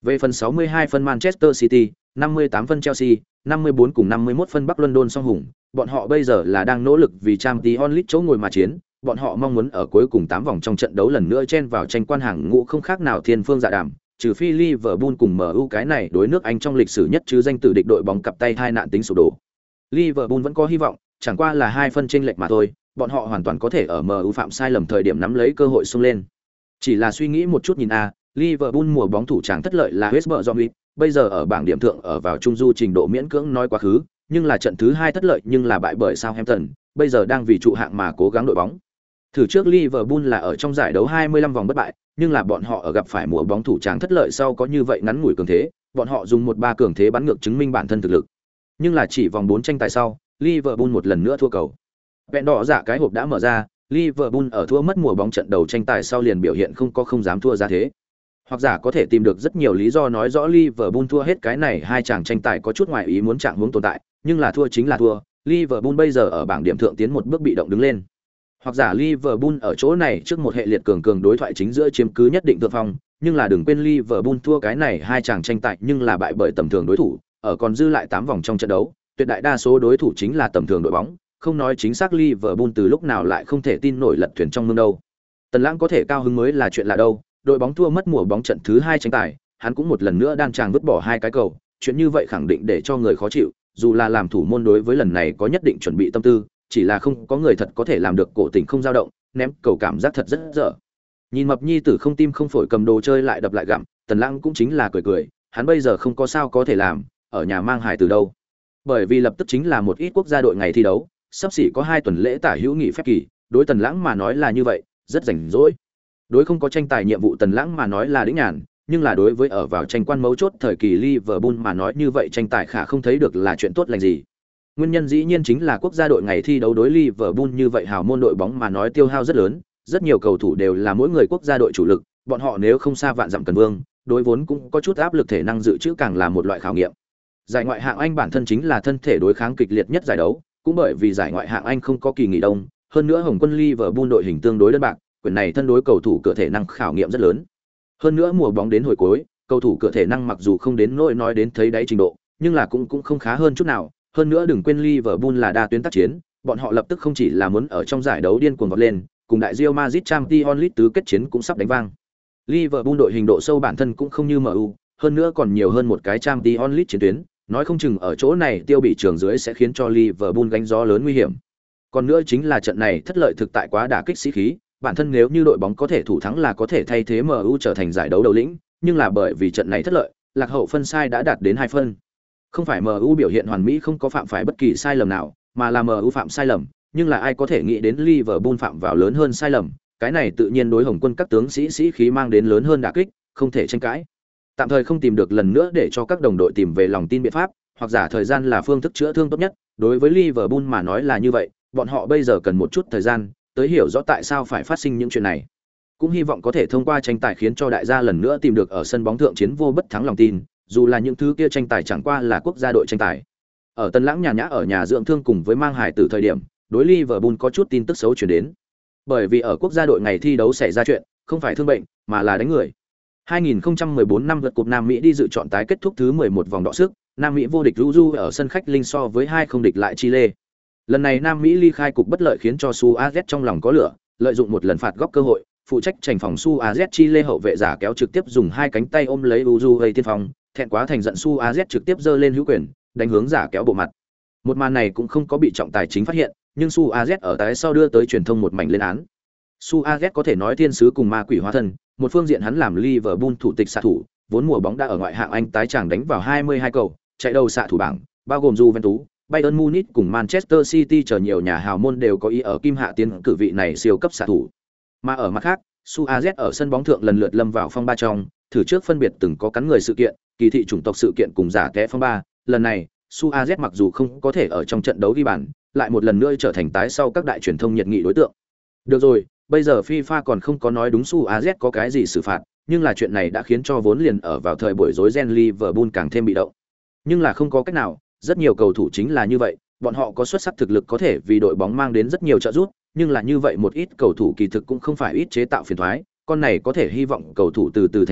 Về phần 62 phân Manchester City, 58 phân Chelsea, 54 cùng 51 phân Bắc London song hùng, bọn họ bây giờ là đang nỗ lực vì Champions League chỗ ngồi mà chiến, bọn họ mong muốn ở cuối cùng 8 vòng trong trận đấu lần nữa chen vào tranh quan hàng ngũ không khác nào thiên phương dạ đàm, trừ phi Liverpool cùng MU cái này đối nước Anh trong lịch sử nhất chứ danh tử địch đội bóng cặp tay hai nạn tính sụp đổ. Liverpool vẫn có hy vọng, chẳng qua là 2 phân chênh lệch mà thôi, bọn họ hoàn toàn có thể ở MU phạm sai lầm thời điểm nắm lấy cơ hội xông lên. Chỉ là suy nghĩ một chút nhìn Liverpool mùa bóng thủ tràng thất lợi là West Bromwich, bây giờ ở bảng điểm thượng ở vào trung du trình độ miễn cưỡng nói quá khứ, nhưng là trận thứ 2 thất lợi nhưng là bại bởi Southampton, bây giờ đang vì trụ hạng mà cố gắng đội bóng. Thử trước Liverpool là ở trong giải đấu 25 vòng bất bại, nhưng là bọn họ ở gặp phải mùa bóng thủ tràng thất lợi sau có như vậy ngắn ngủi cường thế, bọn họ dùng 1-3 cường thế bắn ngược chứng minh bản thân thực lực. Nhưng là chỉ vòng 4 tranh tài sau, Liverpool một lần nữa thua cầu. Vẹn đỏ dạ cái hộp đã mở ra, Liverpool ở thua mất mùa bóng trận đầu tranh tài sau liền biểu hiện không dám thua ra thế. Hoặc giả có thể tìm được rất nhiều lý do nói rõ Liverpool thua hết cái này hai chàng tranh tài có chút ngoài ý muốn trạng huống tồn tại, nhưng là thua chính là thua, Liverpool bây giờ ở bảng điểm thượng tiến một bước bị động đứng lên. Hoặc giả Liverpool ở chỗ này trước một hệ liệt cường đối thoại chính giữa chiếm cứ nhất định thượng phong, nhưng là đừng quên Liverpool thua cái này hai chàng tranh tài nhưng là bại bởi tầm thường đối thủ, ở còn dư lại 8 vòng trong trận đấu, tuyệt đại đa số đối thủ chính là tầm thường đội bóng, không nói chính xác Liverpool từ lúc nào lại không thể tin nổi lật thuyền trong mương đâu. Tần Lãng có thể cao hứng mới là chuyện lạ đâu, đội bóng thua mất mùa bóng trận thứ 2 tranh tài, hắn cũng một lần nữa đan tràng vứt bỏ 2 cái cầu, chuyện như vậy khẳng định để cho người khó chịu, dù là làm thủ môn đối với lần này có nhất định chuẩn bị tâm tư, chỉ là không có người thật có thể làm được cổ tình không dao động, ném cầu cảm giác thật rất dở. Nhìn Mập Nhi tử không tim không phổi cầm đồ chơi lại đập lại gặm, Tần Lãng cũng chính là cười, hắn bây giờ không có sao có thể làm, ở nhà mang hài từ đâu. Bởi vì lập tức chính là một ít quốc gia đội ngày thi đấu, sắp xỉ có 2 tuần lễ tả hữu nghỉ phép kỳ, đối Tần Lãng mà nói là như vậy, rất rảnh rỗi. Đối không có tranh tài nhiệm vụ Tần Lãng mà nói là đĩnh nhàn, nhưng là đối với ở vào tranh quan mấu chốt thời kỳ Liverpool mà nói như vậy tranh tài khả không thấy được là chuyện tốt lành gì. Nguyên nhân dĩ nhiên chính là quốc gia đội ngày thi đấu đối Liverpool như vậy hào môn đội bóng mà nói tiêu hao rất lớn, rất nhiều cầu thủ đều là mỗi người quốc gia đội chủ lực, bọn họ nếu không xa vạn dặm cần vương, đối vốn cũng có chút áp lực thể năng dự trữ càng là một loại khảo nghiệm. Giải ngoại hạng Anh bản thân chính là thân thể đối kháng kịch liệt nhất giải đấu, cũng bởi vì giải ngoại hạng Anh không có kỳ nghỉ đông, hơn nữa Hồng quân Liverpool đội hình tương đối đơn bạc, quyền này thân đối cầu thủ cửa thể năng khảo nghiệm rất lớn. Hơn nữa mùa bóng đến hồi cuối, cầu thủ cửa thể năng mặc dù không đến nỗi nói đến thấy đáy trình độ, nhưng là cũng không khá hơn chút nào. Hơn nữa đừng quên Liverpool là đa tuyến tác chiến, bọn họ lập tức không chỉ là muốn ở trong giải đấu điên cuồng vọt lên, cùng đại Real Madrid Champions League tứ kết chiến cũng sắp đánh vang. Liverpool đội hình độ sâu bản thân cũng không như MU, hơn nữa còn nhiều hơn một cái Champions League chiến tuyến, nói không chừng ở chỗ này tiêu bị trường dưới sẽ khiến cho Liverpool gánh gió lớn nguy hiểm. Còn nữa chính là trận này thất lợi thực tại quá đả kích sĩ khí, bản thân nếu như đội bóng có thể thủ thắng là có thể thay thế MU trở thành giải đấu đầu lĩnh, nhưng là bởi vì trận này thất lợi, lạc hậu phân sai đã đạt đến 2 phân. Không phải MU biểu hiện hoàn mỹ không có phạm phải bất kỳ sai lầm nào, mà là MU phạm sai lầm, nhưng là ai có thể nghĩ đến Liverpool phạm vào lớn hơn sai lầm, cái này tự nhiên đối Hồng quân các tướng sĩ khí mang đến lớn hơn đả kích, không thể tranh cãi. Tạm thời không tìm được lần nữa để cho các đồng đội tìm về lòng tin biện pháp, hoặc giả thời gian là phương thức chữa thương tốt nhất, đối với Liverpool mà nói là như vậy, bọn họ bây giờ cần một chút thời gian tới hiểu rõ tại sao phải phát sinh những chuyện này. Cũng hy vọng có thể thông qua tranh tài khiến cho đại gia lần nữa tìm được ở sân bóng thượng chiến vô bất thắng lòng tin, dù là những thứ kia tranh tài chẳng qua là quốc gia đội tranh tài. Ở Tân Lãng nhàn nhã ở nhà dưỡng thương cùng với mang hải từ thời điểm, đối Liverpool có chút tin tức xấu truyền đến. Bởi vì ở quốc gia đội ngày thi đấu xảy ra chuyện, không phải thương bệnh, mà là đánh người. 2014 năm lượt cúp Nam Mỹ đi dự chọn tái kết thúc thứ 11 vòng đọ sức, Nam Mỹ vô địch Uruguay ở sân khách linh so với 2 không địch lại Chile. Lần này Nam Mỹ ly khai cục bất lợi khiến cho Suarez trong lòng có lửa, lợi dụng một lần phạt góc cơ hội, phụ trách chành phòng Suarez Chile hậu vệ giả kéo trực tiếp dùng 2 cánh tay ôm lấy Uruguay tiên phong, thẹn quá thành giận Suarez trực tiếp giơ lên hữu quyền, đánh hướng giả kéo bộ mặt. Một màn này cũng không có bị trọng tài chính phát hiện, nhưng Suarez ở tái sau đưa tới truyền thông một mảnh lên án. Suarez có thể nói thiên sứ cùng ma quỷ hóa thân, một phương diện hắn làm Liverpool thủ tịch xạ thủ, vốn mùa bóng đã ở ngoại hạng Anh tái chàng đánh vào 22 cầu, chạy đầu xạ thủ bảng, bao gồm Juventus, Bayern Munich cùng Manchester City chờ nhiều nhà hào môn đều có ý ở kim hạ tiến cử vị này siêu cấp xạ thủ. Mà ở mặt khác, Suarez ở sân bóng thượng lần lượt lâm vào phong ba trong, thử trước phân biệt từng có cắn người sự kiện, kỳ thị chủng tộc sự kiện cùng giả té phong ba, lần này, Suarez mặc dù không có thể ở trong trận đấu ghi bàn, lại một lần nữa trở thành tái sau các đại truyền thông nhiệt nghị đối tượng. Được rồi, bây giờ FIFA còn không có nói đúng Suarez có cái gì xử phạt, nhưng là chuyện này đã khiến cho vốn liền ở vào thời buổi rối ren Liverpool càng thêm bị động. Nhưng là không có cách nào, rất nhiều cầu thủ chính là như vậy, bọn họ có xuất sắc thực lực có thể vì đội bóng mang đến rất nhiều trợ giúp, nhưng là như vậy một ít cầu thủ kỳ thực cũng không phải ít chế tạo phiền toái, con này có thể hy vọng cầu thủ từ từ thành thục,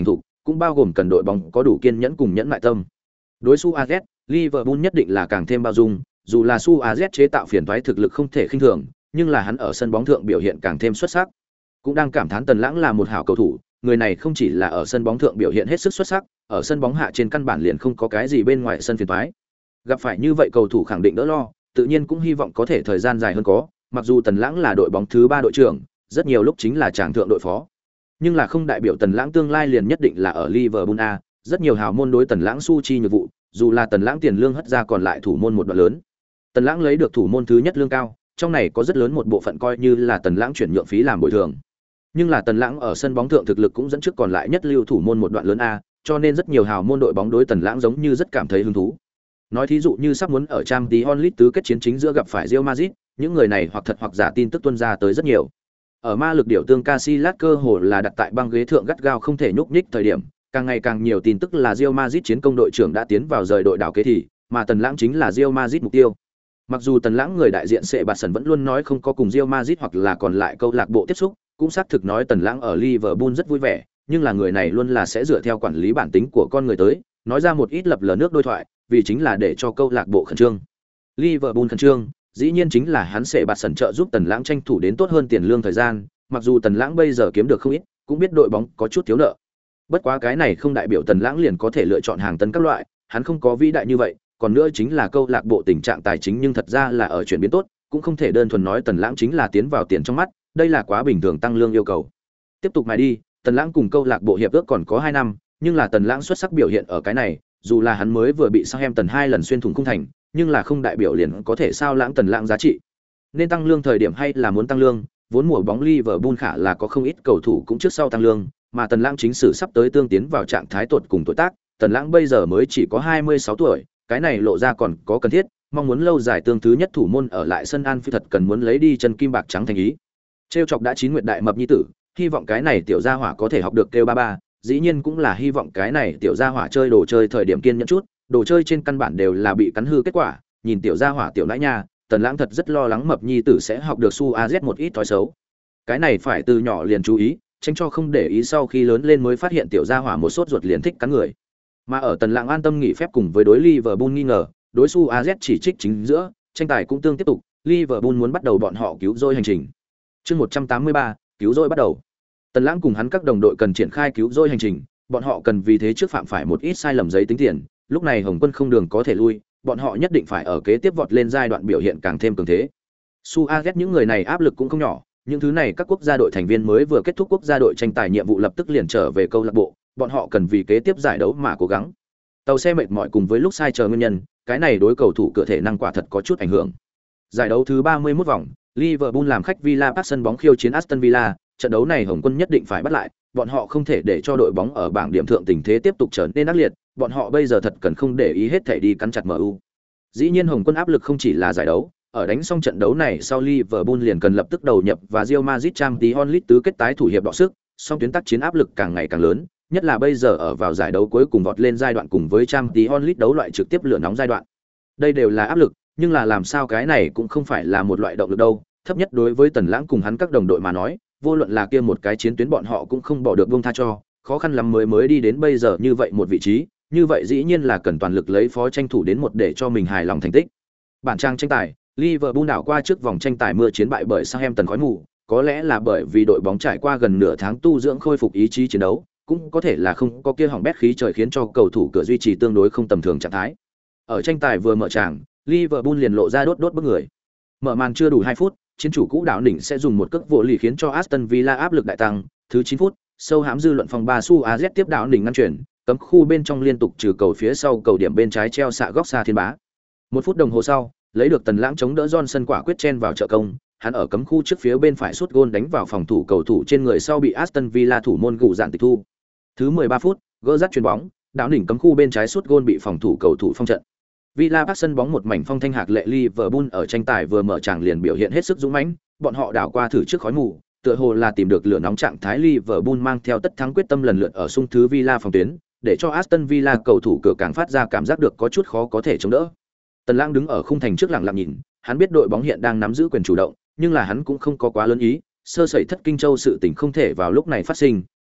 cũng bao gồm cần đội bóng có đủ kiên nhẫn cùng nhẫn nại tâm. Đối Suarez, Liverpool nhất định là càng thêm bao dung, dù là Suarez chế tạo phiền toái thực lực không thể khinh thường, nhưng là hắn ở sân bóng thượng biểu hiện càng thêm xuất sắc. Cũng đang cảm thán Tần Lãng là một hảo cầu thủ, người này không chỉ là ở sân bóng thượng biểu hiện hết sức xuất sắc, ở sân bóng hạ trên căn bản liền không có cái gì bên ngoài sân phiền toái. Gặp phải như vậy cầu thủ khẳng định đỡ lo, tự nhiên cũng hy vọng có thể thời gian dài hơn có, mặc dù Tần Lãng là đội bóng thứ 3 đội trưởng, rất nhiều lúc chính là tràng thượng đội phó. Nhưng là không đại biểu Tần Lãng tương lai liền nhất định là ở Liverpool A, rất nhiều hào môn đối Tần Lãng su chi nhược vụ, dù là Tần Lãng tiền lương hất ra còn lại thủ môn một đoạn lớn. Tần Lãng lấy được thủ môn thứ nhất lương cao, trong này có rất lớn một bộ phận coi như là Tần Lãng chuyển nhượng phí làm bồi thường. Nhưng là Tần Lãng ở sân bóng thượng thực lực cũng dẫn trước còn lại nhất lưu thủ môn một đoạn lớn A, cho nên rất nhiều hào môn đội bóng đối Tần Lãng giống như rất cảm thấy hứng thú. Nói thí dụ như sắp muốn ở Champions League tứ kết chiến chính giữa gặp phải Real Madrid, những người này hoặc thật hoặc giả tin tức tuôn ra tới rất nhiều. Ở ma lực điểu tương Casillas cơ hồ là đặt tại băng ghế thượng gắt gao không thể nhúc nhích thời điểm, càng ngày càng nhiều tin tức là Real Madrid chiến công đội trưởng đã tiến vào rời đội đảo kế thì, mà Tần Lãng chính là Real Madrid mục tiêu. Mặc dù Tần Lãng người đại diện sẽ bạt sần vẫn luôn nói không có cùng Real Madrid hoặc là còn lại câu lạc bộ tiếp xúc, cũng xác thực nói Tần Lãng ở Liverpool rất vui vẻ, nhưng là người này luôn là sẽ dựa theo quản lý bản tính của con người tới, nói ra một ít lập lờ nước đôi thoại, vì chính là để cho câu lạc bộ khẩn trương. Liverpool khẩn trương, dĩ nhiên chính là hắn sẽ bạt sần trợ giúp Tần Lãng tranh thủ đến tốt hơn tiền lương thời gian, mặc dù Tần Lãng bây giờ kiếm được không ít, cũng biết đội bóng có chút thiếu nợ. Bất quá cái này không đại biểu Tần Lãng liền có thể lựa chọn hàng tân các loại, hắn không có vĩ đại như vậy, còn nữa chính là câu lạc bộ tình trạng tài chính nhưng thật ra là ở chuyển biến tốt, cũng không thể đơn thuần nói Tần Lãng chính là tiến vào tiền trong mắt, đây là quá bình thường tăng lương yêu cầu. Tiếp tục mài đi, Tần Lãng cùng câu lạc bộ hiệp ước còn có 2 năm, nhưng là Tần Lãng xuất sắc biểu hiện ở cái này, dù là hắn mới vừa bị Southampton 2 lần xuyên thủng khung thành, nhưng là không đại biểu liền có thể sao lãng Tần Lãng giá trị. Nên tăng lương thời điểm hay là muốn tăng lương, vốn mùa bóng Liverpool khả là có không ít cầu thủ cũng trước sau tăng lương, mà Tần Lãng chính sử sắp tới tương tiến vào trạng thái tột cùng tuổi tác, Tần Lãng bây giờ mới chỉ có 26 tuổi, cái này lộ ra còn có cần thiết, mong muốn lâu dài tương thứ nhất thủ môn ở lại sân Anfield thật cần muốn lấy đi chân kim bạc trắng thành ý. Trêu chọc đã 9 nguyệt đại mập nhi tử, hy vọng cái này tiểu gia hỏa có thể học được kêu ba ba, dĩ nhiên cũng là hy vọng cái này tiểu gia hỏa chơi đồ chơi thời điểm kiên nhẫn chút, đồ chơi trên căn bản đều là bị cắn hư kết quả, nhìn tiểu gia hỏa tiểu nãi nha, Tần Lãng thật rất lo lắng mập nhi tử sẽ học được Suarez một ít thói xấu. Cái này phải từ nhỏ liền chú ý, tránh cho không để ý sau khi lớn lên mới phát hiện tiểu gia hỏa một sốt ruột liền thích cắn người. Mà ở Tần Lãng an tâm nghỉ phép cùng với đối Liverpool nghi ngờ, đối Suarez chỉ trích chính giữa, tranh tài cũng tương tiếp tục, Liverpool muốn bắt đầu bọn họ cứu rỗi hành trình. Chương 183, cứu rỗi bắt đầu. Tần Lãng cùng hắn các đồng đội cần triển khai cứu rỗi hành trình, bọn họ cần vì thế trước phạm phải một ít sai lầm giấy tính tiền, lúc này Hồng Quân không đường có thể lui, bọn họ nhất định phải ở kế tiếp vọt lên giai đoạn biểu hiện càng thêm cường thế. Suarez những người này áp lực cũng không nhỏ, những thứ này các quốc gia đội thành viên mới vừa kết thúc quốc gia đội tranh tài nhiệm vụ lập tức liền trở về câu lạc bộ, bọn họ cần vì kế tiếp giải đấu mà cố gắng. Tàu xe mệt mỏi cùng với lúc sai chờ nguyên nhân, cái này đối cầu thủ cửa thể năng quả thật có chút ảnh hưởng. Giải đấu thứ 31 vòng, Liverpool làm khách Villa Park sân bóng khiêu chiến Aston Villa, trận đấu này Hồng Quân nhất định phải bắt lại, bọn họ không thể để cho đội bóng ở bảng điểm thượng tình thế tiếp tục trở nên ác liệt, bọn họ bây giờ thật cần không để ý hết thảy đi cắn chặt MU. Dĩ nhiên Hồng Quân áp lực không chỉ là giải đấu, ở đánh xong trận đấu này sau Liverpool liền cần lập tức đầu nhập và Real Madrid Champions League tứ kết tái thủ hiệp đọ sức, song tuyến tác chiến áp lực càng ngày càng lớn, nhất là bây giờ ở vào giải đấu cuối cùng vọt lên giai đoạn cùng với Champions League đấu loại trực tiếp lửa nóng giai đoạn. Đây đều là áp lực, nhưng là làm sao cái này cũng không phải là một loại động lực đâu, thấp nhất đối với Tần Lãng cùng hắn các đồng đội mà nói, vô luận là kia một cái chiến tuyến bọn họ cũng không bỏ được buông tha cho, khó khăn lắm mới đi đến bây giờ như vậy một vị trí, như vậy dĩ nhiên là cần toàn lực lấy phó tranh thủ đến một để cho mình hài lòng thành tích. Bản trang tranh tài, Liverpool đảo qua trước vòng tranh tài mưa chiến bại bởi Southampton khói mù, có lẽ là bởi vì đội bóng trải qua gần nửa tháng tu dưỡng khôi phục ý chí chiến đấu, cũng có thể là không có kia hỏng bét khí trời khiến cho cầu thủ cửa duy trì tương đối không tầm thường trạng thái. Ở tranh tài vừa mở tràng, Liverpool liền lộ ra đốt bức người. Mở màn chưa đủ 2 phút, chiến chủ cũ đảo đỉnh sẽ dùng một cước vô lý khiến cho Aston Villa áp lực đại tăng, thứ 9 phút, sâu hãm dư luận phòng 3 Suarez tiếp đảo đỉnh ngăn chuyển, cấm khu bên trong liên tục trừ cầu phía sau cầu điểm bên trái treo xạ góc xa thiên bá. 1 phút đồng hồ sau, lấy được Tần Lãng chống đỡ Johnson quả quyết chen vào trợ công, hắn ở cấm khu trước phía bên phải sút gôn đánh vào phòng thủ cầu thủ trên người sau bị Aston Villa thủ môn gù dạn tịch thu. Thứ 13 phút, gỡ dắt chuyền bóng, đảo đỉnh cấm khu bên trái sút gôn bị phòng thủ cầu thủ phong trận. Villa Park sân bóng một mảnh phong thanh hạc lệ, Liverpool ở tranh tài vừa mở tràng liền biểu hiện hết sức dũng mãnh, bọn họ đảo qua thử trước khói mù, tựa hồ là tìm được lửa nóng trạng thái. Liverpool mang theo tất thắng quyết tâm lần lượt ở xung thứ Villa phòng tuyến, để cho Aston Villa cầu thủ cửa càng phát ra cảm giác được có chút khó có thể chống đỡ. Tần Lãng đứng ở khung thành trước lặng lặng nhìn, hắn biết đội bóng hiện đang nắm giữ quyền chủ động, nhưng là hắn cũng không có quá lớn ý, sơ sẩy thất kinh châu sự tình không thể vào lúc này phát sinh,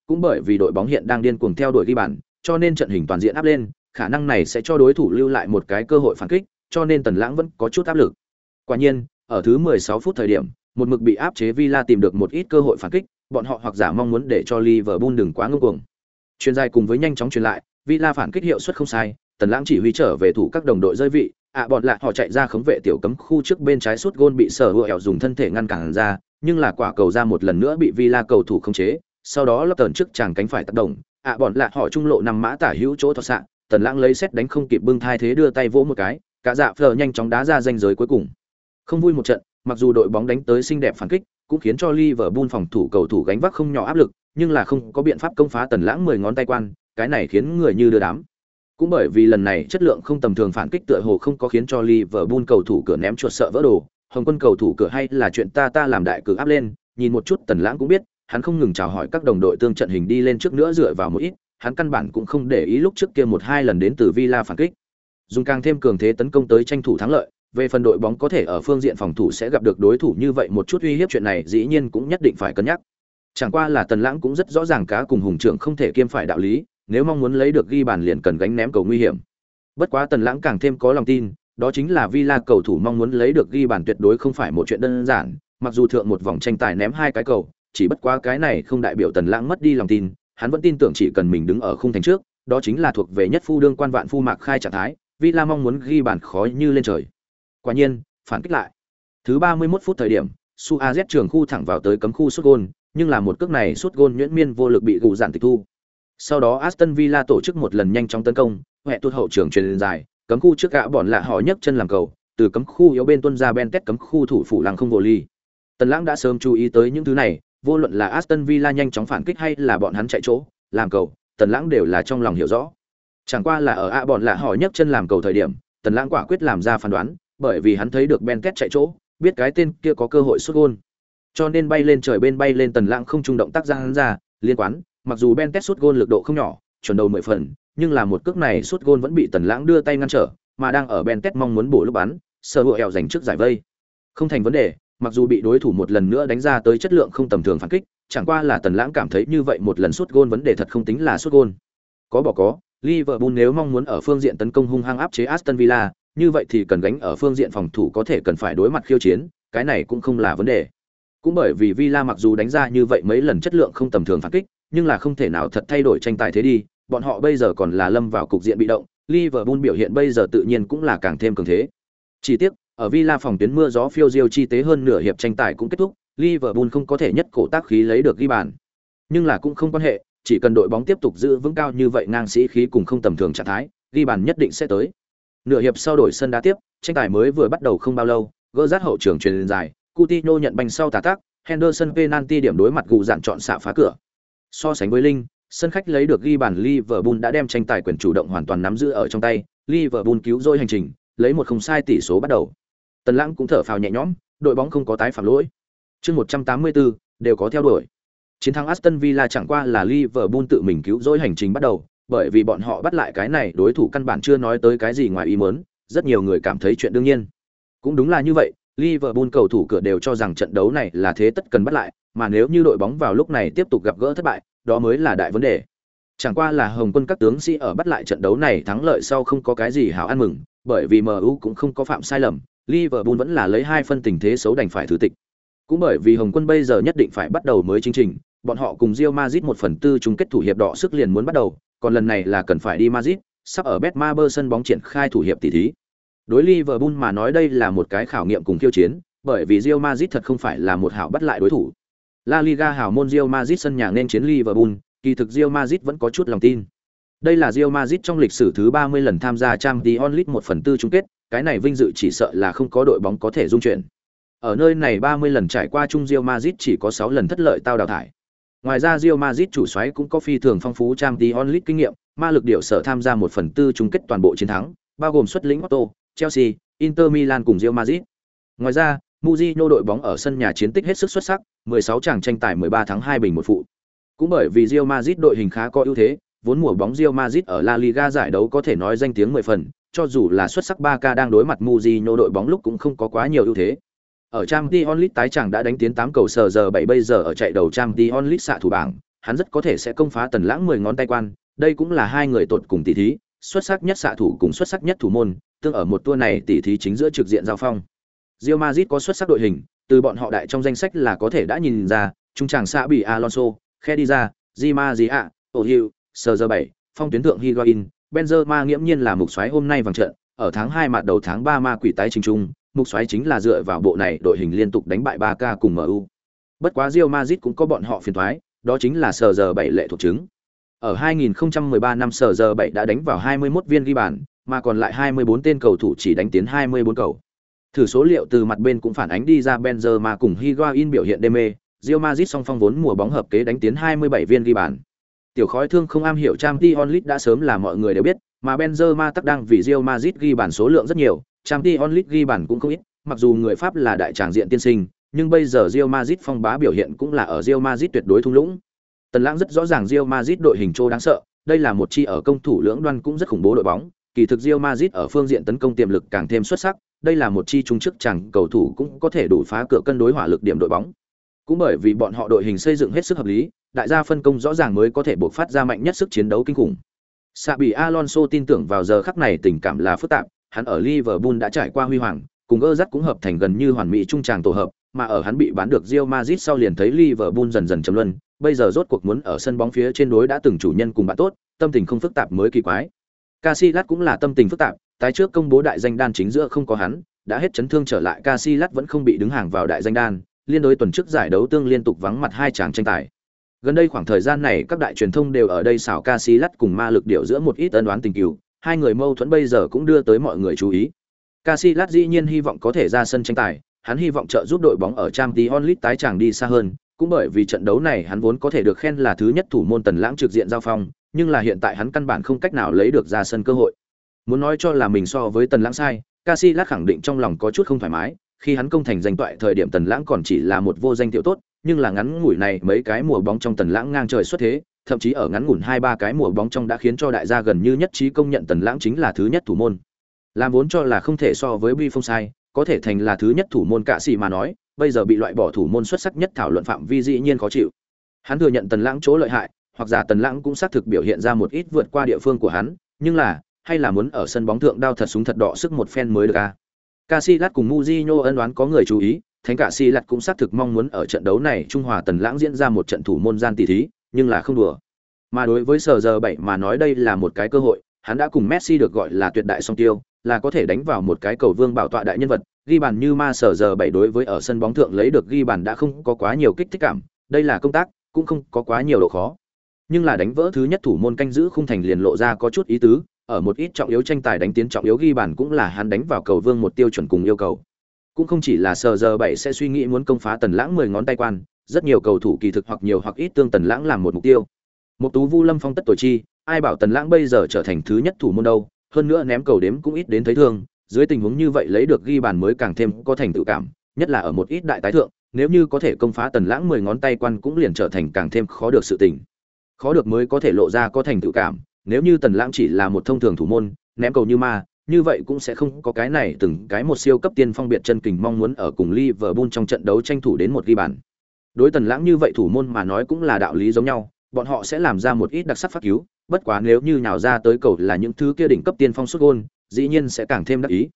cũng bởi vì đội bóng hiện đang điên cuồng theo đuổi ghi bàn, cho nên trận hình toàn diện áp lên, khả năng này sẽ cho đối thủ lưu lại một cái cơ hội phản kích, cho nên Tần Lãng vẫn có chút áp lực. Quả nhiên, ở thứ 16 phút thời điểm, một mực bị áp chế Villa tìm được một ít cơ hội phản kích, bọn họ hoặc giả mong muốn để cho Liverpool đừng quá ngông cuồng. Chuyền dài cùng với nhanh chóng truyền lại, Villa phản kích hiệu suất không sai, Tần Lãng chỉ huy trở về thủ các đồng đội rơi vị, bọn lại họ chạy ra khống vệ tiểu cấm khu trước bên trái sút gôn bị Sở Hữu dùng thân thể ngăn cản ra, nhưng là quả cầu ra một lần nữa bị Villa cầu thủ khống chế, sau đó lấp tần trước chàng cánh phải tác động, bọn lại họ trung lộ nằm mã tả hữu chỗ thoát xạ, Tần Lãng lấy xét đánh không kịp bưng thai thế đưa tay vỗ một cái, cả dạ phờ nhanh chóng đá ra ranh giới cuối cùng. Không vui một trận, mặc dù đội bóng đánh tới xinh đẹp phản kích, cũng khiến cho Liverpool phòng thủ cầu thủ gánh vác không nhỏ áp lực, nhưng là không có biện pháp công phá Tần Lãng 10 ngón tay quan, cái này khiến người như đưa đám. Cũng bởi vì lần này chất lượng không tầm thường phản kích tựa hồ không có khiến cho Liverpool cầu thủ cửa ném chuột sợ vỡ đồ, Hồng Quân cầu thủ cửa hay là chuyện ta làm đại cử áp lên, nhìn một chút Tần Lãng cũng biết, hắn không ngừng chào hỏi các đồng đội tương trận hình đi lên trước nữa dựa vào một ít, hắn căn bản cũng không để ý lúc trước kia 1-2 lần đến từ Villa phản kích. Dùng càng thêm cường thế tấn công tới tranh thủ thắng lợi, về phần đội bóng có thể ở phương diện phòng thủ sẽ gặp được đối thủ như vậy một chút uy hiếp chuyện này dĩ nhiên cũng nhất định phải cân nhắc. Chẳng qua là Tần Lãng cũng rất rõ ràng cá cùng hùng trưởng không thể kiêm phải đạo lý, nếu mong muốn lấy được ghi bàn liền cần gánh ném cầu nguy hiểm. Bất quá Tần Lãng càng thêm có lòng tin, đó chính là Villa cầu thủ mong muốn lấy được ghi bàn tuyệt đối không phải một chuyện đơn giản, mặc dù thượng một vòng tranh tài ném 2 cái cầu, chỉ bất quá cái này không đại biểu Tần Lãng mất đi lòng tin, hắn vẫn tin tưởng chỉ cần mình đứng ở khung thành trước, đó chính là thuộc về nhất phu đương quan vạn phu mạc khai trạng thái, Villa mong muốn ghi bàn khó như lên trời. Quả nhiên, phản kích lại. Thứ 31 phút thời điểm, Suarez trường khu thẳng vào tới cấm khu sút gôn, nhưng là một cước này sút gôn nhuyễn miên vô lực bị gù dạn tịch thu. Sau đó Aston Villa tổ chức một lần nhanh chóng tấn công, hệ tuột hậu trường truyền dài, cấm khu trước gã bọn lạ họ nhấc chân làm cầu, từ cấm khu yếu bên tuân ra Bentet cấm khu thủ phủ lăng không vô ly. Tần Lãng đã sớm chú ý tới những thứ này, vô luận là Aston Villa nhanh chóng phản kích hay là bọn hắn chạy chỗ, làm cầu, Tần Lãng đều là trong lòng hiểu rõ. Chẳng qua là ở bọn lạ họ nhấc chân làm cầu thời điểm, Tần Lãng quả quyết làm ra phán đoán, bởi vì hắn thấy được Bentet chạy chỗ, biết cái tên kia có cơ hội sút gol. Cho nên bay lên trời bên bay lên Tần Lãng không trung động tác ra hắn ra, liên quán, mặc dù Bentet sút gol lực độ không nhỏ, chuẩn đầu 10 phần, nhưng là một cước này sút gol vẫn bị Tần Lãng đưa tay ngăn trở, mà đang ở Bentet mong muốn bổ lúc bắn, Sở Hữu giành trước giải vây. Không thành vấn đề, mặc dù bị đối thủ một lần nữa đánh ra tới chất lượng không tầm thường phản kích, chẳng qua là Tần Lãng cảm thấy như vậy một lần sút gol vấn đề thật không tính là sút gol. Có bỏ có, Liverpool nếu mong muốn ở phương diện tấn công hung hăng áp chế Aston Villa, như vậy thì cần gánh ở phương diện phòng thủ có thể cần phải đối mặt khiêu chiến, cái này cũng không là vấn đề. Cũng bởi vì Villa mặc dù đánh ra như vậy mấy lần chất lượng không tầm thường phản kích, nhưng là không thể nào thật thay đổi tranh tài thế đi, bọn họ bây giờ còn là lâm vào cục diện bị động, Liverpool biểu hiện bây giờ tự nhiên cũng là càng thêm cường thế. Chỉ tiếc, ở Villa phòng tuyến mưa gió phiêu diêu chi tế hơn nửa hiệp tranh tài cũng kết thúc, Liverpool không có thể nhất cổ tác khí lấy được ghi bàn. Nhưng là cũng không quan hệ, chỉ cần đội bóng tiếp tục giữ vững cao như vậy ngang sĩ khí cùng không tầm thường trạng thái, ghi bàn nhất định sẽ tới. Nửa hiệp sau đổi sân đá tiếp, tranh tài mới vừa bắt đầu không bao lâu, gỡ rát hậu trường truyền dài, Coutinho nhận banh sau tà tác, Henderson penalty điểm đối mặt gù dạn chọn xạ phá cửa. So sánh với Linh, sân khách lấy được ghi bàn Liverpool đã đem tranh tài quyền chủ động hoàn toàn nắm giữ ở trong tay, Liverpool cứu rỗi hành trình, lấy một không sai tỷ số bắt đầu. Tần Lãng cũng thở phào nhẹ nhõm, đội bóng không có tái phạm lỗi. Chương 184 đều có theo đuổi. Chiến thắng Aston Villa chẳng qua là Liverpool tự mình cứu rỗi hành trình bắt đầu, bởi vì bọn họ bắt lại cái này đối thủ căn bản chưa nói tới cái gì ngoài ý muốn, rất nhiều người cảm thấy chuyện đương nhiên. Cũng đúng là như vậy, Liverpool cầu thủ cửa đều cho rằng trận đấu này là thế tất cần bắt lại, mà nếu như đội bóng vào lúc này tiếp tục gặp gỡ thất bại, đó mới là đại vấn đề. Chẳng qua là Hồng Quân các tướng sĩ ở bắt lại trận đấu này thắng lợi sau không có cái gì hảo ăn mừng, bởi vì MU cũng không có phạm sai lầm, Liverpool vẫn là lấy 2 phân tình thế xấu đành phải thứ tịch. Cũng bởi vì Hồng Quân bây giờ nhất định phải bắt đầu mới chương trình, bọn họ cùng Real Madrid 1/4 chung kết thủ hiệp đỏ sức liền muốn bắt đầu, còn lần này là cần phải đi Madrid, sắp ở Betmaber sân bóng triển khai thủ hiệp tỷ thí. Đối Liverpool mà nói đây là một cái khảo nghiệm cùng khiêu chiến, bởi vì Real Madrid thật không phải là một hảo bắt lại đối thủ. La Liga hảo môn Real Madrid sân nhà nên chiến Liverpool, kỳ thực Real Madrid vẫn có chút lòng tin. Đây là Real Madrid trong lịch sử thứ 30 lần tham gia Champions League 1/4 chung kết, cái này vinh dự chỉ sợ là không có đội bóng có thể dung chuyển. Ở nơi này 30 lần trải qua chung Real Madrid chỉ có 6 lần thất lợi tao đào thải. Ngoài ra Real Madrid chủ soái cũng có phi thường phong phú Champions League kinh nghiệm, ma lực điệu sở tham gia 1/4 chung kết toàn bộ chiến thắng, bao gồm xuất lĩnh Otto, Chelsea, Inter Milan cùng Real Madrid. Ngoài ra, Mourinho đội bóng ở sân nhà chiến tích hết sức xuất sắc, 16 trận tranh tài 13 thắng 2 bình 1 phụ. Cũng bởi vì Real Madrid đội hình khá có ưu thế, vốn mùa bóng Real Madrid ở La Liga giải đấu có thể nói danh tiếng 10 phần, cho dù là xuất sắc 3K đang đối mặt Mourinho đội bóng lúc cũng không có quá nhiều ưu thế. Ở Champions League tái chàng đã đánh tiến 8 cầu sờ giờ 7 bây giờ ở chạy đầu Champions League xạ thủ bảng, hắn rất có thể sẽ công phá Tần Lãng 10 ngón tay quan, đây cũng là hai người tột cùng tỷ thí, xuất sắc nhất xạ thủ cùng xuất sắc nhất thủ môn, tương ở một tour này tỷ thí chính giữa trực diện giao phong. Real Madrid có xuất sắc đội hình, từ bọn họ đại trong danh sách là có thể đã nhìn ra, trung tràng xạ bị Alonso, Khedira, Di Maria, O'Hill, CR7, phong tuyến thượng Higuain, Benzema nghiễm nhiên là mục soái hôm nay vàng trận, ở tháng 2 mặt đầu tháng 3 ma quỷ tái trình trung, mục soái chính là dựa vào bộ này đội hình liên tục đánh bại Barca cùng MU. Bất quá Real Madrid cũng có bọn họ phiền toái, đó chính là CR7 lệ thuộc chứng. Ở 2013 năm CR7 đã đánh vào 21 viên ghi bàn, mà còn lại 24 tên cầu thủ chỉ đánh tiến 24 cầu. Thử số liệu từ mặt bên cũng phản ánh đi ra Benzema cùng Higuain biểu hiện đê mê, Real Madrid song phong vốn mùa bóng hợp kế đánh tiến 27 viên ghi bàn. Tiểu khói thương không am hiểu Champions League đã sớm là mọi người đều biết, mà Benzema tắc đang vì Real Madrid ghi bàn số lượng rất nhiều, Champions League ghi bàn cũng không ít, mặc dù người Pháp là đại tràng diện tiên sinh, nhưng bây giờ Real Madrid phong bá biểu hiện cũng là ở Real Madrid tuyệt đối thung lũng. Tần Lãng rất rõ ràng Real Madrid đội hình trô đáng sợ, đây là một chi ở công thủ lưỡng đoan cũng rất khủng bố đội bóng, kỳ thực Real Madrid ở phương diện tấn công tiềm lực càng thêm xuất sắc, đây là một chi trung chức chẳng cầu thủ cũng có thể đủ phá cửa cân đối hỏa lực điểm đội bóng. Cũng bởi vì bọn họ đội hình xây dựng hết sức hợp lý, đại gia phân công rõ ràng mới có thể buộc phát ra mạnh nhất sức chiến đấu kinh khủng. Xabi Alonso tin tưởng vào giờ khắc này tình cảm là phức tạp, hắn ở Liverpool đã trải qua huy hoàng, cùng Gerrard cũng hợp thành gần như hoàn mỹ trung tràng tổ hợp, mà ở hắn bị bán được Real Madrid sau liền thấy Liverpool dần dần trầm luân, bây giờ rốt cuộc muốn ở sân bóng phía trên đối đã từng chủ nhân cùng bạn tốt, tâm tình không phức tạp mới kỳ quái. Casillas cũng là tâm tình phức tạp, tái trước công bố đại danh đan chính giữa không có hắn, đã hết chấn thương trở lại Casillas vẫn không bị đứng hàng vào đại danh đan, liên đối tuần trước giải đấu tương liên tục vắng mặt hai chàng tranh tài. Gần đây khoảng thời gian này các đại truyền thông đều ở đây xảo Casillas cùng ma lực điều giữa một ít ân oán tình cừu, hai người mâu thuẫn bây giờ cũng đưa tới mọi người chú ý. Casillas dĩ nhiên hy vọng có thể ra sân tranh tài, hắn hy vọng trợ giúp đội bóng ở Champions League tái chàng đi xa hơn, cũng bởi vì trận đấu này hắn vốn có thể được khen là thứ nhất thủ môn Tần Lãng trực diện giao phong, nhưng là hiện tại hắn căn bản không cách nào lấy được ra sân cơ hội. Muốn nói cho là mình so với Tần Lãng sai, Casillas khẳng định trong lòng có chút không thoải mái, khi hắn công thành danh toại thời điểm Tần Lãng còn chỉ là một vô danh tiểu tốt, nhưng là ngắn ngủi này mấy cái mùa bóng trong Tần Lãng ngang trời xuất thế, thậm chí ở ngắn ngủn 2-3 cái mùa bóng trong đã khiến cho đại gia gần như nhất trí công nhận Tần Lãng chính là thứ nhất thủ môn. Làm vốn cho là không thể so với Buffon sai, có thể thành là thứ nhất thủ môn cả sĩ mà nói, bây giờ bị loại bỏ thủ môn xuất sắc nhất thảo luận phạm vi dĩ nhiên khó chịu. Hắn thừa nhận Tần Lãng chỗ lợi hại, hoặc giả Tần Lãng cũng xác thực biểu hiện ra một ít vượt qua địa phương của hắn, nhưng là, hay là muốn ở sân bóng thượng đao thật súng thật đọ sức một phen mới được a. Casillas cùng Mourinho ân oán có người chú ý, Thánh Casillas cũng xác thực mong muốn ở trận đấu này Trung Hòa Tần Lãng diễn ra một trận thủ môn gian tỷ thí, nhưng là không đùa. Mà đối với CR7 mà nói đây là một cái cơ hội, hắn đã cùng Messi được gọi là tuyệt đại song tiêu, là có thể đánh vào một cái cầu vương bảo tọa đại nhân vật, ghi bàn như ma CR7 đối với ở sân bóng thượng lấy được ghi bàn đã không có quá nhiều kích thích cảm, đây là công tác, cũng không có quá nhiều độ khó. Nhưng là đánh vỡ thứ nhất thủ môn canh giữ khung thành liền lộ ra có chút ý tứ, ở một ít trọng yếu tranh tài đánh tiến trọng yếu ghi bàn cũng là hắn đánh vào cầu vương một tiêu chuẩn cùng yêu cầu. Cũng không chỉ là CR7 sẽ suy nghĩ muốn công phá Tần Lãng 10 ngón tay quan, rất nhiều cầu thủ kỳ thực hoặc nhiều hoặc ít tương Tần Lãng làm một mục tiêu. Một tú Vu Lâm Phong tất tội chi, ai bảo Tần Lãng bây giờ trở thành thứ nhất thủ môn đâu, hơn nữa ném cầu đếm cũng ít đến thấy thương, dưới tình huống như vậy lấy được ghi bàn mới càng thêm có thành tựu cảm, nhất là ở một ít đại tái thượng, nếu như có thể công phá Tần Lãng 10 ngón tay quan cũng liền trở thành càng thêm khó được sự tình. Khó được mới có thể lộ ra có thành tựu cảm, nếu như Tần Lãng chỉ là một thông thường thủ môn, ném cầu như ma, như vậy cũng sẽ không có cái này từng cái một siêu cấp tiên phong biệt chân kình mong muốn ở cùng Liverpool trong trận đấu tranh thủ đến một ghi bàn. Đối Tần Lãng như vậy thủ môn mà nói cũng là đạo lý giống nhau, bọn họ sẽ làm ra một ít đặc sắc phát cứu, bất quá nếu như nhào ra tới cầu là những thứ kia đỉnh cấp tiên phong sút gol, dĩ nhiên sẽ càng thêm đắc ý.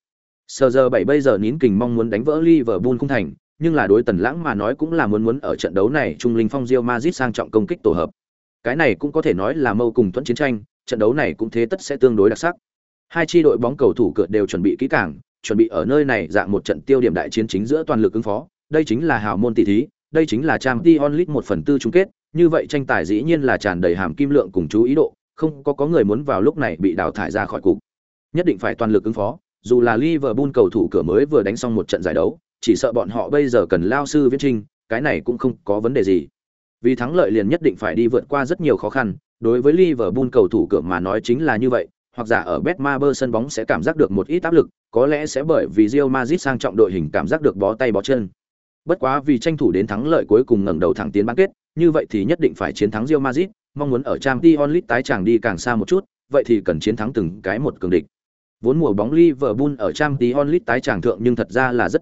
CR7 bây giờ nín kình mong muốn đánh vỡ Liverpool không thành, nhưng là đối Tần Lãng mà nói cũng là muốn ở trận đấu này trung linh phong Real Madrid sang trọng công kích tổ hợp. Cái này cũng có thể nói là mâu cùng thuẫn chiến tranh, trận đấu này cũng thế tất sẽ tương đối đặc sắc. Hai chi đội bóng cầu thủ cựa đều chuẩn bị kỹ càng, chuẩn bị ở nơi này dạng một trận tiêu điểm đại chiến chính giữa toàn lực ứng phó, đây chính là hào môn tỷ thí, đây chính là Champions League 1/4 chung kết, như vậy tranh tài dĩ nhiên là tràn đầy hàm kim lượng cùng chú ý độ, không có người muốn vào lúc này bị đào thải ra khỏi cục. Nhất định phải toàn lực ứng phó, dù là Liverpool cầu thủ cửa mới vừa đánh xong một trận giải đấu, chỉ sợ bọn họ bây giờ cần lao sư viễn trình, cái này cũng không có vấn đề gì. Vì thắng lợi liền nhất định phải đi vượt qua rất nhiều khó khăn, đối với Liverpool cầu thủ cửa mà nói chính là như vậy, hoặc giả ở Betmaber sân bóng sẽ cảm giác được một ít áp lực, có lẽ sẽ bởi vì Real Madrid sang trọng đội hình cảm giác được bó tay bó chân. Bất quá vì tranh thủ đến thắng lợi cuối cùng ngẩng đầu thẳng tiến bán kết, như vậy thì nhất định phải chiến thắng Real Madrid, mong muốn ở Champions League tái chàng đi càng xa một chút, vậy thì cần chiến thắng từng cái một cường địch. Vốn mùa bóng Liverpool ở Champions League tái chàng thượng nhưng thật ra là rất thuận lợi,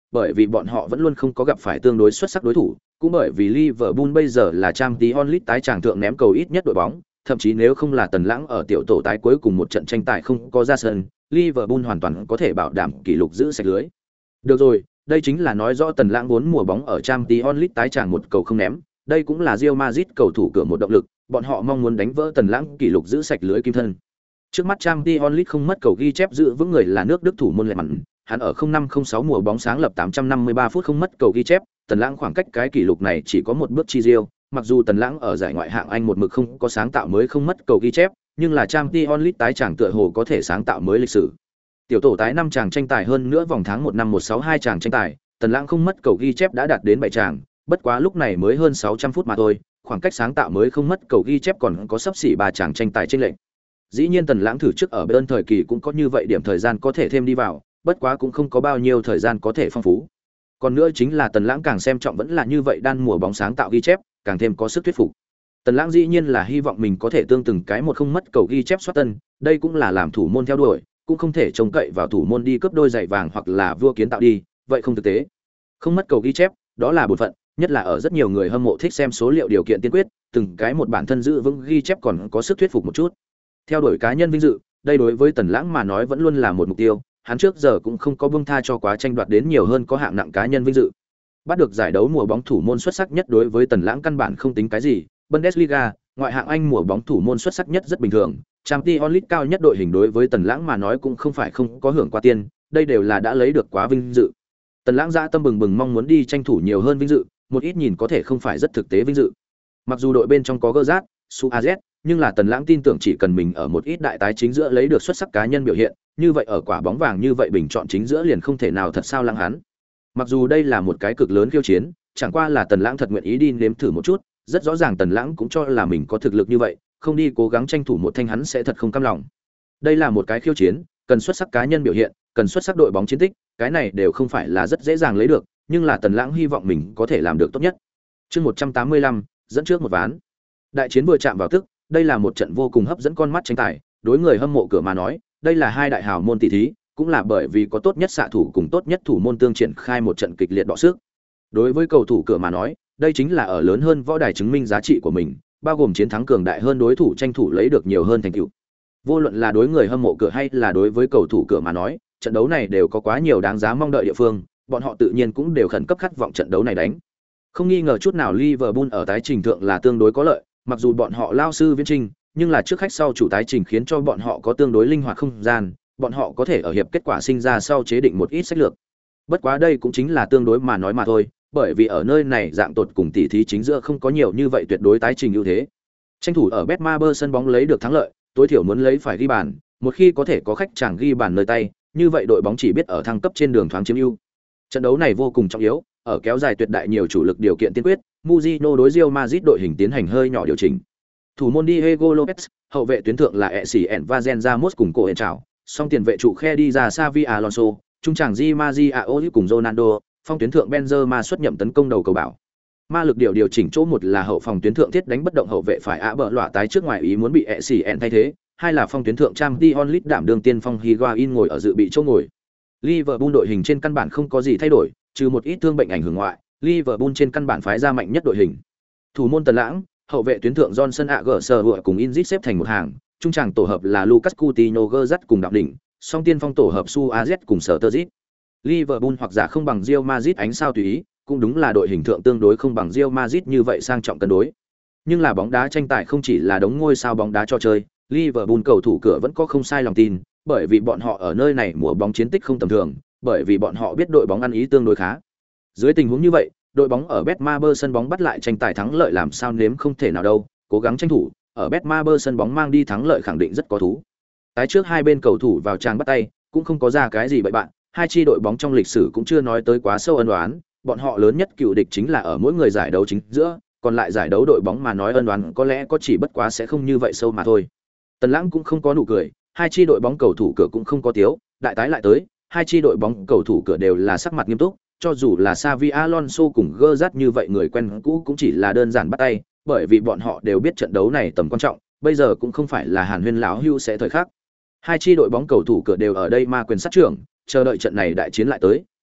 bởi vì bọn họ vẫn luôn không có gặp phải tương đối xuất sắc đối thủ, cũng bởi vì Liverpool bây giờ là Champions League tái tràng thượng ném cầu ít nhất đội bóng, thậm chí nếu không là Tần Lãng ở tiểu tổ tái cuối cùng một trận tranh tài không có ra sân, Liverpool hoàn toàn có thể bảo đảm kỷ lục giữ sạch lưới. Được rồi, đây chính là nói rõ Tần Lãng muốn mùa bóng ở Champions League tái tràng một cầu không ném, đây cũng là Real Madrid cầu thủ cửa một động lực, bọn họ mong muốn đánh vỡ Tần Lãng kỷ lục giữ sạch lưới kim thân. Trước mắt Champions League không mất cầu ghi chép giữ vững người là nước Đức thủ môn Lệ Mặn, hắn ở 0506 mùa bóng sáng lập 853 phút không mất cầu ghi chép, Tần Lãng khoảng cách cái kỷ lục này chỉ có một bước chi Real, mặc dù Tần Lãng ở giải ngoại hạng Anh một mực không có sáng tạo mới không mất cầu ghi chép, nhưng là Champions League tái tràng tựa hồ có thể sáng tạo mới lịch sử. Tiểu tổ tái 5 tràng tranh tài hơn nữa vòng tháng 1 năm 162 tràng tranh tài, Tần Lãng không mất cầu ghi chép đã đạt đến 7 tràng, bất quá lúc này mới hơn 600 phút mà thôi, khoảng cách sáng tạo mới không mất cầu ghi chép còn có sắp xỉ 3 tràng tranh tài chênh lệch. Dĩ nhiên Tần Lãng thử trước ở bên thời kỳ cũng có như vậy điểm thời gian có thể thêm đi vào, bất quá cũng không có bao nhiêu thời gian có thể phong phú. Còn nữa chính là Tần Lãng càng xem trọng vẫn là như vậy đan mùa bóng sáng tạo ghi chép, càng thêm có sức thuyết phục. Tần Lãng dĩ nhiên là hy vọng mình có thể tương từng cái một không mất cầu ghi chép soát tân, đây cũng là làm thủ môn theo đuổi, cũng không thể trông cậy vào thủ môn đi cướp đôi giày vàng hoặc là vua kiến tạo đi, vậy không thực tế. Không mất cầu ghi chép, đó là bổn phận, nhất là ở rất nhiều người hâm mộ thích xem số liệu điều kiện tiên quyết, từng cái một bản thân giữ vững ghi chép còn có sức thuyết phục một chút. Theo đuổi cá nhân vinh dự, đây đối với Tần Lãng mà nói vẫn luôn là một mục tiêu, hắn trước giờ cũng không có buông tha cho quá tranh đoạt đến nhiều hơn có hạng nặng cá nhân vinh dự. Bắt được giải đấu mùa bóng thủ môn xuất sắc nhất đối với Tần Lãng căn bản không tính cái gì, Bundesliga, ngoại hạng Anh mùa bóng thủ môn xuất sắc nhất rất bình thường, Champions League cao nhất đội hình đối với Tần Lãng mà nói cũng không phải không có hưởng qua tiền, đây đều là đã lấy được quá vinh dự. Tần Lãng dã tâm bừng bừng mong muốn đi tranh thủ nhiều hơn vinh dự, một ít nhìn có thể không phải rất thực tế vinh dự. Mặc dù đội bên trong có Gerrard, Suarez, nhưng là Tần Lãng tin tưởng chỉ cần mình ở một ít đại tái chính giữa lấy được xuất sắc cá nhân biểu hiện, như vậy ở quả bóng vàng như vậy bình chọn chính giữa liền không thể nào thật sao lãng hắn. Mặc dù đây là một cái cực lớn khiêu chiến, chẳng qua là Tần Lãng thật nguyện ý đi nếm thử một chút, rất rõ ràng Tần Lãng cũng cho là mình có thực lực như vậy, không đi cố gắng tranh thủ một thanh hắn sẽ thật không cam lòng. Đây là một cái khiêu chiến, cần xuất sắc cá nhân biểu hiện, cần xuất sắc đội bóng chiến tích, cái này đều không phải là rất dễ dàng lấy được, nhưng là Tần Lãng hy vọng mình có thể làm được tốt nhất. Chương 185, dẫn trước một ván. Đại chiến vừa chạm vào tức, đây là một trận vô cùng hấp dẫn con mắt tranh tài, đối người hâm mộ cửa mà nói, đây là hai đại hào môn tỷ thí, cũng là bởi vì có tốt nhất xạ thủ cùng tốt nhất thủ môn tương triển khai một trận kịch liệt đọ sức. Đối với cầu thủ cửa mà nói, đây chính là ở lớn hơn võ đài chứng minh giá trị của mình, bao gồm chiến thắng cường đại hơn đối thủ tranh thủ lấy được nhiều hơn thành tựu. Vô luận là đối người hâm mộ cửa hay là đối với cầu thủ cửa mà nói, trận đấu này đều có quá nhiều đáng giá mong đợi địa phương, bọn họ tự nhiên cũng đều khẩn cấp khát vọng trận đấu này đánh. Không nghi ngờ chút nào Liverpool ở tái trình thượng là tương đối có lợi, mặc dù bọn họ lao sư viễn trình, nhưng là trước khách sau chủ tái trình khiến cho bọn họ có tương đối linh hoạt không gian, bọn họ có thể ở hiệp kết quả sinh ra sau chế định một ít sách lược. Bất quá đây cũng chính là tương đối mà nói mà thôi, bởi vì ở nơi này dạng tột cùng tỷ thí chính giữa không có nhiều như vậy tuyệt đối tái trình ưu thế. Tranh thủ ở Betmaber sân bóng lấy được thắng lợi, tối thiểu muốn lấy phải ghi bàn, một khi có thể có khách chàng ghi bàn nơi tay, như vậy đội bóng chỉ biết ở thăng cấp trên đường thoáng chiếm ưu. Trận đấu này vô cùng trọng yếu, ở kéo dài tuyệt đại nhiều chủ lực điều kiện tiên quyết, Mourinho đối Real Madrid đội hình tiến hành hơi nhỏ điều chỉnh. Thủ môn Diego Lopez, hậu vệ tuyến thượng là Essien Vazen Ramos cùng Cohen Trảo, song tiền vệ trụ khe đi ra Xavi Alonso, trung trảng Di Maria cùng Ronaldo, phong tuyến thượng Benzema xuất nhậm tấn công đầu cầu bảo. Ma lực điều chỉnh chỗ một là hậu phòng tuyến thượng thiết đánh bất động hậu vệ phải bợ lọa tái trước ngoài ý muốn bị Essien thay thế, hai là phong tuyến thượng Champions League đảm đương tiên phong Higuain ngồi ở dự bị chỗ ngồi. Liverpool đội hình trên căn bản không có gì thay đổi, trừ một ít thương bệnh ảnh hưởng ngoại, Liverpool trên căn bản phái ra mạnh nhất đội hình. Thủ môn Tần Lãng, hậu vệ tuyến thượng Johnson Aguero cùng Inzit xếp thành một hàng, trung trảng tổ hợp là Lucas Coutinho Gerrard cùng Đạo Đỉnh, song tiên phong tổ hợp Suarez cùng Sturridge. Liverpool hoặc giả không bằng Real Madrid ánh sao tùy ý, cũng đúng là đội hình thượng tương đối không bằng Real Madrid như vậy sang trọng cân đối. Nhưng là bóng đá tranh tài không chỉ là đống ngôi sao bóng đá cho chơi, Liverpool cầu thủ cửa vẫn có không sai lòng tin, bởi vì bọn họ ở nơi này mùa bóng chiến tích không tầm thường, bởi vì bọn họ biết đội bóng ăn ý tương đối khá. Dưới tình huống như vậy, đội bóng ở Betmaber sân bóng bắt lại tranh tài thắng lợi làm sao nếm không thể nào đâu, cố gắng tranh thủ, ở Betmaber sân bóng mang đi thắng lợi khẳng định rất có thú. Tái trước hai bên cầu thủ vào trang bắt tay, cũng không có ra cái gì bậy bạn, hai chi đội bóng trong lịch sử cũng chưa nói tới quá sâu ân oán, bọn họ lớn nhất cựu địch chính là ở mỗi người giải đấu chính giữa, còn lại giải đấu đội bóng mà nói ân oán có lẽ có chỉ bất quá sẽ không như vậy sâu mà thôi. Tần Lãng cũng không có nụ cười, hai chi đội bóng cầu thủ cửa cũng không có tiếu, đại tái lại tới, hai chi đội bóng cầu thủ cửa đều là sắc mặt nghiêm túc, cho dù là Xavi Alonso cùng Gerrard như vậy người quen cũ cũng chỉ là đơn giản bắt tay, bởi vì bọn họ đều biết trận đấu này tầm quan trọng, bây giờ cũng không phải là Hàn Huyên lão hưu sẽ thời khắc. Hai chi đội bóng cầu thủ cửa đều ở đây ma quyền sát trưởng, chờ đợi trận này đại chiến lại tới,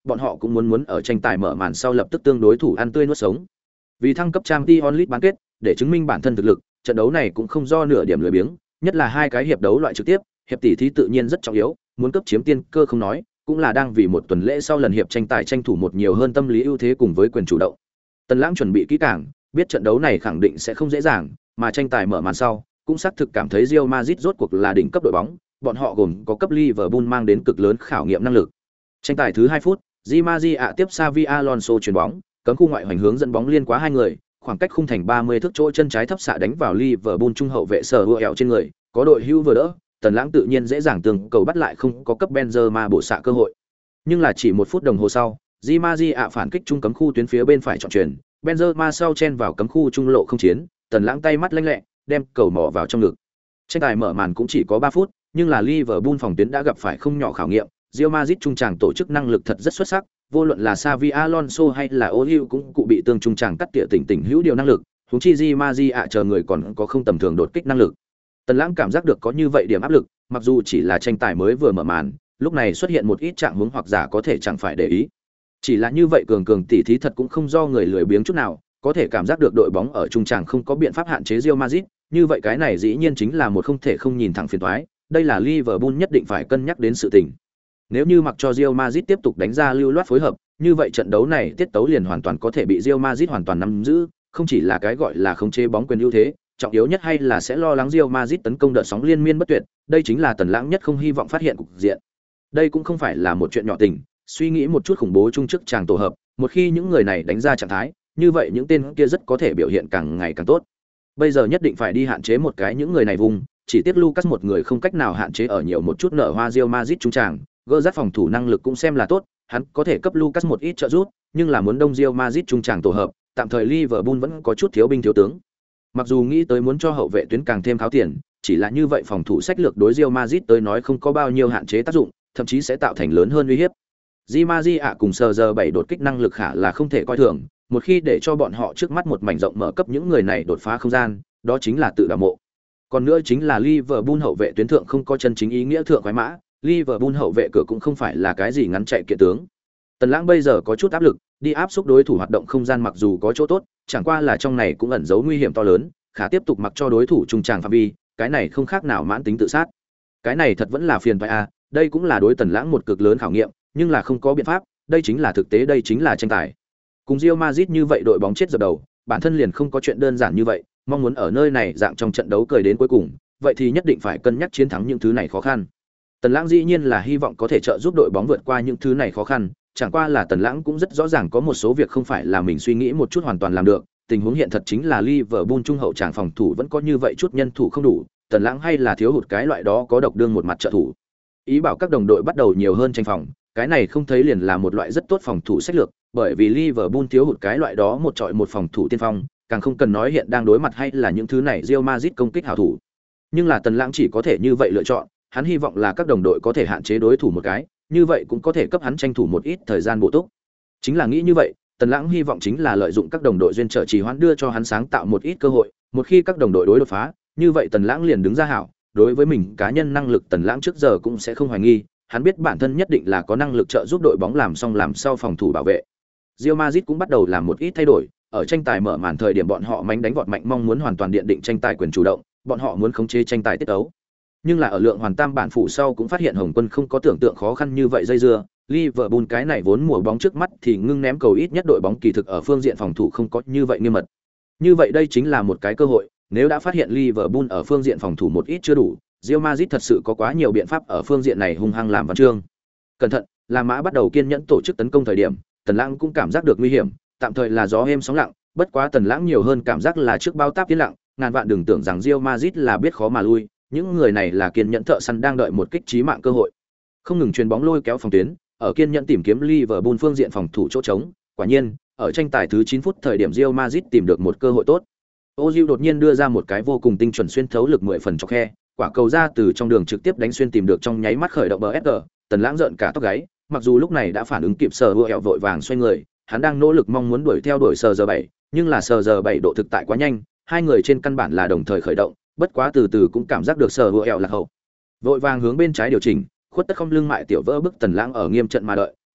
bọn họ cũng muốn ở tranh tài mở màn sau lập tức tương đối thủ ăn tươi nuốt sống. Vì thăng cấp Champions League bán kết, để chứng minh bản thân thực lực, trận đấu này cũng không do nửa điểm lười biếng, nhất là hai cái hiệp đấu loại trực tiếp, hiệp tỷ thí tự nhiên rất trọng yếu, muốn cấp chiếm tiên cơ không nói, cũng là đang vì một tuần lễ sau lần hiệp tranh tài tranh thủ một nhiều hơn tâm lý ưu thế cùng với quyền chủ động. Tần Lãng chuẩn bị kỹ càng, biết trận đấu này khẳng định sẽ không dễ dàng, mà tranh tài mở màn sau, cũng xác thực cảm thấy Real Madrid rốt cuộc là đỉnh cấp đội bóng, bọn họ gồm có cấp Liverpool mang đến cực lớn khảo nghiệm năng lực. Tranh tài thứ 2 phút, Di Maria tiếp Xavi Alonso chuyền bóng, cấm khu ngoại hoành hướng dẫn bóng liên quá hai người, khoảng cách khung thành 30 thước chỗ chân trái thấp xạ đánh vào Liverpool trung hậu vệ Sở Hữu trên người, có đội hưu vừa đỡ, Tần Lãng tự nhiên dễ dàng tường cầu bắt lại không có cấp Benzema bổ xạ cơ hội. Nhưng là chỉ 1 phút đồng hồ sau, Di Maria phản kích trung cấm khu tuyến phía bên phải chọn chuyền, Benzema sau chen vào cấm khu trung lộ không chiến, Tần Lãng tay mắt lanh lẹ, đem cầu mỏ vào trong ngực. Tranh tài mở màn cũng chỉ có 3 phút, nhưng là Liverpool phòng tuyến đã gặp phải không nhỏ khảo nghiệm, Real Madrid trung tràng tổ chức năng lực thật rất xuất sắc, vô luận là Xavi Alonso hay là Ozil cũng cụ bị tương trung tràng cắt tỉa tỉnh hữu điều năng lực, huống chi Di Maria chờ người còn có không tầm thường đột kích năng lực. Tần Lãng cảm giác được có như vậy điểm áp lực, mặc dù chỉ là tranh tài mới vừa mở màn, lúc này xuất hiện một ít trạng huống hoặc giả có thể chẳng phải để ý. Chỉ là như vậy cường tỉ thí thật cũng không do người lười biếng chút nào, có thể cảm giác được đội bóng ở trung tràng không có biện pháp hạn chế Real Madrid, như vậy cái này dĩ nhiên chính là một không thể không nhìn thẳng phiền toái, đây là Liverpool nhất định phải cân nhắc đến sự tình. Nếu như mặc cho Real Madrid tiếp tục đánh ra lưu loát phối hợp, như vậy trận đấu này tiết tấu liền hoàn toàn có thể bị Real Madrid hoàn toàn nắm giữ, không chỉ là cái gọi là khống chế bóng quyền ưu thế, trọng yếu nhất hay là sẽ lo lắng Real Madrid tấn công đợt sóng liên miên bất tuyệt, đây chính là Tần Lãng nhất không hy vọng phát hiện cục diện. Đây cũng không phải là một chuyện nhỏ tình, suy nghĩ một chút khủng bố chung trước chàng tổ hợp, một khi những người này đánh ra trạng thái, như vậy những tên kia rất có thể biểu hiện càng ngày càng tốt. Bây giờ nhất định phải đi hạn chế một cái những người này vùng, chỉ tiếc Lucas một người không cách nào hạn chế ở nhiều một chút nở hoa Real Madrid trung tràng, gỡ rát phòng thủ năng lực cũng xem là tốt, hắn có thể cấp Lucas một ít trợ giúp, nhưng là muốn đông Real Madrid trung tràng tổ hợp, tạm thời Liverpool vẫn có chút thiếu binh thiếu tướng. Mặc dù nghĩ tới muốn cho hậu vệ tuyến càng thêm kháo tiền, chỉ là như vậy phòng thủ sách lược đối Real Madrid tới nói không có bao nhiêu hạn chế tác dụng, thậm chí sẽ tạo thành lớn hơn uy hiếp. Di Maria cùng CR7 đột kích năng lực khả là không thể coi thường, một khi để cho bọn họ trước mắt một mảnh rộng mở cấp những người này đột phá không gian, đó chính là tự đào mộ. Còn nữa chính là Liverpool hậu vệ tuyến thượng không có chân chính ý nghĩa thượng khoái mã, Liverpool hậu vệ cửa cũng không phải là cái gì ngắn chạy kiện tướng. Tần Lãng bây giờ có chút áp lực, đi áp xúc đối thủ hoạt động không gian mặc dù có chỗ tốt, chẳng qua là trong này cũng ẩn giấu nguy hiểm to lớn, khả tiếp tục mặc cho đối thủ trung tràng phạm vi, cái này không khác nào mãn tính tự sát. Cái này thật vẫn là phiền toái a, đây cũng là đối Tần Lãng một cực lớn khảo nghiệm, nhưng là không có biện pháp, đây chính là thực tế, đây chính là tranh tài. Cùng Real Madrid như vậy đội bóng chết dập đầu, bản thân liền không có chuyện đơn giản như vậy, mong muốn ở nơi này dạng trong trận đấu cười đến cuối cùng, vậy thì nhất định phải cân nhắc chiến thắng những thứ này khó khăn. Tần Lãng dĩ nhiên là hy vọng có thể trợ giúp đội bóng vượt qua những thứ này khó khăn, chẳng qua là Tần Lãng cũng rất rõ ràng có một số việc không phải là mình suy nghĩ một chút hoàn toàn làm được, tình huống hiện thật chính là Liverpool trung hậu tràng phòng thủ vẫn có như vậy chút nhân thủ không đủ, Tần Lãng hay là thiếu hụt cái loại đó có độc đương một mặt trợ thủ. Ý bảo các đồng đội bắt đầu nhiều hơn tranh phòng, cái này không thấy liền là một loại rất tốt phòng thủ sách lược, bởi vì Liverpool thiếu hụt cái loại đó một trọi một phòng thủ tiên phong, càng không cần nói hiện đang đối mặt hay là những thứ này Real Madrid công kích hảo thủ. Nhưng là Tần Lãng chỉ có thể như vậy lựa chọn, hắn hy vọng là các đồng đội có thể hạn chế đối thủ một cái, như vậy cũng có thể cấp hắn tranh thủ một ít thời gian bổ túc. Chính là nghĩ như vậy, Tần Lãng hy vọng chính là lợi dụng các đồng đội duyên trở trì hoãn đưa cho hắn sáng tạo một ít cơ hội, một khi các đồng đội đối đột phá, như vậy Tần Lãng liền đứng ra hảo, đối với mình cá nhân năng lực Tần Lãng trước giờ cũng sẽ không hoài nghi, hắn biết bản thân nhất định là có năng lực trợ giúp đội bóng làm xong làm sau phòng thủ bảo vệ. Real Madrid cũng bắt đầu làm một ít thay đổi, ở tranh tài mở màn thời điểm bọn họ mánh đánh vọt mạnh mong muốn hoàn toàn điện định tranh tài quyền chủ động, bọn họ muốn khống chế tranh tài tiết tấu. Nhưng là ở lượng hoàn tam bản phụ sau cũng phát hiện Hồng Quân không có tưởng tượng khó khăn như vậy dây dưa, Liverpool cái này vốn mùa bóng trước mắt thì ngưng ném cầu ít nhất đội bóng kỳ thực ở phương diện phòng thủ không có như vậy nghiêm mật. Như vậy đây chính là một cái cơ hội, nếu đã phát hiện Liverpool ở phương diện phòng thủ một ít chưa đủ, Real Madrid thật sự có quá nhiều biện pháp ở phương diện này hung hăng làm văn chương. Cẩn thận, La Mã bắt đầu kiên nhẫn tổ chức tấn công thời điểm, Tần Lãng cũng cảm giác được nguy hiểm, tạm thời là gió êm sóng lặng, bất quá Tần Lãng nhiều hơn cảm giác là trước bao táp tiến lặng, ngàn vạn đừng tưởng rằng Real Madrid là biết khó mà lui, những người này là kiên nhẫn thợ săn đang đợi một kích chí mạng cơ hội. Không ngừng chuyền bóng lôi kéo phòng tuyến, ở kiên nhẫn tìm kiếm Liverpool phương diện phòng thủ chỗ trống, quả nhiên, ở tranh tài thứ 9 phút thời điểm Real Madrid tìm được một cơ hội tốt. Ozil đột nhiên đưa ra một cái vô cùng tinh chuẩn xuyên thấu lực 10 phần chọc khe, quả cầu ra từ trong đường trực tiếp đánh xuyên tìm được trong nháy mắt khởi động BSG, Tần Lãng giận cả tóc gáy, mặc dù lúc này đã phản ứng kịp Sở Hữu vội vàng xoay người, hắn đang nỗ lực mong muốn đuổi theo đuổi CR7, nhưng là CR7 độ thực tại quá nhanh, hai người trên căn bản là đồng thời khởi động, bất quá từ từ cũng cảm giác được Sở Hữu lạc hậu. Vội vàng hướng bên trái điều chỉnh, khuất tất không lưng mại tiểu vỡ bức Tần Lãng ở nghiêm trận mà đợi,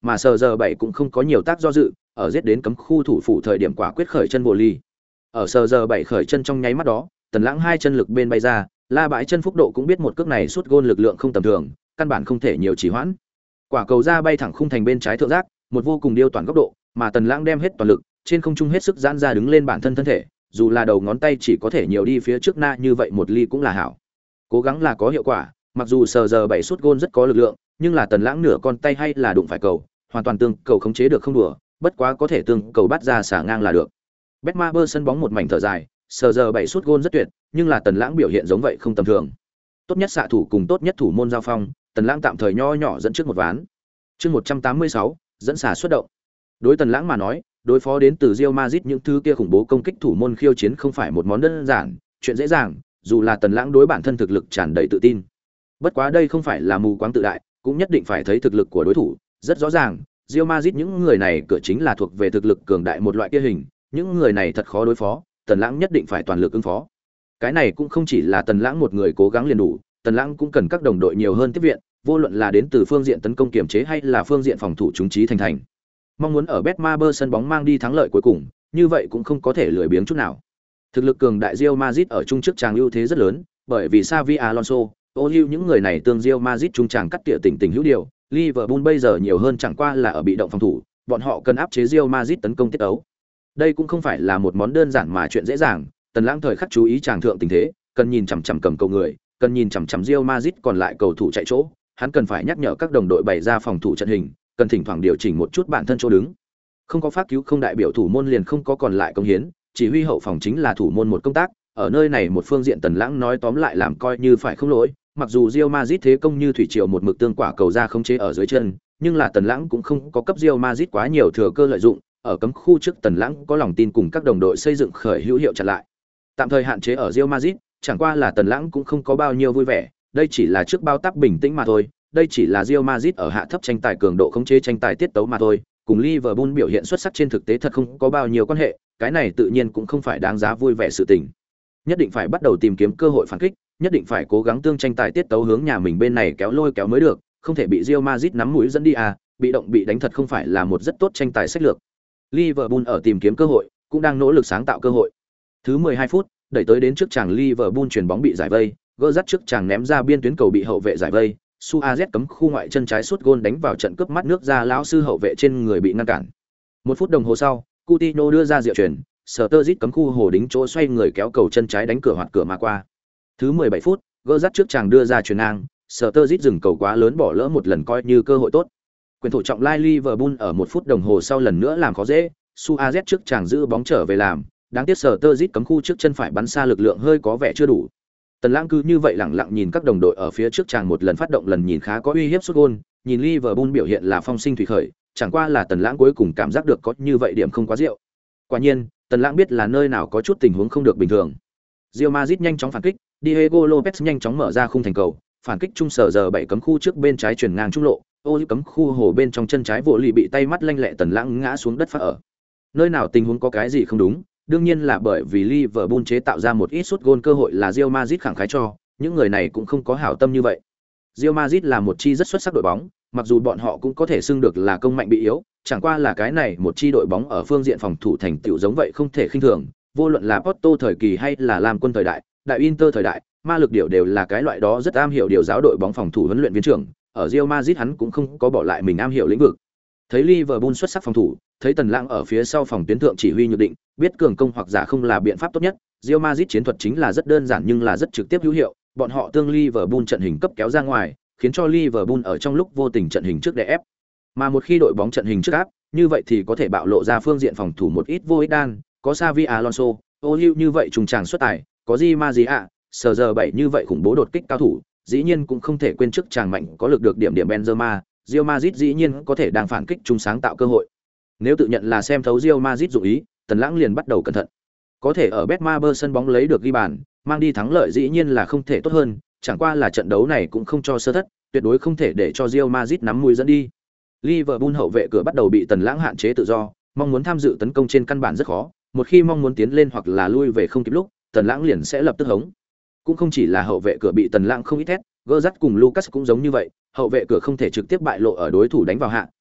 mà sờ giờ 7 cũng không có nhiều tác do dự, ở giết đến cấm khu thủ phủ thời điểm quả quyết khởi chân bộ ly. Ở sờ giờ 7 khởi chân trong nháy mắt đó, Tần Lãng hai chân lực bên bay ra, La bãi chân Phúc Độ cũng biết một cước này sút gôn lực lượng không tầm thường, căn bản không thể nhiều trì hoãn. Quả cầu ra bay thẳng khung thành bên trái thượng giác, một vô cùng điêu toàn góc độ, mà Tần Lãng đem hết toàn lực, trên không trung hết sức giãn ra đứng lên bản thân thân thể, dù là đầu ngón tay chỉ có thể nhiều đi phía trước na như vậy một ly cũng là hảo. Cố gắng là có hiệu quả, mặc dù sờ giờ 7 sút gôn rất có lực lượng, nhưng là Tần Lãng nửa con tay hay là đụng phải cầu, hoàn toàn tương cầu khống chế được không đùa, bất quá có thể tương cầu bắt ra xả ngang là được. Betmaber sân bóng một mảnh thở dài, sờ giờ 7 sút gôn rất tuyệt, nhưng là Tần Lãng biểu hiện giống vậy không tầm thường. Tốt nhất xạ thủ cùng tốt nhất thủ môn giao phong, Tần Lãng tạm thời nho nhỏ dẫn trước một ván. Chương 186, dẫn xả xuất động. Đối Tần Lãng mà nói, đối phó đến từ Real Madrid những thứ kia khủng bố công kích thủ môn khiêu chiến không phải một món đơn giản, chuyện dễ dàng, dù là Tần Lãng đối bản thân thực lực tràn đầy tự tin. Bất quá đây không phải là mù quáng tự đại, cũng nhất định phải thấy thực lực của đối thủ, rất rõ ràng, Real Madrid những người này cửa chính là thuộc về thực lực cường đại một loại kia hình, những người này thật khó đối phó, Tần Lãng nhất định phải toàn lực ứng phó. Cái này cũng không chỉ là Tần Lãng một người cố gắng liền đủ, Tần Lãng cũng cần các đồng đội nhiều hơn tiếp viện, vô luận là đến từ phương diện tấn công kiểm chế hay là phương diện phòng thủ trúng trí thành thành. Mong muốn ở Betmaber sân bóng mang đi thắng lợi cuối cùng, như vậy cũng không có thể lười biếng chút nào. Thực lực cường đại Real Madrid ở trung trước tràng ưu thế rất lớn, bởi vì Xavi Alonso, Ozil những người này tương Real Madrid trung tràng cắt tỉa tỉnh hữu điều, Liverpool bây giờ nhiều hơn chẳng qua là ở bị động phòng thủ, bọn họ cần áp chế Real Madrid tấn công tiết tấu. Đây cũng không phải là một món đơn giản mà chuyện dễ dàng, Tần Lãng thời khắc chú ý tràng thượng tình thế, cần nhìn chằm chằm cầm cầu người, cần nhìn chằm chằm Real Madrid còn lại cầu thủ chạy chỗ, hắn cần phải nhắc nhở các đồng đội bày ra phòng thủ trận hình, cần thỉnh thoảng điều chỉnh một chút bản thân chỗ đứng. Không có phát cứu không đại biểu thủ môn liền không có còn lại công hiến, chỉ huy hậu phòng chính là thủ môn một công tác, ở nơi này một phương diện Tần Lãng nói tóm lại làm coi như phải không lỗi, mặc dù Real Madrid thế công như thủy triều một mực tương quả cầu ra khống chế ở dưới chân, nhưng là Tần Lãng cũng không có cấp Real Madrid quá nhiều thừa cơ lợi dụng, ở cấm khu trước Tần Lãng có lòng tin cùng các đồng đội xây dựng khởi hữu hiệu chặn lại. Tạm thời hạn chế ở Real Madrid, chẳng qua là Tần Lãng cũng không có bao nhiêu vui vẻ, đây chỉ là trước bao tác bình tĩnh mà thôi, đây chỉ là Real Madrid ở hạ thấp tranh tài cường độ khống chế tranh tài tiết tấu mà thôi, cùng Liverpool biểu hiện xuất sắc trên thực tế thật không có bao nhiêu quan hệ, cái này tự nhiên cũng không phải đáng giá vui vẻ sự tình. Nhất định phải bắt đầu tìm kiếm cơ hội phản kích, nhất định phải cố gắng tương tranh tài tiết tấu hướng nhà mình bên này kéo lôi kéo mới được, không thể bị Real Madrid nắm mũi dẫn đi à, bị động bị đánh thật không phải là một rất tốt tranh tài sách lược. Liverpool ở tìm kiếm cơ hội, cũng đang nỗ lực sáng tạo cơ hội. Thứ 12 phút, đẩy tới đến trước chàng Liverpool chuyền bóng bị giải vây, gỡ dắt trước chàng ném ra biên tuyến cầu bị hậu vệ giải vây, Suarez cấm khu ngoại chân trái sút gôn đánh vào trận cướp mắt nước ra lão sư hậu vệ trên người bị ngăn cản. Một phút đồng hồ sau, Coutinho đưa ra diệu chuyền, Sturridge cấm khu hồ đính chỗ xoay người kéo cầu chân trái đánh cửa hoạt cửa mà qua. Thứ 17 phút, gỡ dắt trước chàng đưa ra chuyền ngang, Sturridge dừng cầu quá lớn bỏ lỡ một lần coi như cơ hội tốt. Quyền thủ trọng lai Liverpool ở một phút đồng hồ sau lần nữa làm khó dễ, Suarez trước chàng giữ bóng trở về làm, đáng tiếc Sturridge cấm khu trước chân phải bắn xa lực lượng hơi có vẻ chưa đủ. Tần Lãng cứ như vậy lẳng lặng nhìn các đồng đội ở phía trước chàng một lần phát động lần nhìn khá có uy hiếp sút gôn, nhìn Liverpool biểu hiện là phong sinh thủy khởi, chẳng qua là Tần Lãng cuối cùng cảm giác được có như vậy điểm không quá rượu. Quả nhiên, Tần Lãng biết là nơi nào có chút tình huống không được bình thường. Real Madrid nhanh chóng phản kích, Diego Lopez nhanh chóng mở ra khung thành cầu, phản kích trung sở giờ 7 cấm khu trước bên trái chuyển ngang trung lộ, ô cấm khu hồ bên trong chân trái vỗ lì bị tay mắt lanh lẹ Tần Lãng ngã xuống đất phát ở. Nơi nào tình huống có cái gì không đúng, đương nhiên là bởi vì Liverpool chế tạo ra một ít sút gôn cơ hội là Real Madrid khẳng khái cho, những người này cũng không có hảo tâm như vậy. Real Madrid là một chi rất xuất sắc đội bóng, mặc dù bọn họ cũng có thể xưng được là công mạnh bị yếu, chẳng qua là cái này một chi đội bóng ở phương diện phòng thủ thành tựu giống vậy không thể khinh thường, vô luận là Porto thời kỳ hay là Lam Quân thời đại, đại Inter thời đại, ma lực điệu đều là cái loại đó rất am hiểu điều giáo đội bóng phòng thủ huấn luyện viên trưởng, ở Real Madrid hắn cũng không có bỏ lại mình am hiểu lĩnh vực. Thấy Liverpool xuất sắc phòng thủ, thấy Tần Lãng ở phía sau phòng tuyến thượng chỉ huy nhược định, biết cường công hoặc giả không là biện pháp tốt nhất, Real Madrid chiến thuật chính là rất đơn giản nhưng là rất trực tiếp hữu hiệu, bọn họ tương Liverpool trận hình cấp kéo ra ngoài, khiến cho Liverpool ở trong lúc vô tình trận hình trước đè ép. Mà một khi đội bóng trận hình trước áp, như vậy thì có thể bạo lộ ra phương diện phòng thủ một ít vô ích đan, có Xavi Alonso, Ozil như vậy trùng tràng xuất tài, có Di Maria, CR7 như vậy khủng bố đột kích cao thủ, dĩ nhiên cũng không thể quên trước chàng mạnh có lực được điểm Benzema, Real Madrid dĩ nhiên có thể đang phản kích trung sáng tạo cơ hội. Nếu tự nhận là xem thấu Real Madrid dụng ý, Tần Lãng liền bắt đầu cẩn thận. Có thể ở Betmaber sân bóng lấy được ghi bàn, mang đi thắng lợi dĩ nhiên là không thể tốt hơn, chẳng qua là trận đấu này cũng không cho sơ thất, tuyệt đối không thể để cho Real Madrid nắm mũi dẫn đi. Liverpool hậu vệ cửa bắt đầu bị Tần Lãng hạn chế tự do, mong muốn tham dự tấn công trên căn bản rất khó, một khi mong muốn tiến lên hoặc là lui về không kịp lúc, Tần Lãng liền sẽ lập tức hống. Cũng không chỉ là hậu vệ cửa bị Tần Lãng không ít thét, Gerrard cùng Lucas cũng giống như vậy, hậu vệ cửa không thể trực tiếp bại lộ ở đối thủ đánh vào hạ,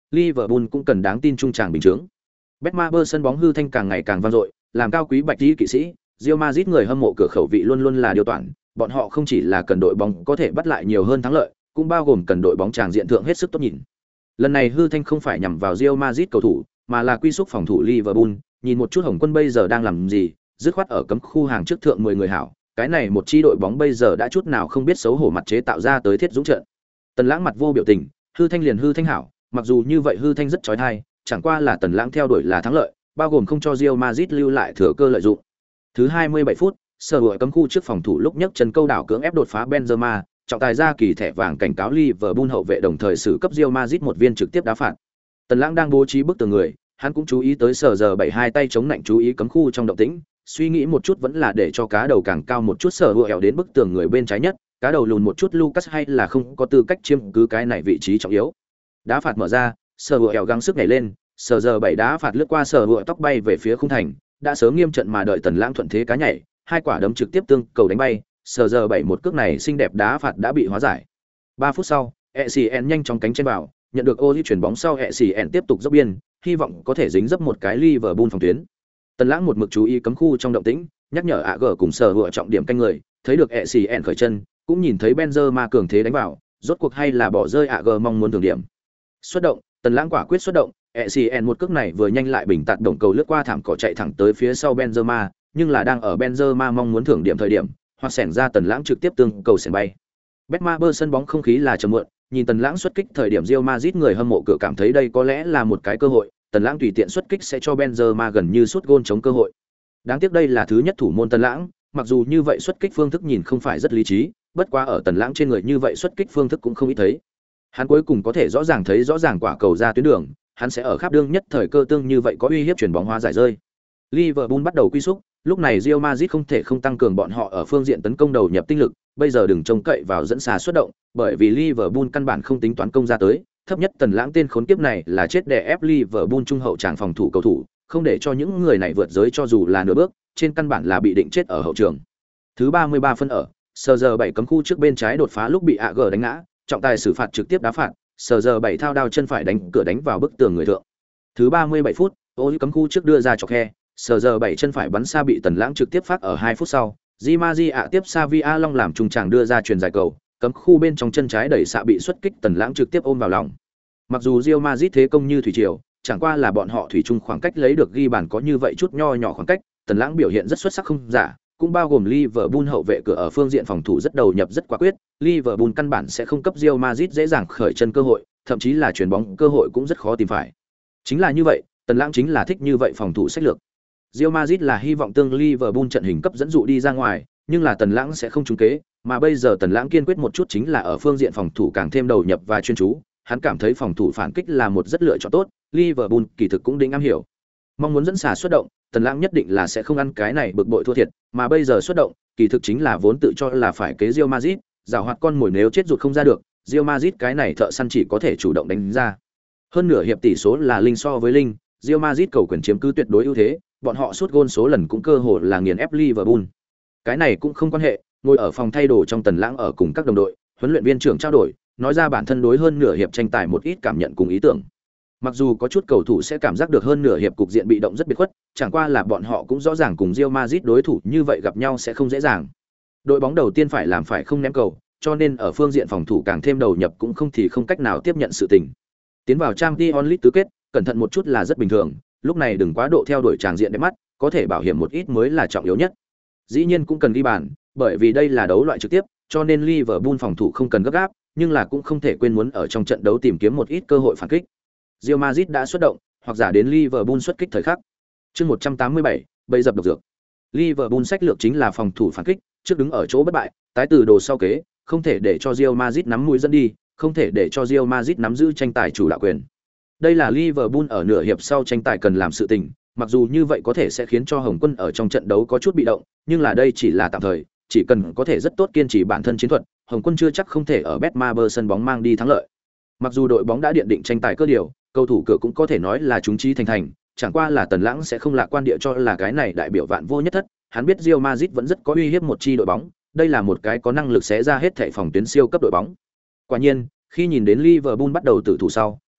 Liverpool cũng cần đáng tin trung tràng bình chứng. Betmaber sân bóng hư thanh càng ngày càng vang dội, làm cao quý bạch y kỵ sĩ, Real Madrid người hâm mộ cửa khẩu vị luôn luôn là điều toàn, bọn họ không chỉ là cần đội bóng có thể bắt lại nhiều hơn thắng lợi, cũng bao gồm cần đội bóng tràng diện thượng hết sức tốt nhìn. Lần này hư thanh không phải nhằm vào Real Madrid cầu thủ, mà là quy xúc phòng thủ Liverpool, nhìn một chút Hồng Quân bây giờ đang làm gì, dứt khoát ở cấm khu hàng trước thượng 10 người hảo, cái này một chi đội bóng bây giờ đã chút nào không biết xấu hổ mặt chế tạo ra tới thiết dũng trận. Tần Lãng mặt vô biểu tình, hư thanh liền hư thanh hảo, mặc dù như vậy hư thanh rất chói tai, chẳng qua là Tần Lãng theo đuổi là thắng lợi, bao gồm không cho Real Madrid lưu lại thừa cơ lợi dụng. Thứ 27 phút, sở hữu cấm khu trước phòng thủ lúc nhấc chân câu đảo cưỡng ép đột phá Benzema, trọng tài ra kỳ thẻ vàng cảnh cáo Liverpool hậu vệ đồng thời xử cấp Real Madrid một viên trực tiếp đá phạt. Tần Lãng đang bố trí bức tường người, hắn cũng chú ý tới sở giờ 72 tay chống nạnh chú ý cấm khu trong động tĩnh, suy nghĩ một chút vẫn là để cho cá đầu càng cao một chút sở hữu đến bức tường người bên trái nhất, cá đầu lùn một chút Lucas hay là không có tư cách chiếm cứ cái này vị trí trọng yếu. Đá phạt mở ra, sở hữu gắng sức nhảy lên, sở giờ 7 đá phạt lướt qua sở hữu tóc bay về phía khung thành, đã sớm nghiêm trận mà đợi Tần Lãng thuận thế cá nhảy, hai quả đấm trực tiếp tương cầu đánh bay, sở giờ 7 một cước này xinh đẹp đá phạt đã bị hóa giải. 3 phút sau, ECN nhanh chóng cánh trên vào, nhận được ô di chuyển bóng sau ECN tiếp tục dốc biên, hy vọng có thể dính dấp một cái Liverpool phòng tuyến. Tần Lãng một mực chú ý cấm khu trong động tĩnh, nhắc nhở AG cùng sở hữu trọng điểm canh người, thấy được ECN khởi chân, cũng nhìn thấy Benzema cường thế đánh vào, rốt cuộc hay là bỏ rơi AG mong muốn thường điểm. Xuất động, Tần Lãng quả quyết xuất động, ECN một cước này vừa nhanh lại bình tạt đồng cầu lướt qua thảm cỏ chạy thẳng tới phía sau Benzema, nhưng là đang ở Benzema mong muốn thưởng điểm thời điểm, hoặc xẻng ra Tần Lãng trực tiếp tương cầu xẻng bay. Betmaber sân bóng không khí là trầm muộn, nhìn Tần Lãng xuất kích thời điểm Real Madrid người hâm mộ cửa cảm thấy đây có lẽ là một cái cơ hội, Tần Lãng tùy tiện xuất kích sẽ cho Benzema gần như sút gôn chống cơ hội. Đáng tiếc đây là thứ nhất thủ môn Tần Lãng, mặc dù như vậy xuất kích phương thức nhìn không phải rất lý trí, bất quá ở Tần Lãng trên người như vậy xuất kích phương thức cũng không ít thấy. Hắn cuối cùng có thể rõ ràng thấy rõ ràng quả cầu ra tuyến đường, hắn sẽ ở khắp đương nhất thời cơ tương như vậy có uy hiếp chuyển bóng hóa giải rơi. Liverpool bắt đầu quy xúc, lúc này Real Madrid không thể không tăng cường bọn họ ở phương diện tấn công đầu nhập tinh lực, bây giờ đừng trông cậy vào dẫn xà xuất động, bởi vì Liverpool căn bản không tính toán công ra tới, thấp nhất Tần Lãng tên khốn kiếp này là chết đè ép Liverpool trung hậu tràng phòng thủ cầu thủ, không để cho những người này vượt giới cho dù là nửa bước, trên căn bản là bị định chết ở hậu trường. Thứ 33 phân ở, Sờ giờ 7 cấm khu trước bên trái đột phá lúc bị AG đánh ngã, trọng tài xử phạt trực tiếp đá phạt, Sờ giờ 7 thao đao chân phải đánh cửa đánh vào bức tường người thượng. Thứ 37 phút, ô cấm khu trước đưa ra chọc khe, Sờ giờ 7 chân phải bắn xa bị Tần Lãng trực tiếp phát ở 2 phút sau, Di Maria tiếp Xavi Long làm trung tràng đưa ra chuyền dài cầu, cấm khu bên trong chân trái đẩy xạ bị xuất kích Tần Lãng trực tiếp ôm vào lòng. Mặc dù Real Madrid thế công như thủy triều, chẳng qua là bọn họ thủy chung khoảng cách lấy được ghi bàn có như vậy chút nho nhỏ khoảng cách, Tần Lãng biểu hiện rất xuất sắc không giả, cũng bao gồm Liverpool hậu vệ cửa ở phương diện phòng thủ rất đầu nhập rất quả quyết, Liverpool căn bản sẽ không cấp Real Madrid dễ dàng khởi chân cơ hội, thậm chí là chuyền bóng cơ hội cũng rất khó tìm phải. Chính là như vậy, Tần Lãng chính là thích như vậy phòng thủ sách lược. Real Madrid là hy vọng tương Liverpool trận hình cấp dẫn dụ đi ra ngoài, nhưng là Tần Lãng sẽ không trúng kế, mà bây giờ Tần Lãng kiên quyết một chút chính là ở phương diện phòng thủ càng thêm đầu nhập và chuyên chú, hắn cảm thấy phòng thủ phản kích là một rất lựa chọn tốt, Liverpool kỳ thực cũng định am hiểu. Mong muốn dẫn xả xuất động, Tần Lãng nhất định là sẽ không ăn cái này bực bội thua thiệt, mà bây giờ xuất động, kỳ thực chính là vốn tự cho là phải kế Real Madrid, giảo hoạt con mồi nếu chết rụt không ra được, Real Madrid cái này thợ săn chỉ có thể chủ động đánh ra. Hơn nửa hiệp tỷ số là linh so với linh, Real Madrid cầu quyền chiếm cứ tuyệt đối ưu thế, bọn họ sút gôn số lần cũng cơ hội là nghiền ép Liverpool. Cái này cũng không quan hệ, ngồi ở phòng thay đồ trong Tần Lãng ở cùng các đồng đội, huấn luyện viên trưởng trao đổi, nói ra bản thân đối hơn nửa hiệp tranh tài một ít cảm nhận cùng ý tưởng. Mặc dù có chút cầu thủ sẽ cảm giác được hơn nửa hiệp cục diện bị động rất biệt khuất, chẳng qua là bọn họ cũng rõ ràng cùng Real Madrid đối thủ như vậy gặp nhau sẽ không dễ dàng. Đội bóng đầu tiên phải làm phải không ném cầu, cho nên ở phương diện phòng thủ càng thêm đầu nhập cũng không thì không cách nào tiếp nhận sự tình. Tiến vào Champions League tứ kết, cẩn thận một chút là rất bình thường, lúc này đừng quá độ theo đuổi tràng diện đẹp mắt, có thể bảo hiểm một ít mới là trọng yếu nhất. Dĩ nhiên cũng cần ghi bàn, bởi vì đây là đấu loại trực tiếp, cho nên Liverpool phòng thủ không cần gấp gáp, nhưng là cũng không thể quên muốn ở trong trận đấu tìm kiếm một ít cơ hội phản kích. Real Madrid đã xuất động, hoặc giả đến Liverpool xuất kích thời khắc. Chương 187, bầy dập độc dược. Liverpool sách lược chính là phòng thủ phản kích, trước đứng ở chỗ bất bại, tái từ đồ sau kế, không thể để cho Real Madrid nắm mũi dẫn đi, không thể để cho Real Madrid nắm giữ tranh tài chủ đạo quyền. Đây là Liverpool ở nửa hiệp sau tranh tài cần làm sự tình, mặc dù như vậy có thể sẽ khiến cho Hồng Quân ở trong trận đấu có chút bị động, nhưng là đây chỉ là tạm thời, chỉ cần có thể rất tốt kiên trì bản thân chiến thuật, Hồng Quân chưa chắc không thể ở Betmaber sân bóng mang đi thắng lợi. Mặc dù đội bóng đã điện định tranh tài cơ điều, cầu thủ cửa cũng có thể nói là chúng trí thành thành, chẳng qua là Tần Lãng sẽ không lạc quan địa cho là cái này đại biểu vạn vô nhất thất, hắn biết Real Madrid vẫn rất có uy hiếp một chi đội bóng, đây là một cái có năng lực xé ra hết thảy phòng tuyến siêu cấp đội bóng. Quả nhiên, khi nhìn đến Liverpool bắt đầu tử thủ sau,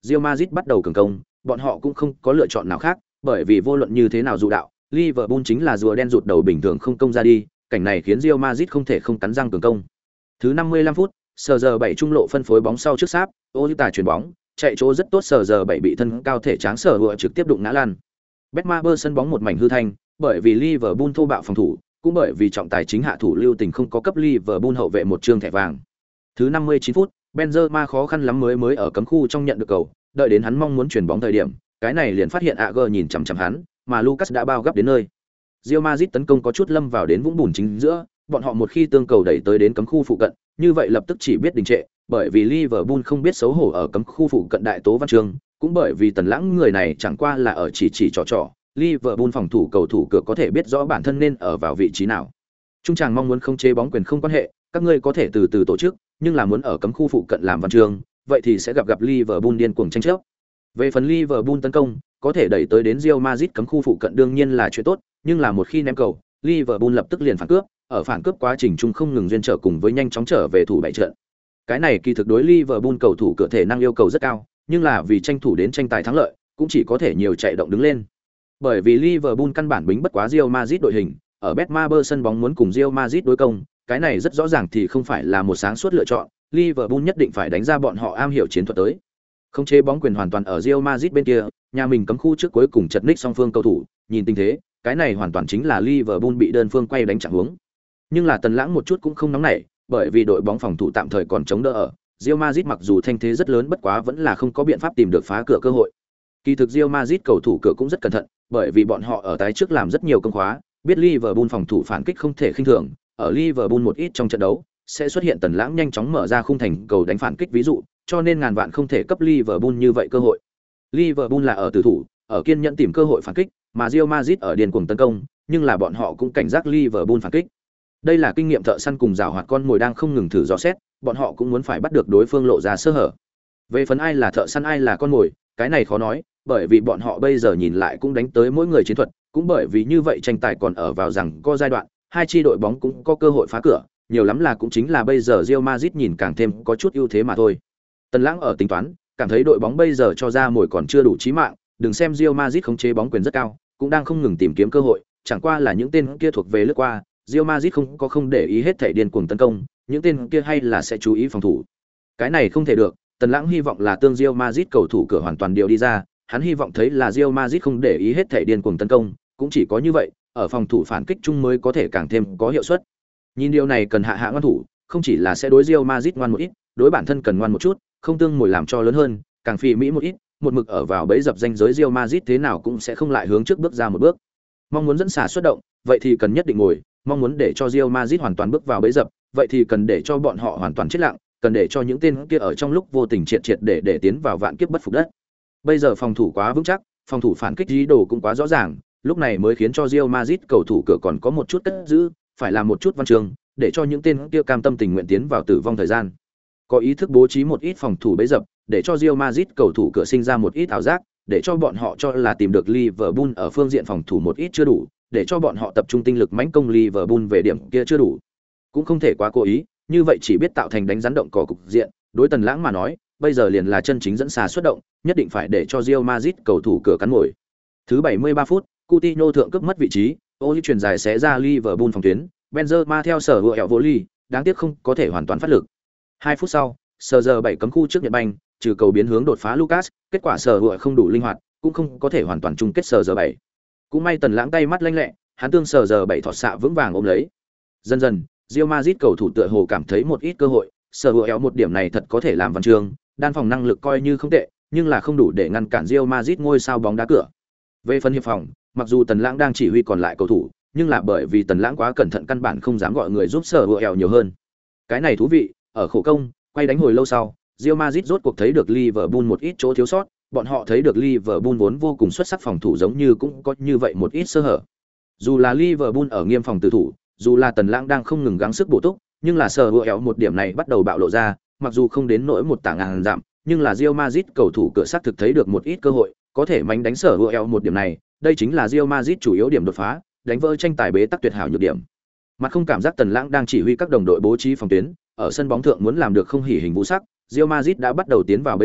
Real Madrid bắt đầu cường công, bọn họ cũng không có lựa chọn nào khác, bởi vì vô luận như thế nào dụ đạo, Liverpool chính là rùa đen rụt đầu bình thường không công ra đi, cảnh này khiến Real Madrid không thể không cắn răng cường công. Thứ 55 phút, sờ giờ 7 trung lộ phân phối bóng sau trước sáp, Ozita chuyển bóng, chạy chỗ rất tốt, sờ giờ 7 bị thân cao thể tráng sở vừa trực tiếp đụng ngã lăn. Betmaber sân bóng một mảnh hư thanh, bởi vì Liverpool thô bạo phòng thủ, cũng bởi vì trọng tài chính hạ thủ lưu tình không có cấp Liverpool hậu vệ một trương thẻ vàng. Thứ 59 phút, Benzema khó khăn lắm mới ở cấm khu trong nhận được cầu, đợi đến hắn mong muốn chuyển bóng thời điểm, cái này liền phát hiện Agger nhìn chằm chằm hắn, mà Lucas đã bao gấp đến nơi. Real Madrid tấn công có chút lâm vào đến vũng bùn chính giữa, bọn họ một khi tương cầu đẩy tới đến cấm khu phụ cận, như vậy lập tức chỉ biết đình trệ, bởi vì Liverpool không biết xấu hổ ở cấm khu phụ cận đại tố văn chương, cũng bởi vì Tần Lãng người này chẳng qua là ở chỉ trò, Liverpool phòng thủ cầu thủ cửa có thể biết rõ bản thân nên ở vào vị trí nào. Trung tràng mong muốn không chế bóng quyền không quan hệ, các ngươi có thể từ từ tổ chức, nhưng là muốn ở cấm khu phụ cận làm văn chương, vậy thì sẽ gặp Liverpool điên cuồng tranh chấp. Về phần Liverpool tấn công, có thể đẩy tới đến Real Madrid cấm khu phụ cận đương nhiên là chuyện tốt, nhưng là một khi ném cầu, Liverpool lập tức liền phản cướp, ở phản cướp quá trình chung không ngừng duyên trở cùng với nhanh chóng trở về thủ bảy trận. Cái này kỳ thực đối Liverpool cầu thủ cửa thể năng yêu cầu rất cao, nhưng là vì tranh thủ đến tranh tài thắng lợi, cũng chỉ có thể nhiều chạy động đứng lên. Bởi vì Liverpool căn bản bính bất quá Real Madrid đội hình, ở Betmaber sân bóng muốn cùng Real Madrid đối công, cái này rất rõ ràng thì không phải là một sáng suốt lựa chọn, Liverpool nhất định phải đánh ra bọn họ am hiểu chiến thuật tới. Không chế bóng quyền hoàn toàn ở Real Madrid bên kia, nhà mình cấm khu trước cuối cùng chật ních song phương cầu thủ, nhìn tình thế, cái này hoàn toàn chính là Liverpool bị đơn phương quay đánh chặn hướng. Nhưng là Tần Lãng một chút cũng không nóng nảy, bởi vì đội bóng phòng thủ tạm thời còn chống đỡ ở. Real Madrid mặc dù thanh thế rất lớn bất quá vẫn là không có biện pháp tìm được phá cửa cơ hội. Kỳ thực Real Madrid cầu thủ cửa cũng rất cẩn thận, bởi vì bọn họ ở tái trước làm rất nhiều công khóa, biết Liverpool phòng thủ phản kích không thể khinh thường, ở Liverpool một ít trong trận đấu sẽ xuất hiện Tần Lãng nhanh chóng mở ra khung thành cầu đánh phản kích ví dụ, cho nên ngàn vạn không thể cấp Liverpool như vậy cơ hội. Liverpool là ở tử thủ, ở kiên nhẫn tìm cơ hội phản kích, mà Real Madrid ở điên cuồng tấn công, nhưng là bọn họ cũng cảnh giác Liverpool phản kích. Đây là kinh nghiệm thợ săn cùng giảo hoạt con mồi đang không ngừng thử dò xét, bọn họ cũng muốn phải bắt được đối phương lộ ra sơ hở. Về phần ai là thợ săn ai là con mồi, cái này khó nói, bởi vì bọn họ bây giờ nhìn lại cũng đánh tới mỗi người chiến thuật, cũng bởi vì như vậy tranh tài còn ở vào rằng có giai đoạn, hai chi đội bóng cũng có cơ hội phá cửa, nhiều lắm là cũng chính là bây giờ Real Madrid nhìn càng thêm có chút ưu thế mà thôi. Tần Lãng ở tính toán, cảm thấy đội bóng bây giờ cho ra mồi còn chưa đủ chí mạng, đừng xem Real Madrid khống chế bóng quyền rất cao, cũng đang không ngừng tìm kiếm cơ hội, chẳng qua là những tên kia thuộc về lướt qua, Real Madrid không để ý hết thảy điên cuồng tấn công, những tên kia hay là sẽ chú ý phòng thủ. Cái này không thể được, Tần Lãng hy vọng là tương Real Madrid cầu thủ cửa hoàn toàn điều đi ra, hắn hy vọng thấy là Real Madrid không để ý hết thảy điên cuồng tấn công, cũng chỉ có như vậy, ở phòng thủ phản kích chung mới có thể càng thêm có hiệu suất. Nhìn điều này cần hạ ngoan thủ, không chỉ là sẽ đối Real Madrid ngoan một ít, đối bản thân cần ngoan một chút, không tương mồi làm cho lớn hơn, càng phi mỹ một ít, một mực ở vào bẫy dập danh giới Real Madrid thế nào cũng sẽ không lại hướng trước bước ra một bước. Mong muốn dẫn xả xuất động, vậy thì cần nhất định ngồi, mong muốn để cho Real Madrid hoàn toàn bước vào bẫy dập, vậy thì cần để cho bọn họ hoàn toàn chết lặng, cần để cho những tên kia ở trong lúc vô tình triệt để tiến vào vạn kiếp bất phục đất. Bây giờ phòng thủ quá vững chắc, phòng thủ phản kích ý đồ cũng quá rõ ràng, lúc này mới khiến cho Real Madrid cầu thủ cửa còn có một chút cất giữ, phải làm một chút văn chương, để cho những tên kia cam tâm tình nguyện tiến vào tử vong thời gian. Có ý thức bố trí một ít phòng thủ bẫy dập, để cho Real Madrid cầu thủ cửa sinh ra một ít ảo giác, để cho bọn họ cho là tìm được Liverpool ở phương diện phòng thủ một ít chưa đủ, để cho bọn họ tập trung tinh lực mãnh công Liverpool về điểm kia chưa đủ. Cũng không thể quá cố ý, như vậy chỉ biết tạo thành đánh rắn động cỏ cục diện, đối Tần Lãng mà nói, bây giờ liền là chân chính dẫn xà xuất động, nhất định phải để cho Real Madrid cầu thủ cửa cắn mồi. Thứ 73 phút, Coutinho thượng cướp mất vị trí, Oli chuyển dài xé ra Liverpool phòng tuyến, Benzema theo sở hữu vô ly, đáng tiếc không có thể hoàn toàn phát lực. 2 phút sau, sở giờ 7 cấm khu trước Nhật banh, trừ cầu biến hướng đột phá Lucas, kết quả sở hữu không đủ linh hoạt, cũng không có thể hoàn toàn chung kết sở giờ 7. Cũng may Tần Lãng tay mắt lanh lẹ, hắn tương sở giờ 7 thọt xạ vững vàng ôm lấy. Dần dần, Real Madrid cầu thủ tựa hồ cảm thấy một ít cơ hội, sở hữu một điểm này thật có thể làm văn chương, đan phòng năng lực coi như không tệ, nhưng là không đủ để ngăn cản Real Madrid ngôi sao bóng đá cửa. Về phần hiệp phòng, mặc dù Tần Lãng đang chỉ huy còn lại cầu thủ, nhưng là bởi vì Tần Lãng quá cẩn thận căn bản không dám gọi người giúp sở hữu nhiều hơn. Cái này thú vị, ở khổ công, quay đánh hồi lâu sau, Real Madrid rốt cuộc thấy được Liverpool một ít chỗ thiếu sót, bọn họ thấy được Liverpool vốn vô cùng xuất sắc phòng thủ giống như cũng có như vậy một ít sơ hở. Dù là Liverpool ở nghiêm phòng tử thủ, dù là Tần Lãng đang không ngừng gắng sức bổ túc, nhưng là sở hữu một điểm này bắt đầu bạo lộ ra, mặc dù không đến nỗi một tảng ngàn dặm, nhưng là Real Madrid cầu thủ cửa sát thực thấy được một ít cơ hội, có thể mánh đánh sở hữu một điểm này, đây chính là Real Madrid chủ yếu điểm đột phá, đánh vỡ tranh tài bế tắc tuyệt hảo nhược điểm. Mặt không cảm giác Tần Lãng đang chỉ huy các đồng đội bố trí phòng tuyến, ở sân bóng thượng muốn làm được không hỉ hình vũ sắc, Real Madrid đã bắt đầu tiến vào bẫy dập,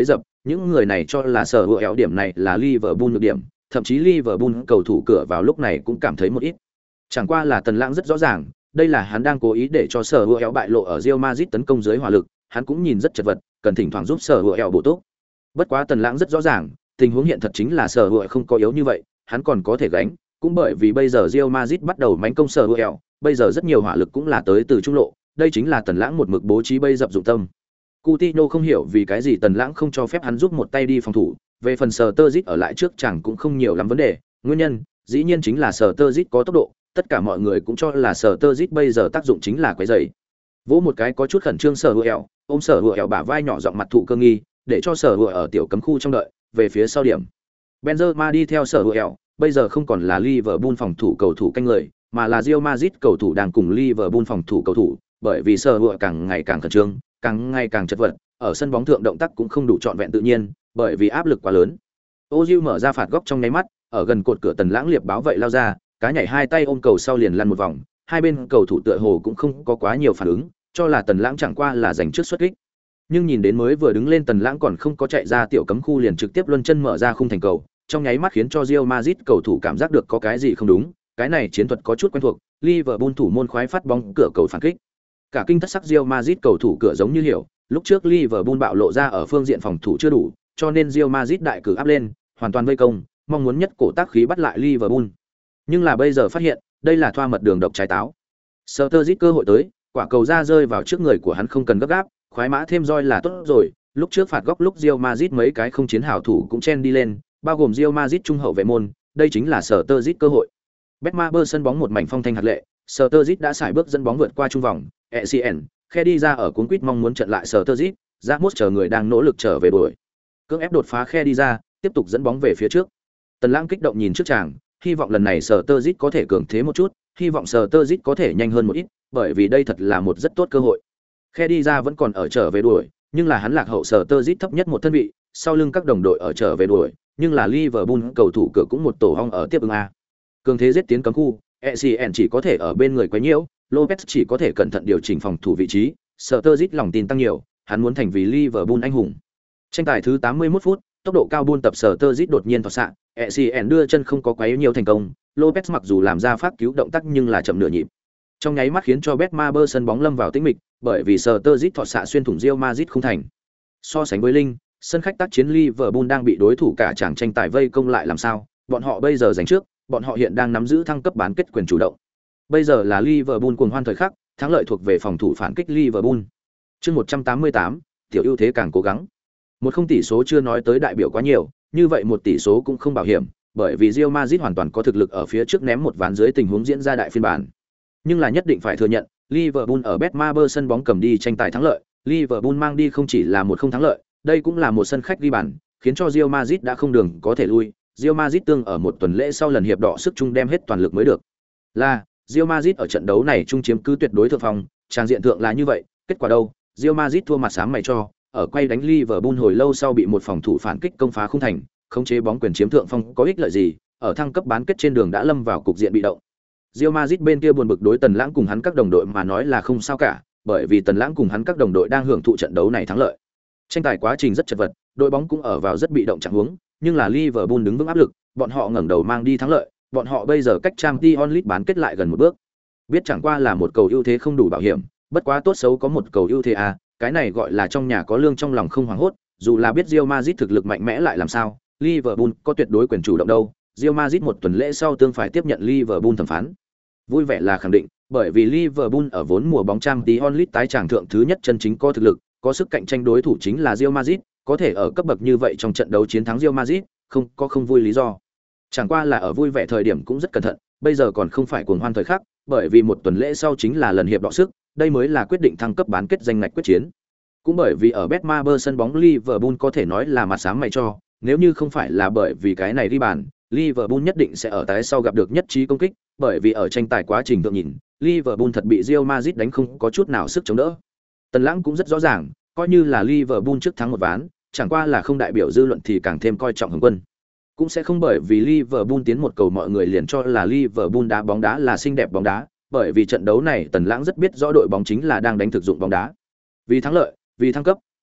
những người này cho là sở hữu điểm này là Liverpool nhược điểm, thậm chí Liverpool cầu thủ cửa vào lúc này cũng cảm thấy một ít. Chẳng qua là Tần Lãng rất rõ ràng, đây là hắn đang cố ý để cho sở hữu bại lộ ở Real Madrid tấn công dưới hỏa lực, hắn cũng nhìn rất chật vật, cần thỉnh thoảng giúp sở hữu bổ túc. Bất quá Tần Lãng rất rõ ràng, tình huống hiện thật chính là sở hữu không có yếu như vậy, hắn còn có thể gánh, cũng bởi vì bây giờ Real Madrid bắt đầu mãnh công sở hữu, bây giờ rất nhiều hỏa lực cũng là tới từ trung lộ, đây chính là Tần Lãng một mực bố trí bây dập dụng tâm. Coutinho không hiểu vì cái gì Tần Lãng không cho phép hắn giúp một tay đi phòng thủ, về phần Sturridge ở lại trước chẳng cũng không nhiều lắm vấn đề, nguyên nhân dĩ nhiên chính là Sturridge có tốc độ, tất cả mọi người cũng cho là Sturridge bây giờ tác dụng chính là quấy rầy. Vỗ một cái có chút khẩn trương sở hữu, ôm sở hữu bả vai nhỏ giọng mặt thụ cơ nghi, để cho sở hữu ở tiểu cấm khu trong đợi, về phía sau điểm. Benzema đi theo sở hữu, bây giờ không còn là Liverpool phòng thủ cầu thủ canh người, mà là Real Madrid cầu thủ đang cùng Liverpool phòng thủ cầu thủ, bởi vì sở hữu càng ngày càng khẩn trương, càng ngày càng chật vật, ở sân bóng thượng động tác cũng không đủ trọn vẹn tự nhiên, bởi vì áp lực quá lớn. Ozil mở ra phạt góc trong nháy mắt, ở gần cột cửa Tần Lãng liệp báo vậy lao ra, cá nhảy hai tay ôm cầu sau liền lăn một vòng, hai bên cầu thủ tựa hồ cũng không có quá nhiều phản ứng, cho là Tần Lãng chẳng qua là giành trước xuất kích. Nhưng nhìn đến mới vừa đứng lên Tần Lãng còn không có chạy ra tiểu cấm khu liền trực tiếp luân chân mở ra khung thành cầu, trong nháy mắt khiến cho Real Madrid cầu thủ cảm giác được có cái gì không đúng, cái này chiến thuật có chút quen thuộc, Liverpool thủ môn khoái phát bóng cửa cầu phản kích. Cả kinh thất sắc Real Madrid cầu thủ cửa giống như hiểu, lúc trước Liverpool bạo lộ ra ở phương diện phòng thủ chưa đủ, cho nên Real Madrid đại cử áp lên, hoàn toàn vây công, mong muốn nhất cổ tác khí bắt lại Liverpool. Nhưng là bây giờ phát hiện, đây là thoa mật đường độc trái táo. Sturridge cơ hội tới, quả cầu ra rơi vào trước người của hắn không cần gấp gáp, khoái mã thêm roi là tốt rồi, lúc trước phạt góc lúc Real Madrid mấy cái không chiến hảo thủ cũng chen đi lên, bao gồm Real Madrid trung hậu vệ môn, đây chính là Sturridge cơ hội. Betmaber sân bóng một mảnh phong thanh hạt lệ, Sturridge đã sải bước dẫn bóng vượt qua trung vòng, ECN, khe đi ra ở cuốn quýt mong muốn trận lại Sturridge, Ramos chờ người đang nỗ lực trở về đuổi. Cưỡng ép đột phá khe đi ra, tiếp tục dẫn bóng về phía trước. Tần Lãng kích động nhìn trước chàng, hy vọng lần này Sturridge có thể cường thế một chút, hy vọng Sturridge có thể nhanh hơn một ít, bởi vì đây thật là một rất tốt cơ hội. Khe đi ra vẫn còn ở trở về đuổi, nhưng là hắn lạc hậu Sturridge thấp nhất một thân vị, sau lưng các đồng đội ở trở về đuổi, nhưng là Liverpool cầu thủ cửa cũng một tổ hong ở tiếp ứng a. Cường thế giết tiến cấm khu, ECN chỉ có thể ở bên người quấy nhiễu, Lopez chỉ có thể cẩn thận điều chỉnh phòng thủ vị trí, Sturridge lòng tin tăng nhiều, hắn muốn thành vì Liverpool anh hùng. Tranh tài thứ 81 phút, tốc độ cao buôn tập Sturridge đột nhiên thoát xạ, ECN đưa chân không có quấy nhiều thành công, Lopez mặc dù làm ra phát cứu động tác nhưng là chậm nửa nhịp. Trong nháy mắt khiến cho Betmaber sân bóng lâm vào tĩnh mịch, bởi vì Sturridge thoát xạ xuyên thủng Real Madrid không thành. So sánh với Linh, sân khách tác chiến Liverpool đang bị đối thủ cả chàng tranh tài vây công lại làm sao, bọn họ bây giờ giành trước, bọn họ hiện đang nắm giữ thăng cấp bán kết quyền chủ động. Bây giờ là Liverpool cuồng hoan thời khắc, thắng lợi thuộc về phòng thủ phản kích Liverpool. Chương 188, tiểu ưu thế càng cố gắng. Một không tỷ số chưa nói tới đại biểu quá nhiều, như vậy một tỷ số cũng không bảo hiểm, bởi vì Real Madrid hoàn toàn có thực lực ở phía trước ném một ván dưới tình huống diễn ra đại phiên bản. Nhưng là nhất định phải thừa nhận, Liverpool ở Betmaber sân bóng cầm đi tranh tài thắng lợi, Liverpool mang đi không chỉ là một không thắng lợi, đây cũng là một sân khách ghi bàn, khiến cho Real Madrid đã không đường có thể lui. Real Madrid tương ở một tuần lễ sau lần hiệp đỏ sức chung đem hết toàn lực mới được. Là Real Madrid ở trận đấu này chung chiếm cứ tuyệt đối thượng phong, trang diện thượng là như vậy, kết quả đâu? Real Madrid thua mặt xám mày cho, ở quay đánh Liverpool hồi lâu sau bị một phòng thủ phản kích công phá không thành, khống chế bóng quyền chiếm thượng phong có ích lợi gì, ở thăng cấp bán kết trên đường đã lâm vào cục diện bị động. Real Madrid bên kia buồn bực đối Tần Lãng cùng hắn các đồng đội mà nói là không sao cả, bởi vì Tần Lãng cùng hắn các đồng đội đang hưởng thụ trận đấu này thắng lợi. Tranh tài quá trình rất chật vật, đội bóng cũng ở vào rất bị động trạng huống, nhưng là Liverpool đứng vững áp lực, bọn họ ngẩng đầu mang đi thắng lợi, bọn họ bây giờ cách Champions League bán kết lại gần một bước. Biết chẳng qua là một cầu ưu thế không đủ bảo hiểm, bất quá tốt xấu có một cầu ưu thế à, cái này gọi là trong nhà có lương trong lòng không hoảng hốt, dù là biết Real Madrid thực lực mạnh mẽ lại làm sao, Liverpool có tuyệt đối quyền chủ động đâu. Real Madrid một tuần lễ sau tương phải tiếp nhận Liverpool thẩm phán. Vui vẻ là khẳng định, bởi vì Liverpool ở vốn mùa bóng Champions League tái tràng thượng thứ nhất chân chính có thực lực, có sức cạnh tranh đối thủ chính là Real Madrid, có thể ở cấp bậc như vậy trong trận đấu chiến thắng Real Madrid, không vui lý do. Chẳng qua là ở vui vẻ thời điểm cũng rất cẩn thận, bây giờ còn không phải cuồng hoan thời khắc, bởi vì một tuần lễ sau chính là lần hiệp đọ sức, đây mới là quyết định thăng cấp bán kết danh ngạch quyết chiến. Cũng bởi vì ở Betmaber sân bóng Liverpool có thể nói là mặt sáng mày cho, nếu như không phải là bởi vì cái này đi bàn, Liverpool nhất định sẽ ở tái sau gặp được nhất trí công kích, bởi vì ở tranh tài quá trình thượng nhìn, Liverpool thật bị Real Madrid đánh không có chút nào sức chống đỡ. Tần Lãng cũng rất rõ ràng, coi như là Liverpool trước thắng một ván, chẳng qua là không đại biểu dư luận thì càng thêm coi trọng Hồng Quân. Cũng sẽ không bởi vì Liverpool tiến một cầu mọi người liền cho là Liverpool đá bóng đá là xinh đẹp bóng đá, bởi vì trận đấu này Tần Lãng rất biết rõ đội bóng chính là đang đánh thực dụng bóng đá. Vì thắng lợi, vì thăng cấp,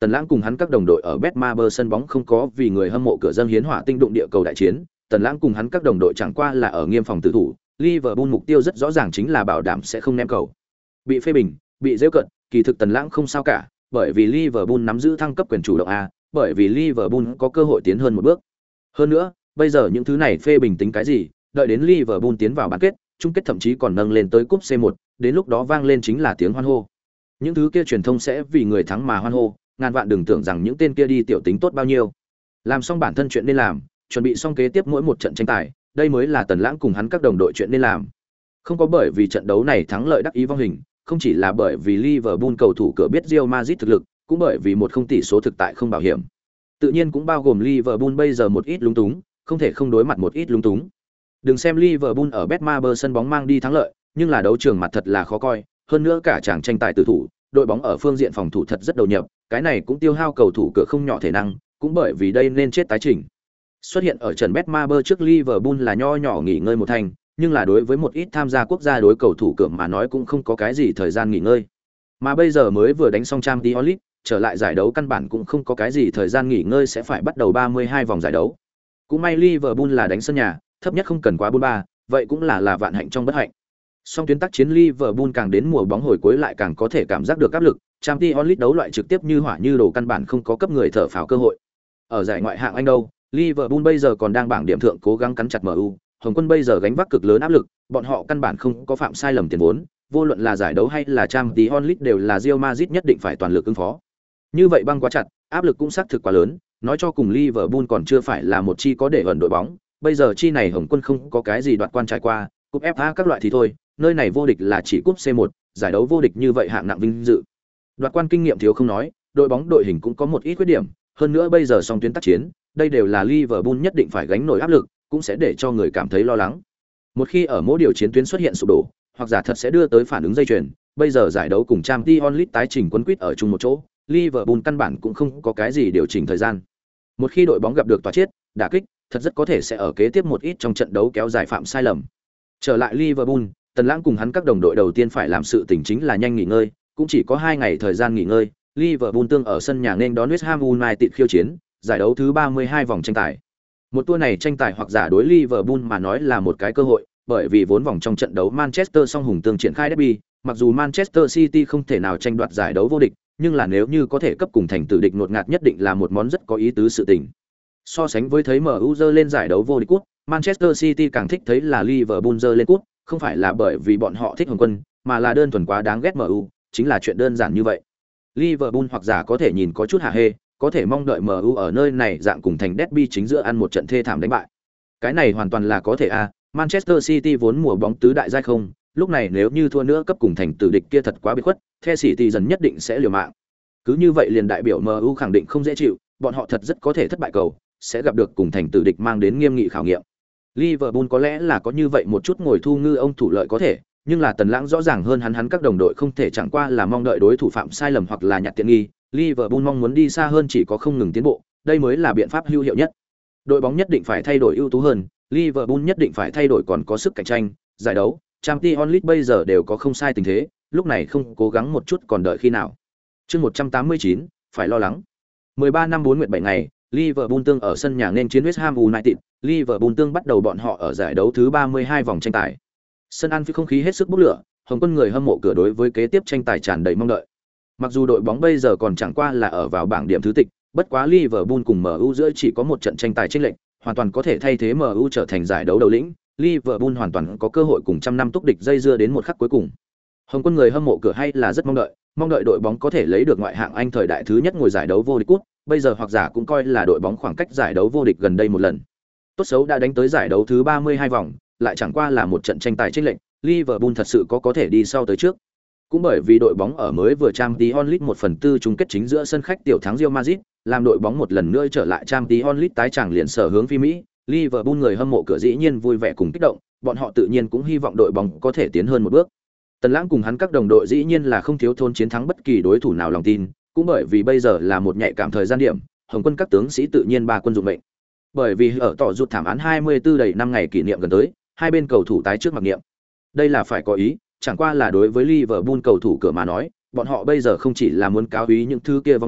Tần Lãng cùng hắn các đồng đội ở Betmaber sân bóng không có vì người hâm mộ cửa dâng hiến hỏa tinh đụng địa cầu đại chiến, Tần Lãng cùng hắn các đồng đội chẳng qua là ở nghiêm phòng tử thủ, Liverpool mục tiêu rất rõ ràng chính là bảo đảm sẽ không ném cầu. Bị phê bình, bị giễu cợt, kỳ thực Tần Lãng không sao cả, bởi vì Liverpool nắm giữ thăng cấp quyền chủ động a, bởi vì Liverpool có cơ hội tiến hơn một bước. Hơn nữa, bây giờ những thứ này phê bình tính cái gì, đợi đến Liverpool tiến vào bán kết, chung kết thậm chí còn nâng lên tới cúp C1, đến lúc đó vang lên chính là tiếng hoan hô. Những thứ kia truyền thông sẽ vì người thắng mà hoan hô, ngàn vạn đừng tưởng rằng những tên kia đi tiểu tính tốt bao nhiêu. Làm xong bản thân chuyện nên làm, chuẩn bị xong kế tiếp mỗi một trận tranh tài, đây mới là Tần Lãng cùng hắn các đồng đội chuyện nên làm. Không có bởi vì trận đấu này thắng lợi đắc ý vong hình, không chỉ là bởi vì Liverpool cầu thủ cửa biết Real Madrid thực lực, cũng bởi vì một không tỷ số thực tại không bảo hiểm. Tự nhiên cũng bao gồm Liverpool bây giờ một ít lúng túng, không thể không đối mặt một ít lúng túng. Đừng xem Liverpool ở Betmaber sân bóng mang đi thắng lợi, nhưng là đấu trường mặt thật là khó coi, hơn nữa cả chàng tranh tài tử thủ, đội bóng ở phương diện phòng thủ thật rất đầu nhập, cái này cũng tiêu hao cầu thủ cửa không nhỏ thể năng, cũng bởi vì đây nên chết tái chỉnh. Xuất hiện ở trận Betmaber trước Liverpool là nho nhỏ nghỉ ngơi một thành, nhưng là đối với một ít tham gia quốc gia đối cầu thủ cửa mà nói cũng không có cái gì thời gian nghỉ ngơi. Mà bây giờ mới vừa đánh xong Champions League, trở lại giải đấu căn bản cũng không có cái gì thời gian nghỉ ngơi sẽ phải bắt đầu 32 vòng giải đấu. Cũng may Liverpool là đánh sân nhà, thấp nhất không cần quá 43, vậy cũng là vạn hạnh trong bất hạnh. Song tuyến tác chiến Liverpool càng đến mùa bóng hồi cuối lại càng có thể cảm giác được áp lực, Champions League đấu loại trực tiếp như hỏa như đồ căn bản không có cấp người thở phào cơ hội. Ở giải ngoại hạng Anh đâu, Liverpool bây giờ còn đang bảng điểm thượng cố gắng cắn chặt MU, Hồng Quân bây giờ gánh vác cực lớn áp lực, bọn họ căn bản không có phạm sai lầm tiền vốn, vô luận là giải đấu hay là Champions League đều là Real Madrid nhất định phải toàn lực ứng phó. Như vậy băng quá chặt, áp lực cũng xác thực quá lớn, nói cho cùng Liverpool còn chưa phải là một chi có để ẩn đội bóng, bây giờ chi này Hồng Quân không có cái gì đoạt quan trải qua, cúp FA các loại thì thôi, nơi này vô địch là chỉ cúp C1, giải đấu vô địch như vậy hạng nặng vinh dự. Đoạt quan kinh nghiệm thiếu không nói, đội bóng đội hình cũng có một ít khuyết điểm, hơn nữa bây giờ song tuyến tác chiến, đây đều là Liverpool nhất định phải gánh nổi áp lực, cũng sẽ để cho người cảm thấy lo lắng. Một khi ở mỗi điều chiến tuyến xuất hiện sụp đổ, hoặc giả thật sẽ đưa tới phản ứng dây chuyền, bây giờ giải đấu cùng Champions League tái chỉnh quấn quýt ở chung một chỗ, Liverpool căn bản cũng không có cái gì điều chỉnh thời gian. Một khi đội bóng gặp được tòa chết, đả kích, thật rất có thể sẽ ở kế tiếp một ít trong trận đấu kéo dài phạm sai lầm. Trở lại Liverpool, Tần Lãng cùng hắn các đồng đội đầu tiên phải làm sự tình chính là nhanh nghỉ ngơi, cũng chỉ có 2 ngày thời gian nghỉ ngơi. Liverpool tương ở sân nhà nên đón West Ham United khiêu chiến, giải đấu thứ 32 vòng tranh tài. Một tour này tranh tài hoặc giả đối Liverpool mà nói là một cái cơ hội, bởi vì vốn vòng trong trận đấu Manchester song hùng tương triển khai derby, mặc dù Manchester City không thể nào tranh đoạt giải đấu vô địch, nhưng là nếu như có thể cấp cùng thành tử địch ngột ngạt nhất định là một món rất có ý tứ sự tình. So sánh với thấy MU dơ lên giải đấu vô địch cúp, Manchester City càng thích thấy là Liverpool dơ lên cúp, không phải là bởi vì bọn họ thích Hồng Quân, mà là đơn thuần quá đáng ghét MU, chính là chuyện đơn giản như vậy. Liverpool hoặc giả có thể nhìn có chút hả hê, có thể mong đợi MU ở nơi này dạng cùng thành derby chính giữa ăn một trận thê thảm đánh bại. Cái này hoàn toàn là có thể a, Manchester City vốn mùa bóng tứ đại giai không, lúc này nếu như thua nữa cấp cùng thành tử địch kia thật quá biệt khuất, The City dần nhất định sẽ liều mạng. Cứ như vậy liền đại biểu MU khẳng định không dễ chịu, bọn họ thật rất có thể thất bại cầu, sẽ gặp được cùng thành tử địch mang đến nghiêm nghị khảo nghiệm. Liverpool có lẽ là có như vậy một chút ngồi thu ngư ông thủ lợi có thể, nhưng là Tần Lãng rõ ràng hơn hắn các đồng đội không thể chẳng qua là mong đợi đối thủ phạm sai lầm hoặc là nhặt tiện nghi, Liverpool mong muốn đi xa hơn chỉ có không ngừng tiến bộ, đây mới là biện pháp hữu hiệu nhất. Đội bóng nhất định phải thay đổi ưu tú hơn, Liverpool nhất định phải thay đổi còn có sức cạnh tranh, giải đấu, Champions League bây giờ đều có không sai tình thế, lúc này không cố gắng một chút còn đợi khi nào. Chương 189, phải lo lắng. 13 năm 4 nguyệt 7 ngày, Liverpool tương ở sân nhà nên chiến West Ham United, Liverpool tương bắt đầu bọn họ ở giải đấu thứ 32 vòng tranh tài. Sân Anfield không khí hết sức bốc lửa, Hồng Quân người hâm mộ cửa đối với kế tiếp tranh tài tràn đầy mong đợi. Mặc dù đội bóng bây giờ còn chẳng qua là ở vào bảng điểm thứ tịch, bất quá Liverpool cùng MU giữa chỉ có một trận tranh tài chênh lệch, hoàn toàn có thể thay thế MU trở thành giải đấu đầu lĩnh, Liverpool hoàn toàn có cơ hội cùng trăm năm túc địch dây dưa đến một khắc cuối cùng. Hồng Quân người hâm mộ cửa hay là rất mong đợi đội bóng có thể lấy được ngoại hạng Anh thời đại thứ nhất ngồi giải đấu vô địch cúp, bây giờ hoặc giả cũng coi là đội bóng khoảng cách giải đấu vô địch gần đây một lần. Tốt xấu đã đánh tới giải đấu thứ 32 vòng, lại chẳng qua là một trận tranh tài chênh lệch, Liverpool thật sự có thể đi sau tới trước. Cũng bởi vì đội bóng ở mới vừa Champions League 1/4 chung kết chính giữa sân khách tiểu thắng Real Madrid, làm đội bóng một lần nữa trở lại Champions League tái tràng liền sở hướng phi Mỹ, Liverpool người hâm mộ cửa dĩ nhiên vui vẻ cùng kích động, bọn họ tự nhiên cũng hy vọng đội bóng có thể tiến hơn một bước. Tần Lãng cùng hắn các đồng đội dĩ nhiên là không thiếu thôn chiến thắng bất kỳ đối thủ nào lòng tin, cũng bởi vì bây giờ là một nhạy cảm thời gian điểm, Hồng Quân các tướng sĩ tự nhiên ba quân dụng mệnh. Bởi vì ở tỏ rụt thảm án 24 đầy 5 ngày kỷ niệm gần tới, hai bên cầu thủ tái trước mặc niệm. Đây là phải có ý, chẳng qua là đối với Liverpool cầu thủ cửa mà nói, bọn họ bây giờ không chỉ là muốn cáo ý những thứ kia vong linh,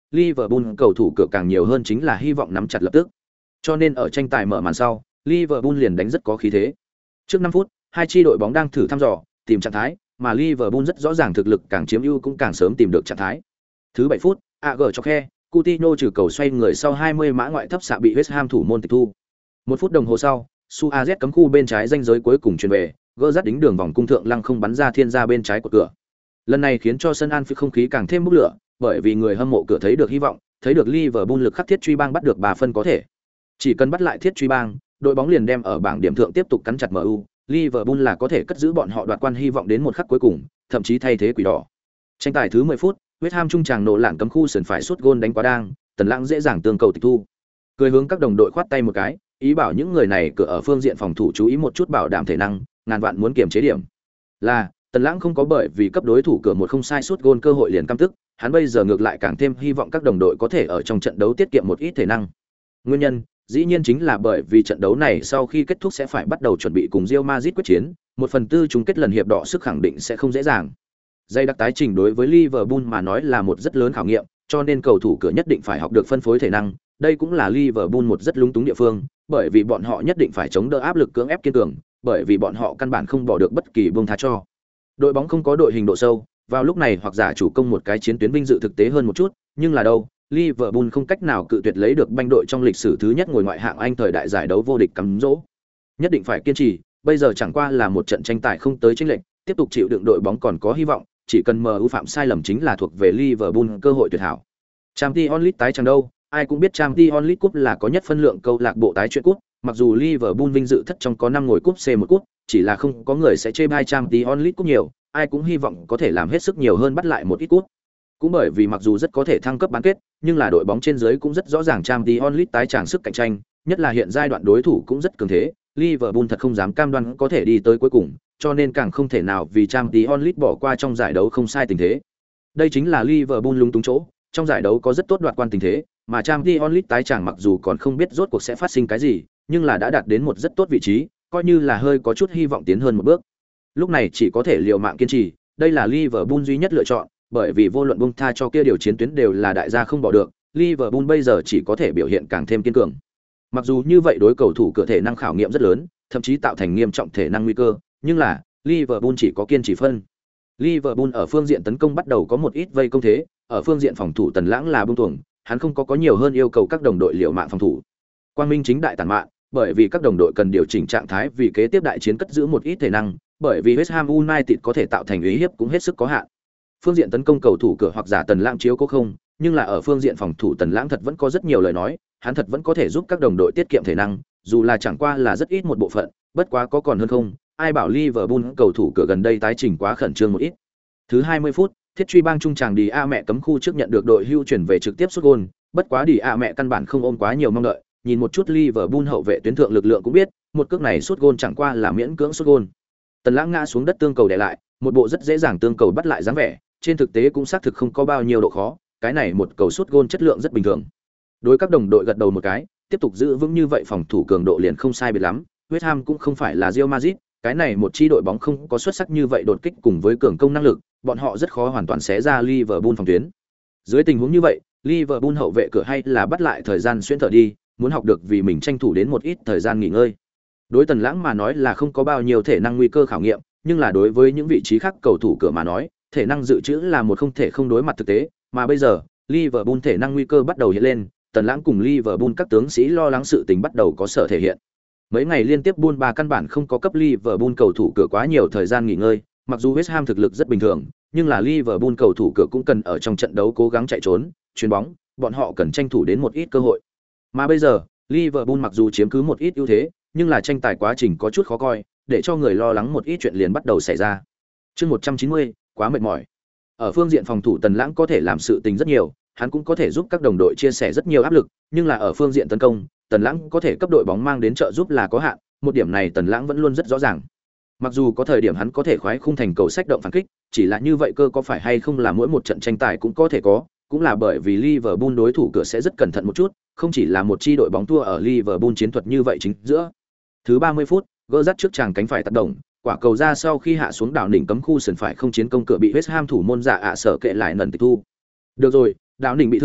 Liverpool cầu thủ cửa càng nhiều hơn chính là hy vọng nắm chặt lập tức. Cho nên ở tranh tài mở màn sau, Liverpool liền đánh rất có khí thế. Trước 5 phút, hai chi đội bóng đang thử thăm dò, tìm trạng thái, mà Liverpool rất rõ ràng thực lực càng chiếm ưu cũng càng sớm tìm được trạng thái. Thứ 7 phút, AG cho khe, Coutinho trừ cầu xoay người sau 20 mã ngoại thấp xạ bị West Ham thủ môn tịch thu. 1 phút đồng hồ sau, Suarez cấm khu bên trái ranh giới cuối cùng chuyền về, gỡ dắt đính đường vòng cung thượng lăng không bắn ra thiên ra bên trái của cửa. Lần này khiến cho sân Anfield không khí càng thêm bốc lửa, bởi vì người hâm mộ cửa thấy được hy vọng, thấy được Liverpool lực khắc thiết truy bang bắt được 3 phân có thể. Chỉ cần bắt lại thiết truy bang, đội bóng liền đem ở bảng điểm thượng tiếp tục cắn chặt MU, Liverpool là có thể cất giữ bọn họ đoạt quan hy vọng đến một khắc cuối cùng, thậm chí thay thế quỷ đỏ. Tranh tài thứ 10 phút, West Ham trung tràng nổ lạn cấm khu sườn phải sút gôn đánh quá đang, Tần Lãng dễ dàng tương cầu tịch thu. Cười hướng các đồng đội khoát tay một cái, ý bảo những người này cửa ở phương diện phòng thủ chú ý một chút bảo đảm thể năng, ngàn vạn muốn kiềm chế điểm. Là, Tần Lãng không có bởi vì cấp đối thủ cửa một không sai sút gôn cơ hội liền căm tức, hắn bây giờ ngược lại càng thêm hy vọng các đồng đội có thể ở trong trận đấu tiết kiệm một ít thể năng. Nguyên nhân, dĩ nhiên chính là bởi vì trận đấu này sau khi kết thúc sẽ phải bắt đầu chuẩn bị cùng Real Madrid quyết chiến, 1/4 chung kết lần hiệp đỏ sức khẳng định sẽ không dễ dàng. Dây đặc tái trình đối với Liverpool mà nói là một rất lớn khảo nghiệm, cho nên cầu thủ cửa nhất định phải học được phân phối thể năng, đây cũng là Liverpool một rất lúng túng địa phương, bởi vì bọn họ nhất định phải chống đỡ áp lực cưỡng ép kiên cường, bởi vì bọn họ căn bản không bỏ được bất kỳ buông tha cho. Đội bóng không có đội hình độ sâu, vào lúc này hoặc giả chủ công một cái chiến tuyến vinh dự thực tế hơn một chút, nhưng là đâu, Liverpool không cách nào cự tuyệt lấy được banh đội trong lịch sử thứ nhất ngồi ngoại hạng Anh thời đại giải đấu vô địch cắm dỗ. Nhất định phải kiên trì, bây giờ chẳng qua là một trận tranh tài không tới chênh lệch, tiếp tục chịu đựng đội bóng còn có hy vọng, chỉ cần MU phạm sai lầm chính là thuộc về Liverpool cơ hội tuyệt hảo. Champions League tái chẳng đâu, ai cũng biết Champions League Cup là có nhất phân lượng câu lạc bộ tái chuyện cúp, mặc dù Liverpool vinh dự thất trong có 5 ngồi cúp C1 cúp, chỉ là không có người sẽ chê bai Champions League Cup nhiều, ai cũng hy vọng có thể làm hết sức nhiều hơn bắt lại một ít cúp. Cũng bởi vì mặc dù rất có thể thăng cấp bán kết, nhưng là đội bóng trên dưới cũng rất rõ ràng Champions League tái tràng sức cạnh tranh, nhất là hiện giai đoạn đối thủ cũng rất cường thế, Liverpool thật không dám cam đoan có thể đi tới cuối cùng, cho nên càng không thể nào vì Champions League bỏ qua trong giải đấu không sai tình thế. Đây chính là Liverpool lúng túng chỗ, trong giải đấu có rất tốt đoạt quan tình thế, mà Champions League tái tràng mặc dù còn không biết rốt cuộc sẽ phát sinh cái gì, nhưng là đã đạt đến một rất tốt vị trí, coi như là hơi có chút hy vọng tiến hơn một bước. Lúc này chỉ có thể liều mạng kiên trì, đây là Liverpool duy nhất lựa chọn, bởi vì vô luận buông tha cho kia điều chiến tuyến đều là đại gia không bỏ được, Liverpool bây giờ chỉ có thể biểu hiện càng thêm kiên cường. Mặc dù như vậy đối cầu thủ cửa thể năng khảo nghiệm rất lớn, thậm chí tạo thành nghiêm trọng thể năng nguy cơ, nhưng là Liverpool chỉ có kiên trì phân. Liverpool ở phương diện tấn công bắt đầu có một ít vây công thế, ở phương diện phòng thủ Tần Lãng là buông tuồng, hắn không có nhiều hơn yêu cầu các đồng đội liều mạng phòng thủ. Quang Minh chính đại tàn mạn, bởi vì các đồng đội cần điều chỉnh trạng thái vì kế tiếp đại chiến cất giữ một ít thể năng, bởi vì West Ham United có thể tạo thành uy hiếp cũng hết sức có hạn. Phương diện tấn công cầu thủ cửa hoặc giả Tần Lãng chiếu cố không, nhưng là ở phương diện phòng thủ Tần Lãng thật vẫn có rất nhiều lời nói, hắn thật vẫn có thể giúp các đồng đội tiết kiệm thể năng, dù là chẳng qua là rất ít một bộ phận, bất quá có còn hơn không, ai bảo Liverpool cầu thủ cửa gần đây tái trình quá khẩn trương một ít. Thứ 20 phút, thiết truy bang trung tràng đi a mẹ cấm khu trước nhận được đội hưu chuyển về trực tiếp sút gol, bất quá đi a mẹ căn bản không ôm quá nhiều mong đợi, nhìn một chút Liverpool hậu vệ tuyến thượng lực lượng cũng biết, một cước này sút gol chẳng qua là miễn cưỡng sút gol. Tần Lãng ngã xuống đất tương cầu để lại, một bộ rất dễ dàng tương cầu bắt lại dáng vẻ, trên thực tế cũng xác thực không có bao nhiêu độ khó, cái này một cầu sút gol chất lượng rất bình thường. Đối các đồng đội gật đầu một cái, tiếp tục giữ vững như vậy phòng thủ cường độ liền không sai biệt lắm, West Ham cũng không phải là Real Madrid, cái này một chi đội bóng không có xuất sắc như vậy đột kích cùng với cường công năng lực, bọn họ rất khó hoàn toàn xé ra Liverpool phòng tuyến. Dưới tình huống như vậy, Liverpool hậu vệ cửa hay là bắt lại thời gian xuyên thở đi, muốn học được vì mình tranh thủ đến một ít thời gian nghỉ ngơi. Đối Tần Lãng mà nói là không có bao nhiêu thể năng nguy cơ khảo nghiệm, nhưng là đối với những vị trí khác cầu thủ cửa mà nói, thể năng dự trữ là một không thể không đối mặt thực tế, mà bây giờ, Liverpool thể năng nguy cơ bắt đầu hiện lên, Tần Lãng cùng Liverpool các tướng sĩ lo lắng sự tình bắt đầu có sở thể hiện. Mấy ngày liên tiếp buôn ba căn bản không có cấp Liverpool cầu thủ cửa quá nhiều thời gian nghỉ ngơi, mặc dù West Ham thực lực rất bình thường, nhưng là Liverpool cầu thủ cửa cũng cần ở trong trận đấu cố gắng chạy trốn, chuyền bóng, bọn họ cần tranh thủ đến một ít cơ hội. Mà bây giờ, Liverpool mặc dù chiếm cứ một ít ưu thế, nhưng là tranh tài quá trình có chút khó coi, để cho người lo lắng một ít chuyện liền bắt đầu xảy ra. Chương 190, quá mệt mỏi. Ở phương diện phòng thủ Tần Lãng có thể làm sự tình rất nhiều, hắn cũng có thể giúp các đồng đội chia sẻ rất nhiều áp lực, nhưng là ở phương diện tấn công, Tần Lãng có thể cấp đội bóng mang đến trợ giúp là có hạn, một điểm này Tần Lãng vẫn luôn rất rõ ràng. Mặc dù có thời điểm hắn có thể khoái khung thành cầu sách động phản kích, chỉ là như vậy cơ có phải hay không là mỗi một trận tranh tài cũng có thể có, cũng là bởi vì Liverpool đối thủ cửa sẽ rất cẩn thận một chút, không chỉ là một chi đội bóng thua ở Liverpool chiến thuật như vậy chính giữa. Thứ 30 phút, gỡ dắt trước chàng cánh phải tác động, quả cầu ra sau khi hạ xuống đảo đỉnh cấm khu sườn phải không chiến công cửa bị West Ham thủ môn giả ạ sở kệ lại nần tịch thu. Được rồi, đảo đỉnh bị thương,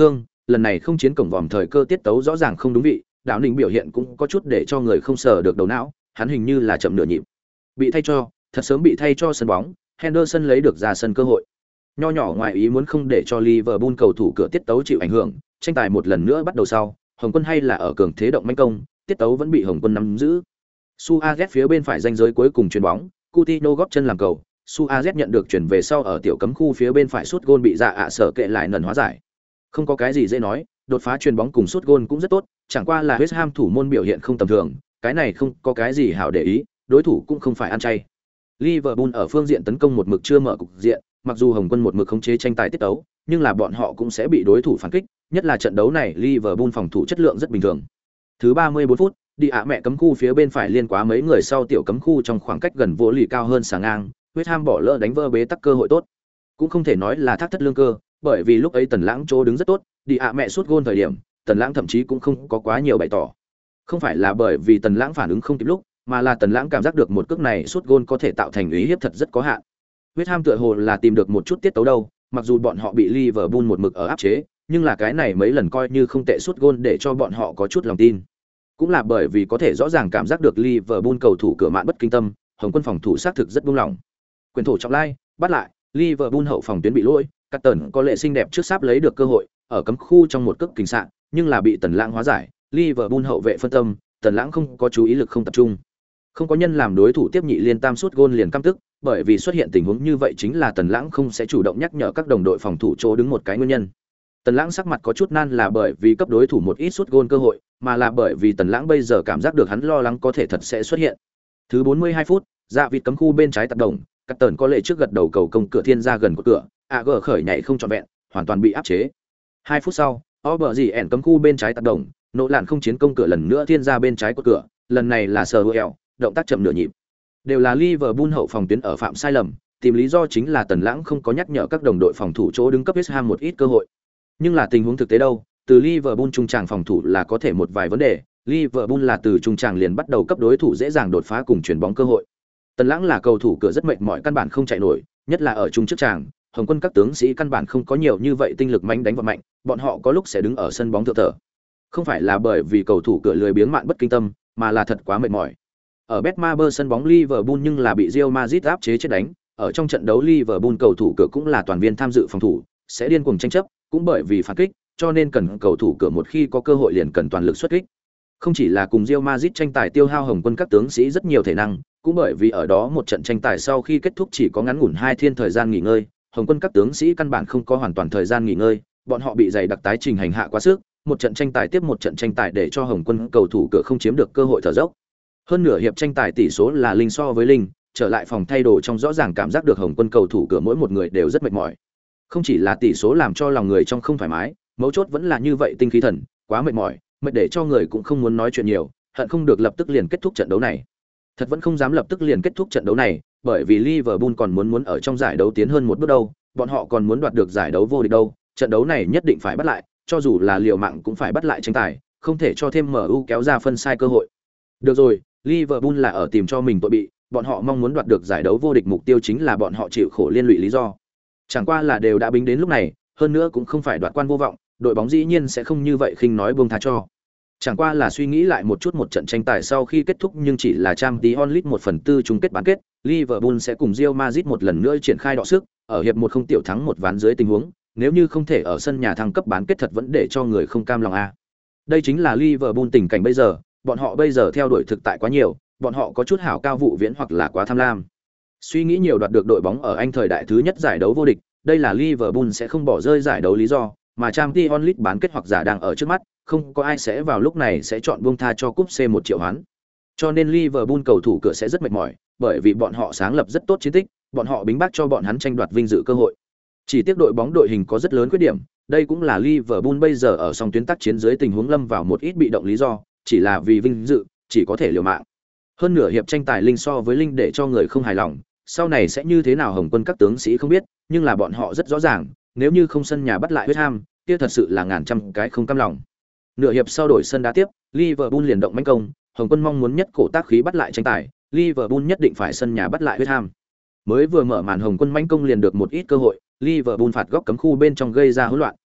lần này không chiến cổng vòm thời cơ tiết tấu rõ ràng không đúng vị, Đạo Ninh biểu hiện cũng có chút để cho người không sờ được đầu não, hắn hình như là chậm nửa nhịp. Bị thay cho, thật sớm bị thay cho sân bóng, Henderson lấy được ra sân cơ hội. Nho nhỏ ngoài ý muốn không để cho Liverpool cầu thủ cửa tiết tấu chịu ảnh hưởng, tranh tài một lần nữa bắt đầu sau, Hồng Quân hay là ở cường thế động mãnh công, tiết tấu vẫn bị Hồng Quân nắm giữ. Suarez phía bên phải ranh giới cuối cùng chuyền bóng, Coutinho góp chân làm cầu, Suarez nhận được chuyển về sau ở tiểu cấm khu phía bên phải sút gôn bị sở kệ lại nần hóa giải. Không có cái gì dễ nói, đột phá chuyền bóng cùng sút gôn cũng rất tốt, chẳng qua là West Ham thủ môn biểu hiện không tầm thường, cái này không có cái gì hảo để ý, đối thủ cũng không phải ăn chay. Liverpool ở phương diện tấn công một mực chưa mở cục diện, mặc dù Hồng Quân một mực khống chế tranh tài tiết tấu, nhưng là bọn họ cũng sẽ bị đối thủ phản kích, nhất là trận đấu này Liverpool phòng thủ chất lượng rất bình thường. Thứ 34 phút, đi mẹ cấm khu phía bên phải liên quá mấy người sau tiểu cấm khu trong khoảng cách gần vô lì cao hơn xà ngang, West Ham bỏ lỡ đánh vỡ bế tắc cơ hội tốt. Cũng không thể nói là thác thất lương cơ, bởi vì lúc ấy Tần Lãng chỗ đứng rất tốt, đi mẹ sút gôn thời điểm, Tần Lãng thậm chí cũng không có quá nhiều bày tỏ. Không phải là bởi vì Tần Lãng phản ứng không kịp lúc, mà là Tần Lãng cảm giác được một cước này sút gôn có thể tạo thành uy hiếp thật rất có hạn. West Ham tựa hồ là tìm được một chút tiết tấu đâu, mặc dù bọn họ bị Liverpool một mực ở áp chế, nhưng là cái này mấy lần coi như không tệ sút gôn để cho bọn họ có chút lòng tin. Cũng là bởi vì có thể rõ ràng cảm giác được Liverpool cầu thủ cửa mạn bất kinh tâm, Hồng Quân phòng thủ xác thực rất buông lỏng. Quyền thủ trọng lai, bắt lại, Liverpool hậu phòng tuyến bị lỗi, Cắt Tần có lệ xinh đẹp trước sáp lấy được cơ hội, ở cấm khu trong một cước kình sạn, nhưng là bị Tần Lãng hóa giải, Liverpool hậu vệ phân tâm, Tần Lãng không có chú ý lực không tập trung. Không có nhân làm đối thủ tiếp nhị liên tam sút gôn liền căm tức, bởi vì xuất hiện tình huống như vậy chính là Tần Lãng không sẽ chủ động nhắc nhở các đồng đội phòng thủ chỗ đứng một cái nguyên nhân. Tần Lãng sắc mặt có chút nan là bởi vì cấp đối thủ một ít sút gôn cơ hội, mà là bởi vì Tần Lãng bây giờ cảm giác được hắn lo lắng có thể thật sẽ xuất hiện. Thứ 42 phút, dạ vịt cấm khu bên trái tác động, Cắt Tần có lệ trước gật đầu cầu công cửa thiên ra gần của cửa, AG khởi nhảy không trọn vẹn, hoàn toàn bị áp chế. 2 phút sau, Obergien cấm khu bên trái tác động, nỗ lạn không chiến công cửa lần nữa thiên ra bên trái của cửa, lần này là Samuel, động tác chậm nửa nhịp. Đều là Liverpool hậu phòng tuyến ở phạm sai lầm, tìm lý do chính là Tần Lãng không có nhắc nhở các đồng đội phòng thủ chỗ đứng cấp West Ham một ít cơ hội. Nhưng là tình huống thực tế đâu, từ Liverpool trung tràng phòng thủ là có thể một vài vấn đề, Liverpool là từ trung tràng liền bắt đầu cấp đối thủ dễ dàng đột phá cùng chuyển bóng cơ hội. Tần Lãng là cầu thủ cửa rất mệt mỏi căn bản không chạy nổi, nhất là ở trung trước tràng, Hồng Quân các tướng sĩ căn bản không có nhiều như vậy tinh lực mãnh đánh vào mạnh, bọn họ có lúc sẽ đứng ở sân bóng thượng thở. Không phải là bởi vì cầu thủ cửa lười biếng mạn bất kinh tâm, mà là thật quá mệt mỏi. Ở Betmaber sân bóng Liverpool nhưng là bị Real Madrid áp chế chết đánh, ở trong trận đấu Liverpool cầu thủ cửa cũng là toàn viên tham dự phòng thủ, sẽ điên cuồng tranh chấp, cũng bởi vì phản kích, cho nên cần cầu thủ cửa một khi có cơ hội liền cần toàn lực xuất kích. Không chỉ là cùng Real Madrid tranh tài tiêu hao Hồng Quân các tướng sĩ rất nhiều thể năng, cũng bởi vì ở đó một trận tranh tài sau khi kết thúc chỉ có ngắn ngủn 2 thiên thời gian nghỉ ngơi, Hồng Quân các tướng sĩ căn bản không có hoàn toàn thời gian nghỉ ngơi, bọn họ bị dày đặc tái trình hành hạ quá sức, một trận tranh tài tiếp một trận tranh tài để cho Hồng Quân cầu thủ cửa không chiếm được cơ hội thở dốc. Hơn nửa hiệp tranh tài tỷ số là linh so với linh, trở lại phòng thay đồ trong rõ ràng cảm giác được Hồng Quân cầu thủ cửa mỗi một người đều rất mệt mỏi. Không chỉ là tỷ số làm cho lòng người trong không thoải mái, mấu chốt vẫn là như vậy tinh khí thần, quá mệt mỏi, mệt để cho người cũng không muốn nói chuyện nhiều, hận không được lập tức liền kết thúc trận đấu này. Thật vẫn không dám lập tức liền kết thúc trận đấu này, bởi vì Liverpool còn muốn ở trong giải đấu tiến hơn một bước đâu, bọn họ còn muốn đoạt được giải đấu vô địch đâu, trận đấu này nhất định phải bắt lại, cho dù là liều mạng cũng phải bắt lại tranh tài, không thể cho thêm MU kéo ra phân sai cơ hội. Được rồi, Liverpool là ở tìm cho mình tội bị, bọn họ mong muốn đoạt được giải đấu vô địch mục tiêu chính là bọn họ chịu khổ liên lụy lý do. Chẳng qua là đều đã bính đến lúc này, hơn nữa cũng không phải đoạt quan vô vọng, đội bóng dĩ nhiên sẽ không như vậy khinh nói buông tha cho. Chẳng qua là suy nghĩ lại một chút một trận tranh tài sau khi kết thúc nhưng chỉ là Champions League 1/4 chung kết bán kết, Liverpool sẽ cùng Real Madrid một lần nữa triển khai đọ sức, ở hiệp 1 không tiểu thắng một ván dưới tình huống, nếu như không thể ở sân nhà thăng cấp bán kết thật vẫn để cho người không cam lòng a. Đây chính là Liverpool tình cảnh bây giờ, bọn họ bây giờ theo đuổi thực tại quá nhiều, bọn họ có chút hảo cao vụ viễn hoặc là quá tham lam. Suy nghĩ nhiều đoạt được đội bóng ở Anh thời đại thứ nhất giải đấu vô địch, đây là Liverpool sẽ không bỏ rơi giải đấu lý do, mà Champions League bán kết hoặc giả đang ở trước mắt, không có ai sẽ vào lúc này sẽ chọn buông tha cho cúp C 1 triệu hoán. Cho nên Liverpool cầu thủ cửa sẽ rất mệt mỏi, bởi vì bọn họ sáng lập rất tốt chiến tích, bọn họ bính bác cho bọn hắn tranh đoạt vinh dự cơ hội. Chỉ tiếc đội bóng đội hình có rất lớn khuyết điểm, đây cũng là Liverpool bây giờ ở song tuyến tác chiến dưới tình huống lâm vào một ít bị động lý do, chỉ là vì vinh dự, chỉ có thể liều mạng. Hơn nửa hiệp tranh tài linh so với linh để cho người không hài lòng, sau này sẽ như thế nào Hồng Quân các tướng sĩ không biết, nhưng là bọn họ rất rõ ràng, nếu như không sân nhà bắt lại West Ham, kia thật sự là ngàn trăm cái không cam lòng. Nửa hiệp sau đổi sân đá tiếp, Liverpool liền động mãnh công, Hồng Quân mong muốn nhất cổ tác khí bắt lại tranh tài, Liverpool nhất định phải sân nhà bắt lại West Ham. Mới vừa mở màn Hồng Quân mãnh công liền được một ít cơ hội, Liverpool phạt góc cấm khu bên trong gây ra hỗn loạn,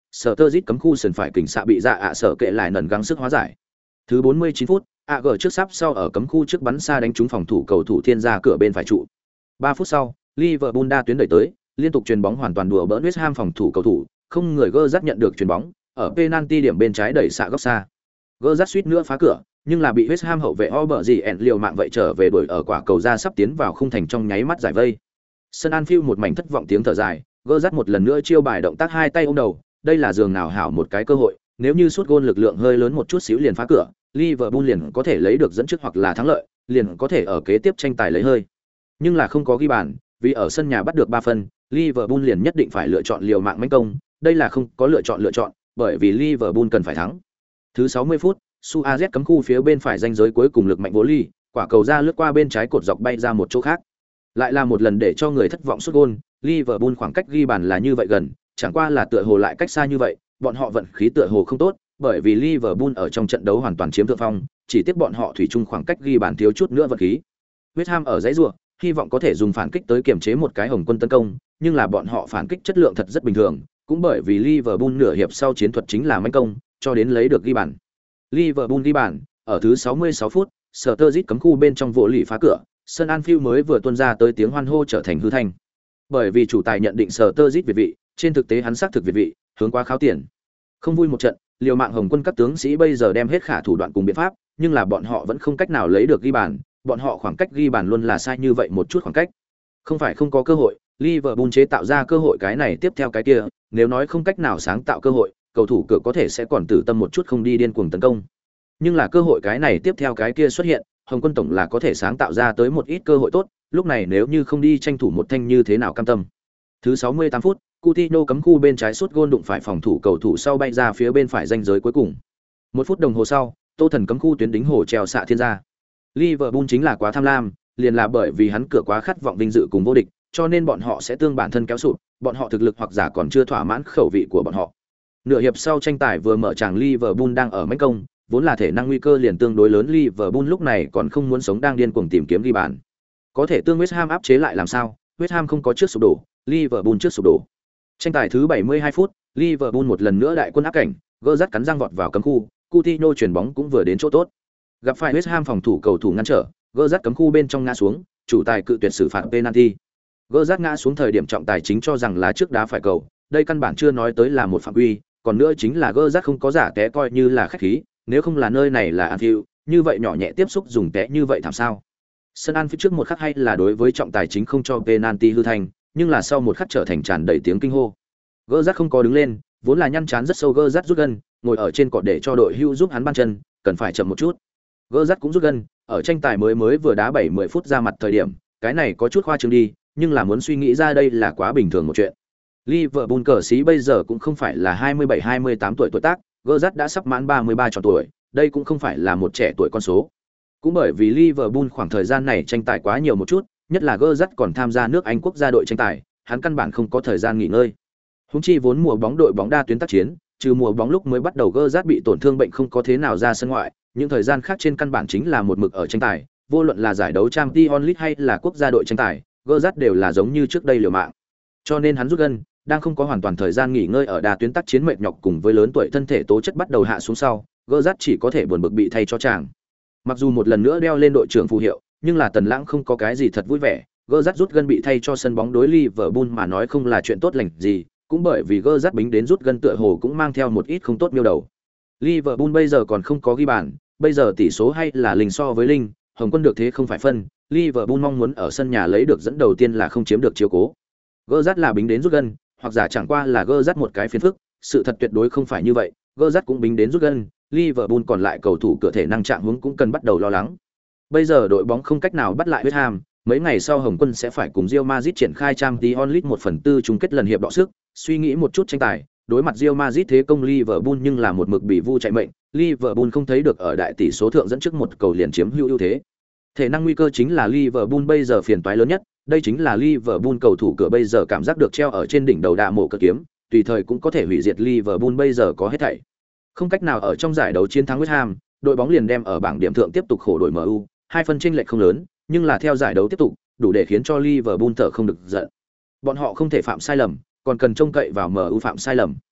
sở tơ dít cấm khu sườn phải kình xạ bị dạ ạ sở kệ lại nần gắng sức hóa giải. Thứ 49 phút, AG trước sắp sau ở cấm khu trước bắn xa đánh trúng phòng thủ cầu thủ thiên gia cửa bên phải trụ. 3 phút sau, Liverpool đa tuyến đẩy tới, liên tục chuyền bóng hoàn toàn đùa bỡn West Ham phòng thủ cầu thủ, không người gơ dắt nhận được chuyền bóng, ở penalty điểm bên trái đẩy xạ góc xa. Gơ dắt suýt nữa phá cửa, nhưng là bị West Ham hậu vệ Obergien liều mạng vậy trở về đuổi ở quả cầu ra sắp tiến vào khung thành trong nháy mắt giải vây. Sân Anfield một mảnh thất vọng tiếng thở dài, gơ dắt một lần nữa chiêu bài động tác hai tay ôm đầu, đây là giường nào hảo một cái cơ hội, nếu như sút gôn lực lượng hơi lớn một chút xíu liền phá cửa, Liverpool liền có thể lấy được dẫn trước hoặc là thắng lợi, liền có thể ở kế tiếp tranh tài lấy hơi. Nhưng là không có ghi bàn, vì ở sân nhà bắt được 3 phân, Liverpool liền nhất định phải lựa chọn liều mạng mãnh công, đây là không có lựa chọn, bởi vì Liverpool cần phải thắng. Thứ 60 phút, Suarez cấm khu phía bên phải ranh giới cuối cùng lực mạnh vô ly, quả cầu ra lướt qua bên trái cột dọc bay ra một chỗ khác. Lại là một lần để cho người thất vọng sút gôn, Liverpool khoảng cách ghi bàn là như vậy gần, chẳng qua là tựa hồ lại cách xa như vậy, bọn họ vận khí tựa hồ không tốt, bởi vì Liverpool ở trong trận đấu hoàn toàn chiếm thượng phong, chỉ tiếc bọn họ thủy chung khoảng cách ghi bàn thiếu chút nữa vận khí. West Ham ở dãy rùa, hy vọng có thể dùng phản kích tới kiểm chế một cái Hồng Quân tấn công, nhưng là bọn họ phản kích chất lượng thật rất bình thường, cũng bởi vì Liverpool nửa hiệp sau chiến thuật chính là mãnh công, cho đến lấy được ghi bàn. Liverpool ghi bàn, ở thứ 66 phút, Sturridge cấm khu bên trong vỗ lì phá cửa, sân Anfield mới vừa tuôn ra tới tiếng hoan hô trở thành hư thanh. Bởi vì chủ tài nhận định Sturridge việt vị, trên thực tế hắn xác thực việt vị, hướng quá kháo tiền. Không vui một trận, liều mạng Hồng Quân các tướng sĩ bây giờ đem hết khả thủ đoạn cùng biện pháp, nhưng là bọn họ vẫn không cách nào lấy được ghi bàn, bọn họ khoảng cách ghi bàn luôn là sai như vậy một chút khoảng cách. Không phải không có cơ hội, Liverpool chế tạo ra cơ hội cái này tiếp theo cái kia, nếu nói không cách nào sáng tạo cơ hội, cầu thủ cửa có thể sẽ còn tử tâm một chút không đi điên cuồng tấn công. Nhưng là cơ hội cái này tiếp theo cái kia xuất hiện, Hồng Quân tổng là có thể sáng tạo ra tới một ít cơ hội tốt, lúc này nếu như không đi tranh thủ một thanh như thế nào cam tâm. Thứ 68 phút, Coutinho cấm khu bên trái sút gôn đụng phải phòng thủ cầu thủ sau bay ra phía bên phải ranh giới cuối cùng. 1 phút đồng hồ sau, Tô Thần cấm khu tuyến đính hồ treo xạ thiên gia. Liverpool chính là quá tham lam, liền là bởi vì hắn cửa quá khát vọng vinh dự cùng vô địch, cho nên bọn họ sẽ tương bản thân kéo sụt, bọn họ thực lực hoặc giả còn chưa thỏa mãn khẩu vị của bọn họ. Nửa hiệp sau tranh tài vừa mở tràng Liverpool đang ở mãnh công, vốn là thể năng nguy cơ liền tương đối lớn Liverpool lúc này còn không muốn sống đang điên cuồng tìm kiếm ghi bàn. Có thể tương West Ham áp chế lại làm sao? West Ham không có trước sụp đổ, Liverpool trước sụp đổ. Tranh tài thứ 72 phút, Liverpool một lần nữa đại quân áp cảnh, gỡ rắt cắn răng vọt vào cấm khu, Coutinho chuyển bóng cũng vừa đến chỗ tốt. Gặp phải West Ham phòng thủ cầu thủ ngăn trở, gỡ rắt cấm khu bên trong ngã xuống, chủ tài cự tuyệt xử phạt penalty. Gỡ rắt ngã xuống thời điểm trọng tài chính cho rằng là trước đá phải cầu, đây căn bản chưa nói tới là một phạm quy, còn nữa chính là gỡ rắt không có giả té coi như là khách khí, nếu không là nơi này là Anfield, như vậy nhỏ nhẹ tiếp xúc dùng té như vậy thảm sao? Sân Anfield trước một khắc hay là đối với trọng tài chính không cho penalty hư thành, nhưng là sau một khắc trở thành tràn đầy tiếng kinh hô. Gỡ rắt không có đứng lên, vốn là nhăn chán rất sâu gỡ rắt rút gân, ngồi ở trên cột để cho đội hưu giúp hắn ban chân, cần phải chậm một chút. Gỡ rắt cũng rút gân, ở tranh tài mới vừa đá 70 phút ra mặt thời điểm, cái này có chút khoa trương đi, nhưng là muốn suy nghĩ ra đây là quá bình thường một chuyện. Liverpool cờ sĩ bây giờ cũng không phải là 27-28 tuổi tuổi tác, gỡ rắt đã sắp mãn 33 tròn tuổi, đây cũng không phải là một trẻ tuổi con số. Cũng bởi vì Liverpool khoảng thời gian này tranh tài quá nhiều một chút, nhất là gỡ rắt còn tham gia nước Anh quốc gia đội tranh tài, hắn căn bản không có thời gian nghỉ ngơi. Húng chi vốn mùa bóng đội bóng đa tuyến tác chiến, trừ mùa bóng lúc mới bắt đầu gỡ rắt bị tổn thương bệnh không có thế nào ra sân ngoại, những thời gian khác trên căn bản chính là một mực ở tranh tài, vô luận là giải đấu Champions League hay là quốc gia đội tranh tài, gỡ rắt đều là giống như trước đây liều mạng. Cho nên hắn rút gân, đang không có hoàn toàn thời gian nghỉ ngơi ở đa tuyến tác chiến mệt nhọc cùng với lớn tuổi thân thể tố chất bắt đầu hạ xuống sau, gỡ rắt chỉ có thể buồn bực bị thay cho chàng. Mặc dù một lần nữa đeo lên đội trưởng phù hiệu, nhưng là Tần Lãng không có cái gì thật vui vẻ, gỡ rắt rút gân bị thay cho sân bóng đối Liverpool mà nói không là chuyện tốt lành gì, cũng bởi vì gỡ rắt bính đến rút gân tựa hồ cũng mang theo một ít không tốt miêu đầu. Liverpool bây giờ còn không có ghi bàn, bây giờ tỷ số hay là linh so với linh, Hồng Quân được thế không phải phân, Liverpool mong muốn ở sân nhà lấy được dẫn đầu tiên là không chiếm được chiếu cố. Gỡ rắt là bính đến rút gân, hoặc giả chẳng qua là gỡ rắt một cái phiền phức, sự thật tuyệt đối không phải như vậy, gỡ rắt cũng bính đến rút gân, Liverpool còn lại cầu thủ cửa thể năng trạng huống cũng cần bắt đầu lo lắng. Bây giờ đội bóng không cách nào bắt lại West Ham, mấy ngày sau Hồng Quân sẽ phải cùng Real Madrid triển khai Champions League 1/4 chung kết lần hiệp đọ sức, suy nghĩ một chút tranh tài, đối mặt Real Madrid thế công Liverpool nhưng là một mực bị vu chạy mệnh, Liverpool không thấy được ở đại tỷ số thượng dẫn trước một cầu liền chiếm hữu ưu thế. Thể năng nguy cơ chính là Liverpool bây giờ phiền toái lớn nhất, đây chính là Liverpool cầu thủ cửa bây giờ cảm giác được treo ở trên đỉnh đầu đạ mổ cờ kiếm, tùy thời cũng có thể hủy diệt Liverpool bây giờ có hết thảy. Không cách nào ở trong giải đấu chiến thắng West Ham, đội bóng liền đem ở bảng điểm thượng tiếp tục khổ đổi MU, 2 phân chênh lệch không lớn, nhưng là theo giải đấu tiếp tục, đủ để khiến cho Liverpool thở không được giận. Bọn họ không thể phạm sai lầm, còn cần trông cậy vào MU phạm sai lầm.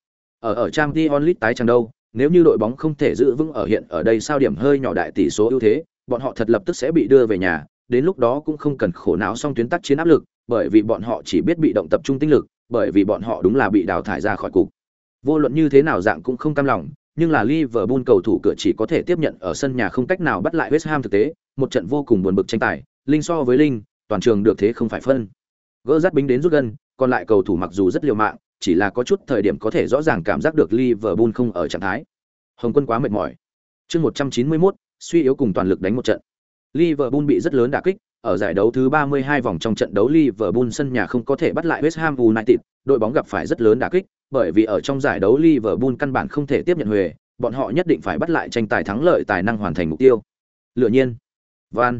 Ở Champions League tái chẳng đâu, nếu như đội bóng không thể giữ vững ở hiện ở đây sao điểm hơi nhỏ đại tỷ số ưu thế, bọn họ thật lập tức sẽ bị đưa về nhà, đến lúc đó cũng không cần khổ não song tuyến tác chiến áp lực, bởi vì bọn họ chỉ biết bị động tập trung tinh lực, bởi vì bọn họ đúng là bị đào thải ra khỏi cục. Vô luận như thế nào dạng cũng không cam lòng, nhưng là Liverpool cầu thủ cửa chỉ có thể tiếp nhận ở sân nhà không cách nào bắt lại West Ham thực tế, một trận vô cùng buồn bực tranh tài, linh so với linh, toàn trường được thế không phải phân. Gỡ rát bính đến rút gân, còn lại cầu thủ mặc dù rất liều mạng, chỉ là có chút thời điểm có thể rõ ràng cảm giác được Liverpool không ở trạng thái. Hồng Quân quá mệt mỏi. Chương 191, suy yếu cùng toàn lực đánh một trận. Liverpool bị rất lớn đả kích, ở giải đấu thứ 32 vòng trong trận đấu Liverpool sân nhà không có thể bắt lại West Ham United, đội bóng gặp phải rất lớn đả kích, bởi vì ở trong giải đấu Liverpool căn bản không thể tiếp nhận huề, bọn họ nhất định phải bắt lại tranh tài thắng lợi tài năng hoàn thành mục tiêu. Lựa nhiên, Van,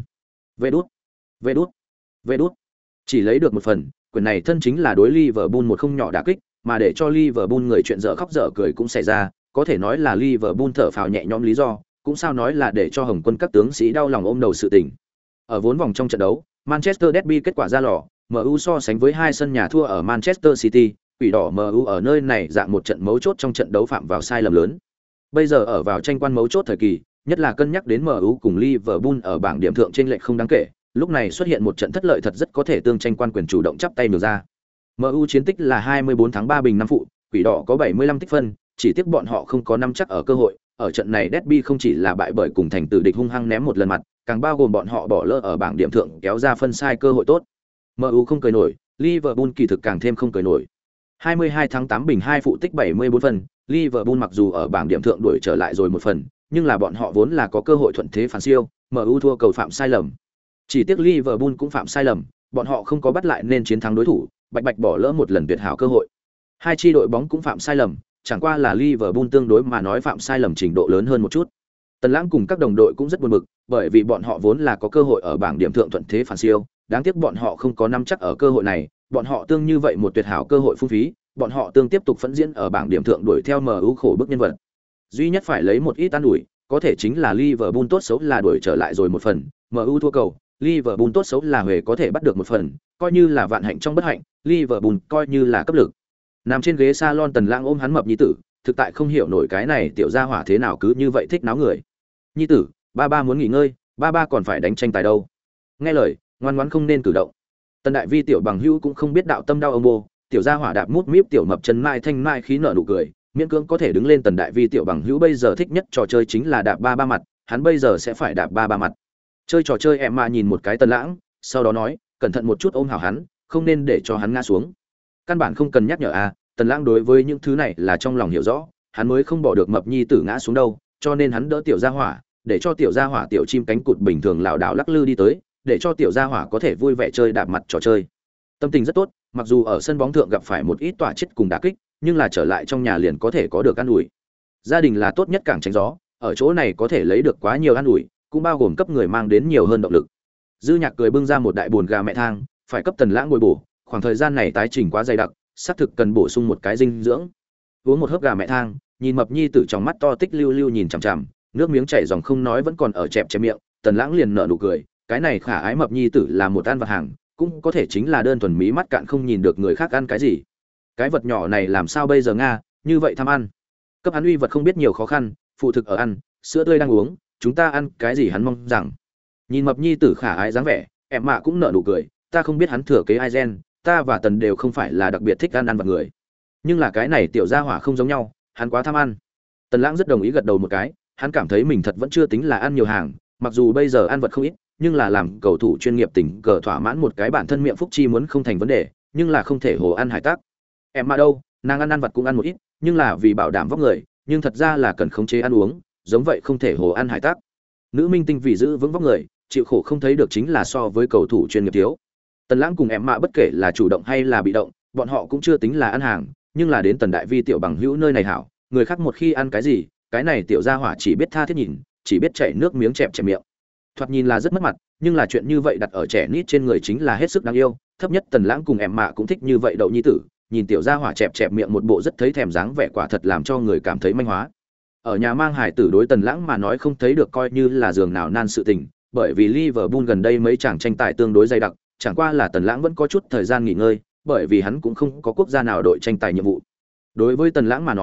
Vê đút. Chỉ lấy được một phần, quyền này thân chính là đối Liverpool một không nhỏ đả kích, mà để cho Liverpool người chuyện dở khóc dở cười cũng xảy ra, có thể nói là Liverpool thở phào nhẹ nhõm lý do, cũng sao nói là để cho Hồng Quân các tướng sĩ đau lòng ôm đầu sự tình. Ở vốn vòng trong trận đấu, Manchester Derby kết quả ra lò, MU so sánh với hai sân nhà thua ở Manchester City, quỷ đỏ MU ở nơi này dạng một trận mấu chốt trong trận đấu phạm vào sai lầm lớn. Bây giờ ở vào tranh quan mấu chốt thời kỳ, nhất là cân nhắc đến MU cùng Liverpool ở bảng điểm thượng trên lệch không đáng kể, lúc này xuất hiện một trận thất lợi thật rất có thể tương tranh quan quyền chủ động chắp tay được ra. MU chiến tích là 24 thắng 3 bình 5 phụ, quỷ đỏ có 75 tích phân, chỉ tiếc bọn họ không có nắm chắc ở cơ hội, ở trận này Derby không chỉ là bại bởi cùng thành tử địch hung hăng ném một lần mặt, càng bao gồm bọn họ bỏ lỡ ở bảng điểm thượng kéo ra phân sai cơ hội tốt. MU không cười nổi, Liverpool kỳ thực càng thêm không cười nổi. 22 tháng 8 bình 2 phụ tích 74 phần, Liverpool mặc dù ở bảng điểm thượng đuổi trở lại rồi một phần, nhưng là bọn họ vốn là có cơ hội thuận thế phản siêu, MU thua cầu phạm sai lầm. Chỉ tiếc Liverpool cũng phạm sai lầm, bọn họ không có bắt lại nên chiến thắng đối thủ, bạch bạch bỏ lỡ một lần tuyệt hảo cơ hội. Hai chi đội bóng cũng phạm sai lầm, chẳng qua là Liverpool tương đối mà nói phạm sai lầm trình độ lớn hơn một chút. Tần Lãng cùng các đồng đội cũng rất buồn bực, bởi vì bọn họ vốn là có cơ hội ở bảng điểm thượng thuận thế phản siêu, đáng tiếc bọn họ không có nắm chắc ở cơ hội này, bọn họ tương như vậy một tuyệt hảo cơ hội phung phí, bọn họ tương tiếp tục phẫn diễn ở bảng điểm thượng đuổi theo MU khổ bức nhân vật. Duy nhất phải lấy một ít an ủi, có thể chính là Liverpool tốt xấu là đuổi trở lại rồi một phần, MU thua cầu, Liverpool tốt xấu là huề có thể bắt được một phần, coi như là vạn hạnh trong bất hạnh, Liverpool coi như là cấp lực. Nằm trên ghế salon Tần Lãng ôm hắn mập nhi tử, thực tại không hiểu nổi cái này tiểu gia hỏa thế nào cứ như vậy thích náo người. Nhi tử, ba ba muốn nghỉ ngơi, ba ba còn phải đánh tranh tài đâu. Nghe lời, ngoan ngoãn không nên cử động. Tần Đại Vi tiểu bằng hữu cũng không biết đạo tâm đau ông bô, tiểu gia hỏa đạp mút míp tiểu mập chân mai thanh mai khí nở nụ cười, miễn cưỡng có thể đứng lên. Tần Đại Vi tiểu bằng hữu bây giờ thích nhất trò chơi chính là đạp ba ba mặt, hắn bây giờ sẽ phải đạp ba ba mặt. Chơi trò chơi em mà nhìn một cái Tần Lãng, sau đó nói, cẩn thận một chút ôm hảo hắn, không nên để cho hắn ngã xuống. Căn bản không cần nhắc nhở à, Tần Lãng đối với những thứ này là trong lòng hiểu rõ, hắn mới không bỏ được mập nhi tử ngã xuống đâu, cho nên hắn đỡ tiểu gia hỏa, để cho tiểu gia hỏa tiểu chim cánh cụt bình thường lảo đảo lắc lư đi tới, để cho tiểu gia hỏa có thể vui vẻ chơi đạp mặt trò chơi. Tâm tình rất tốt, mặc dù ở sân bóng thượng gặp phải một ít tỏa chết cùng đả kích, nhưng là trở lại trong nhà liền có thể có được an ủi. Gia đình là tốt nhất càng tránh gió, ở chỗ này có thể lấy được quá nhiều an ủi, cũng bao gồm cấp người mang đến nhiều hơn động lực. Dư Nhạc cười bưng ra một đại bồn gà mẹ thang, phải cấp Tần Lãng bồi bổ, khoảng thời gian này tái trình quá dày đặc, xác thực cần bổ sung một cái dinh dưỡng. Uống một hớp gà mẹ thang, nhìn mập nhi tử trong mắt to tích lưu lưu nhìn chằm chằm, nước miếng chảy dòng không nói vẫn còn ở chẹp chẹp miệng, Tần Lãng liền nở nụ cười, cái này khả ái mập nhi tử là một ăn vặt hàng, cũng có thể chính là đơn thuần mí mắt cạn không nhìn được người khác ăn cái gì. Cái vật nhỏ này làm sao bây giờ nga, như vậy tham ăn. Cấp hắn uy vật không biết nhiều khó khăn, phụ thực ở ăn, sữa tươi đang uống, chúng ta ăn cái gì hắn mong rằng. Nhìn mập nhi tử khả ái dáng vẻ, em mạ cũng nở nụ cười, ta không biết hắn thừa kế ai gen, ta và Tần đều không phải là đặc biệt thích ăn vật người. Nhưng là cái này tiểu gia hỏa không giống nhau, hắn quá tham ăn. Tần Lãng rất đồng ý gật đầu một cái, hắn cảm thấy mình thật vẫn chưa tính là ăn nhiều hàng, mặc dù bây giờ ăn vật không ít, nhưng là làm cầu thủ chuyên nghiệp tình cờ thỏa mãn một cái bản thân miệng phúc chi muốn không thành vấn đề, nhưng là không thể hồ ăn hải tác. Em mà đâu, nàng ăn vật cũng ăn một ít, nhưng là vì bảo đảm vóc người, nhưng thật ra là cần khống chế ăn uống, giống vậy không thể hồ ăn hải tác. Nữ minh tinh vì giữ vững vóc người, chịu khổ không thấy được chính là so với cầu thủ chuyên nghiệp thiếu. Tần Lãng cùng em mạ bất kể là chủ động hay là bị động, bọn họ cũng chưa tính là ăn hàng, nhưng là đến Tần Đại Vi tiểu bằng hữu nơi này hảo, người khác một khi ăn cái gì, cái này tiểu gia hỏa chỉ biết tha thiết nhìn, chỉ biết chảy nước miếng chẹp chẹp miệng. Thoạt nhìn là rất mất mặt, nhưng là chuyện như vậy đặt ở trẻ nít trên người chính là hết sức đáng yêu, thấp nhất Tần Lãng cùng em mạ cũng thích như vậy đậu nhi tử, nhìn tiểu gia hỏa chẹp chẹp miệng một bộ rất thấy thèm dáng vẻ quả thật làm cho người cảm thấy manh hóa. Ở nhà mang hải tử đối Tần Lãng mà nói không thấy được coi như là giường nào nan sự tình, bởi vì Liverpool gần đây mấy chàng tranh tài tương đối dày đặc, chẳng qua là Tần Lãng vẫn có chút thời gian nghỉ ngơi, bởi vì hắn cũng không có quốc gia nào đội tranh tài nhiệm vụ. Đối với Tần Lãng mà nói,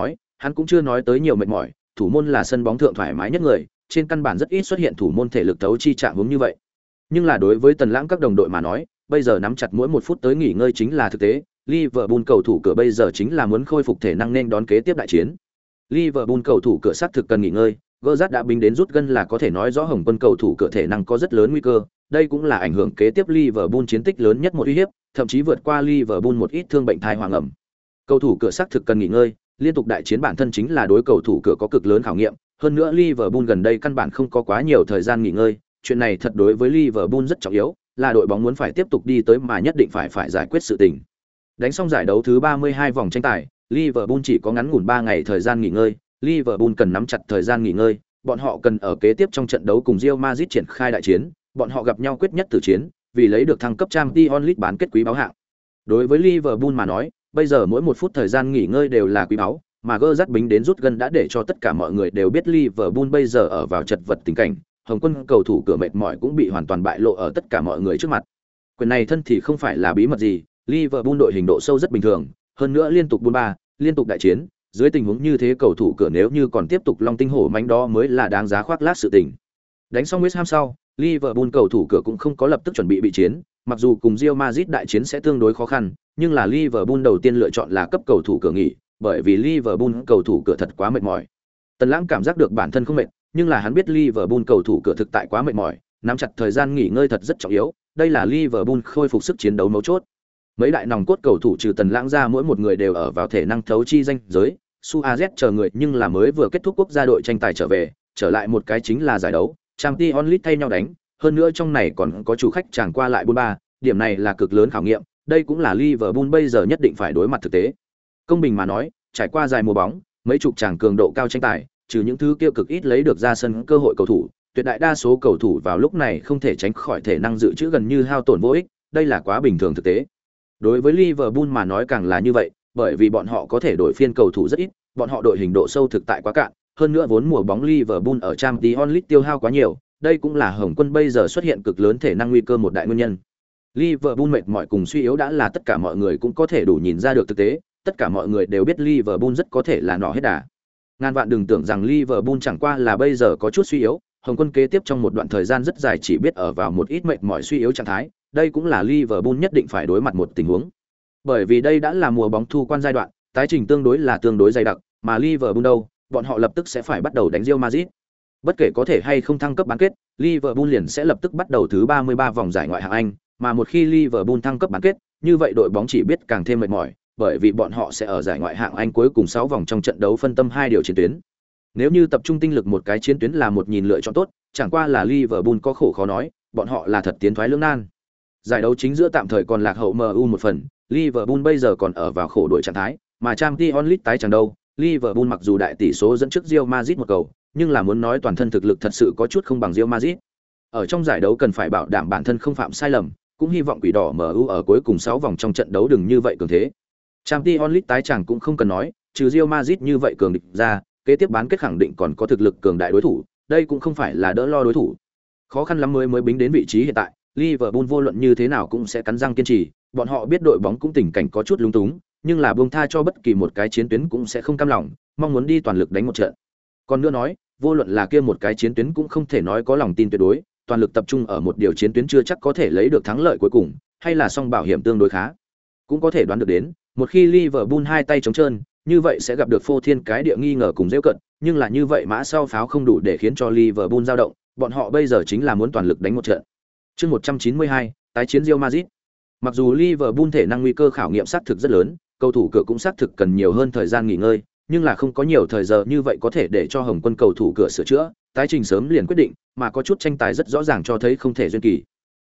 Hắn cũng chưa nói tới nhiều mệt mỏi, thủ môn là sân bóng thượng thoải mái nhất người, trên căn bản rất ít xuất hiện thủ môn thể lực tấu chi trạng huống như vậy. Nhưng là đối với Tần Lãng các đồng đội mà nói, bây giờ nắm chặt mỗi một phút tới nghỉ ngơi chính là thực tế. Liverpool cầu thủ cửa bây giờ chính là muốn khôi phục thể năng nên đón kế tiếp đại chiến. Liverpool cầu thủ cửa xác thực cần nghỉ ngơi, Gerrard đã binh đến rút gân là có thể nói rõ Hồng Quân cầu thủ cửa thể năng có rất lớn nguy cơ, đây cũng là ảnh hưởng kế tiếp Liverpool chiến tích lớn nhất một uy hiếp, thậm chí vượt qua Liverpool một ít thương bệnh thai hoàng ẩm. Cầu thủ cửa xác thực cần nghỉ ngơi, liên tục đại chiến bản thân chính là đối cầu thủ cửa có cực lớn khảo nghiệm, hơn nữa Liverpool gần đây căn bản không có quá nhiều thời gian nghỉ ngơi, chuyện này thật đối với Liverpool rất trọng yếu, là đội bóng muốn phải tiếp tục đi tới mà nhất định phải giải quyết sự tình. Đánh xong giải đấu thứ 32 vòng tranh tài, Liverpool chỉ có ngắn ngủn 3 ngày thời gian nghỉ ngơi, Liverpool cần nắm chặt thời gian nghỉ ngơi, bọn họ cần ở kế tiếp trong trận đấu cùng Real Madrid triển khai đại chiến, bọn họ gặp nhau quyết nhất tử chiến, vì lấy được thăng cấp Champions League bán kết quý báo hạng. Đối với Liverpool mà nói, bây giờ mỗi một phút thời gian nghỉ ngơi đều là quý báu, mà Gerrard bính đến rút gân đã để cho tất cả mọi người đều biết Liverpool bây giờ ở vào chật vật tình cảnh, Hồng Quân cầu thủ cửa mệt mỏi cũng bị hoàn toàn bại lộ ở tất cả mọi người trước mặt. Quyền này thân thì không phải là bí mật gì, Liverpool đội hình độ sâu rất bình thường, hơn nữa liên tục buôn ba, liên tục đại chiến, dưới tình huống như thế cầu thủ cửa nếu như còn tiếp tục long tinh hổ mãnh đó mới là đáng giá khoác lác sự tình. Đánh xong West Ham sau, Liverpool cầu thủ cửa cũng không có lập tức chuẩn bị bị chiến, mặc dù cùng Real Madrid đại chiến sẽ tương đối khó khăn, nhưng là Liverpool đầu tiên lựa chọn là cấp cầu thủ cửa nghỉ, bởi vì Liverpool cầu thủ cửa thật quá mệt mỏi. Tần Lãng cảm giác được bản thân không mệt, nhưng là hắn biết Liverpool cầu thủ cửa thực tại quá mệt mỏi, nắm chặt thời gian nghỉ ngơi thật rất trọng yếu, đây là Liverpool khôi phục sức chiến đấu mấu chốt. Mấy đại nòng cốt cầu thủ trừ Tần Lãng ra mỗi một người đều ở vào thể năng thấu chi danh giới, Suarez chờ người nhưng là mới vừa kết thúc quốc gia đội tranh tài trở lại một cái chính là giải đấu, Champions League thay nhau đánh, hơn nữa trong này còn có chủ khách chàng qua lại 4-3, điểm này là cực lớn khảo nghiệm, đây cũng là Liverpool bây giờ nhất định phải đối mặt thực tế. Công bình mà nói, trải qua dài mùa bóng, mấy chục chàng cường độ cao tranh tài, trừ những thứ kia cực ít lấy được ra sân cơ hội cầu thủ, tuyệt đại đa số cầu thủ vào lúc này không thể tránh khỏi thể năng dự trữ gần như hao tổn vô ích, đây là quá bình thường thực tế. Đối với Liverpool mà nói càng là như vậy, bởi vì bọn họ có thể đổi phiên cầu thủ rất ít, bọn họ đội hình độ sâu thực tại quá cạn, hơn nữa vốn mùa bóng Liverpool ở Champions League tiêu hao quá nhiều, đây cũng là Hồng Quân bây giờ xuất hiện cực lớn thể năng nguy cơ một đại nguyên nhân. Liverpool mệt mỏi cùng suy yếu đã là tất cả mọi người cũng có thể đủ nhìn ra được thực tế, tất cả mọi người đều biết Liverpool rất có thể là nọ hết đà. Ngàn vạn đừng tưởng rằng Liverpool chẳng qua là bây giờ có chút suy yếu, Hồng Quân kế tiếp trong một đoạn thời gian rất dài chỉ biết ở vào một ít mệt mỏi suy yếu trạng thái, đây cũng là Liverpool nhất định phải đối mặt một tình huống. Bởi vì đây đã là mùa bóng thu quan giai đoạn, tái trình tương đối dày đặc, mà Liverpool đâu, bọn họ lập tức sẽ phải bắt đầu đánh Real Madrid. Bất kể có thể hay không thăng cấp bán kết, Liverpool liền sẽ lập tức bắt đầu thứ 33 vòng giải ngoại hạng Anh, mà một khi Liverpool thăng cấp bán kết, như vậy đội bóng chỉ biết càng thêm mệt mỏi, bởi vì bọn họ sẽ ở giải ngoại hạng Anh cuối cùng 6 vòng trong trận đấu phân tâm hai điều chiến tuyến. Nếu như tập trung tinh lực một cái chiến tuyến là một nhìn lựa chọn tốt, chẳng qua là Liverpool có khổ khó nói, bọn họ là thật tiến thoái lưỡng nan. Giải đấu chính giữa tạm thời còn lạc hậu MU một phần, Liverpool bây giờ còn ở vào khổ đội trạng thái, mà Champions League tái chẳng đâu, Liverpool mặc dù đại tỷ số dẫn trước Real Madrid một cầu, nhưng là muốn nói toàn thân thực lực thật sự có chút không bằng Real Madrid. Ở trong giải đấu cần phải bảo đảm bản thân không phạm sai lầm, cũng hy vọng quỷ đỏ MU ở cuối cùng 6 vòng trong trận đấu đừng như vậy cường thế. Champions League tái chẳng cũng không cần nói, trừ Real Madrid như vậy cường địch ra, kế tiếp bán kết khẳng định còn có thực lực cường đại đối thủ, đây cũng không phải là đỡ lo đối thủ. Khó khăn lắm mới bính đến vị trí hiện tại, Liverpool vô luận như thế nào cũng sẽ cắn răng kiên trì, bọn họ biết đội bóng cũng tình cảnh có chút lúng túng, nhưng là buông tha cho bất kỳ một cái chiến tuyến cũng sẽ không cam lòng, mong muốn đi toàn lực đánh một trận. Còn nữa nói, vô luận là kia một cái chiến tuyến cũng không thể nói có lòng tin tuyệt đối, toàn lực tập trung ở một điều chiến tuyến chưa chắc có thể lấy được thắng lợi cuối cùng, hay là song bảo hiểm tương đối khá. Cũng có thể đoán được đến, một khi Liverpool hai tay trống trơn, như vậy sẽ gặp được phô thiên cái địa nghi ngờ cùng giễu cận, nhưng là như vậy mã sau pháo không đủ để khiến cho Liverpool dao động, bọn họ bây giờ chính là muốn toàn lực đánh một trận. Chương 192, tái chiến Real Madrid. Mặc dù Liverpool thể năng nguy cơ khảo nghiệm xác thực rất lớn, cầu thủ cửa cũng xác thực cần nhiều hơn thời gian nghỉ ngơi, nhưng là không có nhiều thời giờ như vậy có thể để cho Hồng Quân cầu thủ cửa sửa chữa, tái trình sớm liền quyết định, mà có chút tranh tài rất rõ ràng cho thấy không thể duyên kỳ.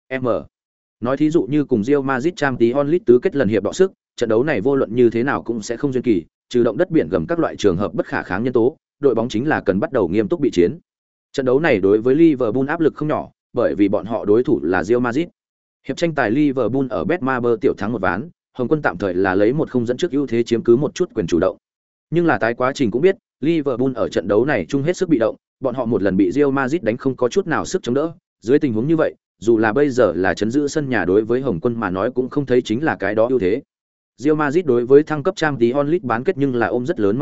Nói thí dụ như cùng Real Madrid Champions League tứ kết lần hiệp đọ sức, trận đấu này vô luận như thế nào cũng sẽ không duyên kỳ, trừ động đất biển gầm các loại trường hợp bất khả kháng nhân tố, đội bóng chính là cần bắt đầu nghiêm túc bị chiến. Trận đấu này đối với Liverpool áp lực không nhỏ, bởi vì bọn họ đối thủ là Real Madrid. Hiệp tranh tài Liverpool ở Betmaber tiểu thắng một ván, Hồng Quân tạm thời là lấy một không dẫn trước ưu thế chiếm cứ một chút quyền chủ động. Nhưng là tái quá trình cũng biết, Liverpool ở trận đấu này chung hết sức bị động, bọn họ một lần bị Real Madrid đánh không có chút nào sức chống đỡ, dưới tình huống như vậy, dù là bây giờ là chấn giữ sân nhà đối với Hồng Quân mà nói cũng không thấy chính là cái đó ưu thế. Real Madrid đối với thăng cấp Champions League bán kết nhưng là ôm rất lớn mong đợi,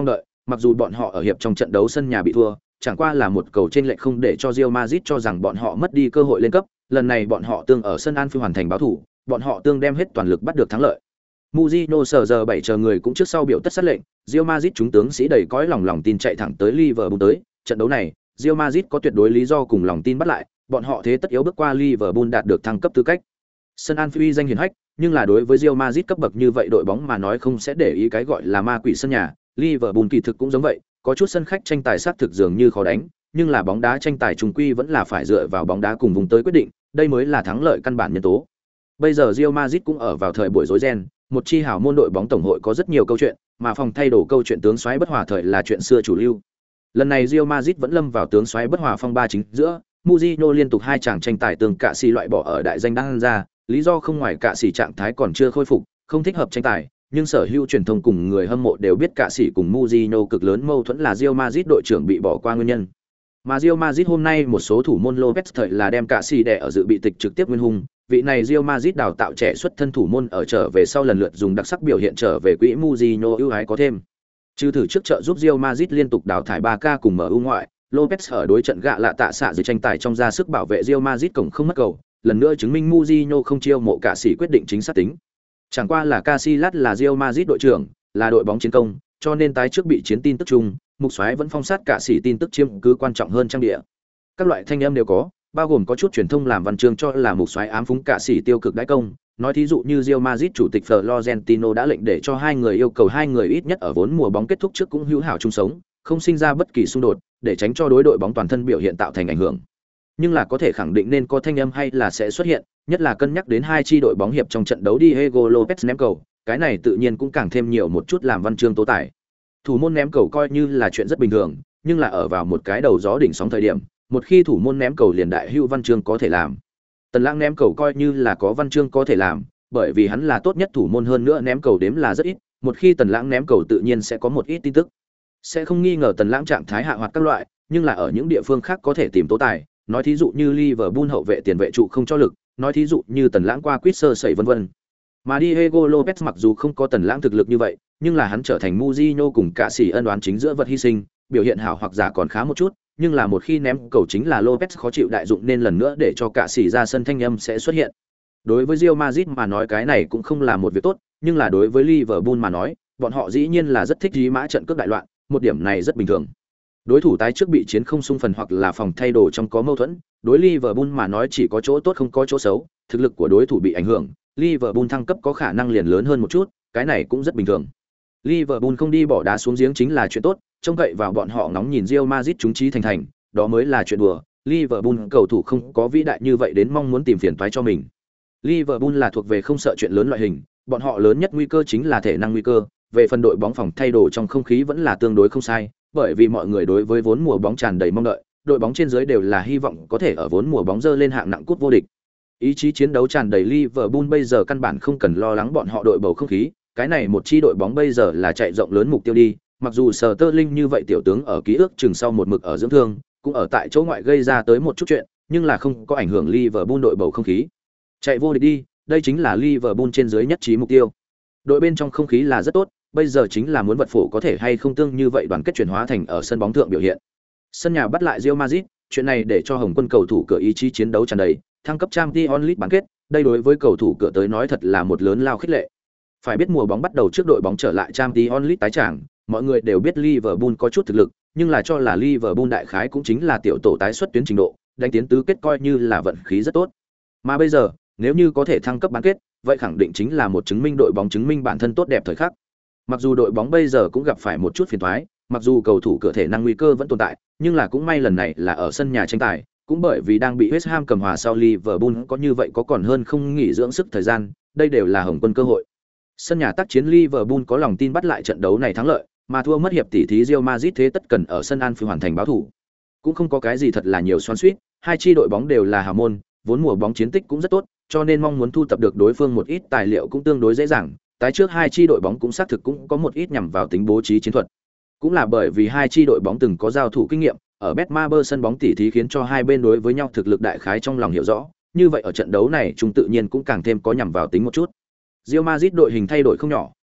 mặc dù bọn họ ở hiệp trong trận đấu sân nhà bị thua, chẳng qua là một cầu trên lệch không để cho Real Madrid cho rằng bọn họ mất đi cơ hội lên cấp, lần này bọn họ tương ở sân Anfield hoàn thành báo thủ, bọn họ tương đem hết toàn lực bắt được thắng lợi. Mourinho sở giờ 7 chờ người cũng trước sau biểu tất sát lệnh, Real Madrid chúng tướng sĩ đầy cõi lòng tin chạy thẳng tới Liverpool tới, trận đấu này, Real Madrid có tuyệt đối lý do cùng lòng tin bắt lại, bọn họ thế tất yếu bước qua Liverpool đạt được thăng cấp tư cách. Sân Anfield danh hiển hách, nhưng là đối với Real Madrid cấp bậc như vậy đội bóng mà nói không sẽ để ý cái gọi là ma quỷ sân nhà, Liverpool kỳ thực cũng giống vậy, có chút sân khách tranh tài sát thực dường như khó đánh, nhưng là bóng đá tranh tài chung quy vẫn là phải dựa vào bóng đá cùng vùng tới quyết định, đây mới là thắng lợi căn bản nhân tố. Bây giờ Real Madrid cũng ở vào thời buổi rối ren, một chi hào môn đội bóng tổng hội có rất nhiều câu chuyện, mà phòng thay đổi câu chuyện tướng soái bất hòa thời là chuyện xưa chủ lưu. Lần này Real Madrid vẫn lâm vào tướng soái bất hòa phong ba chính giữa, Mourinho liên tục hai chàng tranh tài tường cạ xì loại bỏ ở đại danh đang ra, lý do không ngoài cạ xì trạng thái còn chưa khôi phục, không thích hợp tranh tài, nhưng sở hữu truyền thông cùng người hâm mộ đều biết cạ xì cùng Mourinho cực lớn mâu thuẫn là Real Madrid đội trưởng bị bỏ qua nguyên nhân. Mà Real Madrid hôm nay một số thủ môn Lopez thời là đem cạ xì đè ở dự bị tịch trực tiếp nguyên hung, vị này Real Madrid đào tạo trẻ xuất thân thủ môn ở trở về sau lần lượt dùng đặc sắc biểu hiện trở về quỹ Mourinho ưu ái có thêm. Trừ thử trước trợ giúp Real Madrid liên tục đào thải 3K cùng MU ngoại, Lopez ở đối trận gạ lạ tạ xạ dưới tranh tài trong ra sức bảo vệ Real Madrid cổng không mất cầu, lần nữa chứng minh Mourinho không chiêu mộ cả sĩ quyết định chính xác tính. Chẳng qua là Casillas là Real Madrid đội trưởng, là đội bóng chiến công, cho nên tái trước bị chiến tin tức chung, mục soái vẫn phong sát cả sĩ tin tức chiếm cứ quan trọng hơn trang địa. Các loại thanh âm đều có, bao gồm có chút truyền thông làm văn chương cho là mục soái ám phúng cả sĩ tiêu cực đãi công, nói thí dụ như Real Madrid chủ tịch Florentino đã lệnh để cho hai người yêu cầu hai người ít nhất ở vốn mùa bóng kết thúc trước cũng hữu hảo chung sống, không sinh ra bất kỳ xung đột, để tránh cho đối đội bóng toàn thân biểu hiện tạo thành ảnh hưởng. Nhưng là có thể khẳng định nên có thanh âm hay là sẽ xuất hiện, nhất là cân nhắc đến hai chi đội bóng hiệp trong trận đấu Diego Lopez ném cầu, cái này tự nhiên cũng càng thêm nhiều một chút làm văn chương tố tải. Thủ môn ném cầu coi như là chuyện rất bình thường, nhưng là ở vào một cái đầu gió đỉnh sóng thời điểm, một khi thủ môn ném cầu liền đại hữu văn chương có thể làm. Tần Lãng ném cầu coi như là có văn chương có thể làm, bởi vì hắn là tốt nhất thủ môn hơn nữa ném cầu đếm là rất ít, một khi Tần Lãng ném cầu tự nhiên sẽ có một ít tin tức. Sẽ không nghi ngờ Tần Lãng trạng thái hạ hoạt các loại, nhưng là ở những địa phương khác có thể tìm tố tài, nói thí dụ như Liverpool hậu vệ tiền vệ trụ không cho lực, nói thí dụ như Tần Lãng qua quýt sơ sẩy vân vân. Mà Diego Lopez mặc dù không có Tần Lãng thực lực như vậy, nhưng là hắn trở thành Mourinho cùng cả sĩ ân oán chính giữa vật hy sinh, biểu hiện hảo hoặc giả còn khá một chút, nhưng là một khi ném cầu chính là Lopez khó chịu đại dụng nên lần nữa để cho cả sĩ ra sân thanh âm sẽ xuất hiện. Đối với Real Madrid mà nói cái này cũng không là một việc tốt, nhưng là đối với Liverpool mà nói, bọn họ dĩ nhiên là rất thích dí mã trận cướp đại loạn, một điểm này rất bình thường. Đối thủ tái trước bị chiến không xung phần hoặc là phòng thay đồ trong có mâu thuẫn, đối Liverpool mà nói chỉ có chỗ tốt không có chỗ xấu, thực lực của đối thủ bị ảnh hưởng, Liverpool thăng cấp có khả năng liền lớn hơn một chút, cái này cũng rất bình thường. Liverpool không đi bỏ đá xuống giếng chính là chuyện tốt, trông cậy vào bọn họ ngóng nhìn Real Madrid chúng trí thành thành, đó mới là chuyện đùa. Liverpool cầu thủ không có vĩ đại như vậy đến mong muốn tìm phiền toái cho mình. Liverpool là thuộc về không sợ chuyện lớn loại hình, bọn họ lớn nhất nguy cơ chính là thể năng nguy cơ, về phần đội bóng phòng thay đồ trong không khí vẫn là tương đối không sai, bởi vì mọi người đối với vốn mùa bóng tràn đầy mong đợi, đội bóng trên dưới đều là hy vọng có thể ở vốn mùa bóng dơ lên hạng nặng cúp vô địch. Ý chí chiến đấu tràn đầy Liverpool bây giờ căn bản không cần lo lắng bọn họ đội bầu không khí, cái này một chi đội bóng bây giờ là chạy rộng lớn mục tiêu đi, mặc dù Sterling như vậy tiểu tướng ở ký ức chừng sau một mực ở dưỡng thương, cũng ở tại chỗ ngoại gây ra tới một chút chuyện, nhưng là không có ảnh hưởng Liverpool đội bầu không khí. Chạy vô địch đi, đây chính là Liverpool trên dưới nhất trí mục tiêu. Đội bên trong không khí là rất tốt, bây giờ chính là muốn vật phổ có thể hay không tương như vậy đoàn kết chuyển hóa thành ở sân bóng thượng biểu hiện. Sân nhà bắt lại Real Madrid, chuyện này để cho Hồng Quân cầu thủ cửa ý chí chiến đấu tràn đầy, thăng cấp Champions League bán kết, đây đối với cầu thủ cửa tới nói thật là một lớn lao khích lệ. Phải biết mùa bóng bắt đầu trước đội bóng trở lại Champions League tái tràng, mọi người đều biết Liverpool có chút thực lực, nhưng là cho là Liverpool đại khái cũng chính là tiểu tổ tái xuất tuyến trình độ, đánh tiến tứ kết coi như là vận khí rất tốt. Mà bây giờ, nếu như có thể thăng cấp bán kết, vậy khẳng định chính là một chứng minh đội bóng chứng minh bản thân tốt đẹp thời khắc. Mặc dù đội bóng bây giờ cũng gặp phải một chút phiền toái, mặc dù cầu thủ cửa thể năng nguy cơ vẫn tồn tại, nhưng là cũng may lần này là ở sân nhà tranh tài, cũng bởi vì đang bị West Ham cầm hòa sau Liverpool có như vậy có còn hơn không nghỉ dưỡng sức thời gian, đây đều là Hồng Quân cơ hội. Sân nhà tác chiến Liverpool có lòng tin bắt lại trận đấu này thắng lợi, mà thua mất hiệp tỷ thí Real Madrid thế tất cần ở sân Anfield hoàn thành báo thủ. Cũng không có cái gì thật là nhiều xoắn xuýt, hai chi đội bóng đều là hào môn, vốn mùa bóng chiến tích cũng rất tốt, cho nên mong muốn thu tập được đối phương một ít tài liệu cũng tương đối dễ dàng. Tái trước hai chi đội bóng cũng xác thực cũng có một ít nhằm vào tính bố trí chiến thuật. Cũng là bởi vì hai chi đội bóng từng có giao thủ kinh nghiệm, ở Betmaber sân bóng tỷ thí khiến cho hai bên đối với nhau thực lực đại khái trong lòng hiểu rõ, như vậy ở trận đấu này chúng tự nhiên cũng càng thêm có nhằm vào tính một chút. Real Madrid đội hình thay đổi không nhỏ,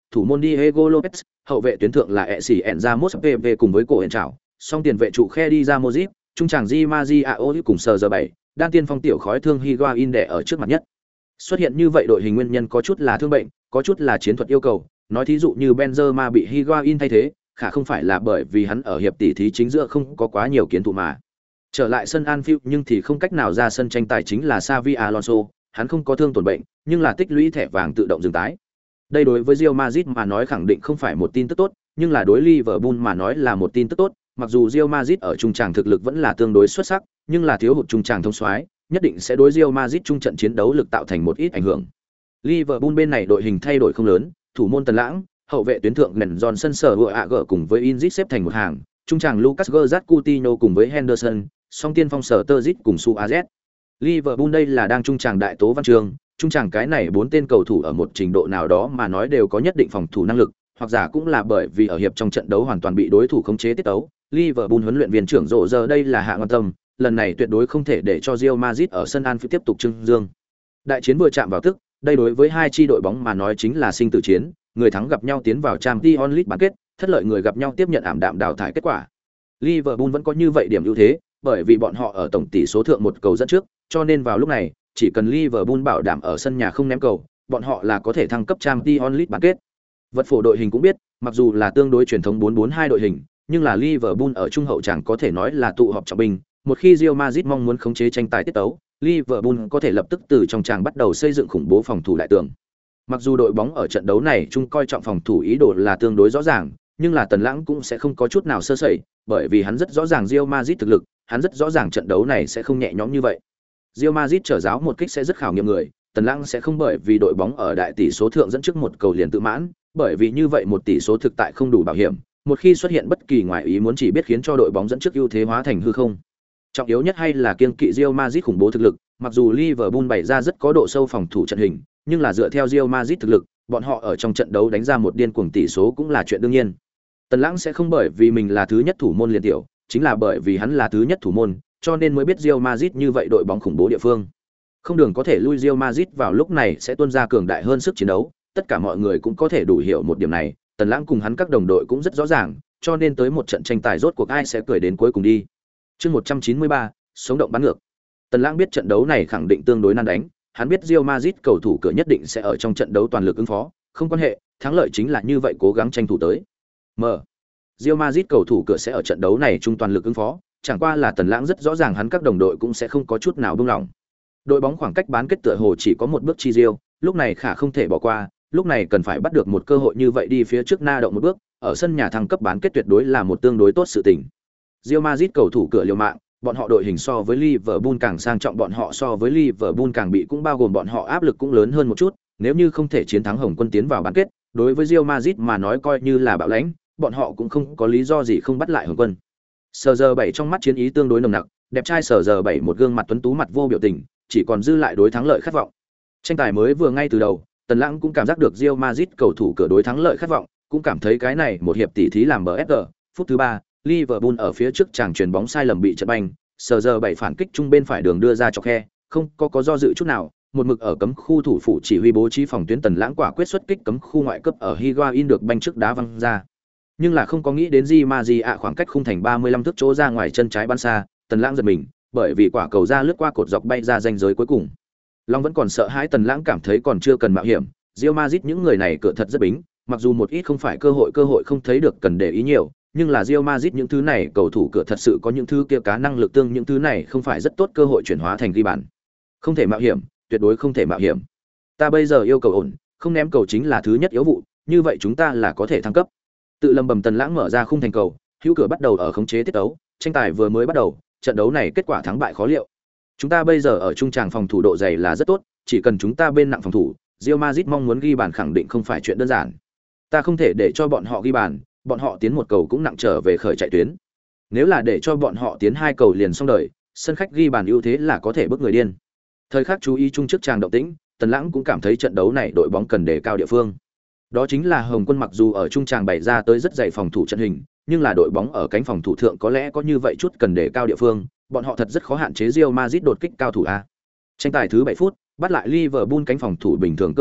thủ môn Diego Lopez, hậu vệ tuyến thượng là Essien Ramos PV cùng với cổ hẹn trảo, song tiền vệ trụ khe đi ra Modric, trung tràng Di Maria cùng sờ giờ 7, đan tiên phong tiểu khói thương Higuain đè ở trước mặt nhất. Xuất hiện như vậy đội hình nguyên nhân có chút là thương bệnh, có chút là chiến thuật yêu cầu, nói thí dụ như Benzema bị Higuain thay thế, khả không phải là bởi vì hắn ở hiệp tỷ thí chính giữa không có quá nhiều kiến thụ mà. Trở lại sân Anfield nhưng thì không cách nào ra sân tranh tài chính là Xavi Alonso, hắn không có thương tổn bệnh, nhưng là tích lũy thẻ vàng tự động dừng tái. Đây đối với Real Madrid mà nói khẳng định không phải một tin tức tốt, nhưng là đối Liverpool mà nói là một tin tức tốt, mặc dù Real Madrid ở trung tràng thực lực vẫn là tương đối xuất sắc, nhưng là thiếu hụt trung tràng thông soái, nhất định sẽ đối Real Madrid trung trận chiến đấu lực tạo thành một ít ảnh hưởng. Liverpool bên này đội hình thay đổi không lớn, thủ môn Tần Lãng, hậu vệ tuyến thượng Nền Johnson sở hữu AG cùng với Inzit xếp thành một hàng, trung tràng Lucas Gerrard Coutinho cùng với Henderson, song tiên phong sở Terzic cùng Suarez. Liverpool đây là đang trung tràng đại tố văn trường, trung tràng cái này bốn tên cầu thủ ở một trình độ nào đó mà nói đều có nhất định phòng thủ năng lực, hoặc giả cũng là bởi vì ở hiệp trong trận đấu hoàn toàn bị đối thủ khống chế tiết tấu. Liverpool huấn luyện viên trưởng rộ giờ đây là hạ quan tâm, lần này tuyệt đối không thể để cho Real Madrid ở sân Anfield tiếp tục trưng dương. Đại chiến vừa chạm vào tức, đây đối với hai chi đội bóng mà nói chính là sinh tử chiến, người thắng gặp nhau tiến vào Champions League bán kết, thất lợi người gặp nhau tiếp nhận ảm đạm đào thải kết quả. Liverpool vẫn có như vậy điểm ưu thế, bởi vì bọn họ ở tổng tỷ số thượng một cầu dẫn trước, cho nên vào lúc này, chỉ cần Liverpool bảo đảm ở sân nhà không ném cầu, bọn họ là có thể thăng cấp Champions League bán kết. Vật phổ đội hình cũng biết, mặc dù là tương đối truyền thống 4-4-2 đội hình, nhưng là Liverpool ở trung hậu chẳng có thể nói là tụ họp trọng binh, một khi Real Madrid mong muốn khống chế tranh tài tiết tấu, Liverpool có thể lập tức từ trong tràng bắt đầu xây dựng khủng bố phòng thủ đại tường. Mặc dù đội bóng ở trận đấu này chung coi trọng phòng thủ ý đồ là tương đối rõ ràng, nhưng là Tần Lãng cũng sẽ không có chút nào sơ sẩy, bởi vì hắn rất rõ ràng Real Madrid thực lực, hắn rất rõ ràng trận đấu này sẽ không nhẹ nhõm như vậy. Real Madrid trở giáo một kích sẽ rất khảo nghiệm người, Tần Lãng sẽ không bởi vì đội bóng ở đại tỷ số thượng dẫn trước một cầu liền tự mãn, bởi vì như vậy một tỷ số thực tại không đủ bảo hiểm, một khi xuất hiện bất kỳ ngoại ý muốn chỉ biết khiến cho đội bóng dẫn trước ưu thế hóa thành hư không. Trọng yếu nhất hay là kiêng kỵ Real Madrid khủng bố thực lực, mặc dù Liverpool bày ra rất có độ sâu phòng thủ trận hình, nhưng là dựa theo Real Madrid thực lực, bọn họ ở trong trận đấu đánh ra một điên cuồng tỷ số cũng là chuyện đương nhiên. Tần Lãng sẽ không bởi vì mình là thứ nhất thủ môn liền tiểu, chính là bởi vì hắn là thứ nhất thủ môn, cho nên mới biết Real Madrid như vậy đội bóng khủng bố địa phương. Không đường có thể lui Real Madrid vào lúc này sẽ tuôn ra cường đại hơn sức chiến đấu, tất cả mọi người cũng có thể đủ hiểu một điểm này, Tần Lãng cùng hắn các đồng đội cũng rất rõ ràng, cho nên tới một trận tranh tài rốt cuộc ai sẽ cười đến cuối cùng đi. Chương 193, sống động bắn ngược. Tần Lãng biết trận đấu này khẳng định tương đối nan đánh, hắn biết Real Madrid cầu thủ cửa nhất định sẽ ở trong trận đấu toàn lực ứng phó, không quan hệ, thắng lợi chính là như vậy cố gắng tranh thủ tới. Real Madrid cầu thủ cửa sẽ ở trận đấu này chung toàn lực ứng phó, chẳng qua là Tần Lãng rất rõ ràng hắn các đồng đội cũng sẽ không có chút nào buông lỏng. Đội bóng khoảng cách bán kết tựa hồ chỉ có một bước chi Real, lúc này khả không thể bỏ qua, lúc này cần phải bắt được một cơ hội như vậy đi phía trước na động một bước, ở sân nhà thăng cấp bán kết tuyệt đối là một tương đối tốt sự tình. Real Madrid cầu thủ cửa liều mạng, bọn họ đội hình so với Liverpool càng sang trọng, bọn họ so với Liverpool càng bị cũng bao gồm bọn họ áp lực cũng lớn hơn một chút, nếu như không thể chiến thắng Hồng Quân tiến vào bán kết, đối với Real Madrid mà nói coi như là bạo lãnh, bọn họ cũng không có lý do gì không bắt lại Hồng Quân. Sở giờ 7 trong mắt chiến ý tương đối nồng nặc, đẹp trai Sở giờ 7 một gương mặt tuấn tú mặt vô biểu tình, chỉ còn dư lại đối thắng lợi khát vọng. Tranh tài mới vừa ngay từ đầu, Tần Lãng cũng cảm giác được Real Madrid cầu thủ cửa đối thắng lợi khát vọng, cũng cảm thấy cái này một hiệp tỷ thí làm BSG. Phút thứ 3, Liverpool ở phía trước chàng chuyền bóng sai lầm bị trận banh, Sở giờ 7 phản kích trung bên phải đường đưa ra cho khe, không có do dự chút nào, một mực ở cấm khu thủ phủ chỉ huy bố trí phòng tuyến. Tần Lãng quả quyết xuất kích cấm khu ngoại cấp ở Higuain được banh trước đá văng ra. Nhưng là không có nghĩ đến Di Maria khoảng cách khung thành 35 thước chỗ ra ngoài chân trái bắn xa, Tần Lãng giật mình, bởi vì quả cầu ra lướt qua cột dọc bay ra ranh giới cuối cùng. Long vẫn còn sợ hãi, Tần Lãng cảm thấy còn chưa cần mạo hiểm, Real Madrid những người này cửa thật rất bính, mặc dù một ít không phải cơ hội không thấy được cần để ý nhiều, nhưng là Real Madrid những thứ này cầu thủ cửa thật sự có những thứ kia cá năng lực tương, những thứ này không phải rất tốt cơ hội chuyển hóa thành ghi bàn. Không thể mạo hiểm, tuyệt đối không thể mạo hiểm. Ta bây giờ yêu cầu ổn, không ném cầu chính là thứ nhất yếu vụ, như vậy chúng ta là có thể thăng cấp. Tự lầm bầm Tần Lãng mở ra khung thành cầu, hữu cửa bắt đầu ở khống chế tiết tấu, tranh tài vừa mới bắt đầu, trận đấu này kết quả thắng bại khó liệu. Chúng ta bây giờ ở trung tràng phòng thủ độ dày là rất tốt, chỉ cần chúng ta bên nặng phòng thủ, Real Madrid mong muốn ghi bàn khẳng định không phải chuyện đơn giản. Ta không thể để cho bọn họ ghi bàn, bọn họ tiến một cầu cũng nặng trở về khởi chạy tuyến. Nếu là để cho bọn họ tiến hai cầu liền xong đời, sân khách ghi bàn ưu thế là có thể bức người điên. Thời khắc chú ý chung trước tràng động tĩnh, Tần Lãng cũng cảm thấy trận đấu này đội bóng cần đề cao địa phương. Đó chính là Hồng Quân mặc dù ở trung tràng bày ra tới rất dày phòng thủ trận hình, nhưng là đội bóng ở cánh phòng thủ thượng có lẽ có như vậy chút cần đề cao địa phương, bọn họ thật rất khó hạn chế Real Madrid đột kích cao thủ a. Tranh tài thứ 7 phút, bắt lại Liverpool cánh phòng thủ bình thường cơ hội,